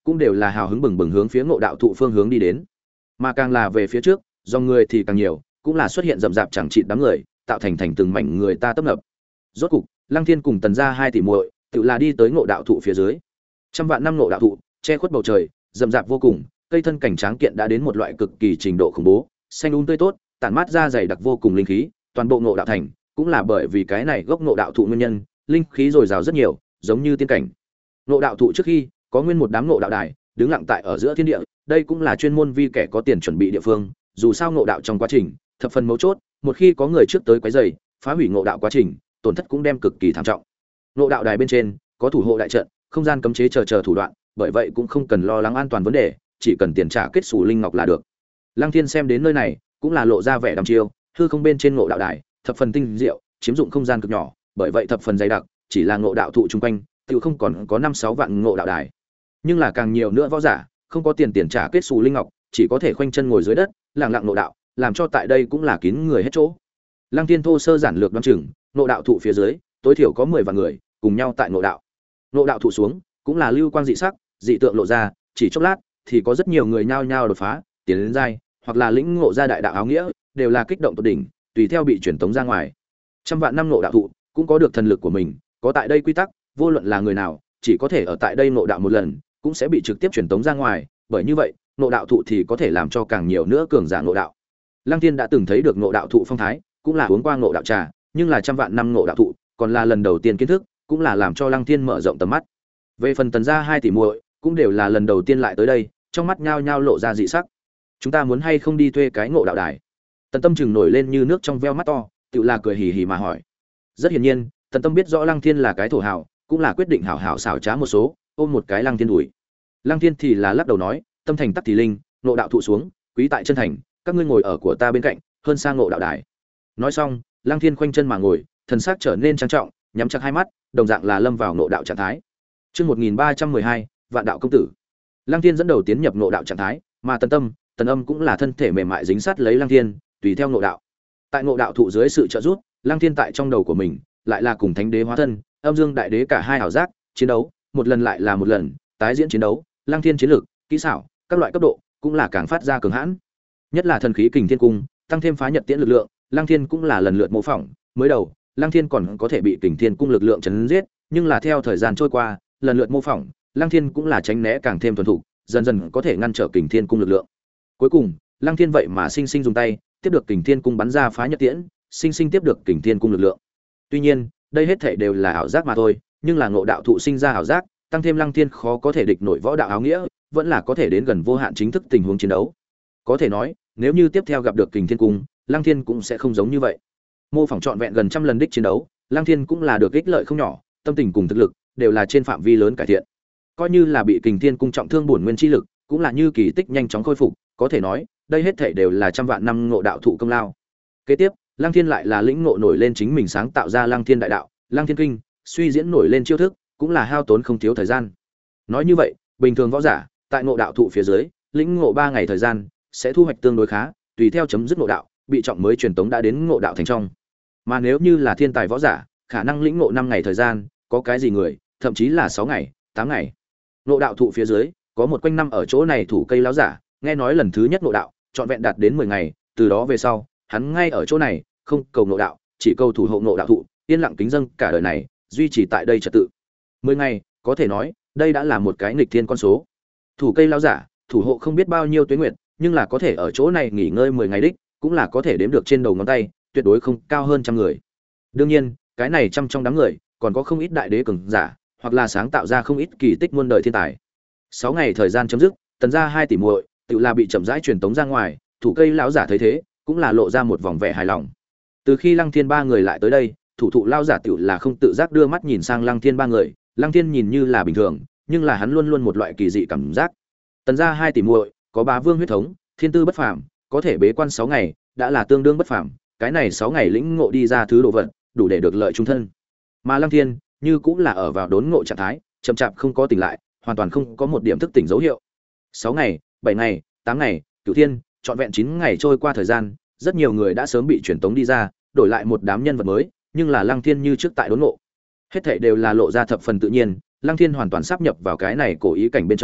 cũng đều là hào hứng bừng bừng hướng phía ngộ đạo thụ phương hướng đi đến. Mà càng là về phía trước, dòng người thì càng nhiều, cũng là xuất hiện rậm rạp chẳng chịt đám người, tạo thành thành từng mảnh người ta tấp nập. Rốt cục, Lăng Thiên cùng Tần gia hai tỷ muội, tự là đi tới ngộ đạo thụ phía dưới. Trăm vạn năm ngộ đạo thụ, che khuất bầu trời, rậm rạp vô cùng, cây thân cảnh tráng kiện đã đến một loại cực kỳ trình độ khủng bố, xanh um tươi tốt, tản mát ra dày đặc vô cùng linh khí, toàn bộ ngộ đạo thành, cũng là bởi vì cái này gốc ngộ đạo thụ nguyên nhân, linh khí dồi dào rất nhiều, giống như tiên cảnh. Ngộ đạo thụ trước khi, có nguyên một đám ngộ đạo đài, đứng lặng tại ở giữa thiên địa, đây cũng là chuyên môn vi kẻ có tiền chuẩn bị địa phương, dù sao ngộ đạo trong quá trình, thập phần mấu chốt, một khi có người trước tới quấy rầy, phá hủy ngộ đạo quá trình, tổn thất cũng đem cực kỳ thảm trọng. Ngộ đạo đài bên trên, có thủ hộ đại trận, không gian cấm chế chờ chờ thủ đoạn, bởi vậy cũng không cần lo lắng an toàn vấn đề, chỉ cần tiền trả kết xù linh ngọc là được. Lăng Thiên xem đến nơi này, cũng là lộ ra vẻ đăm chiêu, hư không bên trên ngộ đạo đài, thập phần tinh diệu, chiếm dụng không gian cực nhỏ, bởi vậy thập phần dày đặc, chỉ là ngộ đạo thụ trung quanh, tự không còn có năm sáu vạn ngộ đạo đài. Nhưng là càng nhiều nữa võ giả, không có tiền tiền trả kết xù linh ngọc, chỉ có thể khoanh chân ngồi dưới đất, lặng lặng ngộ đạo, làm cho tại đây cũng là kín người hết chỗ. Lăng Thiên thô sơ giản lược đoán chừng, ngộ đạo thụ phía dưới, tối thiểu có mười vạn người, cùng nhau tại ngộ đạo. Ngộ đạo thụ xuống, cũng là lưu quang dị sắc, dị tượng lộ ra, chỉ chốc lát thì có rất nhiều người nhao nhao đột phá, tiến đến giai, hoặc là lĩnh ngộ ra đại đạo áo nghĩa, đều là kích động tột đỉnh, tùy theo bị truyền tống ra ngoài. Trăm vạn năm ngộ đạo thụ, cũng có được thần lực của mình, có tại đây quy tắc, vô luận là người nào, chỉ có thể ở tại đây ngộ đạo một lần, cũng sẽ bị trực tiếp truyền tống ra ngoài, bởi như vậy, ngộ đạo thụ thì có thể làm cho càng nhiều nữa cường giả ngộ đạo. Lăng Thiên đã từng thấy được ngộ đạo thụ phong thái, cũng là uống qua ngộ đạo trà, nhưng là trăm vạn năm ngộ đạo thụ, còn là lần đầu tiên kiến thức, cũng là làm cho Lăng Thiên mở rộng tầm mắt. Về phần Tần gia hai tỷ muội, cũng đều là lần đầu tiên lại tới đây, trong mắt nhao nhao lộ ra dị sắc. Chúng ta muốn hay không đi thuê cái ngộ đạo đài? Tần Tâm chừng nổi lên như nước trong veo mắt to, tựa là cười hì hì mà hỏi. Rất hiển nhiên, Tần Tâm biết rõ Lăng Thiên là cái thổ hào, cũng là quyết định hảo hảo xảo trá một số, ôm một cái Lăng Thiên đuổi. Lăng Thiên thì là lắc đầu nói, tâm thành tắc thì linh, ngộ đạo thụ xuống, quý tại chân thành, các ngươi ngồi ở của ta bên cạnh, hơn sang ngộ đạo đài. Nói xong, Lăng Thiên khoanh chân mà ngồi, thần sắc trở nên trang trọng, nhắm chặt hai mắt, đồng dạng là lâm vào ngộ đạo trạng thái. Chương một nghìn ba trăm mười hai, Vạn đạo công tử. Lăng Thiên dẫn đầu tiến nhập ngộ đạo trạng thái, mà Tần Tâm, Tần Âm cũng là thân thể mềm mại dính sát lấy Lăng Thiên, tùy theo ngộ đạo. Tại ngộ đạo thụ dưới sự trợ giúp, Lăng Thiên tại trong đầu của mình, lại là cùng Thánh Đế hóa thân, Âm Dương Đại Đế cả hai ảo giác, chiến đấu, một lần lại là một lần, tái diễn chiến đấu, Lăng Thiên chiến lược, kỹ xảo, các loại cấp độ, cũng là càng phát ra cường hãn. Nhất là thần khí Kình Thiên Cung, tăng thêm phá nhật tiễn lực lượng, Lăng Thiên cũng là lần lượt mô phỏng, mới đầu, Lăng Thiên còn có thể bị Kình Thiên Cung lực lượng chấn giết, nhưng là theo thời gian trôi qua, lần lượt mô phỏng, Lăng Thiên cũng là tránh né càng thêm thuần thục, dần dần có thể ngăn trở Kình Thiên Cung lực lượng. Cuối cùng, Lăng Thiên vậy mà sinh sinh dùng tay, tiếp được Kình Thiên Cung bắn ra phá nhật tiễn, sinh sinh tiếp được Kình Thiên Cung lực lượng. Tuy nhiên, đây hết thảy đều là ảo giác mà thôi, nhưng là ngộ đạo thụ sinh ra ảo giác, tăng thêm Lăng Thiên khó có thể địch nổi võ đạo áo nghĩa, vẫn là có thể đến gần vô hạn chính thức tình huống chiến đấu. Có thể nói, nếu như tiếp theo gặp được Kình Thiên Cung, Lăng Thiên cũng sẽ không giống như vậy. Mô phỏng trọn vẹn gần trăm lần đích chiến đấu, Lăng Thiên cũng là được ích lợi không nhỏ, tâm tình cùng thực lực đều là trên phạm vi lớn cải thiện. Coi như là bị Kình Thiên Cung trọng thương bổn nguyên chi lực, cũng là như kỳ tích nhanh chóng khôi phục, có thể nói, đây hết thảy đều là trăm vạn năm ngộ đạo thụ công lao. Kế tiếp, Lăng Thiên lại là lĩnh ngộ nổi lên chính mình sáng tạo ra Lăng Thiên đại đạo, Lăng Thiên kinh, suy diễn nổi lên chiêu thức, cũng là hao tốn không thiếu thời gian. Nói như vậy, bình thường võ giả, tại ngộ đạo thụ phía dưới, lĩnh ngộ ba ngày thời gian, sẽ thu hoạch tương đối khá, tùy theo chấm dứt ngộ đạo, bị trọng mới truyền tống đã đến ngộ đạo thành trong. Mà nếu như là thiên tài võ giả, khả năng lĩnh ngộ năm ngày thời gian, có cái gì người, thậm chí là sáu ngày, tám ngày. Ngộ đạo thụ phía dưới, có một quanh năm ở chỗ này thủ cây lão giả, nghe nói lần thứ nhất ngộ đạo, trọn vẹn đạt đến mười ngày, từ đó về sau, hắn ngay ở chỗ này, không cầu ngộ đạo, chỉ cầu thủ hộ ngộ đạo thụ, yên lặng kính dâng cả đời này, duy trì tại đây trật tự. mười ngày, có thể nói, đây đã là một cái nghịch thiên con số. Thủ cây lão giả, thủ hộ không biết bao nhiêu tuế nguyệt, nhưng là có thể ở chỗ này nghỉ ngơi mười ngày đích, cũng là có thể đếm được trên đầu ngón tay, tuyệt đối không cao hơn trăm người. Đương nhiên, cái này trăm trong đám người, còn có không ít đại đế cường giả, hoặc là sáng tạo ra không ít kỳ tích muôn đời thiên tài. Sáu ngày thời gian chấm dứt, Tần gia hai tỷ muội, tự là bị chậm rãi truyền tống ra ngoài, thủ cây lão giả thấy thế, cũng là lộ ra một vòng vẻ hài lòng. Từ khi Lăng Thiên ba người lại tới đây, thủ thụ lão giả tự là không tự giác đưa mắt nhìn sang Lăng Thiên ba người, Lăng Thiên nhìn như là bình thường, nhưng là hắn luôn luôn một loại kỳ dị cảm giác. Tần gia hai tỷ muội, có bá vương huyết thống, thiên tư bất phàm, có thể bế quan sáu ngày, đã là tương đương bất phàm, cái này sáu ngày lĩnh ngộ đi ra thứ đồ vật, đủ để được lợi trung thân. Mà Lăng Thiên, như cũng là ở vào đốn ngộ trạng thái, chậm chạp không có tỉnh lại, hoàn toàn không có một điểm thức tỉnh dấu hiệu. sáu ngày, bảy ngày, tám ngày, Cửu Thiên, trọn vẹn chín ngày trôi qua thời gian, rất nhiều người đã sớm bị truyền tống đi ra, đổi lại một đám nhân vật mới, nhưng là Lăng Thiên như trước tại đốn ngộ. Hết thảy đều là lộ ra thập phần tự nhiên, Lăng Thiên hoàn toàn sáp nhập vào cái này cổ ý cảnh bên trong,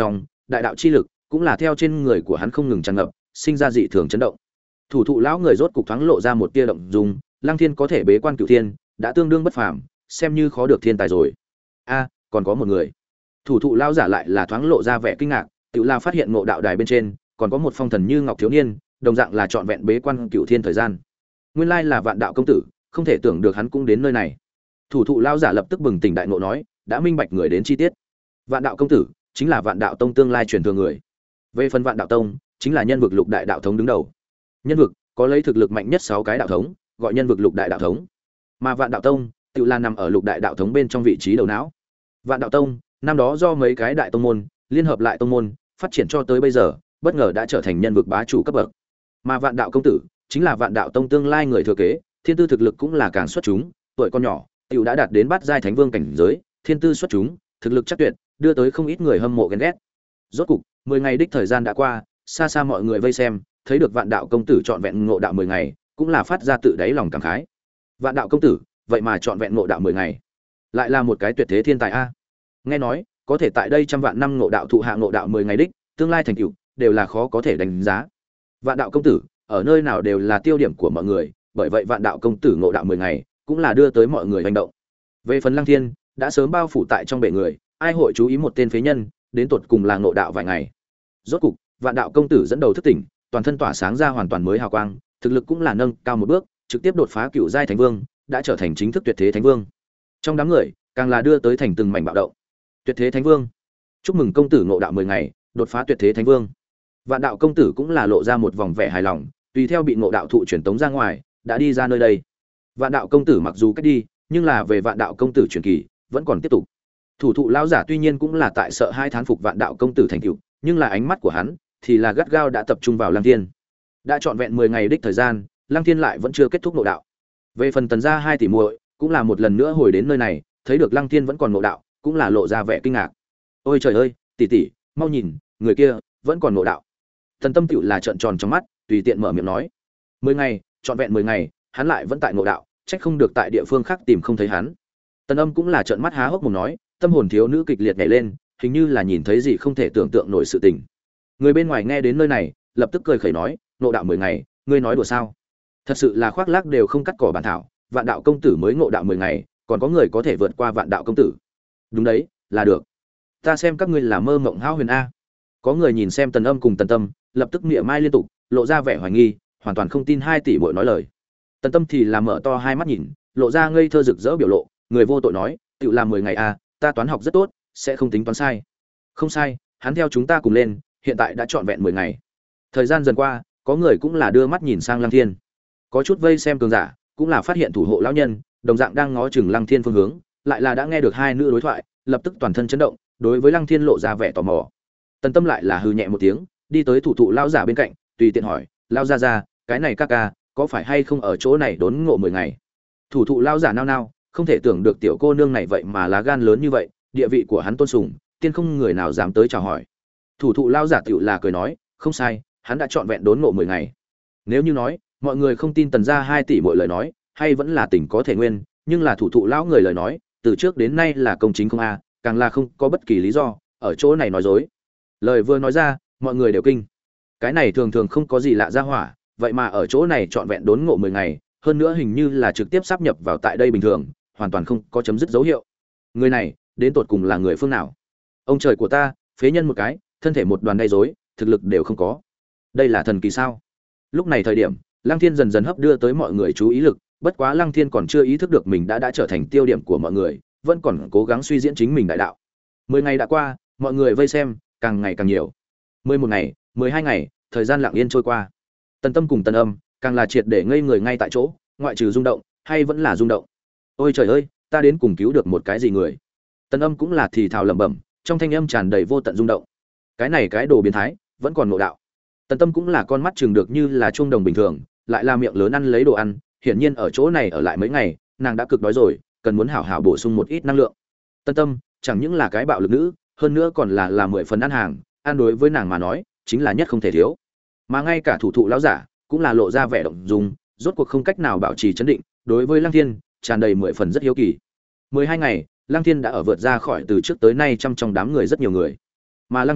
đại đạo chi lực cũng là theo trên người của hắn không ngừng tràn ngập, sinh ra dị thường chấn động. Thủ thụ lão người rốt cục thoáng lộ ra một tia động dung, Lăng Thiên có thể bế quan cửu thiên, đã tương đương bất phàm, xem như khó được thiên tài rồi. A, còn có một người. Thủ thụ lão giả lại là thoáng lộ ra vẻ kinh ngạc, tự là phát hiện ngộ đạo đài bên trên, còn có một phong thần như ngọc thiếu niên, đồng dạng là trọn vẹn bế quan cửu thiên thời gian. Nguyên lai là Vạn Đạo công tử, không thể tưởng được hắn cũng đến nơi này. Thủ thụ lão giả lập tức bừng tỉnh đại ngộ nói, đã minh bạch người đến chi tiết. Vạn Đạo công tử chính là Vạn Đạo tông tương lai truyền thừa người. Về phần Vạn Đạo tông, chính là nhân vực lục đại đạo thống đứng đầu. Nhân vực có lấy thực lực mạnh nhất sáu cái đạo thống, gọi nhân vực lục đại đạo thống. Mà Vạn Đạo tông tự là nằm ở lục đại đạo thống bên trong vị trí đầu não. Vạn Đạo tông năm đó do mấy cái đại tông môn liên hợp lại tông môn, phát triển cho tới bây giờ, bất ngờ đã trở thành nhân vực bá chủ cấp bậc. Mà Vạn Đạo công tử chính là Vạn Đạo tông tương lai người thừa kế, thiên tư thực lực cũng là càng xuất chúng, tuổi con nhỏ, tiểu đã đạt đến bát giai thánh vương cảnh giới, thiên tư xuất chúng, thực lực chắc tuyệt, đưa tới không ít người hâm mộ ghen ghét. Rốt cục, mười ngày đích thời gian đã qua, xa xa mọi người vây xem, thấy được Vạn Đạo công tử trọn vẹn ngộ đạo mười ngày, cũng là phát ra tự đáy lòng cảm khái. Vạn Đạo công tử, vậy mà trọn vẹn ngộ đạo mười ngày, lại là một cái tuyệt thế thiên tài a. Nghe nói, có thể tại đây trăm vạn năm ngộ đạo thụ hạ ngộ đạo mười ngày đích, tương lai thành tựu đều là khó có thể đánh giá. Vạn Đạo công tử, ở nơi nào đều là tiêu điểm của mọi người, bởi vậy Vạn Đạo công tử ngộ đạo mười ngày, cũng là đưa tới mọi người hành động. Về phần Lăng Thiên, đã sớm bao phủ tại trong bể người, ai hội chú ý một tên phế nhân, đến tột cùng là ngộ đạo vài ngày. Rốt cục, Vạn Đạo công tử dẫn đầu thức tỉnh, toàn thân tỏa sáng ra hoàn toàn mới hào quang, thực lực cũng là nâng cao một bước, trực tiếp đột phá cựu giai thánh vương, đã trở thành chính thức tuyệt thế thánh vương. Trong đám người, càng là đưa tới thành từng mảnh bạo động. Tuyệt thế thánh vương, chúc mừng công tử ngộ đạo mười ngày, đột phá tuyệt thế thánh vương. Vạn Đạo công tử cũng là lộ ra một vòng vẻ hài lòng, tùy theo bị ngộ đạo thụ truyền tống ra ngoài, đã đi ra nơi đây. Vạn Đạo công tử mặc dù cách đi, nhưng là về Vạn Đạo công tử truyền kỳ vẫn còn tiếp tục. Thủ thụ lão giả tuy nhiên cũng là tại sợ hai thán phục Vạn Đạo công tử thành tựu, nhưng là ánh mắt của hắn thì là gắt gao đã tập trung vào Lăng Thiên. Đã trọn vẹn mười ngày đích thời gian, Lăng Thiên lại vẫn chưa kết thúc ngộ đạo. Về phần Tần gia hai tỷ muội, cũng là một lần nữa hồi đến nơi này, thấy được Lăng Thiên vẫn còn ngộ đạo, cũng là lộ ra vẻ kinh ngạc. Ôi trời ơi, tỷ tỷ, mau nhìn, người kia vẫn còn ngộ đạo. Tần Tâm tựu là trợn tròn trong mắt, tùy tiện mở miệng nói. Mười ngày, trọn vẹn mười ngày, hắn lại vẫn tại ngộ đạo, trách không được tại địa phương khác tìm không thấy hắn. Tần Âm cũng là trợn mắt há hốc mồm nói, tâm hồn thiếu nữ kịch liệt nhảy lên, hình như là nhìn thấy gì không thể tưởng tượng nổi sự tình. Người bên ngoài nghe đến nơi này, lập tức cười khẩy nói, ngộ đạo mười ngày, ngươi nói đùa sao? Thật sự là khoác lác đều không cắt cỏ bản thảo, Vạn Đạo công tử mới ngộ đạo mười ngày, còn có người có thể vượt qua Vạn Đạo công tử. Đúng đấy, là được. Ta xem các ngươi là mơ mộng hão huyền a. Có người nhìn xem Tần Âm cùng Tần Tâm, lập tức mỉa mai liên tục, lộ ra vẻ hoài nghi, hoàn toàn không tin hai tỷ muội nói lời. Tần Tâm thì là mở to hai mắt nhìn, lộ ra ngây thơ rực rỡ biểu lộ, người vô tội nói, tự làm mười ngày a, ta toán học rất tốt, sẽ không tính toán sai. Không sai, hắn theo chúng ta cùng lên, hiện tại đã trọn vẹn mười ngày. Thời gian dần qua, có người cũng là đưa mắt nhìn sang Lăng Thiên. Có chút vây xem cường giả, cũng là phát hiện thủ hộ lão nhân, đồng dạng đang ngó chừng Lăng Thiên phương hướng, lại là đã nghe được hai nữ đối thoại, lập tức toàn thân chấn động, đối với Lăng Thiên lộ ra vẻ tò mò. Tần Tâm lại là hừ nhẹ một tiếng, đi tới thủ thụ lão giả bên cạnh, tùy tiện hỏi, lão gia gia, cái này ca ca, có phải hay không ở chỗ này đốn ngộ mười ngày? Thủ thụ lão giả nao nao, không thể tưởng được tiểu cô nương này vậy mà lá gan lớn như vậy, địa vị của hắn tôn sùng, tiên không người nào dám tới chào hỏi. Thủ thụ lão giả tiểu là cười nói, không sai, hắn đã trọn vẹn đốn ngộ mười ngày. Nếu như nói, mọi người không tin Tần gia hai tỷ mỗi lời nói, hay vẫn là tình có thể nguyên, nhưng là thủ thụ lão người lời nói, từ trước đến nay là công chính không a, càng là không có bất kỳ lý do ở chỗ này nói dối. Lời vừa nói ra, mọi người đều kinh. Cái này thường thường không có gì lạ ra hỏa, vậy mà ở chỗ này trọn vẹn đốn ngộ mười ngày, hơn nữa hình như là trực tiếp sáp nhập vào tại đây bình thường, hoàn toàn không có chấm dứt dấu hiệu. Người này, đến tột cùng là người phương nào? Ông trời của ta, phế nhân một cái, thân thể một đoàn gây rối, thực lực đều không có. Đây là thần kỳ sao? Lúc này thời điểm, Lăng Thiên dần dần hấp đưa tới mọi người chú ý lực, bất quá Lăng Thiên còn chưa ý thức được mình đã đã trở thành tiêu điểm của mọi người, vẫn còn cố gắng suy diễn chính mình đại đạo. Mười ngày đã qua, mọi người vây xem càng ngày càng nhiều. Mười một ngày, mười hai ngày, thời gian lặng yên trôi qua. Tần Tâm cùng Tần Âm càng là triệt để ngây người ngay tại chỗ, ngoại trừ rung động, hay vẫn là rung động. Ôi trời ơi, ta đến cùng cứu được một cái gì người? Tần Âm cũng là thì thào lẩm bẩm, trong thanh âm tràn đầy vô tận rung động. Cái này cái đồ biến thái, vẫn còn ngộ đạo. Tần Tâm cũng là con mắt chừng được như là chuông đồng bình thường, lại là miệng lớn ăn lấy đồ ăn, hiển nhiên ở chỗ này ở lại mấy ngày, nàng đã cực đói rồi, cần muốn hảo hảo bổ sung một ít năng lượng. Tần Tâm chẳng những là cái bạo lực nữ, hơn nữa còn là là mười phần ăn hàng, ăn đối với nàng mà nói, chính là nhất không thể thiếu. Mà ngay cả thủ thụ lão giả cũng là lộ ra vẻ động dung, rốt cuộc không cách nào bảo trì trấn định, đối với Lăng Thiên tràn đầy mười phần rất hiếu kỳ. Mười hai ngày, Lăng Thiên đã ở vượt ra khỏi từ trước tới nay trăm trong đám người rất nhiều người. Mà Lăng Thiên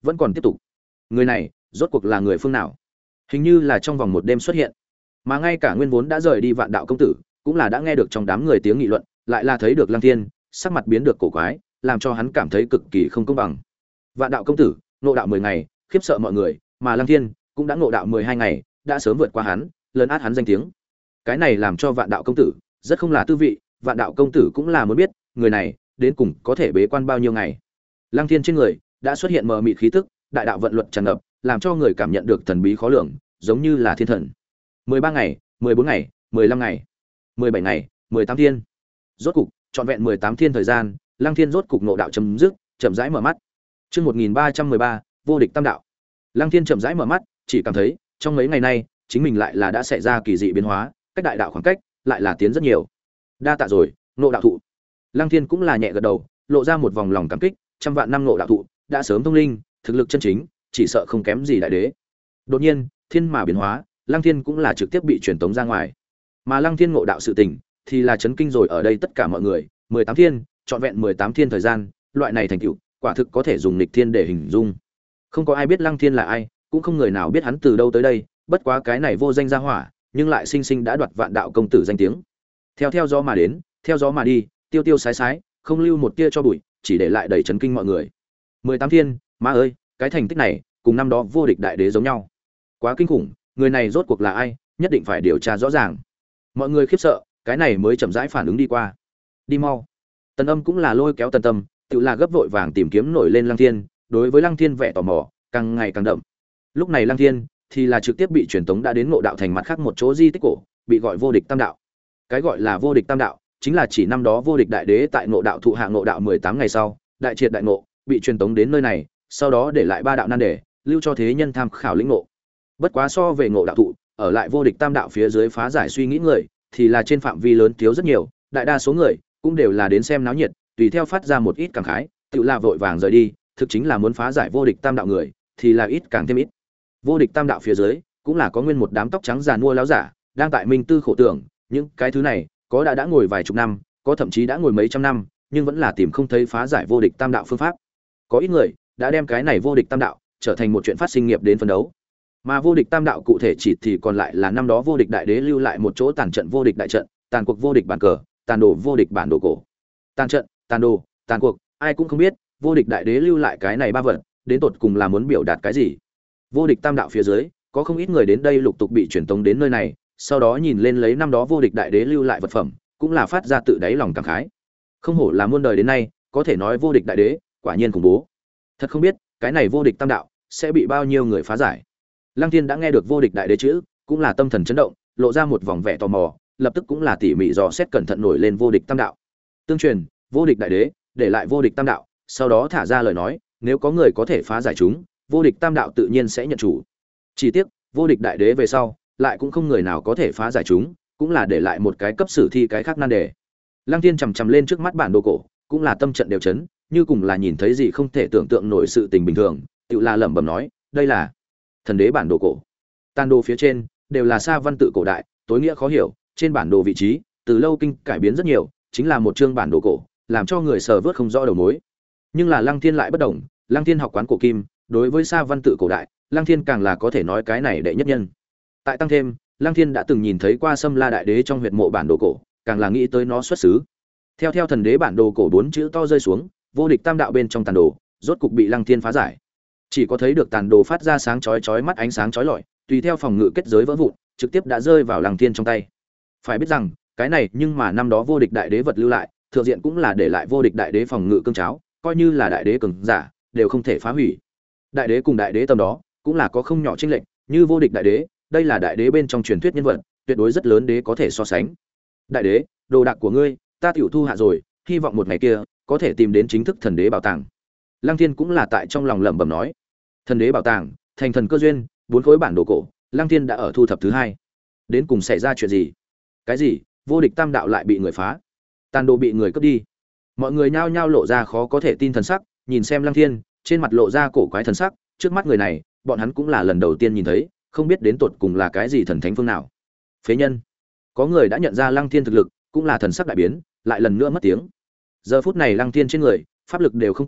vẫn còn tiếp tục. Người này rốt cuộc là người phương nào? Hình như là trong vòng một đêm xuất hiện, mà ngay cả nguyên vốn đã rời đi Vạn Đạo công tử cũng là đã nghe được trong đám người tiếng nghị luận, lại là thấy được Lăng Thiên, sắc mặt biến được cổ quái, làm cho hắn cảm thấy cực kỳ không công bằng. Vạn Đạo công tử ngộ đạo mười ngày, khiếp sợ mọi người, mà Lăng Thiên cũng đã ngộ đạo mười hai ngày, đã sớm vượt qua hắn, lớn át hắn danh tiếng. Cái này làm cho Vạn Đạo công tử rất không là tư vị, Vạn Đạo công tử cũng là muốn biết, người này đến cùng có thể bế quan bao nhiêu ngày. Lăng Thiên trên người đã xuất hiện mờ mịt khí tức, đại đạo vận luật tràn ngập, làm cho người cảm nhận được thần bí khó lường, giống như là thiên thần. mười ba ngày, mười bốn ngày, mười lăm ngày, mười bảy ngày, mười tám thiên. Rốt cục, trọn vẹn mười tám thiên thời gian, Lăng Thiên rốt cục ngộ đạo chấm dứt, chậm rãi mở mắt. Chương một nghìn ba trăm mười ba, vô địch tam đạo. Lăng Thiên chậm rãi mở mắt, chỉ cảm thấy, trong mấy ngày nay, chính mình lại là đã xảy ra kỳ dị biến hóa, cách đại đạo khoảng cách lại là tiến rất nhiều. Đa tạ rồi, ngộ đạo thụ. Lăng Thiên cũng là nhẹ gật đầu, lộ ra một vòng lòng cảm kích, trăm vạn năm ngộ đạo thụ, đã sớm thông linh, thực lực chân chính, chỉ sợ không kém gì đại đế. Đột nhiên, thiên mà biến hóa, Lăng Thiên cũng là trực tiếp bị truyền tống ra ngoài. Mà Lăng Thiên ngộ đạo sự tình, thì là chấn kinh rồi ở đây tất cả mọi người, mười tám thiên, trọn vẹn mười tám thiên thời gian, loại này thành tựu, quả thực có thể dùng nghịch thiên để hình dung. Không có ai biết Lăng Thiên là ai, cũng không người nào biết hắn từ đâu tới đây, bất quá cái này vô danh gia hỏa, nhưng lại sinh sinh đã đoạt Vạn Đạo công tử danh tiếng. Theo theo gió mà đến, theo gió mà đi, tiêu tiêu sái sái, không lưu một tia cho bụi, chỉ để lại đầy chấn kinh mọi người. mười tám thiên, má ơi, cái thành tích này, cùng năm đó vô địch đại đế giống nhau. Quá kinh khủng, người này rốt cuộc là ai, nhất định phải điều tra rõ ràng. Mọi người khiếp sợ, cái này mới chậm rãi phản ứng đi qua. Đi mau. Tần Âm cũng là lôi kéo Tần Tâm, tự là gấp vội vàng tìm kiếm nổi lên Lăng Thiên, đối với Lăng Thiên vẻ tò mò càng ngày càng đậm. Lúc này Lăng Thiên thì là trực tiếp bị truyền tống đã đến Ngộ Đạo thành mặt khác một chỗ di tích cổ, bị gọi vô địch tam đạo. Cái gọi là vô địch tam đạo, chính là chỉ năm đó vô địch đại đế tại Ngộ Đạo thụ hạ ngộ đạo mười tám ngày sau, đại triệt đại ngộ, bị truyền tống đến nơi này, sau đó để lại ba đạo nan đề, lưu cho thế nhân tham khảo lĩnh ngộ. Bất quá so về Ngộ Đạo thụ, ở lại vô địch tam đạo phía dưới phá giải suy nghĩ người, thì là trên phạm vi lớn thiếu rất nhiều, đại đa số người cũng đều là đến xem náo nhiệt, tùy theo phát ra một ít cảm khái, tự là vội vàng rời đi, thực chính là muốn phá giải vô địch tam đạo người, thì là ít càng thêm ít. Vô địch tam đạo phía dưới, cũng là có nguyên một đám tóc trắng già nua láo giả, đang tại minh tư khổ tưởng, những cái thứ này, có đã đã ngồi vài chục năm, có thậm chí đã ngồi mấy trăm năm, nhưng vẫn là tìm không thấy phá giải vô địch tam đạo phương pháp. Có ít người đã đem cái này vô địch tam đạo trở thành một chuyện phát sinh nghiệp đến phân đấu. Mà vô địch tam đạo cụ thể chỉ thì còn lại là năm đó vô địch đại đế lưu lại một chỗ tàn trận vô địch đại trận, tàn cuộc vô địch bản cờ, tàn đồ vô địch bản đồ cổ. Tàn trận, tàn đồ, tàn cuộc, ai cũng không biết, vô địch đại đế lưu lại cái này ba vật, đến tột cùng là muốn biểu đạt cái gì. Vô địch tam đạo phía dưới, có không ít người đến đây lục tục bị truyền tống đến nơi này, sau đó nhìn lên lấy năm đó vô địch đại đế lưu lại vật phẩm, cũng là phát ra tự đáy lòng cảm khái. Không hổ là muôn đời đến nay, có thể nói vô địch đại đế, quả nhiên khủng bố. Thật không biết, cái này vô địch tam đạo sẽ bị bao nhiêu người phá giải. Lăng Thiên đã nghe được vô địch đại đế chữ, cũng là tâm thần chấn động, lộ ra một vòng vẻ tò mò, lập tức cũng là tỉ mỉ dò xét cẩn thận nổi lên vô địch tam đạo. Tương truyền, vô địch đại đế để lại vô địch tam đạo, sau đó thả ra lời nói, nếu có người có thể phá giải chúng, vô địch tam đạo tự nhiên sẽ nhận chủ. Chỉ tiếc, vô địch đại đế về sau, lại cũng không người nào có thể phá giải chúng, cũng là để lại một cái cấp sử thi cái khác nan đề. Lăng Thiên chằm chằm lên trước mắt bản đồ cổ, cũng là tâm trận đều chấn, như cùng là nhìn thấy gì không thể tưởng tượng nổi sự tình bình thường, tự là lẩm bẩm nói, đây là thần đế bản đồ cổ. Tàn đồ phía trên đều là sa văn tự cổ đại, tối nghĩa khó hiểu, trên bản đồ vị trí từ lâu kinh cải biến rất nhiều, chính là một chương bản đồ cổ, làm cho người sờ vớt không rõ đầu mối. Nhưng là Lăng Thiên lại bất đồng, Lăng Thiên học quán cổ kim, đối với sa văn tự cổ đại, Lăng Thiên càng là có thể nói cái này đệ nhất nhân. Tại tăng thêm, Lăng Thiên đã từng nhìn thấy qua Sâm La đại đế trong huyệt mộ bản đồ cổ, càng là nghĩ tới nó xuất xứ. Theo theo thần đế bản đồ cổ bốn chữ to rơi xuống, vô địch tam đạo bên trong tàn đồ, rốt cục bị Lăng Thiên phá giải. Chỉ có thấy được tàn đồ phát ra sáng chói chói mắt ánh sáng chói lọi, tùy theo phòng ngự kết giới vỡ vụn, trực tiếp đã rơi vào Lăng Thiên trong tay. Phải biết rằng, cái này nhưng mà năm đó vô địch đại đế vật lưu lại, thượng diện cũng là để lại vô địch đại đế phòng ngự cương cháo, coi như là đại đế cường giả, đều không thể phá hủy. Đại đế cùng đại đế tầm đó, cũng là có không nhỏ chênh lệch, như vô địch đại đế, đây là đại đế bên trong truyền thuyết nhân vật, tuyệt đối rất lớn đế có thể so sánh. Đại đế, đồ đạc của ngươi, ta tiểu thu hạ rồi, hy vọng một ngày kia có thể tìm đến chính thức thần đế bảo tàng. Lăng Thiên cũng là tại trong lòng lẩm bẩm nói, thần đế bảo tàng, thành thần cơ duyên, bốn khối bản đồ cổ, Lăng Thiên đã ở thu thập thứ hai. Đến cùng xảy ra chuyện gì? Cái gì? Vô địch tam đạo lại bị người phá? Tàn đồ bị người cướp đi? Mọi người nhao nhao lộ ra khó có thể tin thần sắc, nhìn xem Lăng Thiên, trên mặt lộ ra cổ quái thần sắc, trước mắt người này, bọn hắn cũng là lần đầu tiên nhìn thấy, không biết đến tột cùng là cái gì thần thánh phương nào. Phế nhân. Có người đã nhận ra Lăng Thiên thực lực, cũng là thần sắc đại biến, lại lần nữa mất tiếng. Giờ phút này Lăng Thiên trên người, pháp lực đều không có,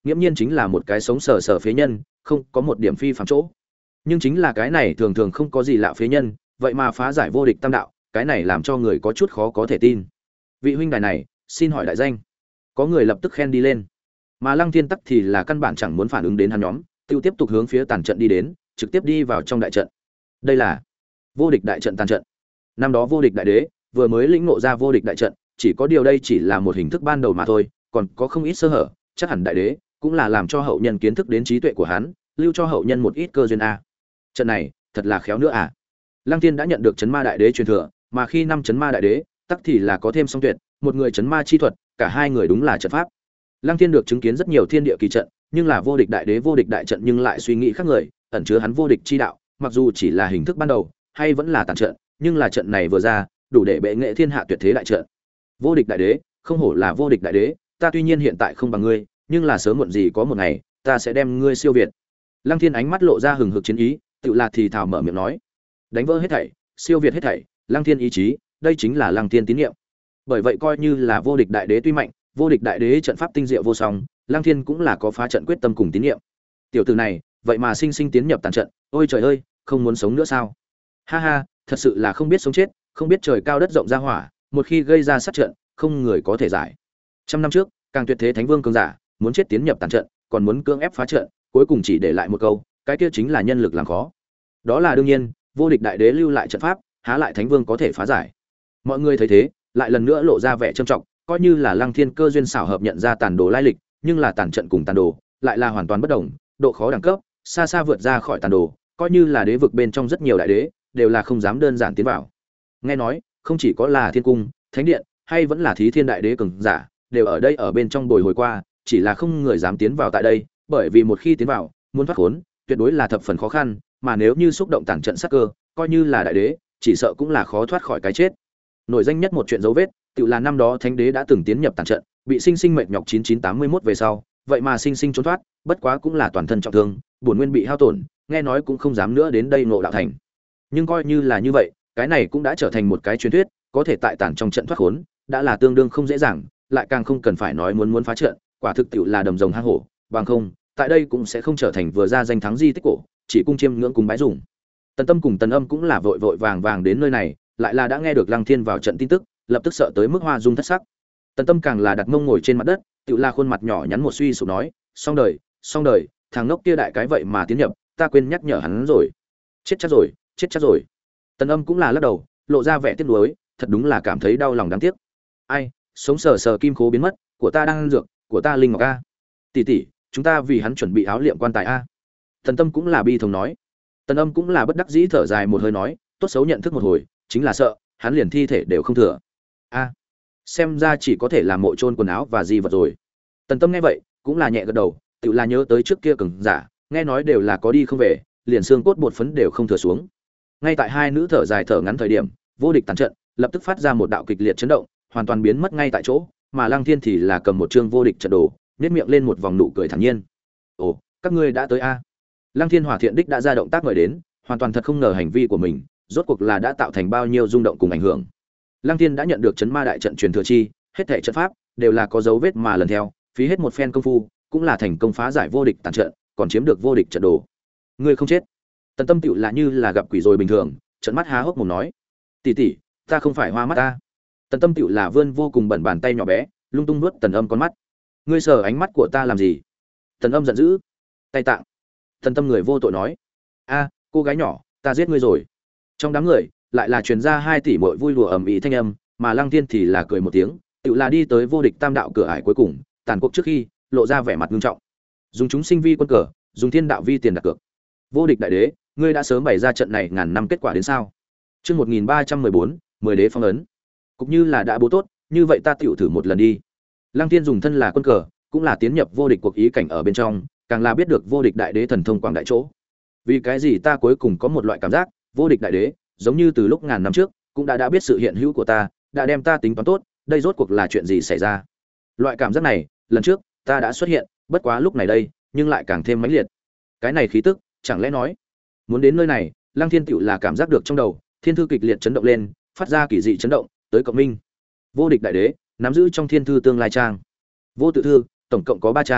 nghiễm nhiên chính là một cái sống sờ sờ phế nhân, không có một điểm phi phàm chỗ. Nhưng chính là cái này thường thường không có gì lạ phế nhân, vậy mà phá giải vô địch tam đạo, cái này làm cho người có chút khó có thể tin. Vị huynh đài này, xin hỏi đại danh. Có người lập tức khen đi lên. Mà Lăng Thiên tắc thì là căn bản chẳng muốn phản ứng đến hắn nhóm, tiêu tiếp tục hướng phía tàn trận đi đến, trực tiếp đi vào trong đại trận. Đây là vô địch đại trận tàn trận. Năm đó vô địch đại đế vừa mới lĩnh ngộ ra vô địch đại trận, chỉ có điều đây chỉ là một hình thức ban đầu mà thôi, còn có không ít sơ hở, chắc hẳn đại đế cũng là làm cho hậu nhân kiến thức đến trí tuệ của hắn, lưu cho hậu nhân một ít cơ duyên a. Trận này, thật là khéo nữa à. Lăng Thiên đã nhận được chấn ma đại đế truyền thừa, mà khi năm chấn ma đại đế, tắc thì là có thêm song tuyệt, một người chấn ma chi thuật, cả hai người đúng là trận pháp. Lăng Thiên được chứng kiến rất nhiều thiên địa kỳ trận, nhưng là vô địch đại đế vô địch đại trận nhưng lại suy nghĩ khác người, ẩn chứa hắn vô địch chi đạo, mặc dù chỉ là hình thức ban đầu, hay vẫn là tàn trận, nhưng là trận này vừa ra, đủ để bệ nghệ thiên hạ tuyệt thế đại trận. Vô địch đại đế, không hổ là vô địch đại đế, ta tuy nhiên hiện tại không bằng ngươi, nhưng là sớm muộn gì có một ngày, ta sẽ đem ngươi siêu việt. Lăng Thiên ánh mắt lộ ra hừng hực chiến ý, tự là thì thào mở miệng nói, đánh vỡ hết thảy, siêu việt hết thảy, Lăng Thiên ý chí, đây chính là Lăng Thiên tín niệm. Bởi vậy coi như là vô địch đại đế tuy mạnh, vô địch đại đế trận pháp tinh diệu vô song, Lăng Thiên cũng là có phá trận quyết tâm cùng tín niệm. Tiểu tử này, vậy mà sinh sinh tiến nhập tàn trận, ôi trời ơi, không muốn sống nữa sao? Ha ha, thật sự là không biết sống chết, không biết trời cao đất rộng ra hỏa, một khi gây ra sát trận, không người có thể giải. Trăm năm trước, càng tuyệt thế thánh vương cường giả, muốn chết tiến nhập tàn trận, còn muốn cưỡng ép phá trận, cuối cùng chỉ để lại một câu, cái kia chính là nhân lực làm khó. Đó là đương nhiên, vô địch đại đế lưu lại trận pháp, há lại thánh vương có thể phá giải. Mọi người thấy thế, lại lần nữa lộ ra vẻ trầm trọng, coi như là Lăng Thiên cơ duyên xảo hợp nhận ra tàn đồ lai lịch, nhưng là tàn trận cùng tàn đồ lại là hoàn toàn bất đồng, độ khó đẳng cấp xa xa vượt ra khỏi tàn đồ, coi như là đế vực bên trong rất nhiều đại đế đều là không dám đơn giản tiến vào. Nghe nói, không chỉ có là thiên cung, thánh điện, hay vẫn là thí thiên đại đế cường giả, đều ở đây ở bên trong bồi hồi qua, chỉ là không người dám tiến vào tại đây, bởi vì một khi tiến vào, muốn thoát khốn, tuyệt đối là thập phần khó khăn, mà nếu như xúc động tàn trận sát cơ, coi như là đại đế, chỉ sợ cũng là khó thoát khỏi cái chết. Nổi danh nhất một chuyện dấu vết, tự là năm đó thánh đế đã từng tiến nhập tàn trận, bị sinh sinh mệt nhọc chín chín tám mươi mốt về sau, vậy mà sinh sinh trốn thoát, bất quá cũng là toàn thân trọng thương, bổn nguyên bị hao tổn, nghe nói cũng không dám nữa đến đây ngộ đạo thành. Nhưng coi như là như vậy, cái này cũng đã trở thành một cái truyền thuyết, có thể tại tàn trong trận thoát khốn, đã là tương đương không dễ dàng, lại càng không cần phải nói muốn muốn phá trận, quả thực tiệu là đầm rồng hang hổ, bằng không, tại đây cũng sẽ không trở thành vừa ra danh thắng di tích cổ, chỉ cung chiêm ngưỡng cùng bái dùng. Tần Tâm cùng Tần Âm cũng là vội vội vàng vàng đến nơi này, lại là đã nghe được Lăng Thiên vào trận tin tức, lập tức sợ tới mức hoa dung thất sắc. Tần Tâm càng là đặt mông ngồi trên mặt đất, tự la khuôn mặt nhỏ nhắn một suy sụp nói, xong đời, xong đời, thằng ngốc kia đại cái vậy mà tiến nhập, ta quên nhắc nhở hắn rồi. Chết chắc rồi, chết chắc rồi. Tần Âm cũng là lắc đầu, lộ ra vẻ tiếc nuối, thật đúng là cảm thấy đau lòng đáng tiếc. Ai, sống sờ sờ kim khố biến mất, của ta đang ăn dược, của ta linh ngọc a. Tỷ tỷ, chúng ta vì hắn chuẩn bị áo liệm quan tài a. Tần Tâm cũng là bi thống nói. Tần Âm cũng là bất đắc dĩ thở dài một hơi nói, tốt xấu nhận thức một hồi, chính là sợ, hắn liền thi thể đều không thừa. A, xem ra chỉ có thể làm mộ chôn quần áo và di vật rồi. Tần Tâm nghe vậy, cũng là nhẹ gật đầu, tự là nhớ tới trước kia cường giả, nghe nói đều là có đi không về, liền xương cốt bột phấn đều không thừa xuống. Ngay tại hai nữ thở dài thở ngắn thời điểm, vô địch tàn trận lập tức phát ra một đạo kịch liệt chấn động, hoàn toàn biến mất ngay tại chỗ, mà Lăng Thiên thì là cầm một chương vô địch trận đồ, nhếch miệng lên một vòng nụ cười thản nhiên. "Ồ, các ngươi đã tới a?" Lăng Thiên Hỏa Thiện đích đã ra động tác mời đến, hoàn toàn thật không ngờ hành vi của mình, rốt cuộc là đã tạo thành bao nhiêu rung động cùng ảnh hưởng. Lăng Thiên đã nhận được chấn ma đại trận truyền thừa chi, hết thảy trận pháp đều là có dấu vết mà lần theo, phí hết một phen công phu, cũng là thành công phá giải vô địch tàn trận, còn chiếm được vô địch trận đồ. Ngươi không chết. Tần Tâm tựu là như là gặp quỷ rồi bình thường, trợn mắt há hốc mồm nói: "Tỷ tỷ, ta không phải hoa mắt ta." Tần Tâm tựu là vươn vô cùng bẩn bàn tay nhỏ bé, lung tung nuốt Tần Âm con mắt. "Ngươi sờ ánh mắt của ta làm gì?" Tần Âm giận dữ. "Tay tạng." Tần Tâm người vô tội nói: "A, cô gái nhỏ, ta giết ngươi rồi." Trong đám người, lại là truyền ra hai tỷ muội vui đùa ầm ĩ thanh âm, mà Lăng Thiên thì là cười một tiếng, tựu là đi tới vô địch tam đạo cửa ải cuối cùng, tàn cuộc trước khi, lộ ra vẻ mặt nghiêm trọng. Dùng chúng sinh vi quân cờ, dùng thiên đạo vi tiền đặt cược. Vô địch đại đế, ngươi đã sớm bày ra trận này ngàn năm kết quả đến sao? Chương một nghìn ba trăm mười bốn, mười đế phong ấn. Cũng như là đã bố tốt, như vậy ta tiểu thử một lần đi. Lăng Thiên dùng thân là quân cờ, cũng là tiến nhập vô địch cuộc ý cảnh ở bên trong, càng là biết được vô địch đại đế thần thông quảng đại chỗ. Vì cái gì ta cuối cùng có một loại cảm giác, vô địch đại đế, giống như từ lúc ngàn năm trước, cũng đã đã biết sự hiện hữu của ta, đã đem ta tính toán tốt, đây rốt cuộc là chuyện gì xảy ra? Loại cảm giác này, lần trước ta đã xuất hiện, bất quá lúc này đây, nhưng lại càng thêm mãnh liệt. Cái này khí tức, chẳng lẽ nói, muốn đến nơi này, Lăng Thiên tựu là cảm giác được trong đầu, thiên thư kịch liệt chấn động lên, phát ra kỳ dị chấn động, tới cộng minh. Vô địch đại đế, nắm giữ trong thiên thư tương lai trang. Vô tự thư, tổng cộng có ba trang,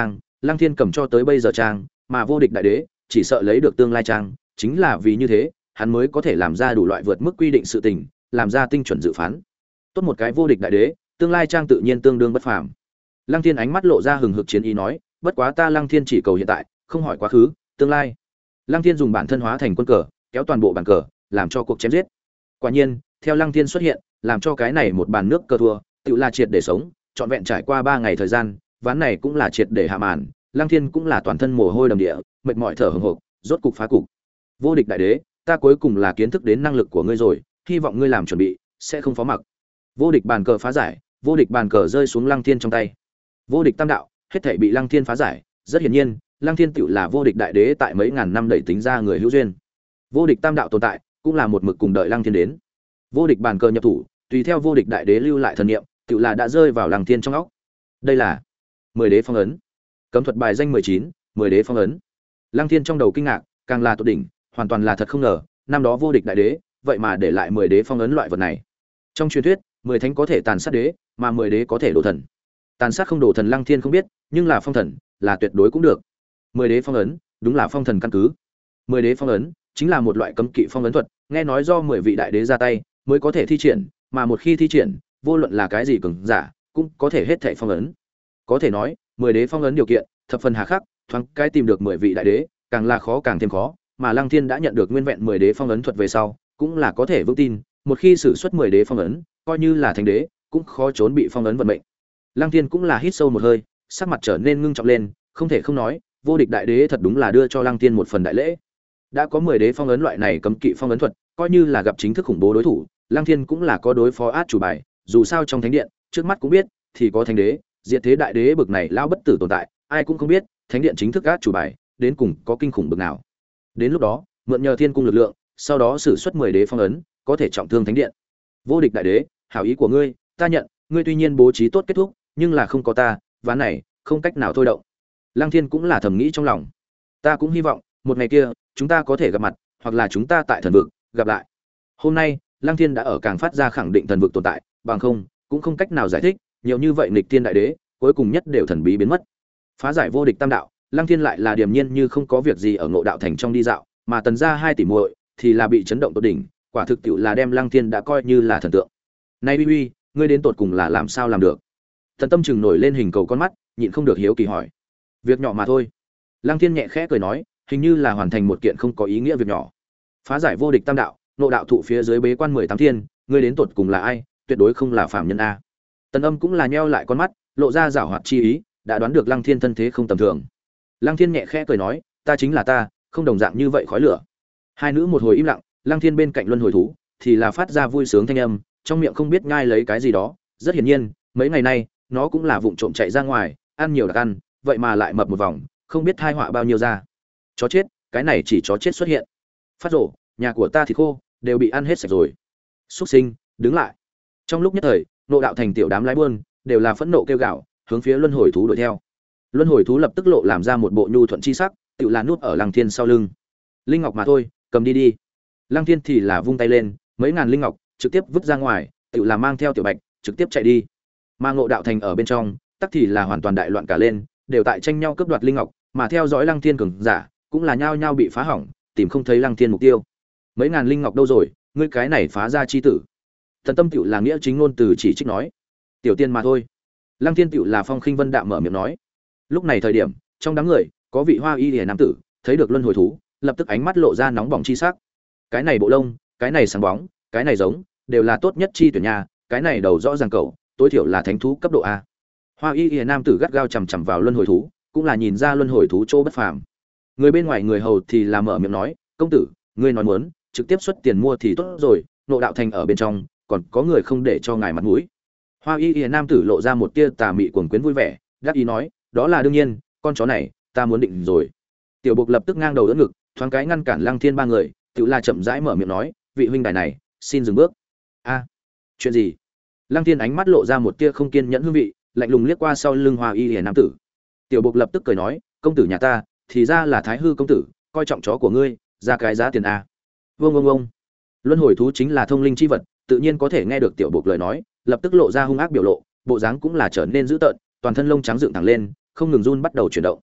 Lăng Thiên cầm cho tới bây giờ trang, mà vô địch đại đế chỉ sợ lấy được tương lai trang, chính là vì như thế, hắn mới có thể làm ra đủ loại vượt mức quy định sự tình, làm ra tinh chuẩn dự phán. Tốt một cái vô địch đại đế, tương lai trang tự nhiên tương đương bất phàm. Lăng Thiên ánh mắt lộ ra hừng hực chiến ý nói, bất quá ta Lăng Thiên chỉ cầu hiện tại, không hỏi quá khứ, tương lai. Lăng Thiên dùng bản thân hóa thành quân cờ, kéo toàn bộ bàn cờ, làm cho cuộc chém giết. Quả nhiên, theo Lăng Thiên xuất hiện, làm cho cái này một bàn nước cờ thua, tự là triệt để sống, trọn vẹn trải qua ba ngày thời gian, ván này cũng là triệt để hạ màn, Lăng Thiên cũng là toàn thân mồ hôi đầm địa, mệt mỏi thở hổn hộc, rốt cục phá cục. Vô địch đại đế, ta cuối cùng là kiến thức đến năng lực của ngươi rồi, hy vọng ngươi làm chuẩn bị, sẽ không phó mặc. Vô địch bàn cờ phá giải, vô địch bàn cờ rơi xuống Lăng Thiên trong tay. Vô địch tam đạo, hết thảy bị Lăng Thiên phá giải, rất hiển nhiên, Lăng Thiên tựu là vô địch đại đế tại mấy ngàn năm đẩy tính ra người hữu duyên. Vô địch tam đạo tồn tại, cũng là một mực cùng đợi Lăng Thiên đến. Vô địch bàn cờ nhập thủ, tùy theo vô địch đại đế lưu lại thần niệm, tựu là đã rơi vào Lăng Thiên trong óc. Đây là mười đế phong ấn. Cấm thuật bài danh mười chín, mười đế phong ấn. Lăng Thiên trong đầu kinh ngạc, càng là tột đỉnh, hoàn toàn là thật không ngờ, năm đó vô địch đại đế, vậy mà để lại mười đế phong ấn loại vật này. Trong truyền thuyết, mười thánh có thể tàn sát đế, mà mười đế có thể đổ thần. Tàn sát không đổ thần Lăng Thiên không biết, nhưng là phong thần, là tuyệt đối cũng được. Mười đế phong ấn, đúng là phong thần căn cứ. Mười đế phong ấn chính là một loại cấm kỵ phong ấn thuật, nghe nói do mười vị đại đế ra tay mới có thể thi triển, mà một khi thi triển, vô luận là cái gì cường giả, cũng có thể hết thảy phong ấn. Có thể nói, mười đế phong ấn điều kiện thập phần hà khắc, thoáng cái tìm được mười vị đại đế, càng là khó càng thêm khó, mà Lăng Thiên đã nhận được nguyên vẹn mười đế phong ấn thuật về sau, cũng là có thể vững tin, một khi sử xuất mười đế phong ấn, coi như là thánh đế, cũng khó trốn bị phong ấn vận mệnh. Lăng Thiên cũng là hít sâu một hơi, sắc mặt trở nên ngưng trọng lên, không thể không nói, vô địch đại đế thật đúng là đưa cho Lăng Thiên một phần đại lễ. Đã có mười đế phong ấn loại này cấm kỵ phong ấn thuật, coi như là gặp chính thức khủng bố đối thủ, Lăng Thiên cũng là có đối phó át chủ bài, dù sao trong thánh điện, trước mắt cũng biết, thì có thánh đế, diệt thế đại đế bực này lão bất tử tồn tại, ai cũng không biết, thánh điện chính thức át chủ bài, đến cùng có kinh khủng bực nào. Đến lúc đó, mượn nhờ thiên cung lực lượng, sau đó sử xuất mười đế phong ấn, có thể trọng thương thánh điện. Vô địch đại đế, hảo ý của ngươi, ta nhận, ngươi tuy nhiên bố trí tốt kết thúc, nhưng là không có ta, ván này không cách nào thôi động. Lăng Thiên cũng là thầm nghĩ trong lòng, ta cũng hy vọng một ngày kia chúng ta có thể gặp mặt, hoặc là chúng ta tại thần vực gặp lại. Hôm nay, Lăng Thiên đã ở càng phát ra khẳng định thần vực tồn tại, bằng không cũng không cách nào giải thích, nhiều như vậy nghịch thiên đại đế, cuối cùng nhất đều thần bí biến mất. Phá giải vô địch tam đạo, Lăng Thiên lại là điềm nhiên như không có việc gì ở Ngộ Đạo Thành trong đi dạo, mà Tần gia hai tỷ muội thì là bị chấn động tột đỉnh, quả thực tiệu là đem Lăng Thiên đã coi như là thần tượng. Này Uy Uy, ngươi đến tột cùng là làm sao làm được? Tần Tâm Trừng nổi lên hình cầu con mắt, nhịn không được hiếu kỳ hỏi. Việc nhỏ mà thôi. Lăng Thiên nhẹ khẽ cười nói, hình như là hoàn thành một kiện không có ý nghĩa việc nhỏ. Phá giải vô địch tam đạo, Ngộ Đạo thụ phía dưới bế quan mười tám thiên, ngươi đến tột cùng là ai? Tuyệt đối không là phàm nhân a. Tần Âm cũng là nheo lại con mắt, lộ ra giảo hoạt chi ý, đã đoán được Lăng Thiên thân thế không tầm thường. Lăng Thiên nhẹ khẽ cười nói, ta chính là ta, không đồng dạng như vậy khói lửa. Hai nữ một hồi im lặng, Lăng Thiên bên cạnh luân hồi thú thì là phát ra vui sướng thanh âm, trong miệng không biết nhai lấy cái gì đó, rất hiển nhiên, mấy ngày nay nó cũng là vụng trộm chạy ra ngoài, ăn nhiều đặc ăn, vậy mà lại mập một vòng, không biết thai họa bao nhiêu ra. Chó chết, cái này chỉ chó chết xuất hiện. Phát rổ, nhà của ta thì khô, đều bị ăn hết sạch rồi. Súc sinh, đứng lại. Trong lúc nhất thời, Ngộ Đạo Thành tiểu đám lái buôn đều là phẫn nộ kêu gào, hướng phía luân hồi thú đuổi theo. Luân hồi thú lập tức lộ làm ra một bộ nhu thuận chi sắc, tự là núp ở Lăng Thiên sau lưng. Linh ngọc mà thôi, cầm đi đi. Lăng Thiên thì là vung tay lên, mấy ngàn linh ngọc trực tiếp vứt ra ngoài, tự là mang theo tiểu bạch trực tiếp chạy đi. Mà Ngộ Đạo Thành ở bên trong, tắc thì là hoàn toàn đại loạn cả lên, đều tại tranh nhau cướp đoạt linh ngọc, mà theo dõi Lăng Thiên cường giả, cũng là nhao nhao bị phá hỏng, tìm không thấy Lăng Thiên mục tiêu. Mấy ngàn linh ngọc đâu rồi, ngươi cái này phá ra chi tử. Thần Tâm tiểu là nghĩa chính ngôn từ chỉ trích nói, tiểu tiên mà thôi. Lăng Thiên tiểu là phong khinh vân đạm mở miệng nói. Lúc này thời điểm, trong đám người có vị hoa y liễu nam tử thấy được luân hồi thú, lập tức ánh mắt lộ ra nóng bỏng chi sắc. Cái này bộ lông, cái này sáng bóng, cái này giống, đều là tốt nhất chi tuyển nhà, cái này đầu rõ ràng cậu, tối thiểu là thánh thú cấp độ a. Hoa y liễu nam tử gắt gao chằm chằm vào luân hồi thú, cũng là nhìn ra luân hồi thú chỗ bất phàm. Người bên ngoài người hầu thì là mở miệng nói, công tử, ngươi nói muốn trực tiếp xuất tiền mua thì tốt rồi, Ngộ Đạo Thành ở bên trong, còn có người không để cho ngài mặt mũi. Hoa y liễu nam tử lộ ra một tia tà mị cuồng quyến vui vẻ, đáp ý nói, đó là đương nhiên, con chó này ta muốn định rồi. Tiểu Bộc lập tức ngang đầu đỡ ngực, thoáng cái ngăn cản Lăng Thiên ba người, tự là chậm rãi mở miệng nói, vị huynh đài này, xin dừng bước. A, chuyện gì? Lăng Thiên ánh mắt lộ ra một tia không kiên nhẫn hương vị, lạnh lùng liếc qua sau lưng Hoa y liễu nam tử. Tiểu Bộc lập tức cười nói, công tử nhà ta, thì ra là Thái Hư công tử, coi trọng chó của ngươi, ra cái giá tiền a. Vương ông ông. Luân hồi thú chính là thông linh chi vật, tự nhiên có thể nghe được Tiểu Bộc lời nói, lập tức lộ ra hung ác biểu lộ, bộ dáng cũng là trở nên dữ tợn, toàn thân lông trắng dựng thẳng lên, không ngừng run bắt đầu chuyển động.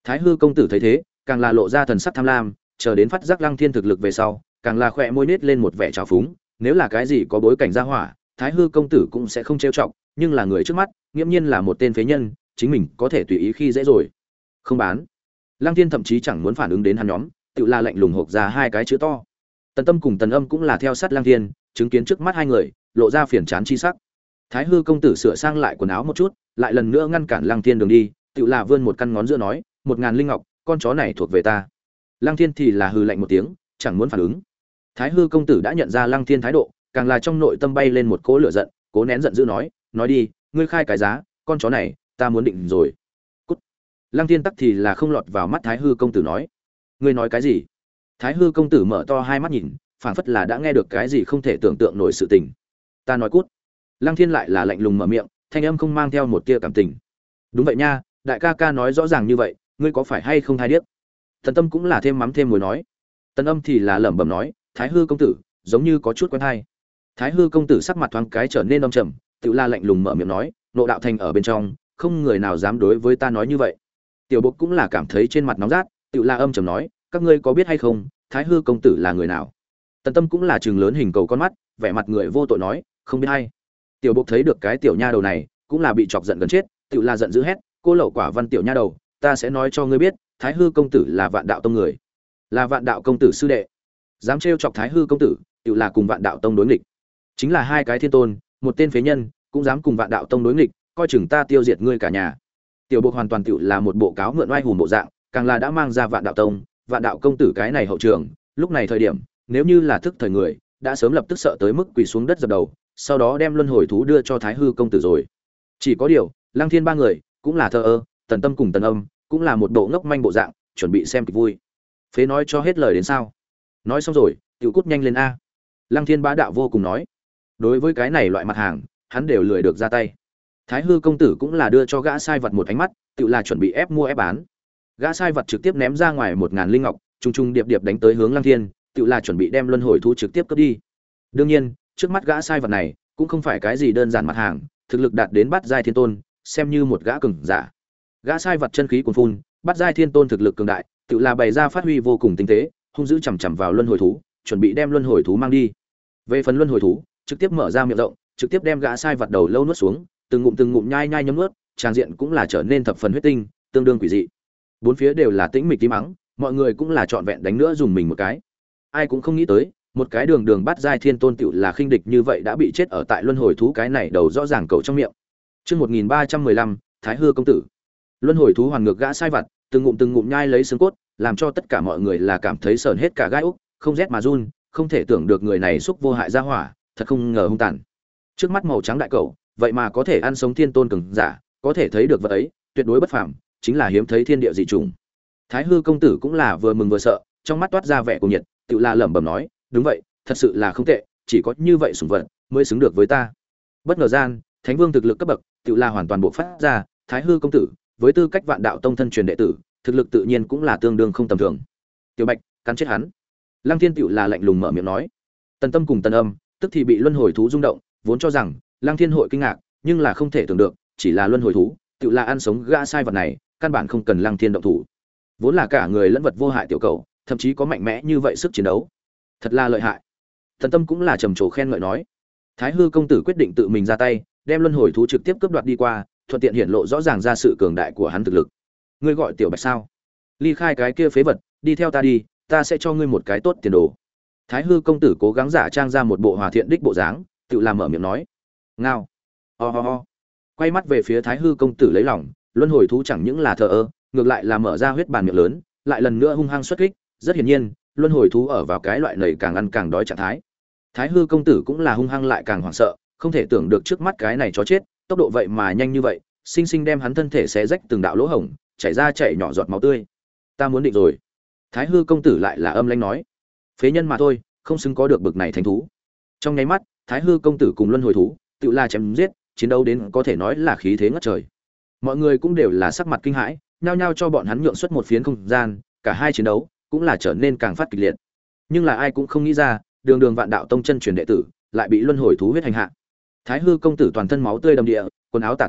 Thái Hư công tử thấy thế, càng là lộ ra thần sắc tham lam, chờ đến phát giác Lăng Thiên thực lực về sau, càng là khỏe môi nết lên một vẻ trào phúng, nếu là cái gì có bối cảnh gia hỏa, Thái Hư công tử cũng sẽ không trêu chọc, nhưng là người trước mắt, nghiễm nhiên là một tên phế nhân, chính mình có thể tùy ý khi dễ rồi. Không bán. Lăng Thiên thậm chí chẳng muốn phản ứng đến hắn nhóm, tự la lạnh lùng hộc ra hai cái chữ to. Tần Tâm cùng Tần Âm cũng là theo sát Lăng Thiên, chứng kiến trước mắt hai người, lộ ra phiền chán chi sắc. Thái Hư công tử sửa sang lại quần áo một chút, lại lần nữa ngăn cản Lăng Thiên đường đi, tự là vươn một căn ngón giữa nói, một ngàn linh ngọc, con chó này thuộc về ta. Lăng Thiên thì là hừ lạnh một tiếng, chẳng muốn phản ứng. Thái Hư công tử đã nhận ra Lăng Thiên thái độ, càng là trong nội tâm bay lên một cỗ lửa giận, cố nén giận dữ nói, nói đi, ngươi khai cái giá, con chó này, ta muốn định rồi. Cút. Lăng Thiên tắc thì là không lọt vào mắt Thái Hư công tử nói, ngươi nói cái gì? Thái Hư công tử mở to hai mắt nhìn, phảng phất là đã nghe được cái gì không thể tưởng tượng nổi sự tình. Ta nói cút. Lăng Thiên lại là lạnh lùng mở miệng, thanh âm không mang theo một tia cảm tình. Đúng vậy nha, đại ca ca nói rõ ràng như vậy, ngươi có phải hay không hay điếc? Tần Tâm cũng là thêm mắm thêm muối nói. Tần Âm thì là lẩm bẩm nói, Thái Hư công tử, giống như có chút quen hay. Thái Hư công tử sắc mặt thoáng cái trở nên âm trầm, tự la lạnh lùng mở miệng nói, nộ đạo thành ở bên trong, không người nào dám đối với ta nói như vậy. Tiểu Bộc cũng là cảm thấy trên mặt nóng rát, tự la âm trầm nói, các ngươi có biết hay không, Thái Hư công tử là người nào? Tần Tâm cũng là trừng lớn hình cầu con mắt, vẻ mặt người vô tội nói, không biết hay. Tiểu Bộc thấy được cái tiểu nha đầu này, cũng là bị chọc giận gần chết, tự la giận dữ hét, cô lậu quả văn tiểu nha đầu, ta sẽ nói cho ngươi biết, Thái Hư công tử là Vạn Đạo tông người, là Vạn Đạo công tử sư đệ. Dám trêu chọc Thái Hư công tử, tự là cùng Vạn Đạo tông đối nghịch. Chính là hai cái thiên tôn, một tên phế nhân, cũng dám cùng Vạn Đạo tông đối nghịch, coi chừng ta tiêu diệt ngươi cả nhà. Tiểu Bộc hoàn toàn tự là một bộ cáo mượn oai hùng bộ dạng, càng là đã mang ra Vạn Đạo tông, Vạn Đạo công tử cái này hậu trường, lúc này thời điểm, nếu như là thức thời người, đã sớm lập tức sợ tới mức quỳ xuống đất dập đầu, sau đó đem luân hồi thú đưa cho Thái Hư công tử rồi. Chỉ có điều, Lăng Thiên ba người cũng là thờ ơ, Tần Tâm cùng Tần Âm cũng là một bộ ngốc manh bộ dạng, chuẩn bị xem kịch vui. Phế nói cho hết lời đến sao? Nói xong rồi, tiểu cút nhanh lên a. Lăng Thiên bá đạo vô cùng nói. Đối với cái này loại mặt hàng, hắn đều lười được ra tay. Thái Hư công tử cũng là đưa cho gã sai vật một ánh mắt, tự là chuẩn bị ép mua ép bán. Gã sai vật trực tiếp ném ra ngoài một ngàn linh ngọc, trùng trùng điệp điệp đánh tới hướng Lăng Thiên, tự là chuẩn bị đem luân hồi thú trực tiếp cướp đi. Đương nhiên, trước mắt gã sai vật này cũng không phải cái gì đơn giản mặt hàng, thực lực đạt đến bát giai thiên tôn, xem như một gã cường giả. Gã sai vật chân khí cuồn phun, bát giai thiên tôn thực lực cường đại, tự là bày ra phát huy vô cùng tinh tế, hung dữ chằm chằm vào luân hồi thú, chuẩn bị đem luân hồi thú mang đi. Về phần luân hồi thú, trực tiếp mở ra miệng rộng, trực tiếp đem gã sai vật đầu lâu nuốt xuống, từng ngụm từng ngụm nhai nhai nhấm nuốt, trang diện cũng là trở nên thập phần huyết tinh, tương đương quỷ dị. Bốn phía đều là tĩnh mịch tím mắng, mọi người cũng là trọn vẹn đánh nữa dùng mình một cái. Ai cũng không nghĩ tới, một cái đường đường bát giai thiên tôn tiểu là khinh địch như vậy đã bị chết ở tại luân hồi thú cái này đầu rõ ràng cầu trong miệng. Chương một nghìn ba trăm mười lăm, Thái Hư công tử. Luân hồi thú hoàn ngược gã sai vặt, từng ngụm từng ngụm nhai lấy xương cốt, làm cho tất cả mọi người là cảm thấy sởn hết cả gai ốc, không rét mà run, không thể tưởng được người này xúc vô hại ra hỏa, thật không ngờ hung tàn. Trước mắt màu trắng đại cẩu, vậy mà có thể ăn sống thiên tôn cường giả, có thể thấy được vật ấy, tuyệt đối bất phàm, chính là hiếm thấy thiên địa dị trùng. Thái Hư công tử cũng là vừa mừng vừa sợ, trong mắt toát ra vẻ cuồng nhiệt, tự là lẩm bẩm nói, đúng vậy, thật sự là không tệ, chỉ có như vậy sủng vật mới xứng được với ta. Bất ngờ gian, Thánh Vương thực lực cấp bậc, tự là hoàn toàn bộ phát ra, Thái Hư công tử, với tư cách Vạn Đạo tông thân truyền đệ tử, thực lực tự nhiên cũng là tương đương không tầm thường. Tiểu Bạch, cắn chết hắn. Lăng Thiên tự là lạnh lùng mở miệng nói. Tần Tâm cùng Tần Âm, tức thì bị luân hồi thú rung động, vốn cho rằng Lăng Thiên hội kinh ngạc, nhưng là không thể tưởng được, chỉ là luân hồi thú, tự là ăn sống gã sai vật này, căn bản không cần Lăng Thiên động thủ. Vốn là cả người lẫn vật vô hại tiểu cầu, thậm chí có mạnh mẽ như vậy sức chiến đấu, thật là lợi hại. Tần Tâm cũng là trầm trồ khen ngợi nói. Thái Hư công tử quyết định tự mình ra tay, đem luân hồi thú trực tiếp cướp đoạt đi qua, thuận tiện hiển lộ rõ ràng ra sự cường đại của hắn thực lực. Ngươi gọi Tiểu Bạch sao? Ly khai cái kia phế vật, đi theo ta đi, ta sẽ cho ngươi một cái tốt tiền đồ. Thái Hư công tử cố gắng giả trang ra một bộ hòa thiện đích bộ dáng, tự làm mở miệng nói. Ngao. Ho ho ho. Quay mắt về phía Thái Hư công tử lấy lòng, luân hồi thú chẳng những là thờ ơ, ngược lại là mở ra huyết bàn miệng lớn, lại lần nữa hung hăng xuất kích, rất hiển nhiên, luân hồi thú ở vào cái loại nầy càng ăn càng đói trạng thái. Thái Hư công tử cũng là hung hăng lại càng hoảng sợ, không thể tưởng được trước mắt cái này chó chết, tốc độ vậy mà nhanh như vậy, sinh sinh đem hắn thân thể xé rách từng đạo lỗ hổng, chảy ra chảy nhỏ giọt máu tươi. Ta muốn định rồi. Thái Hư công tử lại là âm lãnh nói, phế nhân mà thôi, không xứng có được bực này thánh thú. Trong nháy mắt, Thái Hư công tử cùng luân hồi thú, tự la chém giết, chiến đấu đến có thể nói là khí thế ngất trời. Mọi người cũng đều là sắc mặt kinh hãi, nhao nhao cho bọn hắn nhượng xuất một phiến không gian, cả hai chiến đấu cũng là trở nên càng phát kịch liệt. Nhưng là ai cũng không nghĩ ra, đường đường Vạn Đạo tông chân truyền đệ tử, lại bị luân hồi thú huyết hành hạ. Thái Hư công tử toàn thân máu tươi đầm địa, quần áo tả tơi,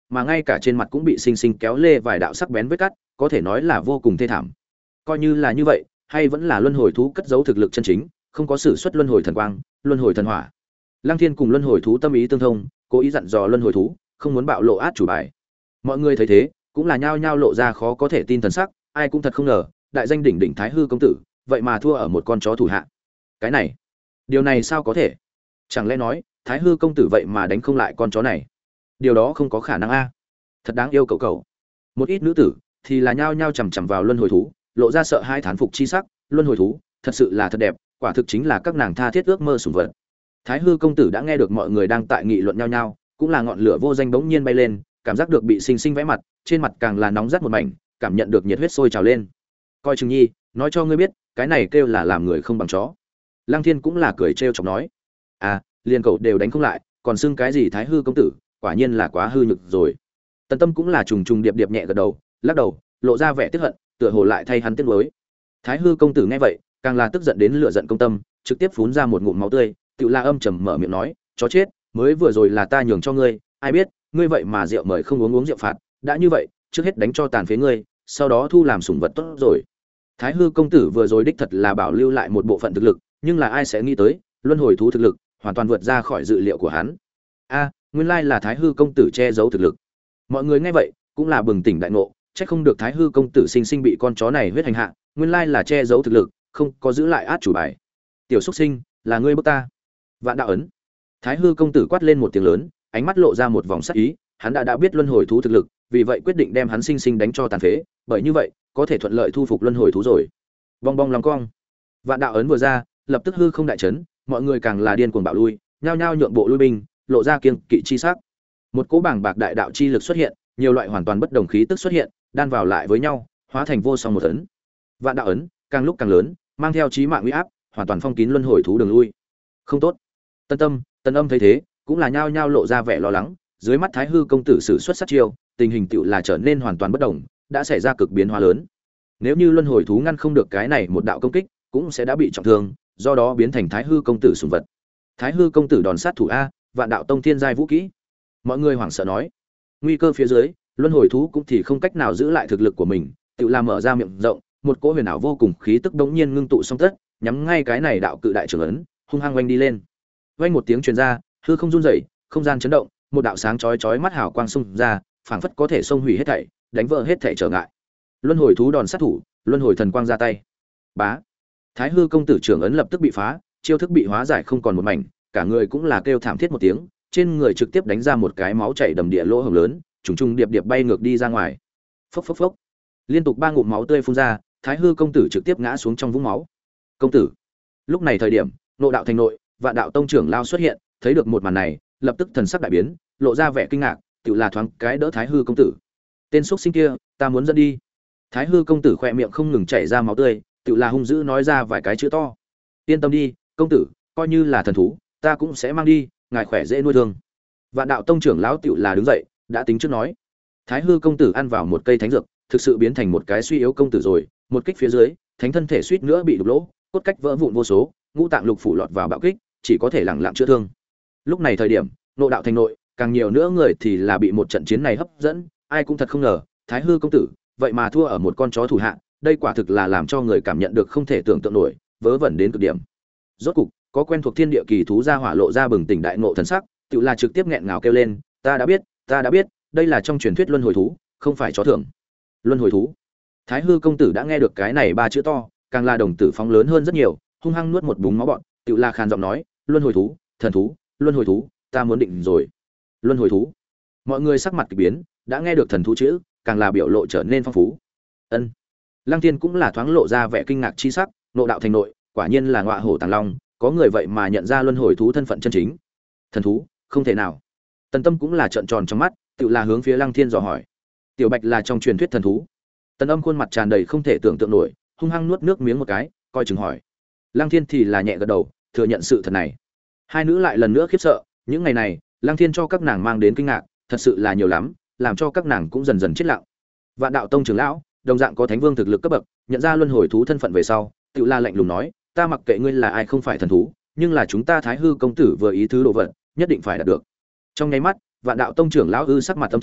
mà ngay cả trên mặt cũng bị sinh sinh kéo lê vài đạo sắc bén vết cắt, có thể nói là vô cùng thê thảm. Coi như là như vậy, hay vẫn là luân hồi thú cất giấu thực lực chân chính, không có sử xuất luân hồi thần quang, luân hồi thần hỏa. Lăng Thiên cùng luân hồi thú tâm ý tương thông, cố ý dặn dò luân hồi thú, không muốn bạo lộ át chủ bài. Mọi người thấy thế, cũng là nhao nhao lộ ra khó có thể tin thần sắc, ai cũng thật không ngờ, đại danh đỉnh đỉnh Thái Hư công tử, vậy mà thua ở một con chó thủ hạ. Cái này, điều này sao có thể? Chẳng lẽ nói, Thái Hư công tử vậy mà đánh không lại con chó này? Điều đó không có khả năng a. Thật đáng yêu cậu cậu. Một ít nữ tử thì là nhao nhao chằm chằm vào luân hồi thú, lộ ra sợ hai thán phục chi sắc, luân hồi thú, thật sự là thật đẹp, quả thực chính là các nàng tha thiết ước mơ sủng vật. Thái Hư công tử đã nghe được mọi người đang tại nghị luận nhau nhau, cũng là ngọn lửa vô danh bỗng nhiên bay lên, cảm giác được bị sinh sinh vẽ mặt, trên mặt càng là nóng rát một mảnh, cảm nhận được nhiệt huyết sôi trào lên. Coi chừng nhi, nói cho ngươi biết, cái này kêu là làm người không bằng chó. Lăng Thiên cũng là cười trêu chọc nói, à, liền cậu đều đánh không lại, còn xưng cái gì Thái Hư công tử, quả nhiên là quá hư nhược rồi. Tần Tâm cũng là trùng trùng điệp điệp nhẹ gật đầu, lắc đầu, lộ ra vẻ tiếc hận, tựa hồ lại thay hắn tiếc nuối. Thái Hư công tử nghe vậy, càng là tức giận đến lửa giận công tâm, trực tiếp phun ra một ngụm máu tươi, Tự La âm trầm mở miệng nói, chó chết, mới vừa rồi là ta nhường cho ngươi, ai biết, ngươi vậy mà rượu mời không uống uống rượu phạt, đã như vậy, trước hết đánh cho tàn phế ngươi, sau đó thu làm sủng vật tốt rồi. Thái Hư công tử vừa rồi đích thật là bảo lưu lại một bộ phận thực lực, nhưng là ai sẽ nghĩ tới, luân hồi thú thực lực hoàn toàn vượt ra khỏi dự liệu của hắn. A, nguyên lai là Thái Hư công tử che giấu thực lực. Mọi người nghe vậy, cũng là bừng tỉnh đại ngộ, chắc không được Thái Hư công tử sinh sinh bị con chó này huyết hành hạ, nguyên lai là che giấu thực lực, không có giữ lại át chủ bài. Tiểu xuất sinh, là ngươi bức ta. Vạn đạo ấn. Thái Hư công tử quát lên một tiếng lớn, ánh mắt lộ ra một vòng sắc ý, hắn đã đã biết luân hồi thú thực lực, vì vậy quyết định đem hắn sinh sinh đánh cho tàn phế, bởi như vậy, có thể thuận lợi thu phục luân hồi thú rồi. Bong bong lòng cong. Vạn đạo ấn vừa ra, lập tức hư không đại chấn, mọi người càng là điên cuồng bạo lui, nhao nhao nhượng bộ lui binh, lộ ra kiêng kỵ chi sắc. Một cỗ bảng bạc đại đạo chi lực xuất hiện, nhiều loại hoàn toàn bất đồng khí tức xuất hiện, đan vào lại với nhau, hóa thành vô song một ấn. Vạn đạo ấn càng lúc càng lớn, mang theo chí mạng uy áp, hoàn toàn phong kín luân hồi thú đường lui. Không tốt. Tân Tâm, Tân Âm thấy thế, cũng là nhao nhao lộ ra vẻ lo lắng, dưới mắt Thái Hư công tử sử xuất sát chiêu, tình hình tựu là trở nên hoàn toàn bất đồng, đã xảy ra cực biến hóa lớn. Nếu như luân hồi thú ngăn không được cái này một đạo công kích, cũng sẽ đã bị trọng thương, do đó biến thành Thái Hư công tử sủng vật. Thái Hư công tử đòn sát thủ a, Vạn đạo tông thiên giai vũ kỹ. Mọi người hoảng sợ nói, nguy cơ phía dưới, luân hồi thú cũng thì không cách nào giữ lại thực lực của mình, tựu là mở ra miệng rộng, một cỗ huyền ảo vô cùng khí tức đống nhiên ngưng tụ xong tất, nhắm ngay cái này đạo cự đại trưởng ấn, hung hăng oanh đi lên. Oanh một tiếng truyền ra, hư không run rẩy, không gian chấn động, một đạo sáng chói chói mắt hào quang xung ra, phảng phất có thể xông hủy hết thảy, đánh vỡ hết thảy trở ngại. Luân hồi thú đòn sát thủ, luân hồi thần quang ra tay. Bá. Thái Hư công tử trưởng ấn lập tức bị phá, chiêu thức bị hóa giải không còn một mảnh, cả người cũng là kêu thảm thiết một tiếng, trên người trực tiếp đánh ra một cái máu chảy đầm địa lỗ hổng lớn, trùng trùng điệp điệp bay ngược đi ra ngoài. Phốc phốc phốc. Liên tục ba ngụm máu tươi phun ra, Thái Hư công tử trực tiếp ngã xuống trong vũng máu. Công tử. Lúc này thời điểm, Ngộ đạo thành nội, Vạn đạo tông trưởng lao xuất hiện, thấy được một màn này, lập tức thần sắc đại biến, lộ ra vẻ kinh ngạc, tự là thoáng cái đỡ Thái Hư công tử. Tên xuất sinh kia, ta muốn dẫn đi. Thái Hư công tử khỏe miệng không ngừng chảy ra máu tươi, tự là hung dữ nói ra vài cái chữ to. Yên tâm đi, công tử, coi như là thần thú, ta cũng sẽ mang đi, ngài khỏe dễ nuôi thương. Vạn đạo tông trưởng lão tự là đứng dậy, đã tính trước nói. Thái Hư công tử ăn vào một cây thánh dược, thực sự biến thành một cái suy yếu công tử rồi, một kích phía dưới, thánh thân thể suýt nữa bị đục lỗ, cốt cách vỡ vụn vô số, ngũ tạng lục phủ lọt vào bạo kích, chỉ có thể lặng lặng chữa thương. Lúc này thời điểm, Ngộ đạo thành nội, càng nhiều nữa người thì là bị một trận chiến này hấp dẫn, ai cũng thật không ngờ, Thái Hư công tử vậy mà thua ở một con chó thủ hạ, đây quả thực là làm cho người cảm nhận được không thể tưởng tượng nổi, vớ vẩn đến cực điểm. Rốt cục, có quen thuộc thiên địa kỳ thú ra hỏa lộ ra bừng tỉnh đại ngộ thần sắc, tự là trực tiếp nghẹn ngào kêu lên, ta đã biết, ta đã biết, đây là trong truyền thuyết luân hồi thú, không phải chó thường. Luân hồi thú. Thái Hư công tử đã nghe được cái này ba chữ to, càng là đồng tử phóng lớn hơn rất nhiều, hung hăng nuốt một búng máu bọn, tự là khàn giọng nói, luân hồi thú, thần thú, luân hồi thú, ta muốn định rồi. Luân hồi thú. Mọi người sắc mặt kỳ biến, đã nghe được thần thú chữ, càng là biểu lộ trở nên phong phú. Ân. Lăng Tiên cũng là thoáng lộ ra vẻ kinh ngạc chi sắc, Ngộ đạo thành nội, quả nhiên là ngọa hổ tàng long, có người vậy mà nhận ra luân hồi thú thân phận chân chính. Thần thú, không thể nào. Tần Tâm cũng là trợn tròn trong mắt, tự là hướng phía Lăng Thiên dò hỏi. Tiểu Bạch là trong truyền thuyết thần thú. Tần Âm khuôn mặt tràn đầy không thể tưởng tượng nổi, hung hăng nuốt nước miếng một cái, coi chừng hỏi. Lăng Thiên thì là nhẹ gật đầu, thừa nhận sự thật này. Hai nữ lại lần nữa khiếp sợ, những ngày này, Lăng Thiên cho các nàng mang đến kinh ngạc, thật sự là nhiều lắm, làm cho các nàng cũng dần dần chết lặng. Vạn đạo tông trưởng lão, đồng dạng có thánh vương thực lực cấp bậc, nhận ra luân hồi thú thân phận về sau, tự la lạnh lùng nói, ta mặc kệ ngươi là ai không phải thần thú, nhưng là chúng ta Thái Hư công tử vừa ý thứ đồ vật, nhất định phải đạt được. Trong nháy mắt, Vạn đạo tông trưởng lão ư sắc mặt tâm trầm,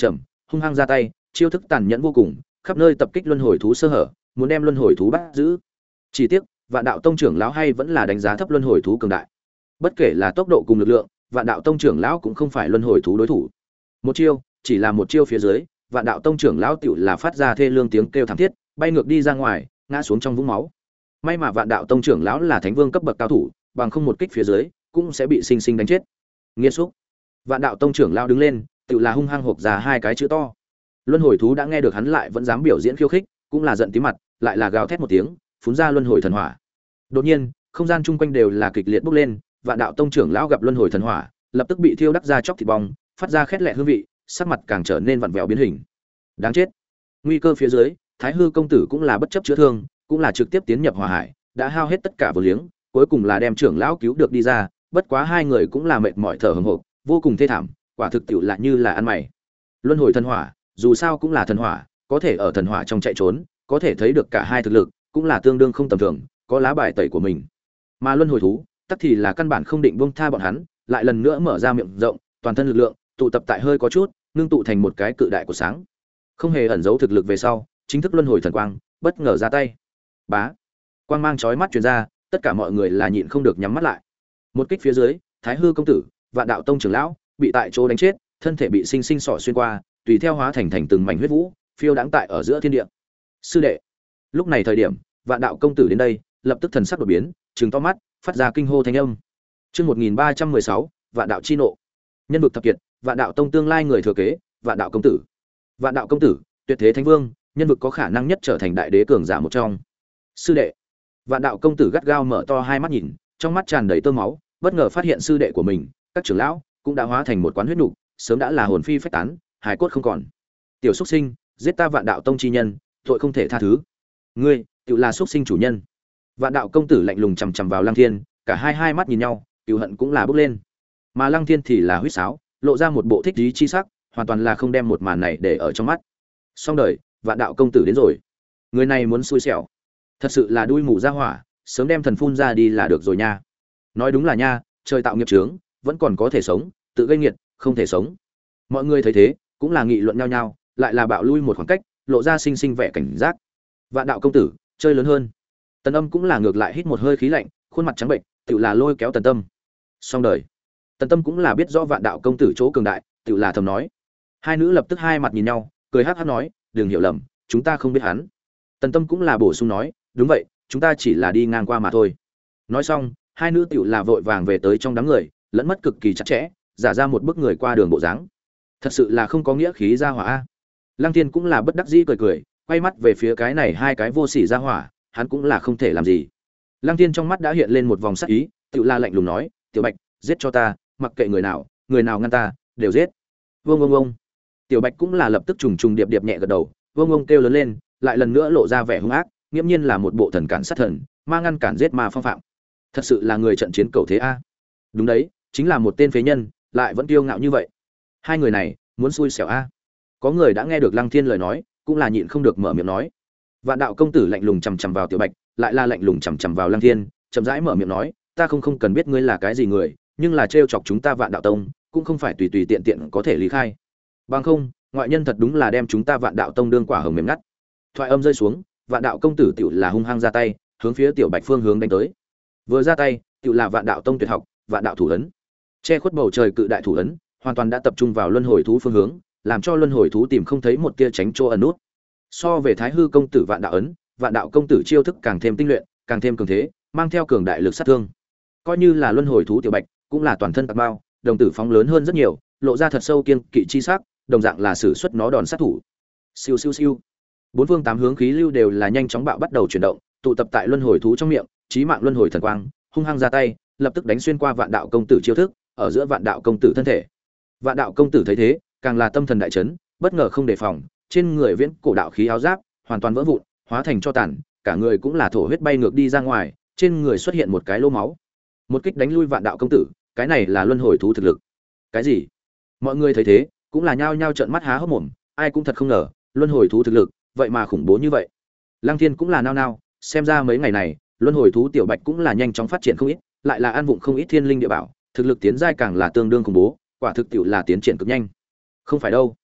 hung hăng ra tay, chiêu thức tàn nhẫn vô cùng, khắp nơi tập kích luân hồi thú sơ hở, muốn đem luân hồi thú bắt giữ. Chỉ tiếc, Vạn Đạo Tông trưởng lão hay vẫn là đánh giá thấp luân hồi thú cường đại. Bất kể là tốc độ cùng lực lượng, Vạn Đạo Tông trưởng lão cũng không phải luân hồi thú đối thủ. Một chiêu, chỉ là một chiêu phía dưới, Vạn Đạo Tông trưởng lão tiểu là phát ra thê lương tiếng kêu thảm thiết, bay ngược đi ra ngoài, ngã xuống trong vũng máu. May mà Vạn Đạo Tông trưởng lão là Thánh Vương cấp bậc cao thủ, bằng không một kích phía dưới, cũng sẽ bị sinh sinh đánh chết. Nghiệt xúc. Vạn Đạo Tông trưởng lão đứng lên, tiểu là hung hăng hộc ra hai cái chữ to. Luân hồi thú đã nghe được hắn lại vẫn dám biểu diễn khiêu khích, cũng là giận tím mặt, lại là gào thét một tiếng, phun ra luân hồi thần hỏa. Đột nhiên, không gian chung quanh đều là kịch liệt bốc lên, Vạn Đạo Tông trưởng lão gặp luân hồi thần hỏa, lập tức bị thiêu đắc ra chóc thịt bong, phát ra khét lẹ hương vị, sắc mặt càng trở nên vặn vẹo biến hình. Đáng chết. Nguy cơ phía dưới, Thái Hư công tử cũng là bất chấp chữa thương, cũng là trực tiếp tiến nhập hỏa hải, đã hao hết tất cả vô liếng, cuối cùng là đem trưởng lão cứu được đi ra, bất quá hai người cũng là mệt mỏi thở hổn hộc, vô cùng thê thảm, quả thực tiểu là như là ăn mày. Luân hồi thần hỏa, dù sao cũng là thần hỏa, có thể ở thần hỏa trong chạy trốn, có thể thấy được cả hai thực lực, cũng là tương đương không tầm thường, có lá bài tẩy của mình. Mà luân hồi thú, tất thì là căn bản không định buông tha bọn hắn, lại lần nữa mở ra miệng rộng, toàn thân lực lượng, tụ tập tại hơi có chút, ngưng tụ thành một cái cự đại của sáng. Không hề ẩn giấu thực lực về sau, chính thức luân hồi thần quang, bất ngờ ra tay. Bá. Quang mang chói mắt truyền ra, tất cả mọi người là nhịn không được nhắm mắt lại. Một kích phía dưới, Thái Hư công tử, Vạn Đạo Tông trưởng lão, bị tại chỗ đánh chết, thân thể bị sinh sinh xỏ xuyên qua, tùy theo hóa thành thành từng mảnh huyết vũ, phiêu đãng tại ở giữa thiên địa. Sư đệ. Lúc này thời điểm, Vạn Đạo công tử đến đây, lập tức thần sắc đột biến, trừng to mắt, phát ra kinh hô thanh âm. Chương một nghìn ba trăm mười sáu, Vạn Đạo chi nộ. Nhân vực thập kiệt, Vạn Đạo Tông tương lai người thừa kế, Vạn Đạo công tử. Vạn Đạo công tử, tuyệt thế thánh vương, nhân vực có khả năng nhất trở thành đại đế cường giả một trong. Sư đệ. Vạn Đạo công tử gắt gao mở to hai mắt nhìn, trong mắt tràn đầy tơ máu, bất ngờ phát hiện sư đệ của mình, các trưởng lão cũng đã hóa thành một quán huyết nục, sớm đã là hồn phi phách tán, hài cốt không còn. Tiểu xuất sinh, giết ta Vạn Đạo Tông chi nhân, tội không thể tha thứ. Ngươi, tự là xuất sinh chủ nhân. Vạn Đạo công tử lạnh lùng chằm chằm vào Lăng Thiên, cả hai hai mắt nhìn nhau, cừu hận cũng là bốc lên. Mà Lăng Thiên thì là huýt sáo, lộ ra một bộ thích ý chi sắc, hoàn toàn là không đem một màn này để ở trong mắt. Xong đời, Vạn Đạo công tử đến rồi. Người này muốn xui xẻo, thật sự là đuôi mù ra hỏa, sớm đem thần phun ra đi là được rồi nha. Nói đúng là nha, trời tạo nghiệp chướng, vẫn còn có thể sống, tự gây nghiệt, không thể sống. Mọi người thấy thế, cũng là nghị luận nhau nhau, lại là bạo lui một khoảng cách, lộ ra sinh sinh vẻ cảnh giác. Vạn Đạo công tử, chơi lớn hơn. Tần Âm cũng là ngược lại hít một hơi khí lạnh, khuôn mặt trắng bệnh, tự là lôi kéo Tần Tâm. Xong đời. Tần Tâm cũng là biết rõ Vạn Đạo công tử chỗ cường đại, tự là thầm nói. Hai nữ lập tức hai mặt nhìn nhau, cười hắc hắc nói, đừng hiểu lầm, chúng ta không biết hắn. Tần Tâm cũng là bổ sung nói, đúng vậy, chúng ta chỉ là đi ngang qua mà thôi. Nói xong, hai nữ tiểu là vội vàng về tới trong đám người, lẫn mất cực kỳ chặt chẽ, giả ra một bức người qua đường bộ dáng. Thật sự là không có nghĩa khí ra hỏa a. Lăng Thiên cũng là bất đắc dĩ cười cười, quay mắt về phía cái này hai cái vô sỉ ra hỏa, hắn cũng là không thể làm gì. Lăng Thiên trong mắt đã hiện lên một vòng sắc ý, tiểu la lạnh lùng nói, "Tiểu Bạch, giết cho ta, mặc kệ người nào, người nào ngăn ta, đều giết." Vương Vương Vương. Tiểu Bạch cũng là lập tức trùng trùng điệp điệp nhẹ gật đầu, Vương Vương kêu lớn lên, lại lần nữa lộ ra vẻ hung ác, nghiêm nhiên là một bộ thần cản sát thần, ma ngăn cản giết ma phong phạm. Thật sự là người trận chiến cầu thế a. Đúng đấy, chính là một tên phế nhân, lại vẫn kiêu ngạo như vậy. Hai người này, muốn xui xẻo a. Có người đã nghe được Lăng Thiên lời nói, cũng là nhịn không được mở miệng nói. Vạn Đạo công tử lạnh lùng chằm chằm vào Tiểu Bạch, lại là lạnh lùng chằm chằm vào Lăng Thiên, chậm rãi mở miệng nói, ta không không cần biết ngươi là cái gì người, nhưng là trêu chọc chúng ta Vạn Đạo tông, cũng không phải tùy tùy tiện tiện có thể lý khai. Bằng không, ngoại nhân thật đúng là đem chúng ta Vạn Đạo tông đương quả hồng mềm ngắt. Thoại âm rơi xuống, Vạn Đạo công tử tiểu là hung hăng ra tay, hướng phía Tiểu Bạch phương hướng đánh tới. Vừa ra tay, tiểu là Vạn Đạo tông tuyệt học, Vạn Đạo thủ ấn. Che khuất bầu trời cự đại thủ ấn, hoàn toàn đã tập trung vào luân hồi thú phương hướng, làm cho luân hồi thú tìm không thấy một tia tránh chỗ ẩn nút. So về Thái Hư công tử Vạn Đạo ấn, Vạn Đạo công tử chiêu thức càng thêm tinh luyện, càng thêm cường thế, mang theo cường đại lực sát thương. Coi như là luân hồi thú Tiểu Bạch, cũng là toàn thân tạc bao, đồng tử phóng lớn hơn rất nhiều, lộ ra thật sâu kiên kỵ chi sắc, đồng dạng là sử xuất nó đòn sát thủ. Siêu siêu siêu. Bốn phương tám hướng khí lưu đều là nhanh chóng bạo bắt đầu chuyển động, tụ tập tại luân hồi thú trong miệng, chí mạng luân hồi thần quang, hung hăng ra tay, lập tức đánh xuyên qua Vạn Đạo công tử chiêu thức, ở giữa Vạn Đạo công tử thân thể. Vạn Đạo công tử thấy thế, càng là tâm thần đại chấn, bất ngờ không đề phòng, trên người viễn cổ đạo khí áo giáp hoàn toàn vỡ vụn, hóa thành cho tàn, cả người cũng là thổ huyết bay ngược đi ra ngoài, trên người xuất hiện một cái lỗ máu. Một kích đánh lui Vạn Đạo công tử, cái này là luân hồi thú thực lực. Cái gì? Mọi người thấy thế, cũng là nhao nhao trợn mắt há hốc mồm, ai cũng thật không ngờ, luân hồi thú thực lực, vậy mà khủng bố như vậy. Lăng Thiên cũng là nao nao, xem ra mấy ngày này, luân hồi thú Tiểu Bạch cũng là nhanh chóng phát triển không ít, lại là an vụng không ít thiên linh địa bảo, thực lực tiến giai càng là tương đương khủng bố, quả thực tiểu là tiến triển cực nhanh. Không phải đâu.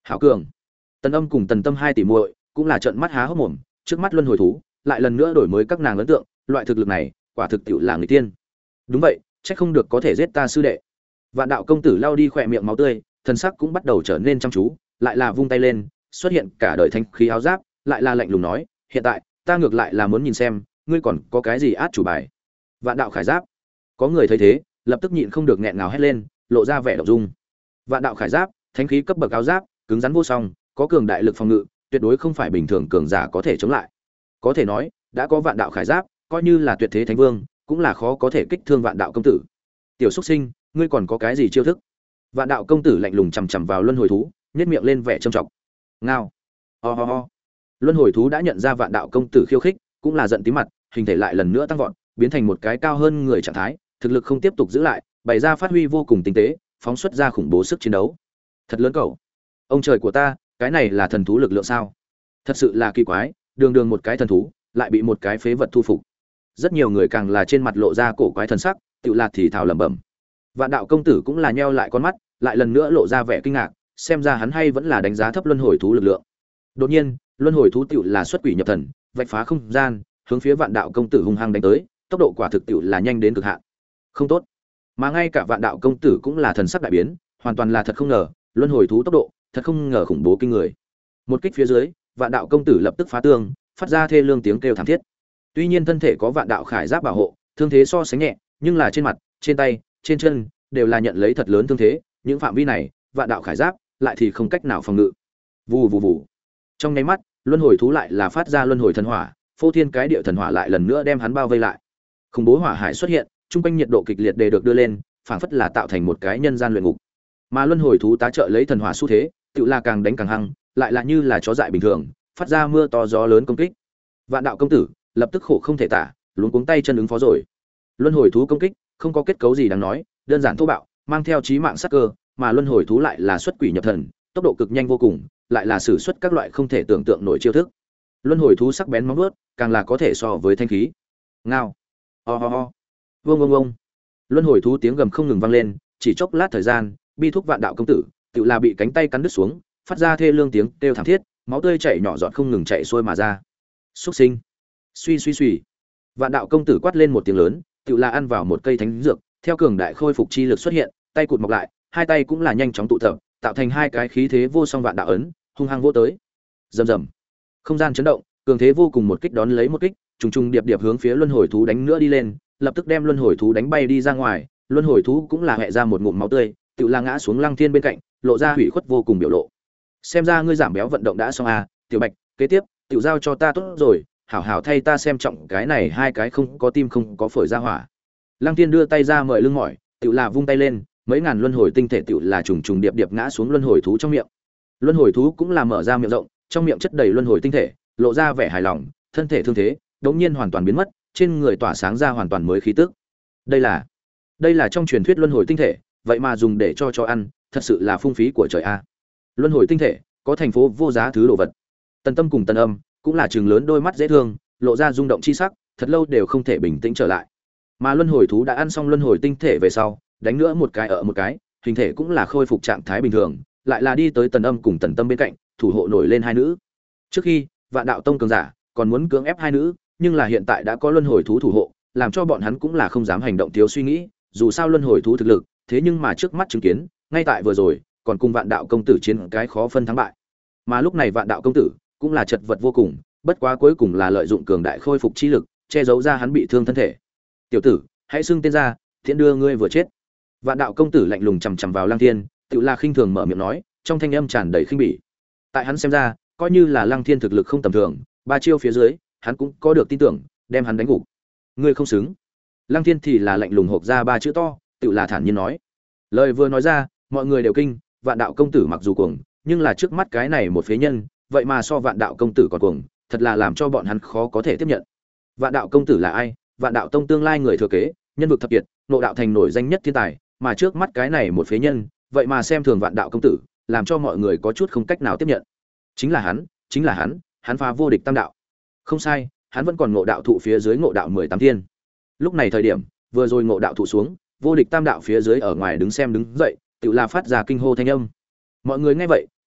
Hảo cường. Tần Âm cùng Tần Tâm hai tỷ muội cũng là trợn mắt há hốc mồm, trước mắt luân hồi thú, lại lần nữa đổi mới các nàng ấn tượng, loại thực lực này, quả thực tiệu là người tiên. Đúng vậy, chắc không được có thể giết ta sư đệ. Vạn đạo công tử lao đi khỏe miệng máu tươi, thần sắc cũng bắt đầu trở nên chăm chú, lại là vung tay lên, xuất hiện cả đời thanh khí áo giáp, lại là lạnh lùng nói, hiện tại, ta ngược lại là muốn nhìn xem, ngươi còn có cái gì át chủ bài. Vạn đạo khải giáp. Có người thấy thế, lập tức nhịn không được nghẹn ngào hét lên, lộ ra vẻ động dung. Vạn đạo khải giáp, thánh khí cấp bậc áo giáp, cứng rắn vô song, có cường đại lực phòng ngự, tuyệt đối không phải bình thường cường giả có thể chống lại. Có thể nói, đã có vạn đạo khải giáp, coi như là tuyệt thế thánh vương, cũng là khó có thể kích thương vạn đạo công tử. Tiểu Súc Sinh, ngươi còn có cái gì chiêu thức? Vạn đạo công tử lạnh lùng chằm chằm vào luân hồi thú, nhếch miệng lên vẻ trầm trọng. Ngao. Ho ho ho. Luân hồi thú đã nhận ra vạn đạo công tử khiêu khích, cũng là giận tím mặt, hình thể lại lần nữa tăng vọt, biến thành một cái cao hơn người trạng thái, thực lực không tiếp tục giữ lại, bày ra phát huy vô cùng tinh tế, phóng xuất ra khủng bố sức chiến đấu. Thật lớn cẩu. Ông trời của ta, cái này là thần thú lực lượng sao? Thật sự là kỳ quái, đường đường một cái thần thú, lại bị một cái phế vật thu phục. Rất nhiều người càng là trên mặt lộ ra cổ quái thần sắc, tựu là thì thào lẩm bẩm. Vạn đạo công tử cũng là nheo lại con mắt, lại lần nữa lộ ra vẻ kinh ngạc, xem ra hắn hay vẫn là đánh giá thấp luân hồi thú lực lượng. Đột nhiên, luân hồi thú tựu là xuất quỷ nhập thần, vạch phá không gian, hướng phía vạn đạo công tử hung hăng đánh tới, tốc độ quả thực tựu là nhanh đến cực hạn. Không tốt. Mà ngay cả vạn đạo công tử cũng là thần sắc đại biến, hoàn toàn là thật không ngờ, luân hồi thú tốc độ, thật không ngờ khủng bố kinh người. Một kích phía dưới, vạn đạo công tử lập tức phá tường, phát ra thê lương tiếng kêu thảm thiết. Tuy nhiên thân thể có vạn đạo khải giáp bảo hộ, thương thế so sánh nhẹ, nhưng là trên mặt, trên tay, trên chân đều là nhận lấy thật lớn thương thế, những phạm vi này, vạn đạo khải giáp lại thì không cách nào phòng ngự. Vù vù vù. Trong nháy mắt, luân hồi thú lại là phát ra luân hồi thần hỏa, phô thiên cái địa thần hỏa lại lần nữa đem hắn bao vây lại. Khủng bố hỏa hải xuất hiện, trung quanh nhiệt độ kịch liệt đề được đưa lên, phảng phất là tạo thành một cái nhân gian luyện ngục. Mà luân hồi thú tá trợ lấy thần hỏa xu thế, tựu là càng đánh càng hăng, lại là như là chó dại bình thường, phát ra mưa to gió lớn công kích. Vạn đạo công tử lập tức khổ không thể tả, luống cuống tay chân ứng phó rồi. Luân hồi thú công kích không có kết cấu gì đáng nói, đơn giản thô bạo, mang theo chí mạng sát cơ, mà luân hồi thú lại là xuất quỷ nhập thần, tốc độ cực nhanh vô cùng, lại là sử xuất các loại không thể tưởng tượng nổi chiêu thức. Luân hồi thú sắc bén móng vuốt, càng là có thể so với thanh khí. Ngao. Ho ho ho. Vương vương vương. Luân hồi thú tiếng gầm không ngừng vang lên, chỉ chốc lát thời gian, bi thúc vạn đạo công tử, tự là bị cánh tay cắn đứt xuống, phát ra thê lương tiếng kêu thảm thiết, máu tươi chảy nhỏ giọt không ngừng chảy xuôi mà ra. Súc sinh. Suy suy suy. Vạn đạo công tử quát lên một tiếng lớn, tự là ăn vào một cây thánh dược, theo cường đại khôi phục chi lực xuất hiện, tay cụt mọc lại, hai tay cũng là nhanh chóng tụ tập, tạo thành hai cái khí thế vô song vạn đạo ấn, hung hăng vỗ tới. Rầm rầm. Không gian chấn động, cường thế vô cùng một kích đón lấy một kích, trùng trùng điệp điệp hướng phía luân hồi thú đánh nữa đi lên, lập tức đem luân hồi thú đánh bay đi ra ngoài, luân hồi thú cũng là hẹ ra một ngụm máu tươi, tự là ngã xuống lăng thiên bên cạnh, lộ ra hủy khuất vô cùng biểu lộ. Xem ra ngươi giảm béo vận động đã xong à, Tiểu Bạch, kế tiếp, tiểu giao cho ta tốt rồi, hảo hảo thay ta xem trọng cái này hai cái không có tim không có phổi ra hỏa. Lăng Thiên đưa tay ra mời lưng mỏi, tiểu là vung tay lên, mấy ngàn luân hồi tinh thể tiểu là trùng trùng điệp điệp ngã xuống luân hồi thú trong miệng. Luân hồi thú cũng là mở ra miệng rộng, trong miệng chất đầy luân hồi tinh thể, lộ ra vẻ hài lòng, thân thể thương thế, đột nhiên hoàn toàn biến mất, trên người tỏa sáng ra hoàn toàn mới khí tức. Đây là, đây là trong truyền thuyết luân hồi tinh thể, vậy mà dùng để cho cho ăn, thật sự là phung phí của trời a. Luân hồi tinh thể, có thành phố vô giá thứ đồ vật. Tần Tâm cùng Tần Âm cũng là trừng lớn đôi mắt dễ thương, lộ ra rung động chi sắc, thật lâu đều không thể bình tĩnh trở lại. Mà luân hồi thú đã ăn xong luân hồi tinh thể về sau, đánh nữa một cái ở một cái, hình thể cũng là khôi phục trạng thái bình thường, lại là đi tới Tần Âm cùng Tần Tâm bên cạnh, thủ hộ nổi lên hai nữ. Trước khi, Vạn Đạo Tông cường giả còn muốn cưỡng ép hai nữ, nhưng là hiện tại đã có luân hồi thú thủ hộ, làm cho bọn hắn cũng là không dám hành động thiếu suy nghĩ, dù sao luân hồi thú thực lực, thế nhưng mà trước mắt chứng kiến, ngay tại vừa rồi, còn cùng Vạn Đạo công tử chiến cái khó phân thắng bại. Mà lúc này Vạn Đạo công tử cũng là chật vật vô cùng, bất quá cuối cùng là lợi dụng cường đại khôi phục chi lực, che giấu ra hắn bị thương thân thể. "Tiểu tử, hãy xưng tên ra, thiện đưa ngươi vừa chết." Vạn Đạo công tử lạnh lùng chằm chằm vào Lăng Thiên, tự là khinh thường mở miệng nói, trong thanh âm tràn đầy khinh bỉ. Tại hắn xem ra, coi như là Lăng Thiên thực lực không tầm thường, ba chiêu phía dưới, hắn cũng có được tin tưởng, đem hắn đánh gục. "Ngươi không xứng." Lăng Thiên thì là lạnh lùng hộc ra ba chữ to, tự là thản nhiên nói. Lời vừa nói ra, mọi người đều kinh, Vạn Đạo công tử mặc dù cuồng, nhưng là trước mắt cái này một phế nhân, vậy mà so Vạn Đạo công tử còn cuồng, thật là làm cho bọn hắn khó có thể tiếp nhận. Vạn Đạo công tử là ai? Vạn Đạo tông tương lai người thừa kế, nhân vực thập kiệt, Ngộ Đạo thành nổi danh nhất thiên tài, mà trước mắt cái này một phế nhân, vậy mà xem thường Vạn Đạo công tử, làm cho mọi người có chút không cách nào tiếp nhận. Chính là hắn, chính là hắn, hắn phá vô địch tam đạo. Không sai, hắn vẫn còn Ngộ Đạo thụ phía dưới Ngộ Đạo mười tám thiên. Lúc này thời điểm, vừa rồi Ngộ Đạo thụ xuống, vô địch tam đạo phía dưới ở ngoài đứng xem đứng dậy, tự là phát ra kinh hô thanh âm. Mọi người nghe vậy,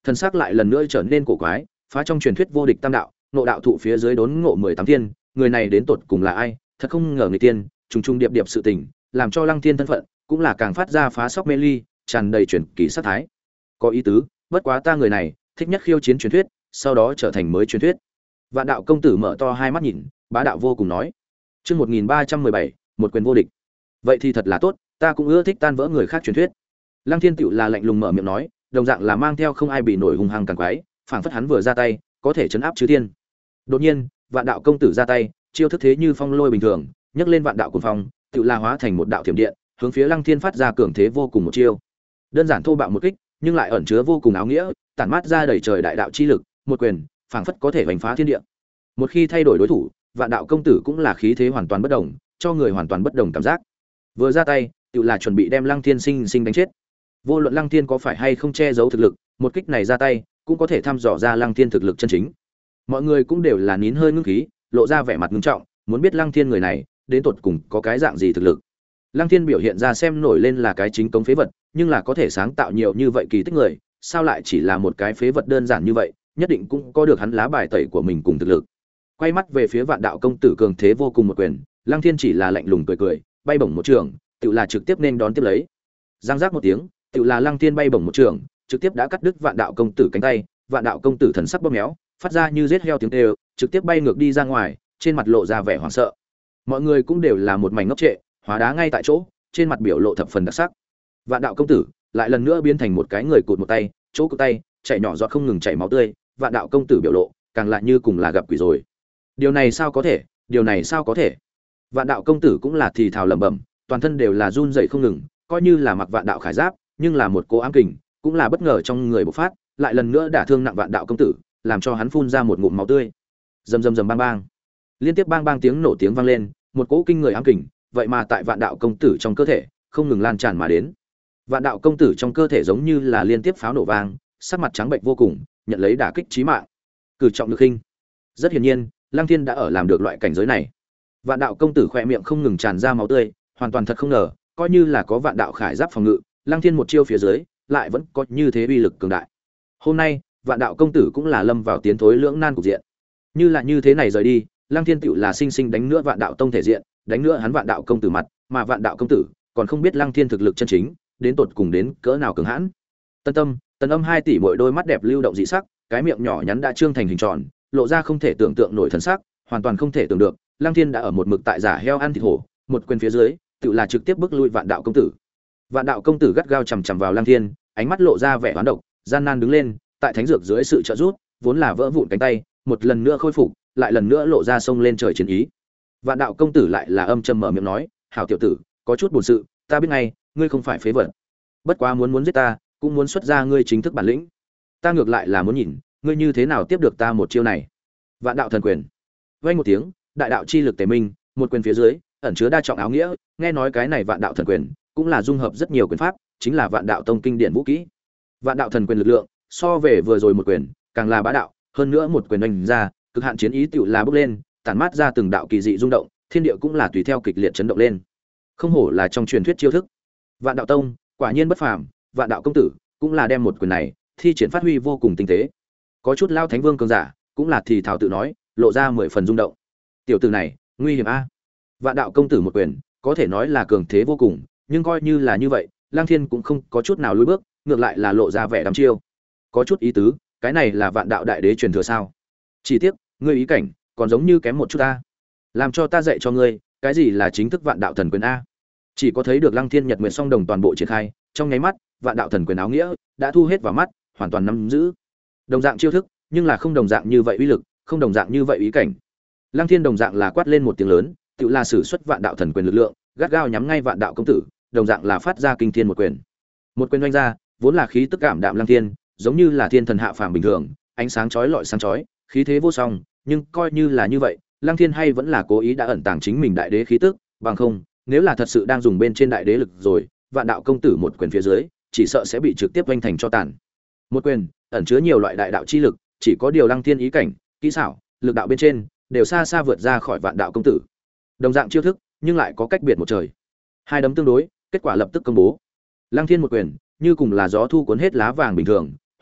Thần sắc lại lần nữa trở nên cổ quái, phá trong truyền thuyết vô địch tam đạo, ngộ đạo thụ phía dưới đốn ngộ mười tám thiên, người này đến tột cùng là ai? Thật không ngờ người tiên, trùng trùng điệp điệp sự tình, làm cho Lăng Thiên thân phận cũng là càng phát ra phá sóc mê ly, tràn đầy truyền kỳ sát thái. Có ý tứ, bất quá ta người này, thích nhất khiêu chiến truyền thuyết, sau đó trở thành mới truyền thuyết. Vạn đạo công tử mở to hai mắt nhìn, bá đạo vô cùng nói. Chương một nghìn ba trăm mười bảy, một quyền vô địch. Vậy thì thật là tốt, ta cũng ưa thích tan vỡ người khác truyền thuyết. Lăng Thiên tựu là lạnh lùng mở miệng nói, đồng dạng là mang theo không ai bị nổi hung hăng càng quái, phảng phất hắn vừa ra tay, có thể chấn áp chư thiên. Đột nhiên, Vạn đạo công tử ra tay, chiêu thức thế như phong lôi bình thường, nhấc lên vạn đạo cuồng phong, tựu là hóa thành một đạo thiểm điện, hướng phía Lăng Thiên phát ra cường thế vô cùng một chiêu. Đơn giản thô bạo một kích, nhưng lại ẩn chứa vô cùng áo nghĩa, tản mát ra đầy trời đại đạo chi lực, một quyền, phảng phất có thể vành phá thiên địa. Một khi thay đổi đối thủ, Vạn đạo công tử cũng là khí thế hoàn toàn bất động, cho người hoàn toàn bất đồng cảm giác. Vừa ra tay, tựu là chuẩn bị đem Lăng Thiên sinh sinh đánh chết. Vô luận Lăng Thiên có phải hay không che giấu thực lực, một kích này ra tay, cũng có thể thăm dò ra Lăng Thiên thực lực chân chính. Mọi người cũng đều là nín hơi ngưng khí, lộ ra vẻ mặt nghiêm trọng, muốn biết Lăng Thiên người này, đến tột cùng có cái dạng gì thực lực. Lăng Thiên biểu hiện ra xem nổi lên là cái chính cống phế vật, nhưng là có thể sáng tạo nhiều như vậy kỳ tích người, sao lại chỉ là một cái phế vật đơn giản như vậy, nhất định cũng có được hắn lá bài tẩy của mình cùng thực lực. Quay mắt về phía Vạn đạo công tử cường thế vô cùng một quyền, Lăng Thiên chỉ là lạnh lùng cười cười, bay bổng một trường, tự là trực tiếp nên đón tiếp lấy. Giang giác một tiếng, tự là Lăng Thiên bay bổng một trường, trực tiếp đã cắt đứt Vạn đạo công tử cánh tay, Vạn đạo công tử thần sắc bóp méo, phát ra như giết heo tiếng kêu, trực tiếp bay ngược đi ra ngoài, trên mặt lộ ra vẻ hoảng sợ. Mọi người cũng đều là một mảnh ngốc trệ, hóa đá ngay tại chỗ, trên mặt biểu lộ thập phần đặc sắc. Vạn đạo công tử lại lần nữa biến thành một cái người cụt một tay, chỗ cụt tay chảy nhỏ giọt không ngừng chảy máu tươi, Vạn đạo công tử biểu lộ càng lại như cùng là gặp quỷ rồi. Điều này sao có thể, điều này sao có thể? Vạn đạo công tử cũng là thì thào lẩm bẩm, toàn thân đều là run rẩy không ngừng, coi như là mặc Vạn đạo khải giáp, nhưng là một cỗ ám kình, cũng là bất ngờ trong người bộc phát, lại lần nữa đả thương nặng Vạn đạo công tử, làm cho hắn phun ra một ngụm máu tươi. Rầm rầm rầm bang bang. Liên tiếp bang bang tiếng nổ tiếng vang lên, một cỗ kinh người ám kình, vậy mà tại Vạn đạo công tử trong cơ thể không ngừng lan tràn mà đến. Vạn đạo công tử trong cơ thể giống như là liên tiếp pháo nổ vang, sắc mặt trắng bệnh vô cùng, nhận lấy đả kích chí mạng. Cử trọng lực khinh. Rất hiển nhiên, Lăng Thiên đã ở làm được loại cảnh giới này. Vạn đạo công tử khỏe miệng không ngừng tràn ra máu tươi, hoàn toàn thật không ngờ, coi như là có Vạn đạo khải giáp phòng ngự, Lăng Thiên một chiêu phía dưới, lại vẫn có như thế uy lực cường đại. Hôm nay, Vạn đạo công tử cũng là lâm vào tiến thối lưỡng nan cục diện. Như là như thế này rời đi, Lăng Thiên tựu là sinh sinh đánh nữa Vạn đạo tông thể diện, đánh nữa hắn Vạn đạo công tử mặt, mà Vạn đạo công tử còn không biết Lăng Thiên thực lực chân chính, đến tột cùng đến cỡ nào cường hãn. Tân Tâm, Tần Âm hai tỷ muội đôi mắt đẹp lưu động dị sắc, cái miệng nhỏ nhắn đã trương thành hình tròn, lộ ra không thể tưởng tượng nổi thần sắc, hoàn toàn không thể tưởng được, Lăng Thiên đã ở một mực tại giả heo ăn thịt hổ, một quyền phía dưới, tựu là trực tiếp bức lui Vạn đạo công tử. Vạn đạo công tử gắt gao chằm chằm vào Lăng Thiên, ánh mắt lộ ra vẻ oán độc, gian nan đứng lên, tại thánh dược dưới sự trợ giúp, vốn là vỡ vụn cánh tay, một lần nữa khôi phục, lại lần nữa lộ ra sông lên trời chiến ý. Vạn đạo công tử lại là âm trầm mở miệng nói, "Hảo tiểu tử, có chút buồn sự, ta biết ngay, ngươi không phải phế vật. Bất quá muốn muốn giết ta, cũng muốn xuất ra ngươi chính thức bản lĩnh. Ta ngược lại là muốn nhìn, ngươi như thế nào tiếp được ta một chiêu này." Vạn đạo thần quyền. Vang một tiếng, đại đạo chi lực tề minh, một quyền phía dưới, ẩn chứa đa trọng áo nghĩa, nghe nói cái này Vạn đạo thần quyền, cũng là dung hợp rất nhiều quyền pháp, chính là Vạn đạo tông kinh điển vũ kỹ. Vạn đạo thần quyền lực lượng, so về vừa rồi một quyền, càng là bá đạo, hơn nữa một quyền đánh ra, cực hạn chiến ý tựu là bốc lên, tản mát ra từng đạo kỳ dị rung động, thiên địa cũng là tùy theo kịch liệt chấn động lên. Không hổ là trong truyền thuyết chiêu thức. Vạn đạo tông, quả nhiên bất phàm, Vạn đạo công tử cũng là đem một quyền này thi triển phát huy vô cùng tinh tế. Có chút lao thánh vương cường giả, cũng là thì thảo tự nói, lộ ra mười phần rung động. Tiểu tử này, nguy hiểm a. Vạn đạo công tử một quyền, có thể nói là cường thế vô cùng, nhưng coi như là như vậy, Lăng Thiên cũng không có chút nào lùi bước, ngược lại là lộ ra vẻ đăm chiêu. Có chút ý tứ, cái này là Vạn đạo đại đế truyền thừa sao? Chỉ tiếc, ngươi ý cảnh còn giống như kém một chút ta. Làm cho ta dạy cho ngươi, cái gì là chính thức Vạn đạo thần quyền a? Chỉ có thấy được Lăng Thiên Nhật Nguyệt song đồng toàn bộ triển khai, trong nháy mắt, Vạn đạo thần quyền áo nghĩa đã thu hết vào mắt, hoàn toàn nắm giữ. Đồng dạng chiêu thức, nhưng là không đồng dạng như vậy uy lực, không đồng dạng như vậy ý cảnh. Lăng Thiên đồng dạng là quát lên một tiếng lớn, tự là sử xuất Vạn đạo thần quyền lực lượng, gắt gao nhắm ngay Vạn đạo công tử, đồng dạng là phát ra kinh thiên một quyền. Một quyền oanh ra, vốn là khí tức cảm đạm Lăng Thiên, giống như là thiên thần hạ phàm bình thường, ánh sáng chói lọi sáng chói, khí thế vô song, nhưng coi như là như vậy, Lăng Thiên hay vẫn là cố ý đã ẩn tàng chính mình đại đế khí tức, bằng không, nếu là thật sự đang dùng bên trên đại đế lực rồi, Vạn đạo công tử một quyền phía dưới, chỉ sợ sẽ bị trực tiếp vênh thành cho tàn. Một quyền, ẩn chứa nhiều loại đại đạo chi lực, chỉ có điều Lăng Thiên ý cảnh, kỹ xảo, lực đạo bên trên, đều xa xa vượt ra khỏi Vạn đạo công tử. Đồng dạng chiêu thức, nhưng lại có cách biệt một trời. Hai đấm tương đối, kết quả lập tức công bố. Lăng Thiên một quyền, như cùng là gió thu cuốn hết lá vàng bình thường,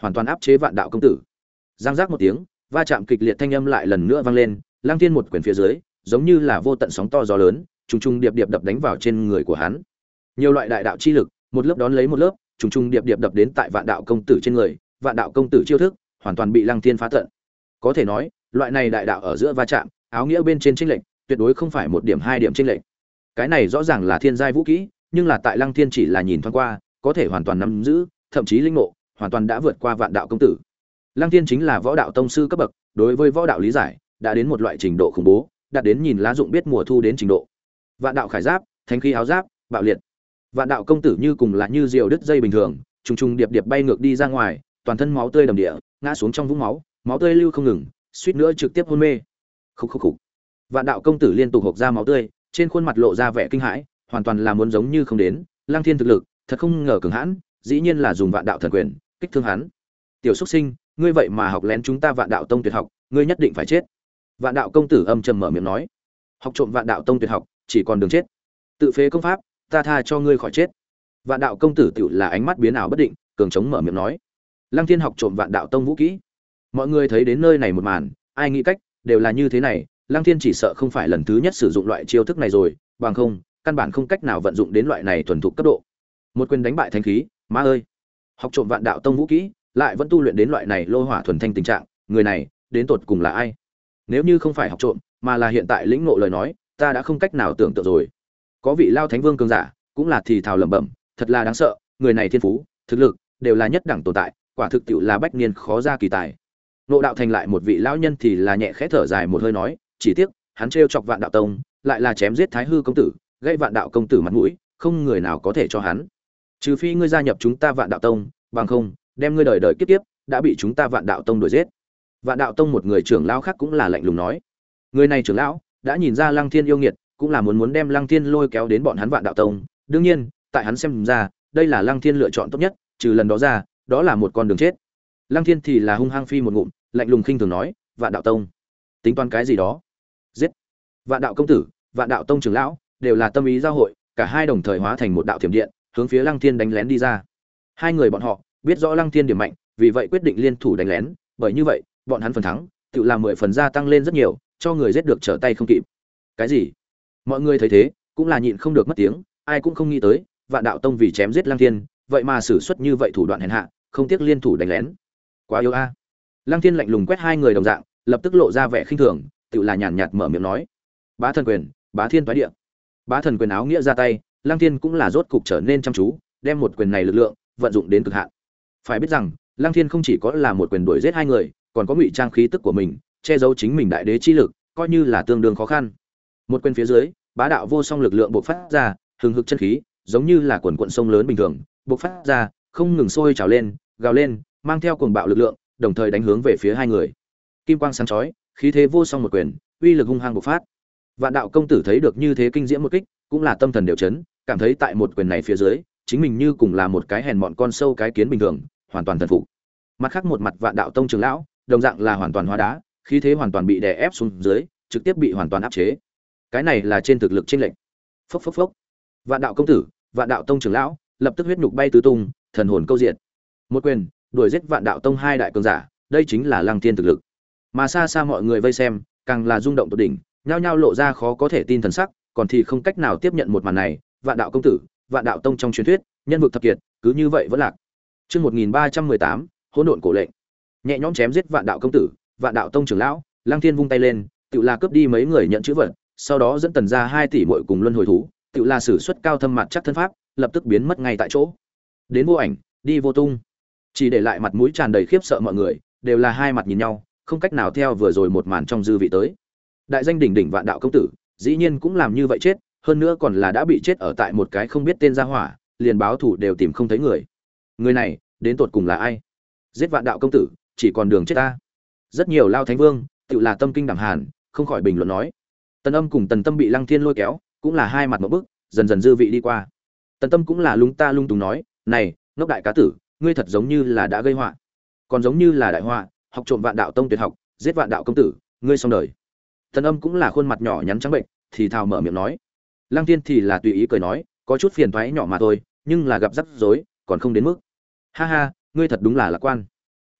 hoàn toàn áp chế Vạn Đạo công tử. Giang giác một tiếng, va chạm kịch liệt thanh âm lại lần nữa vang lên, Lăng Thiên một quyền phía dưới, giống như là vô tận sóng to gió lớn, trùng trùng điệp điệp đập đánh vào trên người của hắn. Nhiều loại đại đạo chi lực, một lớp đón lấy một lớp, trùng trùng điệp điệp đập đến tại Vạn Đạo công tử trên người, Vạn Đạo công tử chiêu thức, hoàn toàn bị Lăng Thiên phá tận. Có thể nói, loại này đại đạo ở giữa va chạm, áo nghĩa bên trên chênh lệch, tuyệt đối không phải một điểm hai điểm chênh lệch. Cái này rõ ràng là thiên giai vũ kỹ, nhưng là tại Lăng Thiên chỉ là nhìn thoáng qua, có thể hoàn toàn nắm giữ, thậm chí linh ngộ, hoàn toàn đã vượt qua Vạn Đạo công tử. Lăng Thiên chính là võ đạo tông sư cấp bậc, đối với võ đạo lý giải đã đến một loại trình độ khủng bố, đạt đến nhìn lá dụng biết mùa thu đến trình độ. Vạn đạo khải giáp, thánh khí áo giáp, bạo liệt. Vạn Đạo công tử như cùng là như diều đứt dây bình thường, trùng trùng điệp điệp bay ngược đi ra ngoài, toàn thân máu tươi đầm địa, ngã xuống trong vũng máu, máu tươi lưu không ngừng, suýt nữa trực tiếp hôn mê. Khục khục khục. Vạn Đạo công tử liên tục hộc ra máu tươi, trên khuôn mặt lộ ra vẻ kinh hãi, hoàn toàn là muốn giống như không đến, Lăng Thiên thực lực, thật không ngờ cường hãn, dĩ nhiên là dùng Vạn Đạo thần quyền kích thương hắn. Tiểu xuất sinh, ngươi vậy mà học lén chúng ta Vạn Đạo tông tuyệt học, ngươi nhất định phải chết. Vạn Đạo công tử âm trầm mở miệng nói, học trộm Vạn Đạo tông tuyệt học, chỉ còn đường chết. Tự phế công pháp, ta tha cho ngươi khỏi chết. Vạn Đạo công tử tựu là ánh mắt biến ảo bất định, cường chống mở miệng nói, Lăng Thiên học trộm Vạn Đạo tông vũ kỹ. Mọi người thấy đến nơi này một màn, ai nghĩ cách, đều là như thế này, Lăng Thiên chỉ sợ không phải lần thứ nhất sử dụng loại chiêu thức này rồi, bằng không, căn bản không cách nào vận dụng đến loại này thuần thục cấp độ. Một quyền đánh bại thánh khí, má ơi. Học trộm Vạn Đạo tông vũ kỹ, lại vẫn tu luyện đến loại này lô hỏa thuần thanh tình trạng, người này, đến tột cùng là ai? Nếu như không phải học trộm, mà là hiện tại lĩnh ngộ lời nói, ta đã không cách nào tưởng tượng rồi. Có vị Lao Thánh Vương cường giả, cũng là thì thào lẩm bẩm, thật là đáng sợ, người này thiên phú, thực lực đều là nhất đẳng tồn tại, quả thực tiệu là bách niên khó ra kỳ tài. Ngộ Đạo Thành lại một vị lão nhân thì là nhẹ khẽ thở dài một hơi nói, chỉ tiếc, hắn trêu chọc Vạn Đạo tông, lại là chém giết Thái Hư công tử, gây Vạn Đạo công tử mặt mũi, không người nào có thể cho hắn. Trừ phi ngươi gia nhập chúng ta Vạn Đạo tông, bằng không, đem ngươi đời đời kiếp kiếp đã bị chúng ta Vạn Đạo tông đuổi giết. Vạn Đạo tông một người trưởng lão khác cũng là lạnh lùng nói, người này trưởng lão đã nhìn ra Lăng Thiên yêu nghiệt, cũng là muốn muốn đem Lăng Thiên lôi kéo đến bọn hắn Vạn Đạo tông, đương nhiên, tại hắn xem ra, đây là Lăng Thiên lựa chọn tốt nhất, trừ lần đó ra, đó là một con đường chết. Lăng Thiên thì là hung hăng phi một ngụm, lạnh lùng khinh thường nói, Vạn Đạo tông, tính toán cái gì đó? Giết! Vạn Đạo công tử, Vạn Đạo tông trưởng lão, đều là tâm ý giao hội, cả hai đồng thời hóa thành một đạo thiểm điện, hướng phía Lăng Thiên đánh lén đi ra. Hai người bọn họ biết rõ Lăng Thiên điểm mạnh, vì vậy quyết định liên thủ đánh lén, bởi như vậy, bọn hắn phần thắng, tự làm mười phần gia tăng lên rất nhiều, cho người giết được trở tay không kịp. Cái gì? Mọi người thấy thế, cũng là nhịn không được mất tiếng, ai cũng không nghĩ tới, Vạn Đạo tông vì chém giết Lăng Thiên, vậy mà sử xuất như vậy thủ đoạn hèn hạ, không tiếc liên thủ đánh lén. Quá yếu a. Lăng Thiên lạnh lùng quét hai người đồng dạng, lập tức lộ ra vẻ khinh thường, tự là nhàn nhạt mở miệng nói: "Bá thần quyền, bá thiên toái địa." Bá thần quyền áo nghĩa ra tay, Lăng Thiên cũng là rốt cục trở nên chăm chú, đem một quyền này lực lượng vận dụng đến cực hạn. Phải biết rằng, Lăng Thiên không chỉ có là một quyền đuổi giết hai người, còn có ngụy trang khí tức của mình, che giấu chính mình đại đế chi lực, coi như là tương đương khó khăn. Một quyền phía dưới, bá đạo vô song lực lượng bộc phát ra, hừng hực chân khí, giống như là quần quần sông lớn bình thường, bộc phát ra, không ngừng sôi trào lên, gào lên, mang theo cuồng bạo lực lượng, đồng thời đánh hướng về phía hai người. Kim quang sáng chói, khí thế vô song một quyền, uy lực hung hăng bộc phát. Vạn Đạo công tử thấy được như thế kinh diễm một kích, cũng là tâm thần đều chấn, cảm thấy tại một quyền này phía dưới, chính mình như cùng là một cái hèn mọn con sâu cái kiến bình thường, hoàn toàn thần phục. Mặt khác một mặt Vạn Đạo tông trưởng lão, đồng dạng là hoàn toàn hóa đá, khí thế hoàn toàn bị đè ép xuống dưới, trực tiếp bị hoàn toàn áp chế. Cái này là trên thực lực chênh lệch. Phốc phốc phốc. Vạn Đạo công tử, Vạn Đạo tông trưởng lão, lập tức huyết nhục bay tứ tung, thần hồn câu diệt. Một quyền, đuổi giết Vạn Đạo tông hai đại cường giả, đây chính là Lăng Thiên thực lực. Mà xa xa mọi người vây xem, càng là rung động tột đỉnh, nhao nhao lộ ra khó có thể tin thần sắc, còn thì không cách nào tiếp nhận một màn này, Vạn Đạo công tử, Vạn Đạo tông trong truyền thuyết, nhân vật thập kiệt, cứ như vậy vẫn lạc. Chương một nghìn ba trăm mười tám, hỗn độn cổ lệnh. Nhẹ nhõm chém giết Vạn Đạo công tử, Vạn Đạo tông trưởng lão, Lăng Thiên vung tay lên, tự là cướp đi mấy người nhận chữ vật, sau đó dẫn tần ra hai tỷ muội cùng luân hồi thú, tự là sử xuất cao thâm mặt chắc thân pháp, lập tức biến mất ngay tại chỗ. Đến vô ảnh, đi vô tung. Chỉ để lại mặt mũi tràn đầy khiếp sợ mọi người, đều là hai mặt nhìn nhau, không cách nào theo vừa rồi một màn trong dư vị tới. Đại danh đỉnh đỉnh Vạn Đạo công tử, dĩ nhiên cũng làm như vậy chết, hơn nữa còn là đã bị chết ở tại một cái không biết tên gia hỏa, liền báo thủ đều tìm không thấy người. Người này, đến tột cùng là ai? Giết Vạn Đạo công tử, chỉ còn đường chết ta. Rất nhiều Lao Thánh Vương, tự là tâm kinh đảm hàn, không khỏi bình luận nói. Tần Âm cùng Tần Tâm bị Lăng Thiên lôi kéo, cũng là hai mặt một bức, dần dần dư vị đi qua. Tần Tâm cũng là lung ta lung tung nói, này, ngốc đại cá tử, ngươi thật giống như là đã gây họa, còn giống như là đại họa, học trộm Vạn Đạo tông tuyệt học, giết Vạn Đạo công tử, ngươi xong đời. Tần Âm cũng là khuôn mặt nhỏ nhắn trắng bệnh, thì thào mở miệng nói. Lăng Thiên thì là tùy ý cười nói, có chút phiền toái nhỏ mà thôi, nhưng là gặp rắc rối, còn không đến mức. Ha ha, ngươi thật đúng là lạc quan.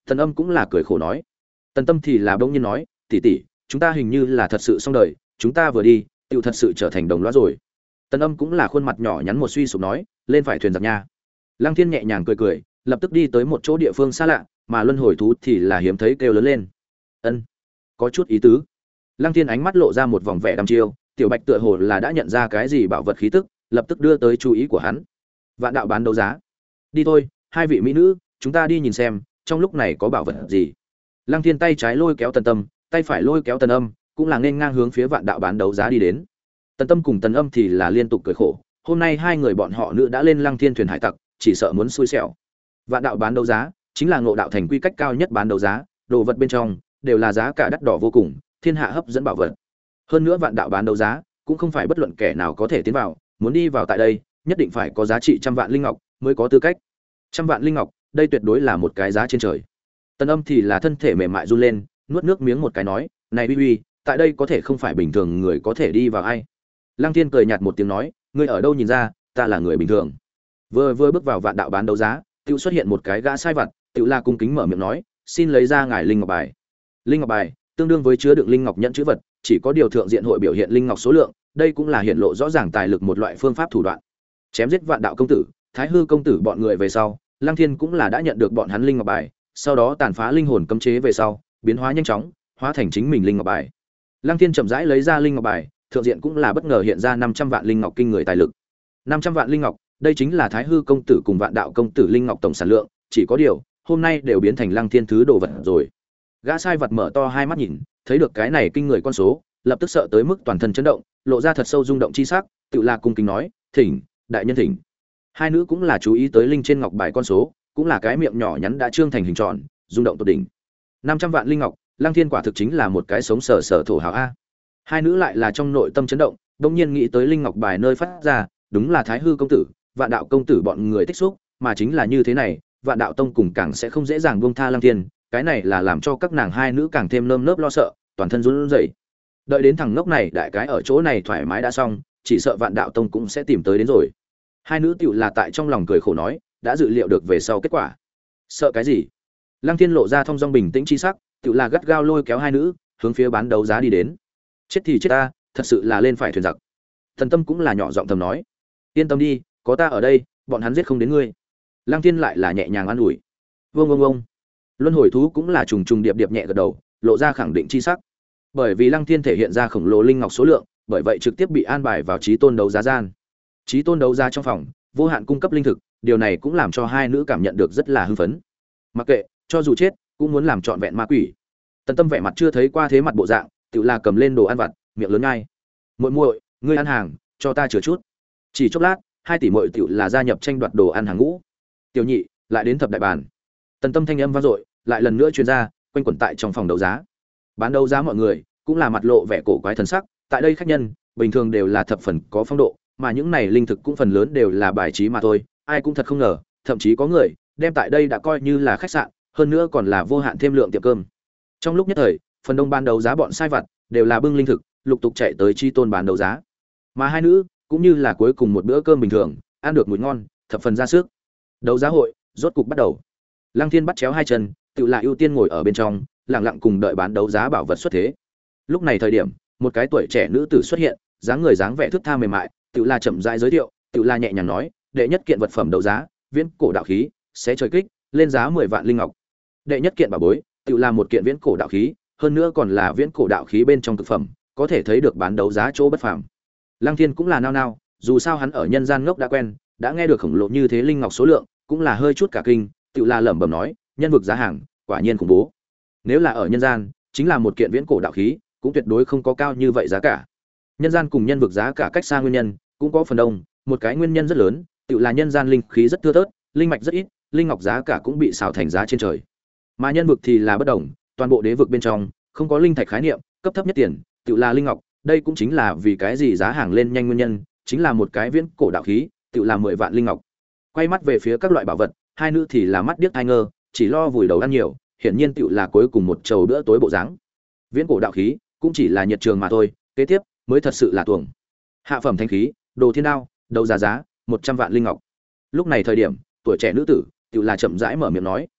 Tần Âm cũng là cười khổ nói. Tần Tâm thì là bỗng nhiên nói, tỷ tỷ, chúng ta hình như là thật sự xong đời, chúng ta vừa đi, tựu thật sự trở thành đồng lõa rồi. Tần Âm cũng là khuôn mặt nhỏ nhắn một suy sụp nói, lên phải thuyền giặc nha. Lăng Thiên nhẹ nhàng cười cười, lập tức đi tới một chỗ địa phương xa lạ, mà luân hồi thú thì là hiếm thấy kêu lớn lên. Ân, có chút ý tứ. Lăng Thiên ánh mắt lộ ra một vòng vẻ đăm chiêu, tiểu Bạch tựa hồ là đã nhận ra cái gì bảo vật khí tức, lập tức đưa tới chú ý của hắn. Vạn đạo bán đấu giá. Đi thôi, hai vị mỹ nữ, chúng ta đi nhìn xem, trong lúc này có bảo vật gì. Lăng Thiên tay trái lôi kéo Tần Tâm, tay phải lôi kéo Tần Âm, cũng là nên ngang hướng phía vạn đạo bán đấu giá đi đến. Tần Tâm cùng Tần Âm thì là liên tục cười khổ, hôm nay hai người bọn họ nữ đã lên Lăng Thiên thuyền hải tặc, chỉ sợ muốn xui xẻo. Vạn đạo bán đấu giá chính là ngộ đạo thành quy cách cao nhất bán đấu giá, đồ vật bên trong đều là giá cả đắt đỏ vô cùng, thiên hạ hấp dẫn bảo vật. Hơn nữa vạn đạo bán đấu giá cũng không phải bất luận kẻ nào có thể tiến vào, muốn đi vào tại đây, nhất định phải có giá trị trăm vạn linh ngọc mới có tư cách. Trăm vạn linh ngọc, đây tuyệt đối là một cái giá trên trời. Tần Âm thì là thân thể mềm mại run lên, nuốt nước miếng một cái nói, "Này uy uy, tại đây có thể không phải bình thường người có thể đi vào ai?" Lăng Thiên cười nhạt một tiếng nói, "Ngươi ở đâu nhìn ra, ta là người bình thường?" Vừa vừa bước vào vạn đạo bán đấu giá, tự xuất hiện một cái gã sai vặt, tự la cung kính mở miệng nói, "Xin lấy ra ngài linh ngọc bài." Linh ngọc bài tương đương với chứa đựng linh ngọc nhẫn chữ vật, chỉ có điều thượng diện hội biểu hiện linh ngọc số lượng, đây cũng là hiển lộ rõ ràng tài lực một loại phương pháp thủ đoạn. Chém giết vạn đạo công tử, Thái Hư công tử bọn người về sau, Lăng Thiên cũng là đã nhận được bọn hắn linh ngọc bài, sau đó tàn phá linh hồn cấm chế về sau, biến hóa nhanh chóng, hóa thành chính mình linh ngọc bài. Lăng Thiên chậm rãi lấy ra linh ngọc bài, thượng diện cũng là bất ngờ hiện ra năm trăm vạn linh ngọc kinh người tài lực. năm trăm vạn linh ngọc, đây chính là Thái Hư công tử cùng vạn đạo công tử linh ngọc tổng sản lượng, chỉ có điều, hôm nay đều biến thành Lăng Thiên thứ đồ vật rồi. Gã sai vật mở to hai mắt nhìn, thấy được cái này kinh người con số, lập tức sợ tới mức toàn thân chấn động, lộ ra thật sâu rung động chi sắc, tự là cung kính nói, "Thỉnh, đại nhân thỉnh." Hai nữ cũng là chú ý tới linh trên ngọc bài con số, cũng là cái miệng nhỏ nhắn đã trương thành hình tròn, rung động tột đỉnh. năm trăm vạn linh ngọc, Lăng Thiên quả thực chính là một cái sống sờ sờ thổ hào a. Hai nữ lại là trong nội tâm chấn động, đột nhiên nghĩ tới linh ngọc bài nơi phát ra, đúng là Thái Hư công tử, Vạn đạo công tử bọn người tích xúc, mà chính là như thế này, Vạn đạo tông cùng càng sẽ không dễ dàng buông tha Lăng Thiên, cái này là làm cho các nàng hai nữ càng thêm nơm nớp lo sợ, toàn thân run rẩy. Đợi đến thằng ngốc này đại cái ở chỗ này thoải mái đã xong, chỉ sợ Vạn đạo tông cũng sẽ tìm tới đến rồi. Hai nữ tiểu là tại trong lòng cười khổ nói, đã dự liệu được về sau kết quả. Sợ cái gì? Lăng Thiên lộ ra thong dong bình tĩnh chi sắc, tiểu là gắt gao lôi kéo hai nữ, hướng phía bán đấu giá đi đến. Chết thì chết ta, thật sự là lên phải thuyền giặc. Thần Tâm cũng là nhỏ giọng thầm nói, yên tâm đi, có ta ở đây, bọn hắn giết không đến ngươi. Lăng Thiên lại là nhẹ nhàng an ủi. Vương vương vương. Luân hồi thú cũng là trùng trùng điệp điệp nhẹ gật đầu, lộ ra khẳng định chi sắc. Bởi vì Lăng Thiên thể hiện ra khổng lồ linh ngọc số lượng, bởi vậy trực tiếp bị an bài vào chí tôn đấu giá gian. Chí tôn đấu giá trong phòng, vô hạn cung cấp linh thực, điều này cũng làm cho hai nữ cảm nhận được rất là hưng phấn. Mặc kệ, cho dù chết, cũng muốn làm trọn vẹn ma quỷ. Tần Tâm vẻ mặt chưa thấy qua thế mặt bộ dạng, tự là cầm lên đồ ăn vặt, miệng lớn ngay. Muội muội, ngươi ăn hàng, cho ta chừa chút. Chỉ chốc lát, hai tỷ muội tiểu là gia nhập tranh đoạt đồ ăn hàng ngũ. Tiểu nhị, lại đến thập đại bàn. Tần Tâm thanh âm vang dội, lại lần nữa truyền ra, quanh quẩn tại trong phòng đấu giá. Bán đấu giá mọi người cũng là mặt lộ vẻ cổ quái thần sắc, tại đây khách nhân bình thường đều là thập phần có phong độ, mà những này linh thực cũng phần lớn đều là bài trí mà thôi, ai cũng thật không ngờ, thậm chí có người đem tại đây đã coi như là khách sạn, hơn nữa còn là vô hạn thêm lượng tiệm cơm. Trong lúc nhất thời, phần đông ban đấu giá bọn sai vặt đều là bưng linh thực, lục tục chạy tới chi tôn bán đấu giá. Mà hai nữ cũng như là cuối cùng một bữa cơm bình thường, ăn được mùi ngon, thập phần ra sức. Đấu giá hội rốt cục bắt đầu. Lăng Thiên bắt chéo hai chân, tự lại ưu tiên ngồi ở bên trong, lặng lặng cùng đợi bán đấu giá bảo vật xuất thế. Lúc này thời điểm, một cái tuổi trẻ nữ tử xuất hiện, dáng người dáng vẻ thướt tha mềm mại, tự là chậm rãi giới thiệu, tự là nhẹ nhàng nói, đệ nhất kiện vật phẩm đấu giá, viễn cổ đạo khí, sẽ trời kích, lên giá mười vạn linh ngọc. Đệ nhất kiện bảo bối, tự là một kiện viễn cổ đạo khí, hơn nữa còn là viễn cổ đạo khí bên trong cực phẩm, có thể thấy được bán đấu giá chỗ bất phàm. Lăng Thiên cũng là nao nao, dù sao hắn ở nhân gian ngốc đã quen, đã nghe được khổng lồ như thế linh ngọc số lượng, cũng là hơi chút cả kinh, tự là lẩm bẩm nói, nhân vực giá hàng, quả nhiên khủng bố. Nếu là ở nhân gian, chính là một kiện viễn cổ đạo khí, cũng tuyệt đối không có cao như vậy giá cả. Nhân gian cùng nhân vực giá cả cách xa nguyên nhân, cũng có phần đông, một cái nguyên nhân rất lớn, tự là nhân gian linh khí rất thưa thớt, linh mạch rất ít, linh ngọc giá cả cũng bị xào thành giá trên trời. Mà nhân vực thì là bất đồng, toàn bộ đế vực bên trong không có linh thạch khái niệm, cấp thấp nhất tiền, tự là linh ngọc, đây cũng chính là vì cái gì giá hàng lên nhanh nguyên nhân, chính là một cái viễn cổ đạo khí, tự là mười vạn linh ngọc. Quay mắt về phía các loại bảo vật, hai nữ thì là mắt điếc tai ngơ, chỉ lo vùi đầu ăn nhiều, hiển nhiên tự là cuối cùng một chầu bữa tối bộ dáng. Viễn cổ đạo khí cũng chỉ là nhiệt trường mà thôi, kế tiếp mới thật sự là tuồng. Hạ phẩm thanh khí, đồ thiên đao, đấu giá giá một trăm vạn linh ngọc. Lúc này thời điểm, tuổi trẻ nữ tử tự là chậm rãi mở miệng nói.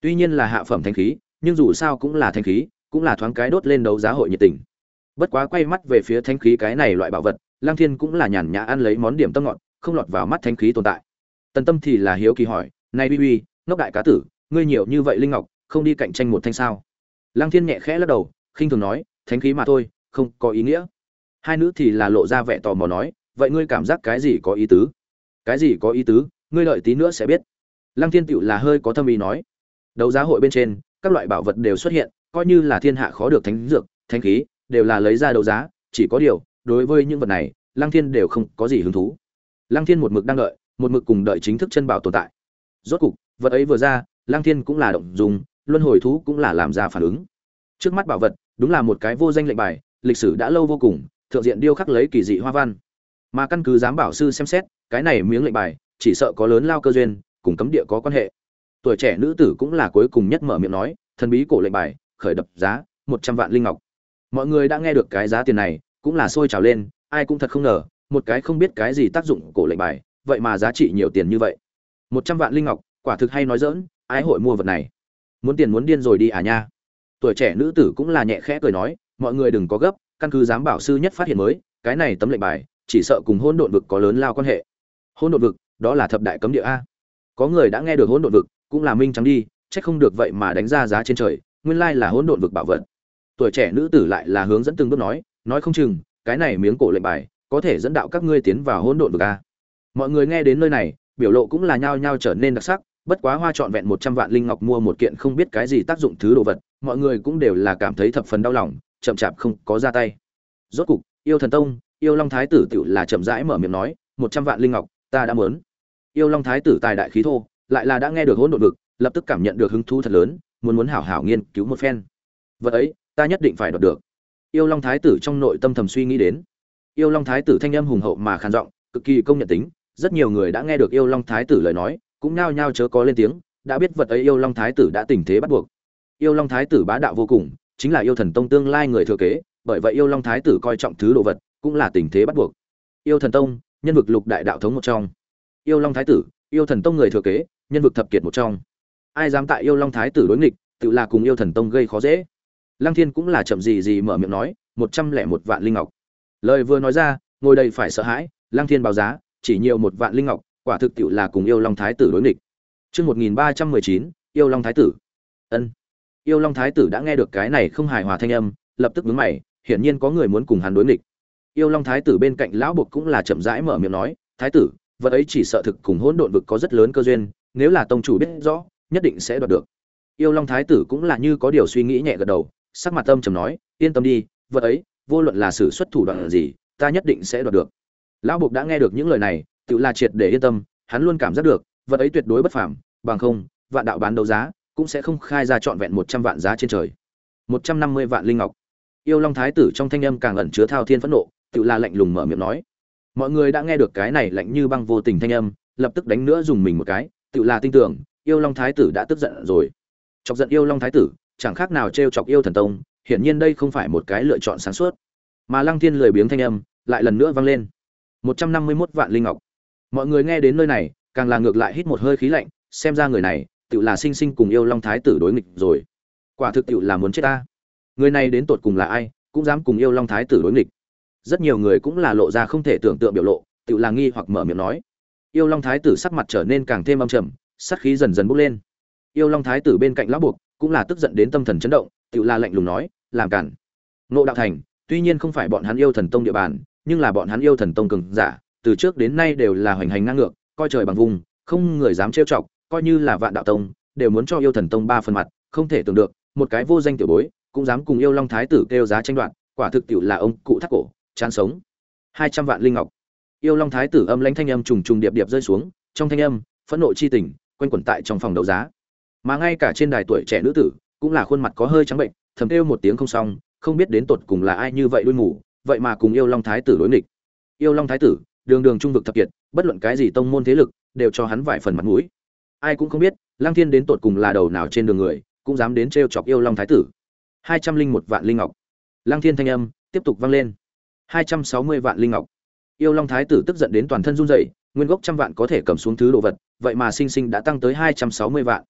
Tuy nhiên là hạ phẩm thánh khí, nhưng dù sao cũng là thánh khí, cũng là thoáng cái đốt lên đấu giá hội nhiệt tình. Bất quá quay mắt về phía thánh khí cái này loại bảo vật, Lăng Thiên cũng là nhàn nhã ăn lấy món điểm tâm ngọt, không lọt vào mắt thánh khí tồn tại. Tần Tâm thì là hiếu kỳ hỏi, "Này uy uy, ngốc đại cá tử, ngươi nhiều như vậy linh ngọc, không đi cạnh tranh một thanh sao?" Lăng Thiên nhẹ khẽ lắc đầu, khinh thường nói, "Thánh khí mà thôi, không có ý nghĩa." Hai nữ thì là lộ ra vẻ tò mò nói, "Vậy ngươi cảm giác cái gì có ý tứ?" "Cái gì có ý tứ, ngươi đợi tí nữa sẽ biết." Lăng Thiên tựu là hơi có thâm ý nói. Đấu giá hội bên trên, các loại bảo vật đều xuất hiện, coi như là thiên hạ khó được thánh dược, thánh khí, đều là lấy ra đấu giá, chỉ có điều, đối với những vật này, Lăng Thiên đều không có gì hứng thú. Lăng Thiên một mực đang đợi, một mực cùng đợi chính thức chân bảo tồn tại. Rốt cục, vật ấy vừa ra, Lăng Thiên cũng là động dung, luân hồi thú cũng là làm ra phản ứng. Trước mắt bảo vật, đúng là một cái vô danh lệnh bài, lịch sử đã lâu vô cùng, thượng diện điêu khắc lấy kỳ dị hoa văn. Mà căn cứ giám bảo sư xem xét, cái này miếng lệnh bài, chỉ sợ có lớn lao cơ duyên, cùng cấm địa có quan hệ. Tuổi trẻ nữ tử cũng là cuối cùng nhất mở miệng nói, thần bí cổ lệnh bài, khởi đập giá một trăm vạn linh ngọc. Mọi người đã nghe được cái giá tiền này, cũng là sôi trào lên, ai cũng thật không ngờ, một cái không biết cái gì tác dụng cổ lệnh bài, vậy mà giá trị nhiều tiền như vậy. một trăm vạn linh ngọc, quả thực hay nói giỡn, ai hội mua vật này? Muốn tiền muốn điên rồi đi à nha. Tuổi trẻ nữ tử cũng là nhẹ khẽ cười nói, mọi người đừng có gấp, căn cứ giám bảo sư nhất phát hiện mới, cái này tấm lệnh bài, chỉ sợ cùng hỗn độn vực có lớn lao quan hệ. Hỗn độn vực, đó là thập đại cấm địa a. Có người đã nghe được hỗn độn vực, cũng là minh trắng đi, chắc không được vậy mà đánh ra giá trên trời, nguyên lai là hỗn độn vực bảo vật. Tuổi trẻ nữ tử lại là hướng dẫn từng bước nói, nói không chừng, cái này miếng cổ lệnh bài, có thể dẫn đạo các ngươi tiến vào hỗn độn vực a. Mọi người nghe đến nơi này, biểu lộ cũng là nhao nhao trở nên đặc sắc, bất quá hoa trọn vẹn một trăm vạn linh ngọc mua một kiện không biết cái gì tác dụng thứ đồ vật, mọi người cũng đều là cảm thấy thập phần đau lòng, chậm chạp không có ra tay. Rốt cục, Yêu Thần Tông, Yêu Long Thái tử tiểu là chậm rãi mở miệng nói, một trăm vạn linh ngọc, ta đã muốn. Yêu Long Thái tử tài đại khí thô, lại là đã nghe được hỗn độn vực, lập tức cảm nhận được hứng thú thật lớn, muốn muốn hảo hảo nghiên cứu một phen. Vật ấy, ta nhất định phải đoạt được. Yêu Long Thái tử trong nội tâm thầm suy nghĩ đến. Yêu Long Thái tử thanh âm hùng hậu mà khàn giọng, cực kỳ công nhận tính, rất nhiều người đã nghe được Yêu Long Thái tử lời nói, cũng nhao nhao chớ có lên tiếng, đã biết vật ấy Yêu Long Thái tử đã tình thế bắt buộc. Yêu Long Thái tử bá đạo vô cùng, chính là Yêu Thần Tông tương lai người thừa kế, bởi vậy Yêu Long Thái tử coi trọng thứ đồ vật, cũng là tình thế bắt buộc. Yêu Thần Tông, nhân vực lục đại đạo thống một trong. Yêu Long Thái tử, Yêu Thần Tông người thừa kế, nhân vực thập kiệt một trong. Ai dám tại Yêu Long Thái tử đối nghịch, tự là cùng Yêu Thần Tông gây khó dễ. Lăng Thiên cũng là chậm gì gì mở miệng nói, một trăm lẻ một vạn linh ngọc. Lời vừa nói ra, ngồi đây phải sợ hãi, Lăng Thiên báo giá, chỉ nhiều một vạn linh ngọc, quả thực tiệu là cùng Yêu Long Thái tử đối nghịch. Chương một nghìn ba trăm mười chín, Yêu Long Thái tử. Ân. Yêu Long Thái tử đã nghe được cái này không hài hòa thanh âm, lập tức nhướng mày, hiển nhiên có người muốn cùng hắn đối nghịch. Yêu Long Thái tử bên cạnh lão buộc cũng là chậm rãi mở miệng nói, "Thái tử, vật ấy chỉ sợ thực cùng hỗn độn vực có rất lớn cơ duyên, nếu là tông chủ biết rõ, nhất định sẽ đoạt được." Yêu Long Thái tử cũng là như có điều suy nghĩ nhẹ gật đầu, sắc mặt âm trầm nói, "Yên tâm đi, vật ấy, vô luận là sử xuất thủ đoạn gì, ta nhất định sẽ đoạt được." Lão buộc đã nghe được những lời này, tự là triệt để yên tâm, hắn luôn cảm giác được, vật ấy tuyệt đối bất phàm, bằng không, vạn đạo bán đấu giá, cũng sẽ không khai ra trọn vẹn một trăm vạn giá trên trời. một trăm năm mươi vạn linh ngọc. Yêu Long Thái tử trong thanh âm càng ẩn chứa thao thiên phẫn nộ, tự là lạnh lùng mở miệng nói. Mọi người đã nghe được cái này lạnh như băng vô tình thanh âm, lập tức đánh nữa dùng mình một cái, tự là tin tưởng, Yêu Long Thái tử đã tức giận rồi. Chọc giận Yêu Long Thái tử, chẳng khác nào trêu chọc Yêu Thần Tông, hiển nhiên đây không phải một cái lựa chọn sáng suốt. Mà Lăng Thiên lười biếng thanh âm lại lần nữa vang lên. một trăm năm mươi mốt vạn linh ngọc. Mọi người nghe đến nơi này, càng là ngược lại hít một hơi khí lạnh, xem ra người này, tự là sinh sinh cùng Yêu Long Thái tử đối nghịch rồi. Quả thực tự là muốn chết ta. Người này đến tột cùng là ai, cũng dám cùng Yêu Long Thái tử đối nghịch. Rất nhiều người cũng là lộ ra không thể tưởng tượng biểu lộ, tự là nghi hoặc mở miệng nói. Yêu Long Thái tử sắc mặt trở nên càng thêm âm trầm, sát khí dần dần bốc lên. Yêu Long Thái tử bên cạnh lão buộc cũng là tức giận đến tâm thần chấn động, tự là lạnh lùng nói, làm cản. Ngộ Đạo Thành, tuy nhiên không phải bọn hắn Yêu Thần Tông địa bàn, nhưng là bọn hắn Yêu Thần Tông cường giả, từ trước đến nay đều là hoành hành ngang ngược, coi trời bằng vùng, không người dám trêu chọc, coi như là Vạn Đạo Tông, đều muốn cho Yêu Thần Tông ba phần mặt, không thể tưởng được, một cái vô danh tiểu bối, cũng dám cùng Yêu Long Thái tử kêu giá tranh đoạt, quả thực tiểu là ông cụ thắt cổ, chán sống. hai trăm vạn linh ngọc. Yêu Long Thái tử âm lãnh thanh âm trùng trùng điệp điệp rơi xuống, trong thanh âm, phẫn nộ chi tình quanh quẩn tại trong phòng đấu giá. Mà ngay cả trên đài tuổi trẻ nữ tử, cũng là khuôn mặt có hơi trắng bệnh, thầm kêu một tiếng không xong, không biết đến tột cùng là ai như vậy đuôi mù, vậy mà cùng Yêu Long Thái tử đối nghịch. Yêu Long Thái tử, đường đường trung vực thập kiệt, bất luận cái gì tông môn thế lực, đều cho hắn vài phần mặt mũi. Ai cũng không biết, Lăng Thiên đến tột cùng là đầu nào trên đường người, cũng dám đến trêu chọc Yêu Long Thái tử. hai trăm linh một vạn linh ngọc. Lăng Thiên thanh âm tiếp tục vang lên. hai trăm sáu mươi vạn linh ngọc. Yêu Long Thái tử tức giận đến toàn thân run rẩy, nguyên gốc trăm vạn có thể cầm xuống thứ đồ vật, vậy mà sinh sinh đã tăng tới hai trăm sáu mươi vạn.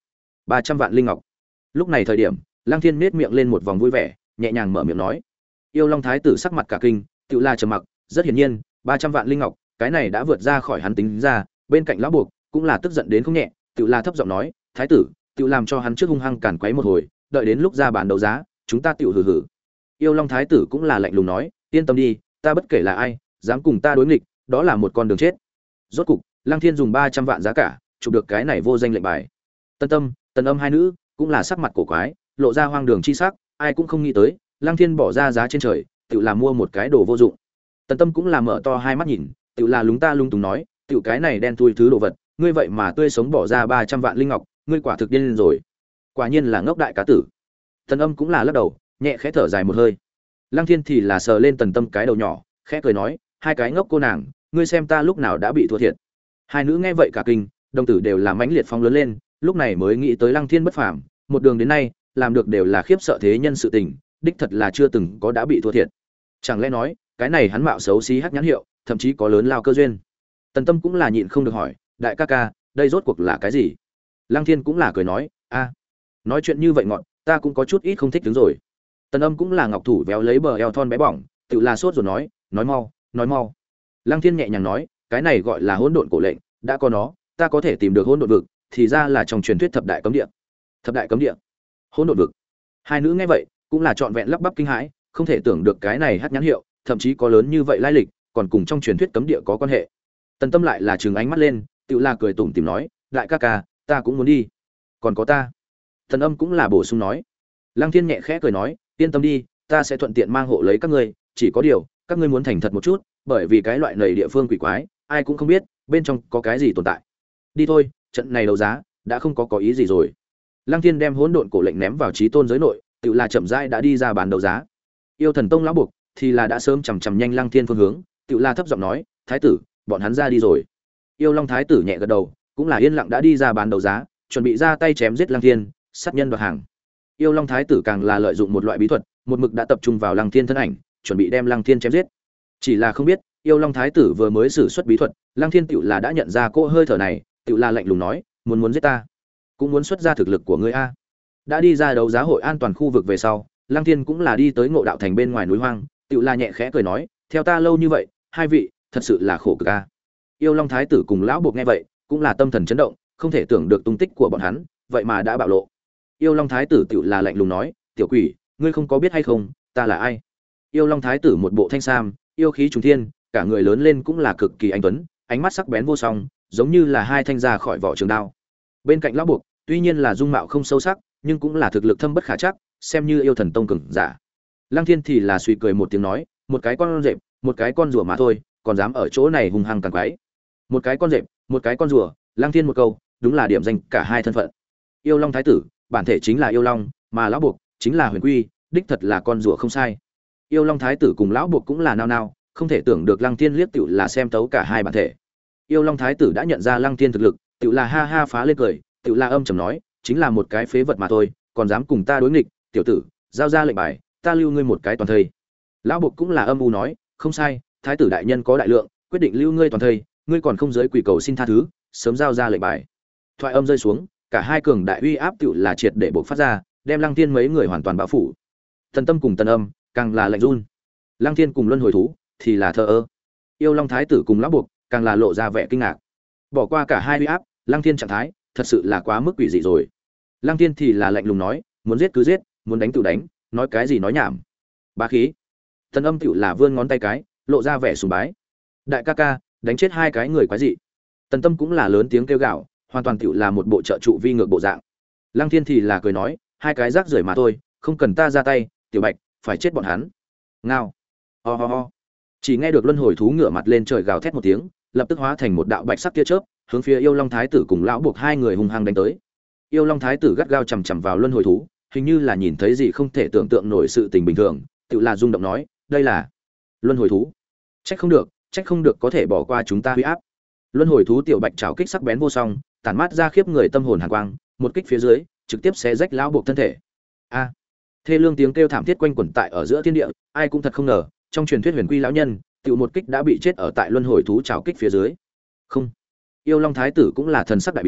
ba trăm vạn linh ngọc. Lúc này thời điểm, Lăng Thiên nhếch miệng lên một vòng vui vẻ, nhẹ nhàng mở miệng nói. Yêu Long thái tử sắc mặt cả kinh, tựu la trầm mặc, rất hiển nhiên, ba trăm vạn linh ngọc, cái này đã vượt ra khỏi hắn tính ra, bên cạnh lão buộc cũng là tức giận đến không nhẹ, tựu la thấp giọng nói, thái tử, tựu làm cho hắn trước hung hăng càn quấy một hồi, đợi đến lúc ra bán đấu giá, chúng ta tựu hừ hừ. Yêu Long thái tử cũng là lạnh lùng nói, yên tâm đi, ta bất kể là ai, dám cùng ta đối nghịch, đó là một con đường chết. Rốt cục, Lăng Thiên dùng ba trăm vạn giá cả, chụp được cái này vô danh lệnh bài. Tân Tâm, Tần Âm hai nữ cũng là sắc mặt cổ quái, lộ ra hoang đường chi sắc, ai cũng không nghĩ tới, Lăng Thiên bỏ ra giá trên trời, tự là mua một cái đồ vô dụng. Tần Tâm cũng là mở to hai mắt nhìn, tự là lúng ta lung túng nói, tự cái này đen thui thứ đồ vật, ngươi vậy mà tươi sống bỏ ra ba trăm vạn linh ngọc, ngươi quả thực điên rồi. Quả nhiên là ngốc đại cá tử. Tần Âm cũng là lắc đầu, nhẹ khẽ thở dài một hơi. Lăng Thiên thì là sờ lên Tần Tâm cái đầu nhỏ, khẽ cười nói, hai cái ngốc cô nàng, ngươi xem ta lúc nào đã bị thua thiệt. Hai nữ nghe vậy cả kinh, đồng tử đều là mãnh liệt phóng lớn lên, lúc này mới nghĩ tới Lăng Thiên bất phàm, một đường đến nay, làm được đều là khiếp sợ thế nhân sự tình, đích thật là chưa từng có đã bị thua thiệt. Chẳng lẽ nói, cái này hắn mạo xấu xí hắc nhãn hiệu, thậm chí có lớn lao cơ duyên. Tần Tâm cũng là nhịn không được hỏi, đại ca ca, đây rốt cuộc là cái gì? Lăng Thiên cũng là cười nói, a, nói chuyện như vậy ngọn, ta cũng có chút ít không thích đứng rồi. Tần Âm cũng là ngọc thủ véo lấy bờ eo thon bé bỏng, tự là sốt rồi nói, nói mau, nói mau. Lăng Thiên nhẹ nhàng nói, cái này gọi là hỗn độn cổ lệnh, đã có nó, ta có thể tìm được hỗn độn vực, thì ra là trong truyền thuyết thập đại cấm địa. Thập đại cấm địa? Hỗn độn vực? Hai nữ nghe vậy, cũng là trọn vẹn lắp bắp kinh hãi, không thể tưởng được cái này hắc nhãn hiệu, thậm chí có lớn như vậy lai lịch, còn cùng trong truyền thuyết cấm địa có quan hệ. Tần Tâm lại là trừng ánh mắt lên, tự là cười tủm tỉm nói, đại ca ca, ta cũng muốn đi. Còn có ta. Tần Âm cũng là bổ sung nói. Lăng Thiên nhẹ khẽ cười nói, yên tâm đi, ta sẽ thuận tiện mang hộ lấy các ngươi, chỉ có điều, các ngươi muốn thành thật một chút, bởi vì cái loại này địa phương quỷ quái, ai cũng không biết bên trong có cái gì tồn tại. Đi thôi, trận này đấu giá đã không có có ý gì rồi. Lăng Thiên đem hỗn độn cổ lệnh ném vào chí tôn giới nội, tự là chậm rãi đã đi ra bán đấu giá. Yêu Thần Tông lão buộc thì là đã sớm chằm chằm nhanh Lăng Thiên phương hướng, tự là thấp giọng nói, thái tử, bọn hắn ra đi rồi. Yêu Long thái tử nhẹ gật đầu, cũng là yên lặng đã đi ra bán đấu giá, chuẩn bị ra tay chém giết Lăng Thiên, sát nhân đoạt hàng. Yêu Long thái tử càng là lợi dụng một loại bí thuật, một mực đã tập trung vào Lăng Thiên thân ảnh, chuẩn bị đem Lăng Thiên chém giết. Chỉ là không biết, Yêu Long thái tử vừa mới sử xuất bí thuật, Lăng Thiên tựu là đã nhận ra cô hơi thở này, tựu là lạnh lùng nói, muốn muốn giết ta, cũng muốn xuất ra thực lực của ngươi a. Đã đi ra đấu giá hội an toàn khu vực về sau, Lăng Thiên cũng là đi tới Ngộ Đạo Thành bên ngoài núi hoang, tựu là nhẹ khẽ cười nói, theo ta lâu như vậy, hai vị, thật sự là khổ cực a. Yêu Long thái tử cùng lão buộc nghe vậy, cũng là tâm thần chấn động, không thể tưởng được tung tích của bọn hắn, vậy mà đã bạo lộ. Yêu Long thái tử tựu là lạnh lùng nói, tiểu quỷ, ngươi không có biết hay không, ta là ai? Yêu Long thái tử một bộ thanh sam, yêu khí trùng thiên, cả người lớn lên cũng là cực kỳ anh tuấn, ánh mắt sắc bén vô song, giống như là hai thanh ra khỏi vỏ trường đao. Bên cạnh lão buộc, tuy nhiên là dung mạo không sâu sắc, nhưng cũng là thực lực thâm bất khả trắc, xem như yêu thần tông cường giả. Lăng Thiên thì là suy cười một tiếng nói, một cái con rệp, một cái con rùa mà thôi, còn dám ở chỗ này hung hăng càng quái. Một cái con rệp, một cái con rùa, Lăng Thiên một câu, đúng là điểm danh cả hai thân phận. Yêu Long thái tử, bản thể chính là yêu long, mà lão buộc chính là huyền quy, đích thật là con rùa không sai. Yêu Long thái tử cùng lão buộc cũng là nao nao, không thể tưởng được Lăng Thiên liếc tựu là xem tấu cả hai bản thể. Yêu Long thái tử đã nhận ra Lăng Thiên thực lực, tựu là ha ha phá lên cười, tựu là âm trầm nói, chính là một cái phế vật mà thôi, còn dám cùng ta đối nghịch, tiểu tử, giao ra lệnh bài, ta lưu ngươi một cái toàn thây. Lão buộc cũng là âm u nói, không sai, thái tử đại nhân có đại lượng, quyết định lưu ngươi toàn thây, ngươi còn không giới quỷ cầu xin tha thứ, sớm giao ra lệnh bài. Thoại âm rơi xuống, cả hai cường đại uy áp tựu là triệt để bộc phát ra, đem Lăng Thiên mấy người hoàn toàn bao phủ. Thần Tâm cùng Tần Âm càng là lạnh run. Lăng Thiên cùng Luân Hồi thú thì là thờ ơ. Yêu Long thái tử cùng lão buộc càng là lộ ra vẻ kinh ngạc. Bỏ qua cả hai uy áp, Lăng Thiên trạng thái thật sự là quá mức quỷ dị rồi. Lăng Thiên thì là lạnh lùng nói, muốn giết cứ giết, muốn đánh tự đánh, nói cái gì nói nhảm. Bá khí. Tần Âm tựu là vươn ngón tay cái, lộ ra vẻ sùng bái. Đại ca ca, đánh chết hai cái người quái dị. Tần Tâm cũng là lớn tiếng kêu gào, hoàn toàn tựu là một bộ trợ trụ vi ngược bộ dạng. Lăng Thiên thì là cười nói, hai cái rác rưởi mà thôi, không cần ta ra tay, tiểu Bạch, phải chết bọn hắn. Ngao. Ho ho ho. Chỉ nghe được Luân Hồi thú ngửa mặt lên trời gào thét một tiếng, lập tức hóa thành một đạo bạch sắc tia chớp, hướng phía Yêu Long thái tử cùng lão buộc hai người hung hăng đánh tới. Yêu Long thái tử gắt gao chằm chằm vào Luân Hồi thú, hình như là nhìn thấy gì không thể tưởng tượng nổi sự tình bình thường, tự là rung động nói, đây là Luân Hồi thú. Trách không được, trách không được có thể bỏ qua chúng ta huy áp. Luân Hồi thú tiểu bạch trảo kích sắc bén vô song, tản mát ra khiếp người tâm hồn hàn quang, một kích phía dưới, trực tiếp xé rách lão buộc thân thể. A! Thê lương tiếng kêu thảm thiết quanh quẩn tại ở giữa thiên địa, ai cũng thật không ngờ, trong truyền thuyết huyền quy lão nhân, tiểu một kích đã bị chết ở tại Luân Hồi thú trảo kích phía dưới. Không. Yêu Long thái tử cũng là thần sắc đại biến,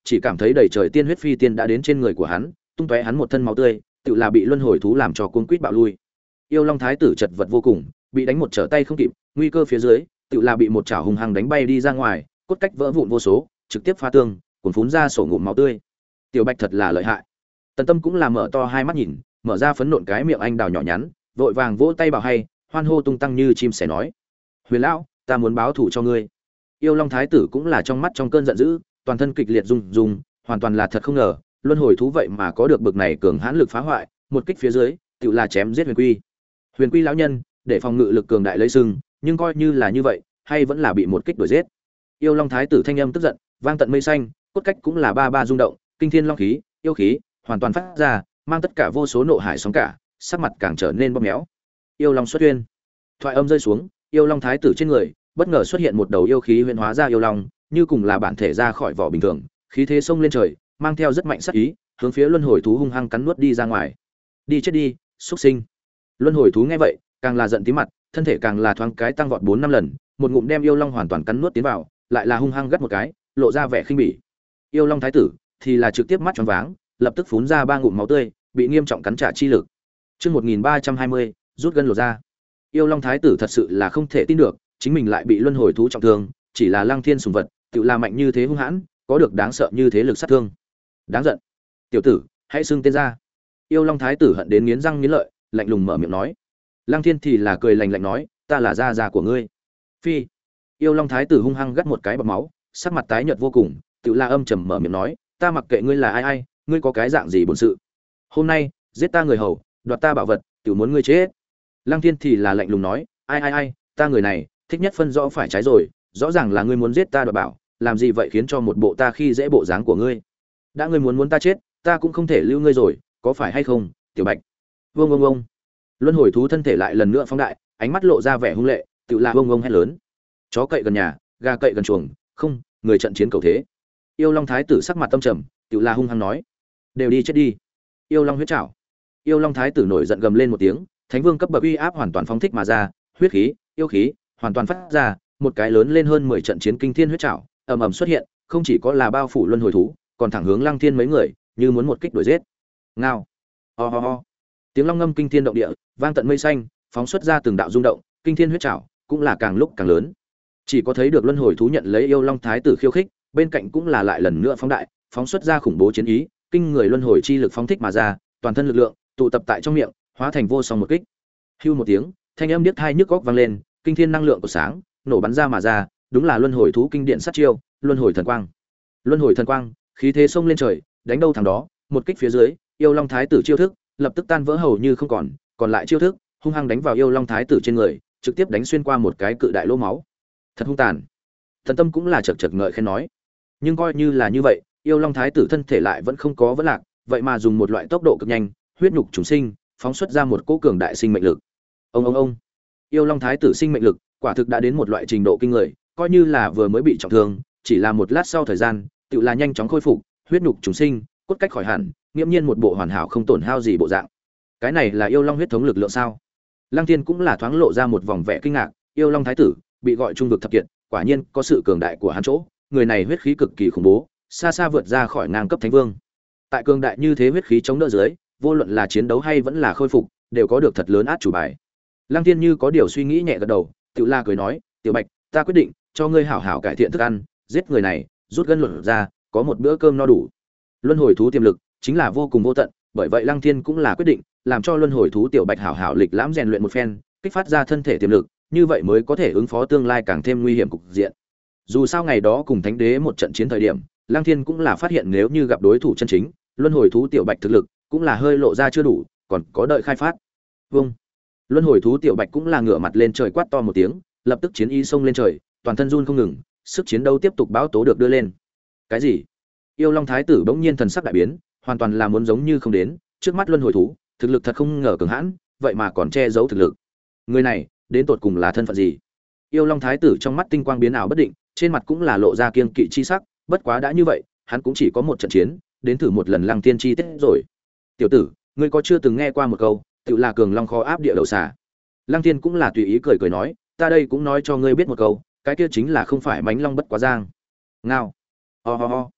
chỉ cảm thấy đầy trời tiên huyết phi tiên đã đến trên người của hắn, tung tóe hắn một thân máu tươi, tự là bị luân hồi thú làm cho cuống quýt bạo lui. Yêu Long Thái tử chật vật vô cùng, bị đánh một trở tay không kịp, nguy cơ phía dưới, tự là bị một chảo hung hăng đánh bay đi ra ngoài, cốt cách vỡ vụn vô số, trực tiếp phá tương, cuồn phún ra sổ ngụm máu tươi. Tiểu Bạch thật là lợi hại. Tần Tâm cũng là mở to hai mắt nhìn, mở ra phấn nộn cái miệng anh đào nhỏ nhắn, vội vàng vỗ tay bảo hay, hoan hô tung tăng như chim sẻ nói: "Huyền lão, ta muốn báo thù cho ngươi." Yêu Long Thái tử cũng là trong mắt trong cơn giận dữ, toàn thân kịch liệt rung rung, hoàn toàn là thật không ngờ, luân hồi thú vậy mà có được bực này cường hãn lực phá hoại, một kích phía dưới, tựu là chém giết Huyền Quy. Huyền Quy lão nhân, để phòng ngự lực cường đại lấy sừng, nhưng coi như là như vậy, hay vẫn là bị một kích đuổi giết. Yêu Long Thái tử thanh âm tức giận, vang tận mây xanh, cốt cách cũng là ba ba rung động, kinh thiên long khí, yêu khí, hoàn toàn phát ra, mang tất cả vô số nộ hải sóng cả, sắc mặt càng trở nên bóp méo. Yêu Long xuất huyên. Thoại âm rơi xuống, Yêu Long Thái tử trên người bất ngờ xuất hiện một đầu yêu khí huyễn hóa ra yêu long, như cùng là bản thể ra khỏi vỏ bình thường, khí thế xông lên trời, mang theo rất mạnh sát ý, hướng phía luân hồi thú hung hăng cắn nuốt đi ra ngoài. Đi chết đi, xuất sinh. Luân hồi thú nghe vậy, càng là giận tím mặt, thân thể càng là thoáng cái tăng vọt bốn năm lần, một ngụm đem yêu long hoàn toàn cắn nuốt tiến vào, lại là hung hăng gắt một cái, lộ ra vẻ khinh bỉ. Yêu Long Thái tử thì là trực tiếp mắt tròn váng, lập tức phun ra ba ngụm máu tươi, bị nghiêm trọng cắn trả chi lực. Chương một nghìn ba trăm hai mươi, rút gân lột ra. Yêu Long Thái tử thật sự là không thể tin được, chính mình lại bị luân hồi thú trọng thương, chỉ là Lăng Thiên sùng vật, tự là mạnh như thế hung hãn, có được đáng sợ như thế lực sát thương. Đáng giận. Tiểu tử, hãy xưng tên ra. Yêu Long Thái tử hận đến nghiến răng nghiến lợi, lạnh lùng mở miệng nói. Lăng Thiên thì là cười lạnh lạnh nói, ta là gia gia của ngươi. Phi. Yêu Long Thái tử hung hăng gắt một cái bọt máu, sắc mặt tái nhợt vô cùng, tự la âm trầm mở miệng nói, ta mặc kệ ngươi là ai ai, ngươi có cái dạng gì bổn sự. Hôm nay, giết ta người hầu, đoạt ta bảo vật, tự muốn ngươi chết. Lăng Thiên thì là lạnh lùng nói, ai ai ai, ta người này, thích nhất phân rõ phải trái rồi, rõ ràng là ngươi muốn giết ta đoạt bảo, làm gì vậy khiến cho một bộ ta khi dễ bộ dáng của ngươi. Đã ngươi muốn muốn ta chết, ta cũng không thể lưu ngươi rồi, có phải hay không, Tiểu Bạch. Vương vương vương. Luân hồi thú thân thể lại lần nữa phóng đại, ánh mắt lộ ra vẻ hung lệ, tự là vương vương hét lớn. Chó cậy gần nhà, gà cậy gần chuồng, không, người trận chiến cầu thế. Yêu Long Thái tử sắc mặt tâm trầm, tự là hung hăng nói, đều đi chết đi. Yêu Long huyết trảo. Yêu Long Thái tử nổi giận gầm lên một tiếng, Thánh Vương cấp bậc uy áp hoàn toàn phóng thích mà ra, huyết khí, yêu khí, hoàn toàn phát ra, một cái lớn lên hơn mười trận chiến kinh thiên huyết trảo, ầm ầm xuất hiện, không chỉ có là bao phủ luân hồi thú, còn thẳng hướng Lăng Thiên mấy người, như muốn một kích đuổi giết. Ngao. Ho ho ho. Tiếng long ngâm kinh thiên động địa, vang tận mây xanh, phóng xuất ra từng đạo rung động, kinh thiên huyết trảo cũng là càng lúc càng lớn. Chỉ có thấy được luân hồi thú nhận lấy Yêu Long Thái tử khiêu khích, bên cạnh cũng là lại lần nữa phóng đại, phóng xuất ra khủng bố chiến ý, kinh người luân hồi chi lực phóng thích mà ra, toàn thân lực lượng tụ tập tại trong miệng, hóa thành vô song một kích. Hưu một tiếng, thanh âm điếc tai nhức óc vang lên, kinh thiên năng lượng của sáng nổ bắn ra mà ra, đúng là luân hồi thú kinh điển sát chiêu, luân hồi thần quang. Luân hồi thần quang, khí thế xông lên trời, đánh đâu thằng đó, một kích phía dưới, Yêu Long Thái tử chiêu thức lập tức tan vỡ hầu như không còn, còn lại chiêu thức hung hăng đánh vào Yêu Long Thái tử trên người, trực tiếp đánh xuyên qua một cái cự đại lỗ máu. Thật hung tàn. Thần Tâm cũng là chậc chậc ngợi khen nói. Nhưng coi như là như vậy, Yêu Long Thái tử thân thể lại vẫn không có vấn lạc, vậy mà dùng một loại tốc độ cực nhanh, huyết nhục chúng sinh, phóng xuất ra một cỗ cường đại sinh mệnh lực. Ông ông ông. Yêu Long Thái tử sinh mệnh lực, quả thực đã đến một loại trình độ kinh người, coi như là vừa mới bị trọng thương, chỉ là một lát sau thời gian, tự là nhanh chóng khôi phục, huyết nhục chúng sinh, cốt cách khỏi hẳn, nghiêm nhiên một bộ hoàn hảo không tổn hao gì bộ dạng. Cái này là Yêu Long huyết thống lực lượng sao? Lăng Thiên cũng là thoáng lộ ra một vòng vẻ kinh ngạc, Yêu Long Thái tử bị gọi trung vực thập kiệt, quả nhiên có sự cường đại của hắn chỗ, người này huyết khí cực kỳ khủng bố, xa xa vượt ra khỏi ngang cấp thánh vương. Tại cường đại như thế huyết khí chống đỡ dưới, vô luận là chiến đấu hay vẫn là khôi phục, đều có được thật lớn át chủ bài. Lăng Thiên như có điều suy nghĩ nhẹ gật đầu, Tiểu La cười nói, "Tiểu Bạch, ta quyết định cho ngươi hảo hảo cải thiện thức ăn, giết người này, rút gân luận ra, có một bữa cơm no đủ." Luân hồi thú tiềm lực chính là vô cùng vô tận, bởi vậy Lăng Thiên cũng là quyết định làm cho luân hồi thú Tiểu Bạch hảo hảo lịch lãm rèn luyện một phen, kích phát ra thân thể tiềm lực, như vậy mới có thể ứng phó tương lai càng thêm nguy hiểm cục diện. Dù sao ngày đó cùng Thánh Đế một trận chiến thời điểm, Lăng Thiên cũng là phát hiện nếu như gặp đối thủ chân chính, luân hồi thú Tiểu Bạch thực lực cũng là hơi lộ ra chưa đủ, còn có đợi khai phát. Vâng. Luân hồi thú Tiểu Bạch cũng là ngửa mặt lên trời quát to một tiếng, lập tức chiến ý xông lên trời, toàn thân run không ngừng, sức chiến đấu tiếp tục báo tố được đưa lên. Cái gì? Yêu Long Thái tử bỗng nhiên thần sắc đại biến, hoàn toàn là muốn giống như không đến, trước mắt luân hồi thú, thực lực thật không ngờ cường hãn, vậy mà còn che giấu thực lực. Người này, đến tột cùng là thân phận gì? Yêu Long Thái tử trong mắt tinh quang biến ảo bất định, trên mặt cũng là lộ ra kiêng kỵ chi sắc, bất quá đã như vậy, hắn cũng chỉ có một trận chiến, đến thử một lần Lăng Tiên chi tiết rồi. Tiểu tử, ngươi có chưa từng nghe qua một câu, tự là cường long khó áp địa đầu xà. Lăng Tiên cũng là tùy ý cười cười nói, ta đây cũng nói cho ngươi biết một câu, cái kia chính là không phải mánh long bất quá giang. Ngao. Ho ho ho.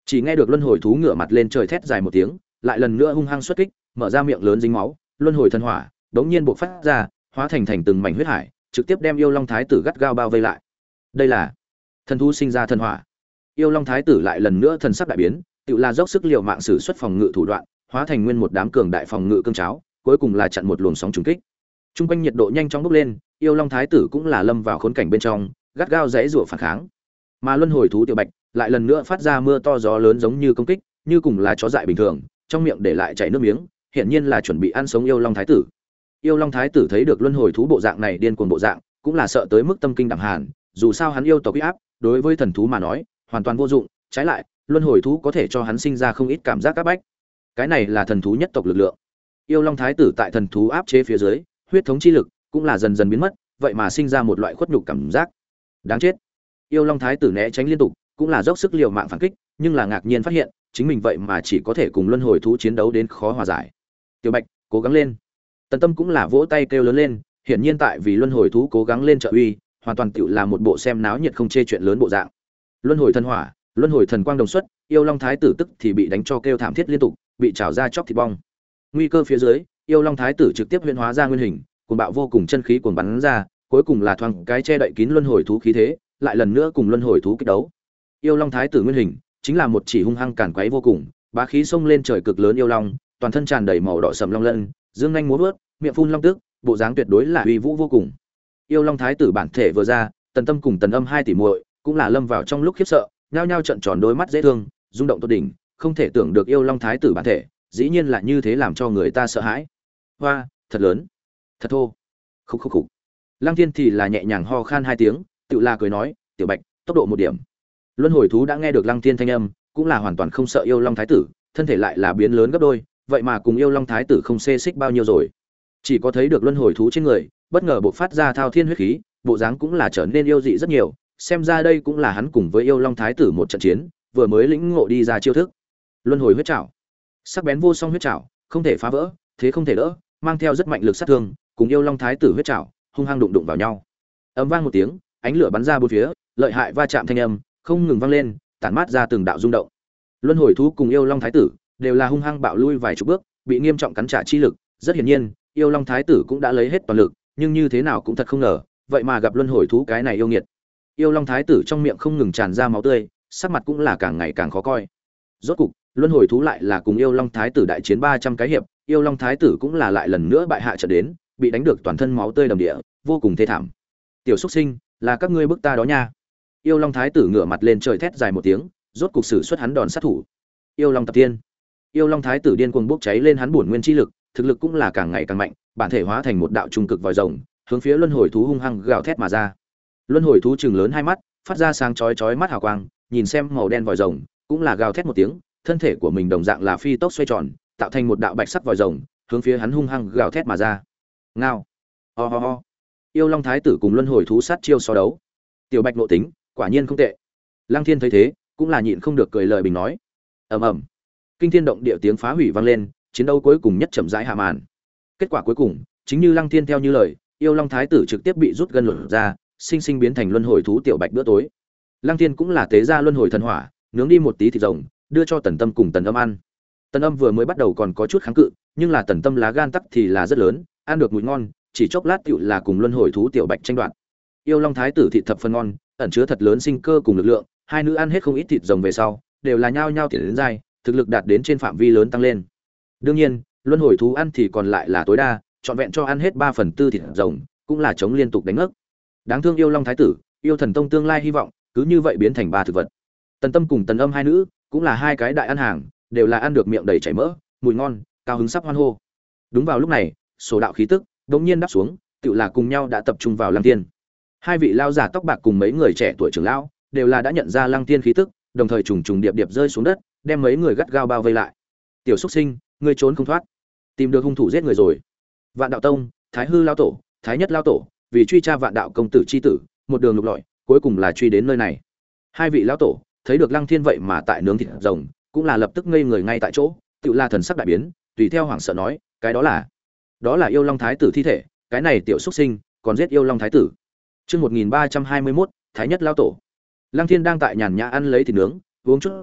Chỉ nghe được luân hồi thú ngửa mặt lên trời thét dài một tiếng, lại lần nữa hung hăng xuất kích, mở ra miệng lớn dính máu, luân hồi thần hỏa đống nhiên bộc phát ra, hóa thành thành từng mảnh huyết hải, trực tiếp đem yêu long thái tử gắt gao bao vây lại. Đây là thần thú sinh ra thần hỏa. Yêu long thái tử lại lần nữa thần sắc đại biến, tự là dốc sức liều mạng sử xuất phòng ngự thủ đoạn, hóa thành nguyên một đám cường đại phòng ngự cương cháo, cuối cùng là chặn một luồng sóng trùng kích. Trung quanh nhiệt độ nhanh chóng bốc lên, yêu long thái tử cũng là lâm vào khốn cảnh bên trong, gắt gao giãy giụa phản kháng. Mà luân hồi thú tiểu bạch lại lần nữa phát ra mưa to gió lớn giống như công kích, như cùng là chó dại bình thường, trong miệng để lại chảy nước miếng, hiển nhiên là chuẩn bị ăn sống yêu long thái tử. Yêu long thái tử thấy được luân hồi thú bộ dạng này điên cuồng bộ dạng, cũng là sợ tới mức tâm kinh đảm hàn, dù sao hắn yêu tộc uy áp, đối với thần thú mà nói, hoàn toàn vô dụng, trái lại, luân hồi thú có thể cho hắn sinh ra không ít cảm giác áp bách. Cái này là thần thú nhất tộc lực lượng. Yêu long thái tử tại thần thú áp chế phía dưới, huyết thống chi lực cũng là dần dần biến mất, vậy mà sinh ra một loại khuất nhục cảm giác. Đáng chết. Yêu long thái tử né tránh liên tục, cũng là dốc sức liều mạng phản kích, nhưng là ngạc nhiên phát hiện, chính mình vậy mà chỉ có thể cùng luân hồi thú chiến đấu đến khó hòa giải. Tiểu Bạch, cố gắng lên. Tần Tâm cũng là vỗ tay kêu lớn lên, hiển nhiên tại vì luân hồi thú cố gắng lên trợ uy, hoàn toàn tựu là một bộ xem náo nhiệt không chê chuyện lớn bộ dạng. Luân hồi thần hỏa, luân hồi thần quang đồng xuất, yêu long thái tử tức thì bị đánh cho kêu thảm thiết liên tục, bị trào ra chóc thịt bong. Nguy cơ phía dưới, yêu long thái tử trực tiếp huyễn hóa ra nguyên hình, cuồng bạo vô cùng chân khí cuồng bắn ra, cuối cùng là thoáng cái che đậy kín luân hồi thú khí thế, lại lần nữa cùng luân hồi thú kích đấu. Yêu long thái tử nguyên hình chính là một chỉ hung hăng càn quấy vô cùng, bá khí xông lên trời cực lớn yêu long, toàn thân tràn đầy màu đỏ sẫm long lân, dương nhanh múa vớt, miệng phun long tức, bộ dáng tuyệt đối là uy vũ vô cùng. Yêu long thái tử bản thể vừa ra, Tần Tâm cùng Tần Âm hai tỷ muội cũng là lâm vào trong lúc khiếp sợ, nhao nhao trợn tròn đôi mắt dễ thương, rung động tột đỉnh, không thể tưởng được yêu long thái tử bản thể, dĩ nhiên là như thế làm cho người ta sợ hãi. Hoa, thật lớn, thật thô. Khúc khúc khúc. Lăng Thiên thì là nhẹ nhàng ho khan hai tiếng, tự là cười nói, "Tiểu Bạch, tốc độ một điểm." Luân hồi thú đã nghe được Lăng Thiên thanh âm, cũng là hoàn toàn không sợ yêu long thái tử, thân thể lại là biến lớn gấp đôi, vậy mà cùng yêu long thái tử không xê xích bao nhiêu rồi. Chỉ có thấy được luân hồi thú trên người, bất ngờ bộc phát ra thao thiên huyết khí, bộ dáng cũng là trở nên yêu dị rất nhiều, xem ra đây cũng là hắn cùng với yêu long thái tử một trận chiến, vừa mới lĩnh ngộ đi ra chiêu thức. Luân hồi huyết trảo, sắc bén vô song huyết trảo, không thể phá vỡ, thế không thể đỡ, mang theo rất mạnh lực sát thương, cùng yêu long thái tử huyết trảo hung hăng đụng đụng vào nhau. Ầm vang một tiếng, ánh lửa bắn ra bốn phía, lợi hại va chạm thanh âm không ngừng vang lên, tản mát ra từng đạo rung động. Luân hồi thú cùng yêu long thái tử đều là hung hăng bạo lui vài chục bước, bị nghiêm trọng cắn trả chi lực, rất hiển nhiên, yêu long thái tử cũng đã lấy hết toàn lực, nhưng như thế nào cũng thật không ngờ, vậy mà gặp luân hồi thú cái này yêu nghiệt. Yêu long thái tử trong miệng không ngừng tràn ra máu tươi, sắc mặt cũng là càng ngày càng khó coi. Rốt cục, luân hồi thú lại là cùng yêu long thái tử đại chiến ba trăm cái hiệp, yêu long thái tử cũng là lại lần nữa bại hạ trận đến, bị đánh được toàn thân máu tươi đầm địa, vô cùng thê thảm. Tiểu xuất sinh, là các ngươi bức ta đó nha. Yêu long thái tử ngửa mặt lên trời thét dài một tiếng, rốt cục sử xuất hắn đòn sát thủ. Yêu long tập tiên. Yêu long thái tử điên cuồng bốc cháy lên hắn bổn nguyên chi lực, thực lực cũng là càng ngày càng mạnh, bản thể hóa thành một đạo trung cực vòi rồng, hướng phía luân hồi thú hung hăng gào thét mà ra. Luân hồi thú trừng lớn hai mắt, phát ra sáng chói chói mắt hào quang, nhìn xem màu đen vòi rồng, cũng là gào thét một tiếng, thân thể của mình đồng dạng là phi tốc xoay tròn, tạo thành một đạo bạch sắc vòi rồng, hướng phía hắn hung hăng gào thét mà ra. Ngao. Ho ho ho. Yêu long thái tử cùng luân hồi thú sát chiêu so đấu. Tiểu Bạch nội tính, quả nhiên không tệ. Lăng Thiên thấy thế, cũng là nhịn không được cười lời bình nói. Ầm ầm. Kinh thiên động địa tiếng phá hủy vang lên, chiến đấu cuối cùng nhất chậm rãi hạ màn. Kết quả cuối cùng, chính như Lăng Thiên theo như lời, yêu long thái tử trực tiếp bị rút gân lột ra, sinh sinh biến thành luân hồi thú tiểu Bạch bữa tối. Lăng Thiên cũng là tế ra luân hồi thần hỏa, nướng đi một tí thịt rồng, đưa cho Tần Tâm cùng Tần Âm ăn. Tần Âm vừa mới bắt đầu còn có chút kháng cự, nhưng là Tần Tâm lá gan tắc thì là rất lớn, ăn được mùi ngon, chỉ chốc lát tựu là cùng luân hồi thú tiểu Bạch tranh đoạt. Yêu long thái tử thịt thập phần ngon, ẩn chứa thật lớn sinh cơ cùng lực lượng, hai nữ ăn hết không ít thịt rồng về sau, đều là nhao nhao tiến đến dai, thực lực đạt đến trên phạm vi lớn tăng lên. Đương nhiên, luân hồi thú ăn thì còn lại là tối đa, trọn vẹn cho ăn hết ba phần tư thịt rồng, cũng là chống liên tục đánh ngất. Đáng thương yêu long thái tử, yêu thần tông tương lai hy vọng, cứ như vậy biến thành ba thực vật. Tần Tâm cùng Tần Âm hai nữ, cũng là hai cái đại ăn hàng, đều là ăn được miệng đầy chảy mỡ, mùi ngon, cao hứng sắp hoan hô. Đúng vào lúc này, số đạo khí tức đột nhiên đáp xuống, tựu là cùng nhau đã tập trung vào Lăng Tiên. Hai vị lao giả tóc bạc cùng mấy người trẻ tuổi trưởng lão, đều là đã nhận ra Lăng Tiên khí tức, đồng thời trùng trùng điệp điệp rơi xuống đất, đem mấy người gắt gao bao vây lại. Tiểu xuất sinh, ngươi trốn không thoát, tìm được hung thủ giết người rồi. Vạn Đạo Tông, Thái Hư lao tổ, Thái Nhất lao tổ, vì truy tra Vạn Đạo công tử chi tử, một đường lục lọi, cuối cùng là truy đến nơi này. Hai vị lão tổ thấy được Lăng Thiên vậy mà tại nướng thịt rồng, cũng là lập tức ngây người ngay tại chỗ, tựu là thần sắc đại biến, tùy theo hoảng sợ nói, cái đó là, đó là yêu long thái tử thi thể, cái này tiểu xuất sinh còn giết yêu long thái tử. Chương một nghìn ba trăm hai mươi mốt, Thái Nhất lao tổ. Lăng Thiên đang tại nhàn nhã ăn lấy thịt nướng, uống chút rượu,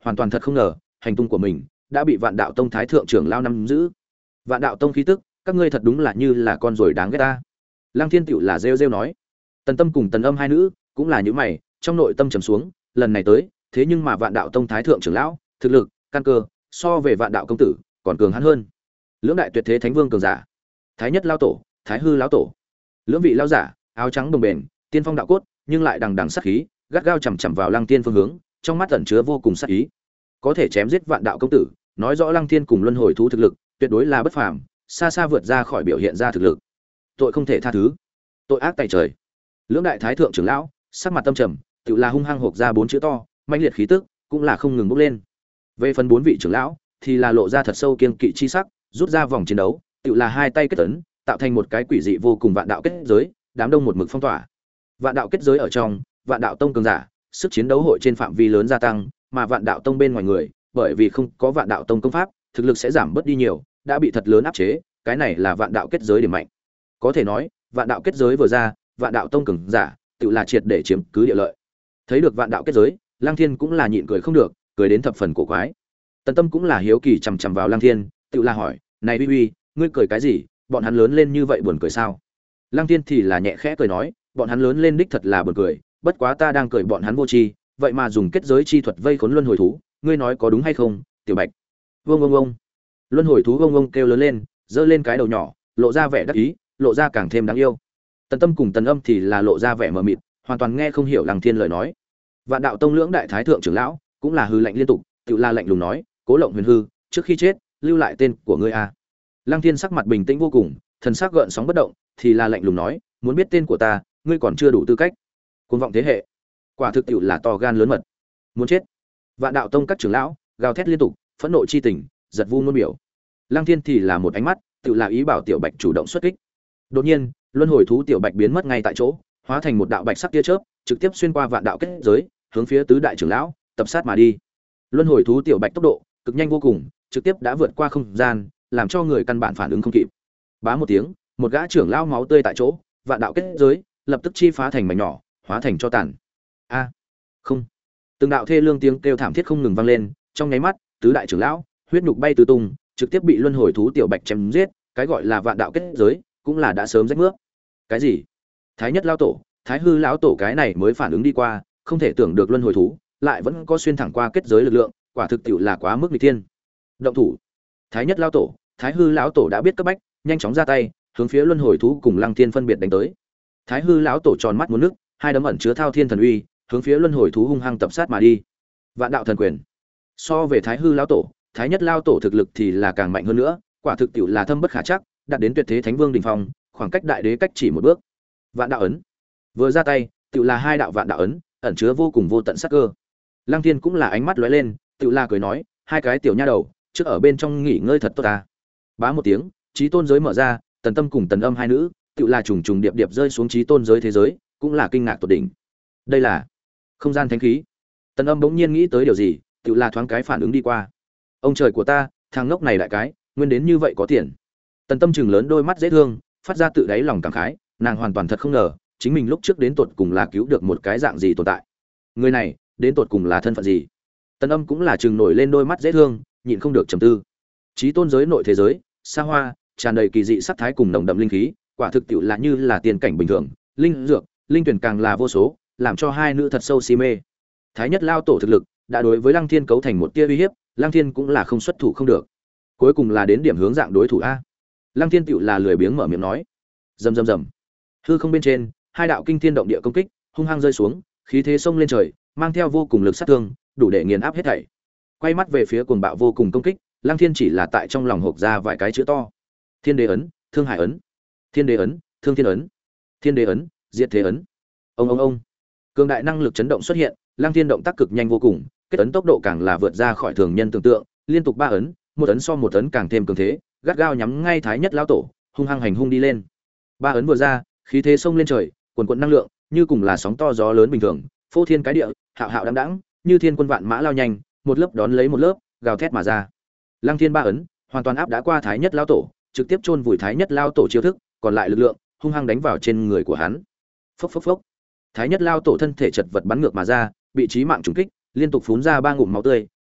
hoàn toàn thật không ngờ hành tung của mình đã bị Vạn Đạo Tông thái thượng trưởng lao nắm giữ. Vạn Đạo Tông khí tức, các ngươi thật đúng là như là con ruồi đáng ghét ta. Lăng Thiên tựu là rêu rêu nói. Tần Tâm cùng Tần Âm hai nữ cũng là những mày, trong nội tâm trầm xuống, lần này tới, thế nhưng mà Vạn Đạo Tông thái thượng trưởng lão, thực lực, căn cơ, so về Vạn Đạo công tử, còn cường hắn hơn. Lưỡng đại tuyệt thế thánh vương cường giả, Thái Nhất lão tổ, Thái Hư lão tổ. Lưỡng vị lão giả, áo trắng đồng bền, tiên phong đạo cốt, nhưng lại đằng đằng sát khí, gắt gao chằm chằm vào Lăng Thiên phương hướng, trong mắt ẩn chứa vô cùng sát ý. Có thể chém giết Vạn Đạo công tử, nói rõ Lăng Thiên cùng Luân Hồi thú thực lực, tuyệt đối là bất phàm, xa xa vượt ra khỏi biểu hiện ra thực lực. Tội không thể tha thứ, tội ác tày trời. Lưỡng đại thái thượng trưởng lão, sắc mặt tâm trầm, tự là hung hăng hộc ra bốn chữ to, mãnh liệt khí tức, cũng là không ngừng bốc lên. Về phần bốn vị trưởng lão, thì là lộ ra thật sâu kiên kỵ chi sắc, rút ra vòng chiến đấu, tự là hai tay kết ấn, tạo thành một cái quỷ dị vô cùng vạn đạo kết giới, đám đông một mực phong tỏa. Vạn đạo kết giới ở trong, Vạn Đạo Tông cường giả, sức chiến đấu hội trên phạm vi lớn gia tăng, mà Vạn Đạo Tông bên ngoài người, bởi vì không có Vạn Đạo Tông công pháp, thực lực sẽ giảm bớt đi nhiều, đã bị thật lớn áp chế, cái này là Vạn Đạo kết giới điểm mạnh. Có thể nói, Vạn Đạo kết giới vừa ra, Vạn Đạo Tông cường giả, tự là triệt để chiếm cứ địa lợi. Thấy được Vạn Đạo kết giới, Lăng Thiên cũng là nhịn cười không được, cười đến thập phần cổ quái. Tần Tâm cũng là hiếu kỳ chằm chằm vào Lăng Thiên, tự là hỏi, "Này Uy Uy, ngươi cười cái gì? Bọn hắn lớn lên như vậy buồn cười sao?" Lăng Thiên thì là nhẹ khẽ cười nói, "Bọn hắn lớn lên đích thật là buồn cười, bất quá ta đang cười bọn hắn vô tri, vậy mà dùng kết giới chi thuật vây khốn luân hồi thú, ngươi nói có đúng hay không, Tiểu Bạch?" Vông vông vông. Luân hồi thú vông vông kêu lớn lên, giơ lên cái đầu nhỏ, lộ ra vẻ đắc ý, lộ ra càng thêm đáng yêu. Tần Tâm cùng Tần Âm thì là lộ ra vẻ mờ mịt, hoàn toàn nghe không hiểu Lăng Thiên lời nói. Vạn Đạo Tông lưỡng đại thái thượng trưởng lão cũng là hư lạnh liên tục, tự la lạnh lùng nói, "Cố Lộng Huyền hư, trước khi chết, lưu lại tên của ngươi a." Lăng Thiên sắc mặt bình tĩnh vô cùng, thần sắc gợn sóng bất động, thì là lạnh lùng nói, "Muốn biết tên của ta, ngươi còn chưa đủ tư cách." Cuồng vọng thế hệ, quả thực tiệu là to gan lớn mật. Muốn chết. Vạn Đạo Tông các trưởng lão gào thét liên tục, phẫn nộ chi tình, giật vu ngôn biểu. Lăng Thiên thì là một ánh mắt, tự là ý bảo Tiểu Bạch chủ động xuất kích. Đột nhiên, luân hồi thú Tiểu Bạch biến mất ngay tại chỗ, hóa thành một đạo bạch sắc tia chớp, trực tiếp xuyên qua vạn đạo kết giới, hướng phía tứ đại trưởng lão tập sát mà đi. Luân hồi thú Tiểu Bạch tốc độ cực nhanh vô cùng, trực tiếp đã vượt qua không gian, làm cho người căn bản phản ứng không kịp. Bá một tiếng, một gã trưởng lão máu tươi tại chỗ, vạn đạo kết giới lập tức chi phá thành mảnh nhỏ, hóa thành cho tàn. A, không. Từng đạo thê lương tiếng kêu thảm thiết không ngừng vang lên, trong nháy mắt, tứ đại trưởng lão huyết nhục bay tứ tung, trực tiếp bị luân hồi thú Tiểu Bạch chém giết, cái gọi là vạn đạo kết giới cũng là đã sớm rách nước. Cái gì? Thái Nhất lão tổ, Thái Hư lão tổ cái này mới phản ứng đi qua, không thể tưởng được luân hồi thú lại vẫn có xuyên thẳng qua kết giới lực lượng, quả thực tiệu là quá mức nghịch thiên. Động thủ. Thái Nhất lão tổ, Thái Hư lão tổ đã biết cấp bách, nhanh chóng ra tay, hướng phía luân hồi thú cùng Lăng Thiên phân biệt đánh tới. Thái Hư lão tổ tròn mắt muốn nước, hai đấm ẩn chứa thao thiên thần uy, hướng phía luân hồi thú hung hăng tập sát mà đi. Vạn đạo thần quyền. So về Thái Hư lão tổ, Thái Nhất lão tổ thực lực thì là càng mạnh hơn nữa, quả thực tiệu là thâm bất khả trắc, đạt đến tuyệt thế thánh vương đỉnh phong, khoảng cách đại đế cách chỉ một bước. Vạn đạo ấn. Vừa ra tay, tiệu là hai đạo vạn đạo ấn, ẩn chứa vô cùng vô tận sát cơ. Lăng Thiên cũng là ánh mắt lóe lên, tiệu là cười nói, hai cái tiểu nha đầu, trước ở bên trong nghỉ ngơi thật tốt ta. Bá một tiếng, chí tôn giới mở ra, Tần Tâm cùng Tần Âm hai nữ, tiệu là trùng trùng điệp điệp rơi xuống chí tôn giới thế giới, cũng là kinh ngạc tột đỉnh. Đây là không gian thánh khí. Tần Âm bỗng nhiên nghĩ tới điều gì, tiệu là thoáng cái phản ứng đi qua. Ông trời của ta, thằng ngốc này đại cái, nguyên đến như vậy có tiền. Tần Tâm trừng lớn đôi mắt dễ thương, phát ra tự đáy lòng cảm khái, nàng hoàn toàn thật không ngờ, chính mình lúc trước đến tột cùng là cứu được một cái dạng gì tồn tại. Người này, đến tột cùng là thân phận gì? Tần Âm cũng là trừng nổi lên đôi mắt dễ thương, nhịn không được trầm tư. Chí tôn giới nội thế giới, xa hoa, tràn đầy kỳ dị sắc thái cùng nồng đậm linh khí, quả thực tiệu là như là tiền cảnh bình thường, linh dược, linh tuyển càng là vô số, làm cho hai nữ thật sâu si mê. Thái Nhất lao tổ thực lực đã đối với Lăng Thiên cấu thành một tia uy hiếp, Lăng Thiên cũng là không xuất thủ không được. Cuối cùng là đến điểm hướng dạng đối thủ a. Lăng Thiên tiệu là lười biếng mở miệng nói. Rầm rầm rầm. Hư không bên trên, hai đạo kinh thiên động địa công kích, hung hăng rơi xuống, khí thế sông lên trời, mang theo vô cùng lực sát thương, đủ để nghiền áp hết thảy. Quay mắt về phía cuồng bạo vô cùng công kích, Lăng Thiên chỉ là tại trong lòng hộc ra vài cái chữ to. Thiên Đế ấn, Thương Hải ấn. Thiên Đế ấn, Thương Thiên ấn. Thiên Đế ấn, Diệt Thế ấn. Ông ông ông. Cường đại năng lực chấn động xuất hiện, Lăng Thiên động tác cực nhanh vô cùng, kết ấn tốc độ càng là vượt ra khỏi thường nhân tưởng tượng, liên tục ba ấn, một ấn so một ấn càng thêm cường thế, gắt gao nhắm ngay Thái Nhất lão tổ, hung hăng hành hung đi lên. Ba ấn vừa ra, khí thế sông lên trời, quần quần năng lượng, như cùng là sóng to gió lớn bình thường, phô thiên cái địa, hạo hạo đãng đãng, như thiên quân vạn mã lao nhanh, một lớp đón lấy một lớp, gào thét mà ra. Lăng Thiên ba ấn, hoàn toàn áp đã qua Thái Nhất lão tổ, trực tiếp chôn vùi Thái Nhất lão tổ chiêu thức, còn lại lực lượng hung hăng đánh vào trên người của hắn. Phốc phốc phốc. Thái Nhất lão tổ thân thể chật vật bắn ngược mà ra, bị chí mạng trùng kích, liên tục phun ra ba ngụm máu tươi,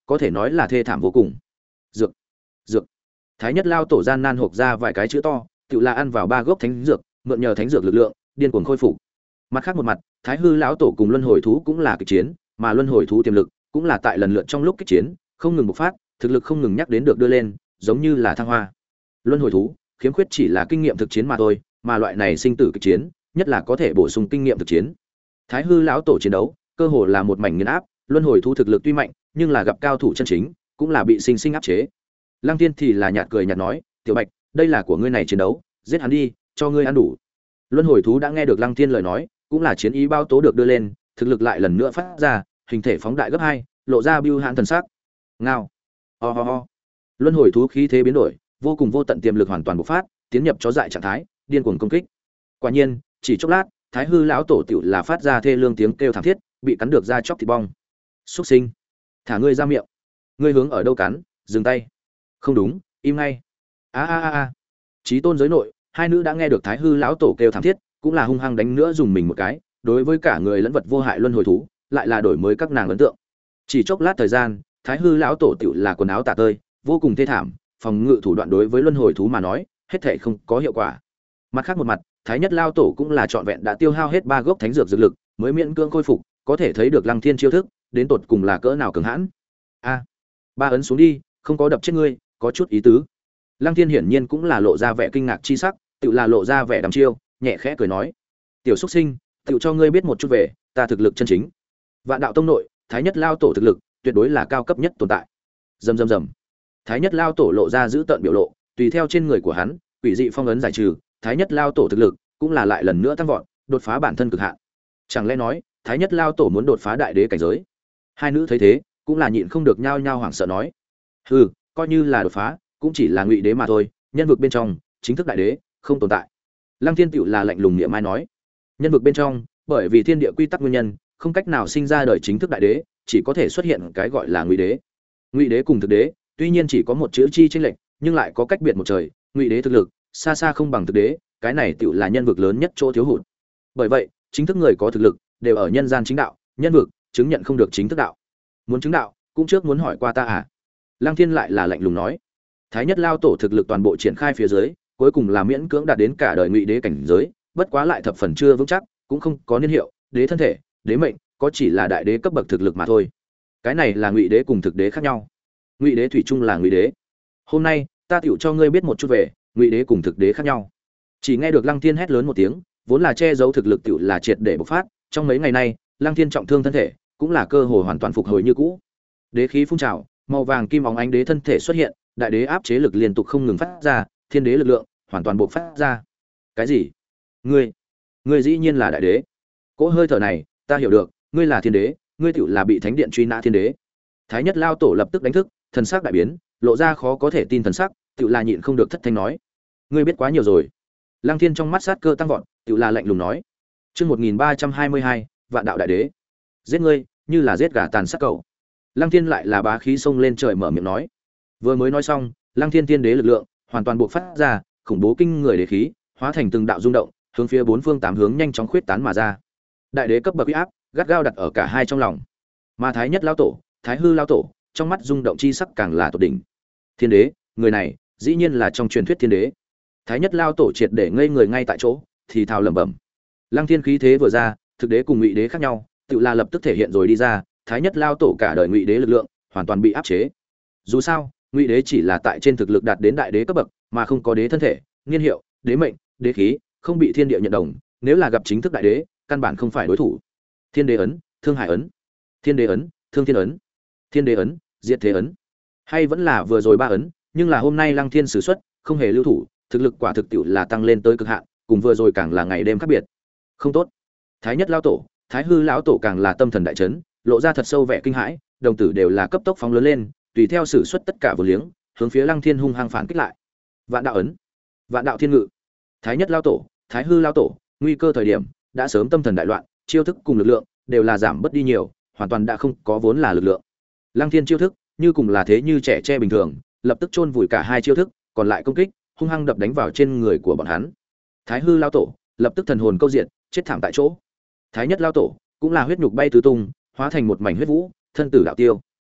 có thể nói là thê thảm vô cùng. Dược, dược. Thái nhất lao tổ gian nan hộc ra vài cái chữ to, tự là ăn vào ba gốc thánh dược, mượn nhờ thánh dược lực lượng, điên cuồng khôi phục. Mặt khác một mặt, Thái hư lão tổ cùng luân hồi thú cũng là kịch chiến, mà luân hồi thú tiềm lực cũng là tại lần lượt trong lúc kịch chiến, không ngừng bộc phát, thực lực không ngừng nhắc đến được đưa lên, giống như là thăng hoa. Luân hồi thú, khiếm khuyết chỉ là kinh nghiệm thực chiến mà thôi, mà loại này sinh tử kịch chiến, nhất là có thể bổ sung kinh nghiệm thực chiến. Thái hư lão tổ chiến đấu, cơ hồ là một mảnh nghiền áp, luân hồi thú thực lực tuy mạnh, nhưng là gặp cao thủ chân chính, cũng là bị sinh sinh áp chế. Lăng Tiên thì là nhạt cười nhạt nói, "Tiểu Bạch, đây là của ngươi này chiến đấu, giết hắn đi, cho ngươi ăn đủ." Luân hồi thú đã nghe được Lăng Tiên lời nói, cũng là chiến ý bao tố được đưa lên, thực lực lại lần nữa phát ra, hình thể phóng đại gấp hai, lộ ra bưu hãn thần sắc. Ngao. Ho ho ho. Luân hồi thú khí thế biến đổi, vô cùng vô tận tiềm lực hoàn toàn bộc phát, tiến nhập chó dại trạng thái, điên cuồng công kích. Quả nhiên, chỉ chốc lát, Thái hư lão tổ tiểu là phát ra thê lương tiếng kêu thảm thiết, bị cắn được da chóc thịt bong. Súc sinh, thả ngươi ra miệng. Ngươi hướng ở đâu cắn, dừng tay. Không đúng, im ngay. A a a a. Chí tôn giới nội, hai nữ đã nghe được Thái hư lão tổ kêu thảm thiết, cũng là hung hăng đánh nữa dùng mình một cái, đối với cả người lẫn vật vô hại luân hồi thú, lại là đổi mới các nàng ấn tượng. Chỉ chốc lát thời gian, Thái hư lão tổ tiểu là quần áo tả tơi, vô cùng thê thảm, phòng ngự thủ đoạn đối với luân hồi thú mà nói, hết thảy không có hiệu quả. Mặt khác một mặt, Thái nhất lao tổ cũng là trọn vẹn đã tiêu hao hết ba gốc thánh dược dược lực, mới miễn cưỡng khôi phục, có thể thấy được Lăng Thiên chiêu thức, đến tột cùng là cỡ nào cường hãn. A, ba ấn xuống đi, không có đập chết ngươi, có chút ý tứ. Lăng Thiên hiển nhiên cũng là lộ ra vẻ kinh ngạc chi sắc, tự là lộ ra vẻ đăm chiêu, nhẹ khẽ cười nói: "Tiểu xuất sinh, tự cho ngươi biết một chút về ta thực lực chân chính." Vạn đạo tông nội, Thái nhất lao tổ thực lực tuyệt đối là cao cấp nhất tồn tại. Rầm rầm rầm. Thái nhất lao tổ lộ ra giữ tợn biểu lộ, tùy theo trên người của hắn, quỷ dị phong ấn giải trừ, Thái nhất lao tổ thực lực cũng là lại lần nữa tăng vọt, đột phá bản thân cực hạn. Chẳng lẽ nói, Thái nhất lao tổ muốn đột phá đại đế cảnh giới? Hai nữ thấy thế, cũng là nhịn không được nhao nhao hoảng sợ nói: "Hừ, coi như là đột phá, cũng chỉ là ngụy đế mà thôi, nhân vực bên trong, chính thức đại đế không tồn tại." Lăng Thiên Tựu là lạnh lùng niệm mai nói: "Nhân vực bên trong, bởi vì thiên địa quy tắc nguyên nhân, không cách nào sinh ra đời chính thức đại đế, chỉ có thể xuất hiện cái gọi là ngụy đế. Ngụy đế cùng thực đế, tuy nhiên chỉ có một chữ chi chênh lệch, nhưng lại có cách biệt một trời, ngụy đế thực lực xa xa không bằng thực đế, cái này tựu là nhân vực lớn nhất chỗ thiếu hụt. Bởi vậy, chính thức người có thực lực đều ở nhân gian chính đạo, nhân vực chứng nhận không được chính thức đạo. Muốn chứng đạo, cũng trước muốn hỏi qua ta à?" Lăng Thiên lại là lạnh lùng nói. Thái nhất lao tổ thực lực toàn bộ triển khai phía dưới, cuối cùng là miễn cưỡng đạt đến cả đời ngụy đế cảnh giới, bất quá lại thập phần chưa vững chắc, cũng không có niên hiệu, đế thân thể, đế mệnh, có chỉ là đại đế cấp bậc thực lực mà thôi. Cái này là ngụy đế cùng thực đế khác nhau. Ngụy đế thủy chung là ngụy đế. Hôm nay, ta tiểu cho ngươi biết một chút về ngụy đế cùng thực đế khác nhau. Chỉ nghe được Lăng Thiên hét lớn một tiếng, vốn là che giấu thực lực tiểu là triệt để bộc phát, trong mấy ngày nay, Lăng Thiên trọng thương thân thể, cũng là cơ hội hoàn toàn phục hồi như cũ. Đế khí phun trào, màu vàng kim óng ánh đế thân thể xuất hiện, đại đế áp chế lực liên tục không ngừng phát ra, thiên đế lực lượng hoàn toàn bộc phát ra. Cái gì? Ngươi, ngươi dĩ nhiên là đại đế? Cỗ hơi thở này, ta hiểu được, ngươi là thiên đế, ngươi tiểu là bị thánh điện truy nã thiên đế. Thái nhất lao tổ lập tức đánh thức, thần sắc đại biến, lộ ra khó có thể tin thần sắc, tiểu là nhịn không được thất thanh nói: "Ngươi biết quá nhiều rồi." Lăng Thiên trong mắt sát cơ tăng vọt, tiểu là lạnh lùng nói: "Chương một nghìn ba trăm hai mươi hai, Vạn đạo đại đế. Giết ngươi, như là giết gà tàn sát cẩu." Lăng Thiên lại là bá khí xông lên trời mở miệng nói. Vừa mới nói xong, Lăng Thiên Thiên đế lực lượng hoàn toàn bộc phát ra, khủng bố kinh người đế khí, hóa thành từng đạo rung động, hướng phía bốn phương tám hướng nhanh chóng khuyết tán mà ra. Đại đế cấp bậc uy áp, gắt gao đặt ở cả hai trong lòng. Mà Thái nhất lão tổ, Thái hư lão tổ, trong mắt rung động chi sắc càng là tột đỉnh. Thiên đế, người này, dĩ nhiên là trong truyền thuyết thiên đế. Thái nhất lão tổ triệt để ngây người ngay tại chỗ, thì thào lẩm bẩm. Lăng Thiên khí thế vừa ra, thực đế cùng ngụy đế khác nhau, tự là lập tức thể hiện rồi đi ra, Thái nhất lão tổ cả đời ngụy đế lực lượng, hoàn toàn bị áp chế. Dù sao, ngụy đế chỉ là tại trên thực lực đạt đến đại đế cấp bậc, mà không có đế thân thể, niên hiệu, đế mệnh, đế khí, không bị thiên địa nhận đồng, nếu là gặp chính thức đại đế, căn bản không phải đối thủ. Thiên đế ấn, Thương Hải ấn, Thiên đế ấn, Thương Thiên ấn, Thiên đế ấn, Diệt Thế ấn, hay vẫn là vừa rồi ba ấn, nhưng là hôm nay Lăng Thiên sử xuất, không hề lưu thủ, thực lực quả thực tiệu là tăng lên tới cực hạn, cùng vừa rồi càng là ngày đêm khác biệt. Không tốt. Thái nhất lão tổ, Thái hư lão tổ càng là tâm thần đại chấn, lộ ra thật sâu vẻ kinh hãi, đồng tử đều là cấp tốc phóng lớn lên, tùy theo sử xuất tất cả vô liếng, hướng phía Lăng Thiên hung hăng phản kích lại. Vạn đạo ấn, Vạn đạo thiên ngự. Thái nhất lão tổ, Thái hư lão tổ, nguy cơ thời điểm đã sớm tâm thần đại loạn, chiêu thức cùng lực lượng đều là giảm bớt đi nhiều, hoàn toàn đã không có vốn là lực lượng. Lăng Thiên chiêu thức như cùng là thế như trẻ tre bình thường, lập tức chôn vùi cả hai chiêu thức, còn lại công kích hung hăng đập đánh vào trên người của bọn hắn. Thái hư lão tổ lập tức thần hồn câu diện, chết thảm tại chỗ. Thái nhất lão tổ cũng là huyết nhục bay tứ tung, hóa thành một mảnh huyết vũ, thân tử đạo tiêu.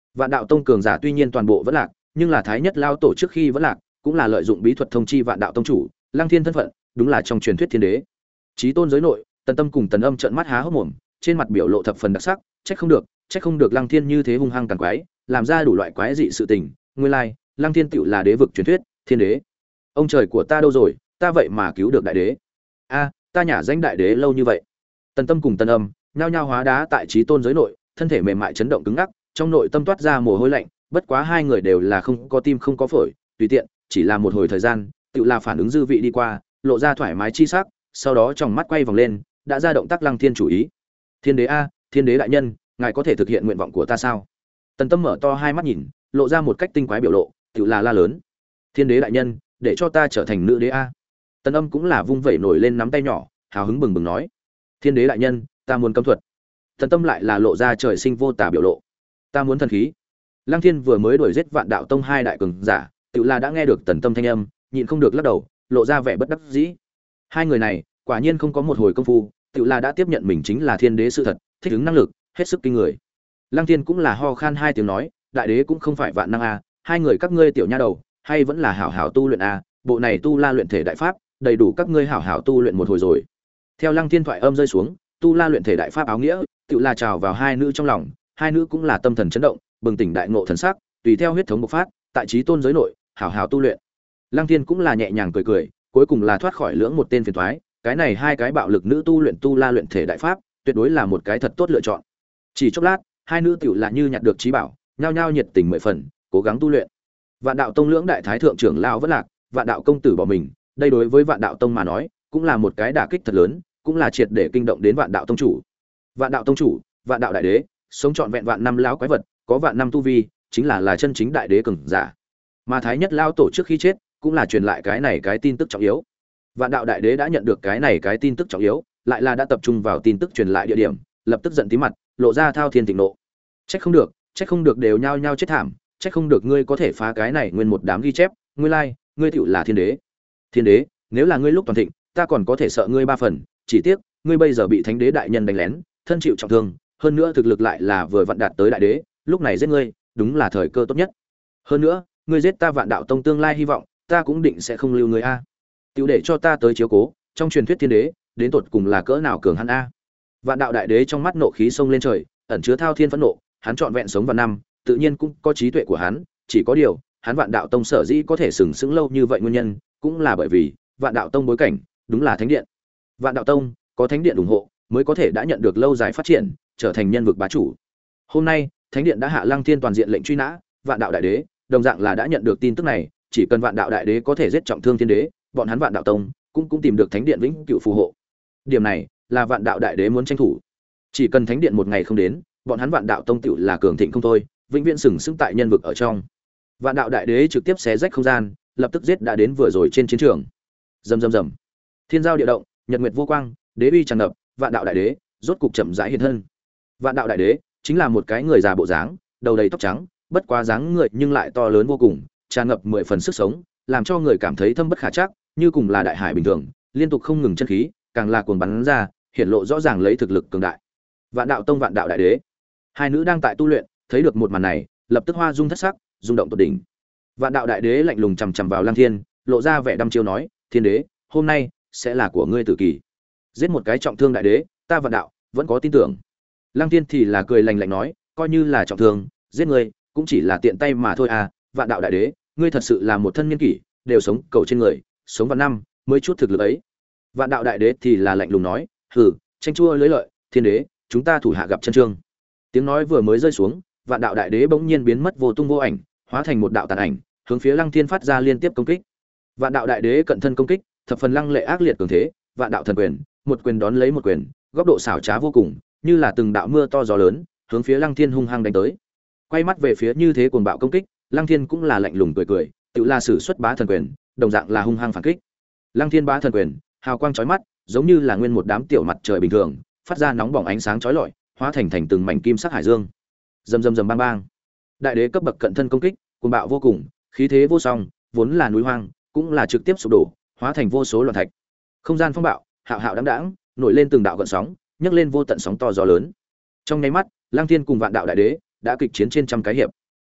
Vạn đạo tông cường giả tuy nhiên toàn bộ vẫn lạc, nhưng là thái nhất lao tổ trước khi vẫn lạc, cũng là lợi dụng bí thuật thông chi vạn đạo tông chủ, Lăng Thiên thân phận, đúng là trong truyền thuyết thiên đế. Chí tôn giới nội, Tần Tâm cùng Tần Âm trợn mắt há hốc mồm, trên mặt biểu lộ thập phần đặc sắc, trách không được, trách không được Lăng Thiên như thế hung hăng tàn quái, làm ra đủ loại quái dị sự tình, nguyên lai, Lăng Thiên tựu là đế vực truyền thuyết, thiên đế. Ông trời của ta đâu rồi, ta vậy mà cứu được đại đế. A, ta nhả danh đại đế lâu như vậy. Tần Tâm cùng Tần Âm, nhao nhao hóa đá tại chí tôn giới nội, thân thể mềm mại chấn động cứng ngắc, trong nội tâm toát ra mồ hôi lạnh, bất quá hai người đều là không có tim không có phổi, tùy tiện, chỉ là một hồi thời gian, tựu là phản ứng dư vị đi qua, lộ ra thoải mái chi sắc, sau đó trong mắt quay vòng lên, đã ra động tác Lăng Thiên chủ ý. Thiên đế a, thiên đế đại nhân, ngài có thể thực hiện nguyện vọng của ta sao? Tần Tâm mở to hai mắt nhìn, lộ ra một cách tinh quái biểu lộ, tựu là la lớn. Thiên đế đại nhân, để cho ta trở thành nữ đế a. Tần Âm cũng là vung vẩy nổi lên nắm tay nhỏ, hào hứng bừng bừng nói. Thiên đế đại nhân, ta muốn cấm thuật. Tần Tâm lại là lộ ra trời sinh vô tả biểu lộ. Ta muốn thần khí. Lăng Thiên vừa mới đuổi giết Vạn Đạo Tông hai đại cường giả, tựu là đã nghe được Tần Tâm thanh âm, nhịn không được lắc đầu, lộ ra vẻ bất đắc dĩ. Hai người này, quả nhiên không có một hồi công phu, tựu là đã tiếp nhận mình chính là thiên đế sự thật, thích ứng năng lực, hết sức kinh người. Lăng Thiên cũng là ho khan hai tiếng nói, đại đế cũng không phải vạn năng a, hai người các ngươi tiểu nha đầu, hay vẫn là hảo hảo tu luyện a, bộ này tu la luyện thể đại pháp, đầy đủ các ngươi hảo hảo tu luyện một hồi rồi. Theo Lăng Thiên thoại âm rơi xuống, tu la luyện thể đại pháp áo nghĩa, tựu là trào vào hai nữ trong lòng, hai nữ cũng là tâm thần chấn động, bừng tỉnh đại ngộ thần sắc, tùy theo huyết thống bộc phát, tại chí tôn giới nội, hảo hảo tu luyện. Lăng Thiên cũng là nhẹ nhàng cười cười, cuối cùng là thoát khỏi lưỡng một tên phiền toái, cái này hai cái bạo lực nữ tu luyện tu la luyện thể đại pháp, tuyệt đối là một cái thật tốt lựa chọn. Chỉ chốc lát, hai nữ tiểu là như nhặt được trí bảo, nhao nhao nhiệt tình mười phần, cố gắng tu luyện. Vạn Đạo Tông lưỡng đại thái thượng trưởng lão vẫn lạc, Vạn Đạo công tử bỏ mình, đây đối với Vạn Đạo Tông mà nói, cũng là một cái đả kích thật lớn, cũng là triệt để kinh động đến Vạn Đạo tông chủ. Vạn Đạo tông chủ, Vạn Đạo đại đế, sống trọn vẹn vạn năm lão quái vật, có vạn năm tu vi, chính là là chân chính đại đế cường giả. Mà thái nhất lão tổ trước khi chết, cũng là truyền lại cái này cái tin tức trọng yếu. Vạn Đạo đại đế đã nhận được cái này cái tin tức trọng yếu, lại là đã tập trung vào tin tức truyền lại địa điểm, lập tức giận tí mặt, lộ ra thao thiên thịnh nộ. Trách không được, trách không được đều nhao nhao chết thảm, trách không được ngươi có thể phá cái này nguyên một đám ghi chép, ngươi lai, like, ngươi tựu là thiên đế. Thiên đế, nếu là ngươi lúc toàn thịnh, ta còn có thể sợ ngươi ba phần, chỉ tiếc, ngươi bây giờ bị thánh đế đại nhân đánh lén, thân chịu trọng thương, hơn nữa thực lực lại là vừa vặn đạt tới đại đế, lúc này giết ngươi, đúng là thời cơ tốt nhất. Hơn nữa, ngươi giết ta Vạn Đạo tông tương lai hy vọng, ta cũng định sẽ không lưu ngươi a. Tiểu để cho ta tới chiếu cố, trong truyền thuyết thiên đế, đến tột cùng là cỡ nào cường hắn a. Vạn Đạo đại đế trong mắt nộ khí xông lên trời, ẩn chứa thao thiên phẫn nộ, hắn trọn vẹn sống vạn năm, tự nhiên cũng có trí tuệ của hắn, chỉ có điều, hắn Vạn Đạo tông sở dĩ có thể sừng sững lâu như vậy nguyên nhân, cũng là bởi vì Vạn Đạo tông bối cảnh, đúng là thánh điện. Vạn Đạo tông có thánh điện ủng hộ, mới có thể đã nhận được lâu dài phát triển, trở thành nhân vực bá chủ. Hôm nay, thánh điện đã hạ Lăng Thiên toàn diện lệnh truy nã, Vạn Đạo đại đế, đồng dạng là đã nhận được tin tức này, chỉ cần Vạn Đạo đại đế có thể giết trọng thương thiên đế, bọn hắn Vạn Đạo tông cũng cũng tìm được thánh điện vĩnh cửu phù hộ. Điểm này là Vạn Đạo đại đế muốn tranh thủ. Chỉ cần thánh điện một ngày không đến, bọn hắn Vạn Đạo tông tựu là cường thịnh không thôi, vĩnh viễn sừng sững tại nhân vực ở trong. Vạn Đạo đại đế trực tiếp xé rách không gian, lập tức giết đã đến vừa rồi trên chiến trường. Rầm rầm rầm. Thiên giao địa động, nhật nguyệt vô quang, đế uy tràn ngập, Vạn Đạo đại đế rốt cục chậm rãi hiện thân. Vạn Đạo đại đế chính là một cái người già bộ dáng, đầu đầy tóc trắng, bất quá dáng người nhưng lại to lớn vô cùng, tràn ngập mười phần sức sống, làm cho người cảm thấy thâm bất khả trắc, như cùng là đại hải bình thường, liên tục không ngừng chân khí, càng là cuồng bắn ra, hiện lộ rõ ràng lấy thực lực cường đại. Vạn Đạo tông Vạn Đạo đại đế, hai nữ đang tại tu luyện, thấy được một màn này, lập tức hoa dung thất sắc, rung động tột đỉnh. Vạn Đạo đại đế lạnh lùng chằm chằm vào Lăng Thiên, lộ ra vẻ đăm chiêu nói, "Thiên đế, hôm nay sẽ là của ngươi tử kỳ." Giết một cái trọng thương đại đế, ta Vạn Đạo vẫn có tin tưởng. Lăng Thiên thì là cười lạnh lạnh nói, coi như là trọng thương, giết ngươi cũng chỉ là tiện tay mà thôi à, Vạn Đạo đại đế, ngươi thật sự là một thân nhân kỷ, đều sống cầu trên người, sống vạn năm mới chút thực lực ấy. Vạn Đạo đại đế thì là lạnh lùng nói, hừ, tranh chua lưới lợi, thiên đế, chúng ta thủ hạ gặp chân trương. Tiếng nói vừa mới rơi xuống, Vạn Đạo đại đế bỗng nhiên biến mất vô tung vô ảnh, hóa thành một đạo tàn ảnh, hướng phía Lăng Thiên phát ra liên tiếp công kích. Vạn Đạo đại đế cận thân công kích, thập phần lăng lệ ác liệt cường thế, Vạn Đạo thần quyền, một quyền đón lấy một quyền, góc độ xảo trá vô cùng, như là từng đạo mưa to gió lớn, hướng phía Lăng Thiên hung hăng đánh tới. Quay mắt về phía như thế cuồng bạo công kích, Lăng Thiên cũng là lạnh lùng cười cười, tự là sử xuất bá thần quyền, đồng dạng là hung hăng phản kích. Lăng Thiên bá thần quyền, hào quang chói mắt, giống như là nguyên một đám tiểu mặt trời bình thường, phát ra nóng bỏng ánh sáng chói lọi, hóa thành thành từng mảnh kim sắc hải dương. Rầm rầm rầm bang bang. Đại đế cấp bậc cận thân công kích, cuồng bạo vô cùng, khí thế vô song, vốn là núi hoang, cũng là trực tiếp sụp đổ, hóa thành vô số loạn thạch. Không gian phong bạo, hạo hạo đãng đãng, nổi lên từng đạo gợn sóng, nhấc lên vô tận sóng to gió lớn. Trong nháy mắt, Lăng Thiên cùng Vạn Đạo đại đế đã kịch chiến trên trăm cái hiệp.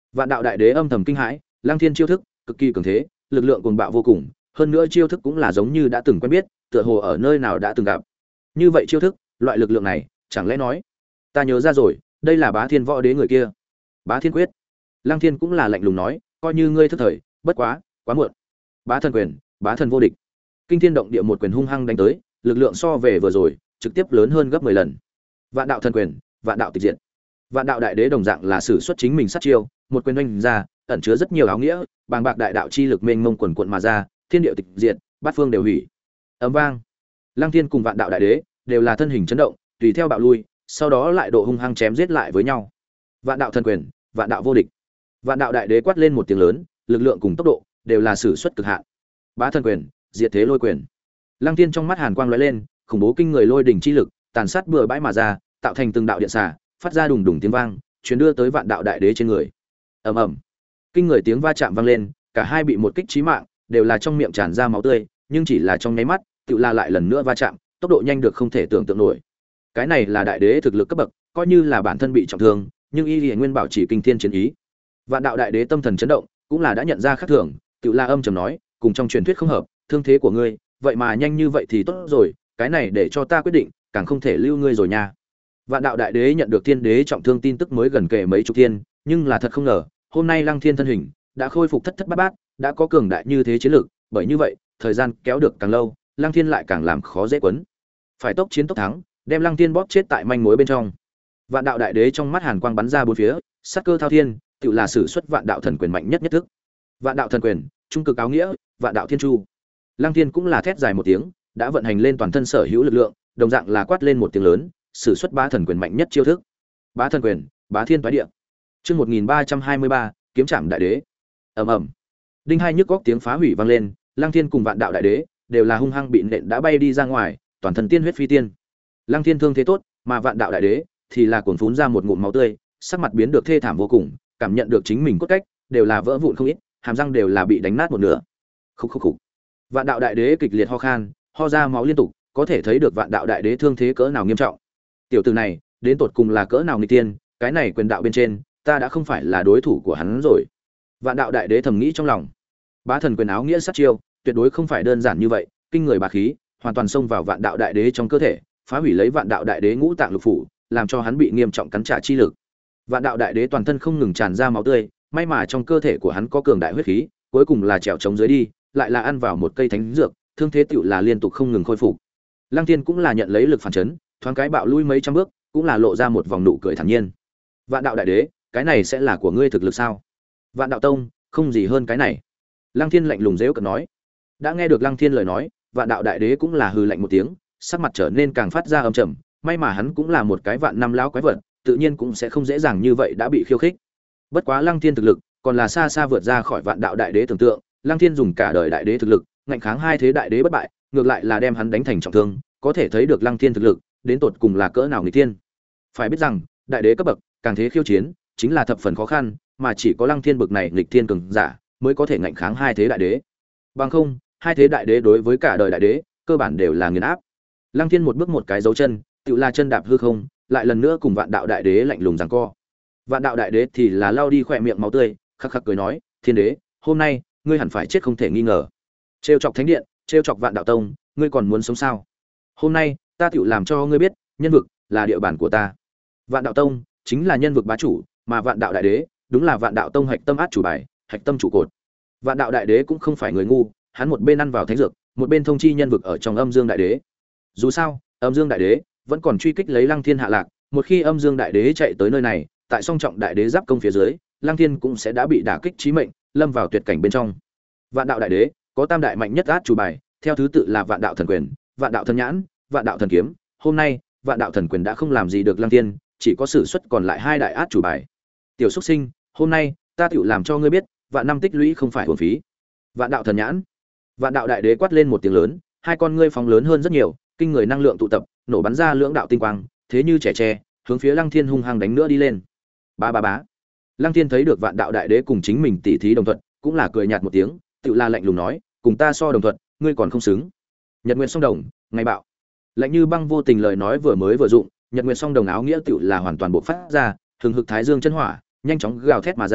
Vạn đạo đại đế âm thầm kinh hãi, Lăng Thiên chiêu thức cực kỳ cường thế, lực lượng cuồng bạo vô cùng, hơn nữa chiêu thức cũng là giống như đã từng quen biết, tựa hồ ở nơi nào đã từng gặp. Như vậy chiêu thức, loại lực lượng này, chẳng lẽ nói, ta nhớ ra rồi, đây là Bá Thiên Võ Đế người kia. Bá Thiên Quyết. Lăng Thiên cũng là lạnh lùng nói, coi như ngươi thức thời, bất quá, quá muộn. Bá Thần Quyền, Bá Thần vô địch. Kinh thiên động địa một quyền hung hăng đánh tới, lực lượng so về vừa rồi, trực tiếp lớn hơn gấp mười lần. Vạn đạo thần quyền, vạn đạo tịch diệt. Vạn đạo đại đế đồng dạng là sử xuất chính mình sát chiêu, một quyền oanh ra, ẩn chứa rất nhiều áo nghĩa, bàng bạc đại đạo chi lực mênh mông quần quần mà ra, thiên địa tịch diệt, bát phương đều hủy. Ầm vang. Lăng Thiên cùng vạn đạo đại đế đều là thân hình chấn động, tùy theo bạo lui, sau đó lại độ hung hăng chém giết lại với nhau. Vạn đạo thần quyền, vạn đạo vô địch. Vạn đạo đại đế quát lên một tiếng lớn, lực lượng cùng tốc độ đều là sử xuất cực hạn. Bá thần quyền, diệt thế lôi quyền. Lăng Thiên trong mắt hàn quang lóe lên, khủng bố kinh người lôi đỉnh chi lực, tàn sát bừa bãi mà ra, tạo thành từng đạo điện xả, phát ra đùng đùng tiếng vang, truyền đưa tới vạn đạo đại đế trên người. Ầm ầm. Kinh người tiếng va chạm vang lên, cả hai bị một kích chí mạng, đều là trong miệng tràn ra máu tươi, nhưng chỉ là trong nháy mắt, tựu la lại lần nữa va chạm, tốc độ nhanh được không thể tưởng tượng nổi. Cái này là đại đế thực lực cấp bậc, coi như là bản thân bị trọng thương, nhưng y Liễu Nguyên bảo chỉ kinh thiên chiến ý. Vạn đạo đại đế tâm thần chấn động, cũng là đã nhận ra khác thường, tựu la âm trầm nói, cùng trong truyền thuyết không hợp, thương thế của ngươi, vậy mà nhanh như vậy thì tốt rồi, cái này để cho ta quyết định, càng không thể lưu ngươi rồi nha. Vạn đạo đại đế nhận được thiên đế trọng thương tin tức mới gần kề mấy chục thiên, nhưng là thật không ngờ, hôm nay Lăng Thiên thân hình đã khôi phục thất thất bát bát, đã có cường đại như thế chiến lực, bởi như vậy, thời gian kéo được càng lâu, Lăng Thiên lại càng làm khó dễ quấn. Phải tốc chiến tốc thắng, đem Lăng Thiên bóp chết tại manh mối bên trong. Vạn đạo đại đế trong mắt hàn quang bắn ra bốn phía, sát cơ thao thiên, tự là sử xuất vạn đạo thần quyền mạnh nhất nhất thức. Vạn đạo thần quyền, trung cực áo nghĩa, vạn đạo thiên chu. Lăng Thiên cũng là thét dài một tiếng, đã vận hành lên toàn thân sở hữu lực lượng, đồng dạng là quát lên một tiếng lớn, sử xuất bá thần quyền mạnh nhất chiêu thức. Bá thần quyền, bá thiên toái địa. Chương một nghìn ba trăm hai mươi ba, kiếm trảm đại đế. Ầm ầm. Đinh hai nhức góc tiếng phá hủy vang lên, Lăng Thiên cùng vạn đạo đại đế đều là hung hăng bị nện đã bay đi ra ngoài, toàn thân tiên huyết phi tiên. Lăng Thiên thương thế tốt, mà vạn đạo đại đế thì là cuồn phún ra một ngụm máu tươi, sắc mặt biến được thê thảm vô cùng, cảm nhận được chính mình cốt cách đều là vỡ vụn không ít, hàm răng đều là bị đánh nát một nửa. Khúc khúc khúc. Vạn đạo đại đế kịch liệt ho khan, ho ra máu liên tục, có thể thấy được vạn đạo đại đế thương thế cỡ nào nghiêm trọng. Tiểu tử này, đến tột cùng là cỡ nào nghịch tiên, cái này quyền đạo bên trên, ta đã không phải là đối thủ của hắn rồi. Vạn đạo đại đế thầm nghĩ trong lòng. Bá thần quyền áo nghĩa sát chiêu, tuyệt đối không phải đơn giản như vậy, kinh người bá khí, hoàn toàn xông vào vạn đạo đại đế trong cơ thể, phá hủy lấy vạn đạo đại đế ngũ tạng lục phủ, làm cho hắn bị nghiêm trọng cắn trả chi lực. Vạn đạo đại đế toàn thân không ngừng tràn ra máu tươi, may mà trong cơ thể của hắn có cường đại huyết khí, cuối cùng là trèo chống dưới đi, lại là ăn vào một cây thánh dược, thương thế tựu là liên tục không ngừng khôi phục. Lăng Thiên cũng là nhận lấy lực phản chấn, thoáng cái bạo lui mấy trăm bước, cũng là lộ ra một vòng nụ cười thản nhiên. Vạn đạo đại đế, cái này sẽ là của ngươi thực lực sao? Vạn đạo tông, không gì hơn cái này. Lăng Thiên lạnh lùng giễu cợt nói. Đã nghe được Lăng Thiên lời nói, Vạn đạo đại đế cũng là hừ lạnh một tiếng, sắc mặt trở nên càng phát ra âm trầm, may mà hắn cũng là một cái vạn năm lão quái vật, tự nhiên cũng sẽ không dễ dàng như vậy đã bị khiêu khích. Bất quá Lăng Thiên thực lực, còn là xa xa vượt ra khỏi Vạn đạo đại đế tưởng tượng, Lăng Thiên dùng cả đời đại đế thực lực, ngạnh kháng hai thế đại đế bất bại, ngược lại là đem hắn đánh thành trọng thương, có thể thấy được Lăng Thiên thực lực, đến tột cùng là cỡ nào nghịch thiên. Phải biết rằng, đại đế cấp bậc, càng thế khiêu chiến, chính là thập phần khó khăn, mà chỉ có Lăng Thiên bậc này nghịch thiên cường giả, mới có thể ngạnh kháng hai thế đại đế. Bằng không, hai thế đại đế đối với cả đời đại đế, cơ bản đều là nghiền áp. Lăng Thiên một bước một cái dấu chân, tựu là chân đạp hư không, lại lần nữa cùng Vạn đạo đại đế lạnh lùng giằng co. Vạn đạo đại đế thì là lao đi khỏe miệng máu tươi, khắc khắc cười nói, "Thiên đế, hôm nay, ngươi hẳn phải chết không thể nghi ngờ. Trêu chọc thánh điện, trêu chọc Vạn đạo tông, ngươi còn muốn sống sao? Hôm nay, ta tựu làm cho ngươi biết, nhân vực là địa bàn của ta. Vạn đạo tông chính là nhân vực bá chủ, mà Vạn đạo đại đế, đúng là Vạn đạo tông hạch tâm át chủ bài, hạch tâm trụ cột." Vạn đạo đại đế cũng không phải người ngu, hắn một bên ăn vào thánh dược, một bên thông chi nhân vực ở trong Âm Dương đại đế. Dù sao, Âm Dương đại đế vẫn còn truy kích lấy Lăng Thiên hạ lạc, một khi Âm Dương đại đế chạy tới nơi này, tại song trọng đại đế giáp công phía dưới, Lăng Thiên cũng sẽ đã bị đả kích chí mệnh, lâm vào tuyệt cảnh bên trong. Vạn đạo đại đế có tam đại mạnh nhất át chủ bài, theo thứ tự là Vạn đạo thần quyền, Vạn đạo thần nhãn, Vạn đạo thần kiếm. Hôm nay, Vạn đạo thần quyền đã không làm gì được Lăng Thiên, chỉ có sử xuất còn lại hai đại át chủ bài. Tiểu xuất sinh, hôm nay ta tựu làm cho ngươi biết, vạn năm tích lũy không phải uổng phí. Vạn đạo thần nhãn. Vạn đạo đại đế quát lên một tiếng lớn, hai con ngươi phóng lớn hơn rất nhiều, kinh người năng lượng tụ tập, nổ bắn ra lưỡng đạo tinh quang, thế như trẻ tre, hướng phía Lăng Thiên hung hăng đánh nữa đi lên. Ba ba bá. Lăng Thiên thấy được Vạn đạo đại đế cùng chính mình tỉ thí đồng thuận, cũng là cười nhạt một tiếng, tự la lạnh lùng nói, cùng ta so đồng thuận, ngươi còn không xứng. Nhật Nguyệt song đồng, ngày bạo. Lạnh như băng vô tình lời nói vừa mới vừa dụng, Nhật Nguyệt song đồng áo nghĩa tự là hoàn toàn bộc phát ra, thường hực thái dương chân hỏa, nhanh chóng gào thét mà ra,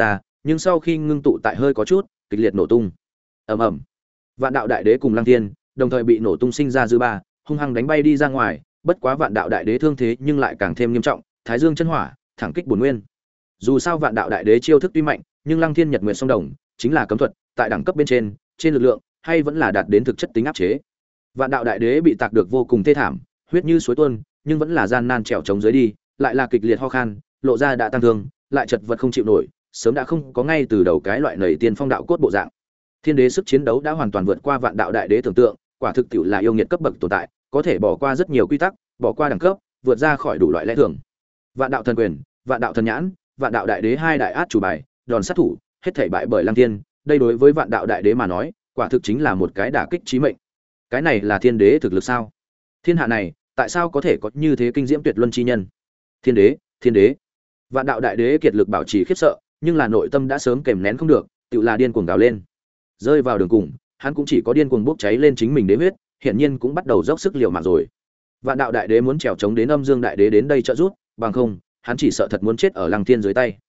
nhưng sau khi ngưng tụ tại hơi có chút kịch liệt nổ tung. Ầm ầm. Vạn đạo đại đế cùng Lăng Thiên đồng thời bị nổ tung sinh ra dư ba, hung hăng đánh bay đi ra ngoài, bất quá Vạn đạo đại đế thương thế nhưng lại càng thêm nghiêm trọng, Thái Dương chân hỏa, thẳng kích bổn nguyên. Dù sao Vạn đạo đại đế chiêu thức tuy mạnh, nhưng Lăng Thiên Nhật Nguyệt song đồng chính là cấm thuật, tại đẳng cấp bên trên, trên lực lượng hay vẫn là đạt đến thực chất tính áp chế. Vạn đạo đại đế bị tạc được vô cùng thê thảm, huyết như suối tuôn, nhưng vẫn là gian nan trèo chống dưới đi, lại là kịch liệt ho khan, lộ ra đã tăng thương, lại chật vật không chịu nổi, sớm đã không có ngay từ đầu cái loại nảy tiên phong đạo cốt bộ dạng. Thiên đế sức chiến đấu đã hoàn toàn vượt qua Vạn đạo đại đế tưởng tượng, quả thực tiệu là yêu nghiệt cấp bậc tồn tại, có thể bỏ qua rất nhiều quy tắc, bỏ qua đẳng cấp, vượt ra khỏi đủ loại lẽ thường. Vạn đạo thần quyền, Vạn đạo thần nhãn, Vạn đạo đại đế hai đại át chủ bài, đòn sát thủ, hết thảy bại bởi Lăng Thiên, đây đối với Vạn đạo đại đế mà nói, quả thực chính là một cái đả kích chí mệnh. Cái này là thiên đế thực lực sao? Thiên hạ này, tại sao có thể có như thế kinh diễm tuyệt luân chi nhân? Thiên đế, thiên đế. Vạn đạo đại đế kiệt lực bảo trì khiếp sợ, nhưng là nội tâm đã sớm kềm nén không được, tựu là điên cuồng gào lên. Rơi vào đường cùng, hắn cũng chỉ có điên cuồng bốc cháy lên chính mình đế huyết, hiển nhiên cũng bắt đầu dốc sức liều mạng rồi. Vạn đạo đại đế muốn trèo chống đến âm dương đại đế đến đây trợ giúp, bằng không, hắn chỉ sợ thật muốn chết ở Lăng Thiên dưới tay.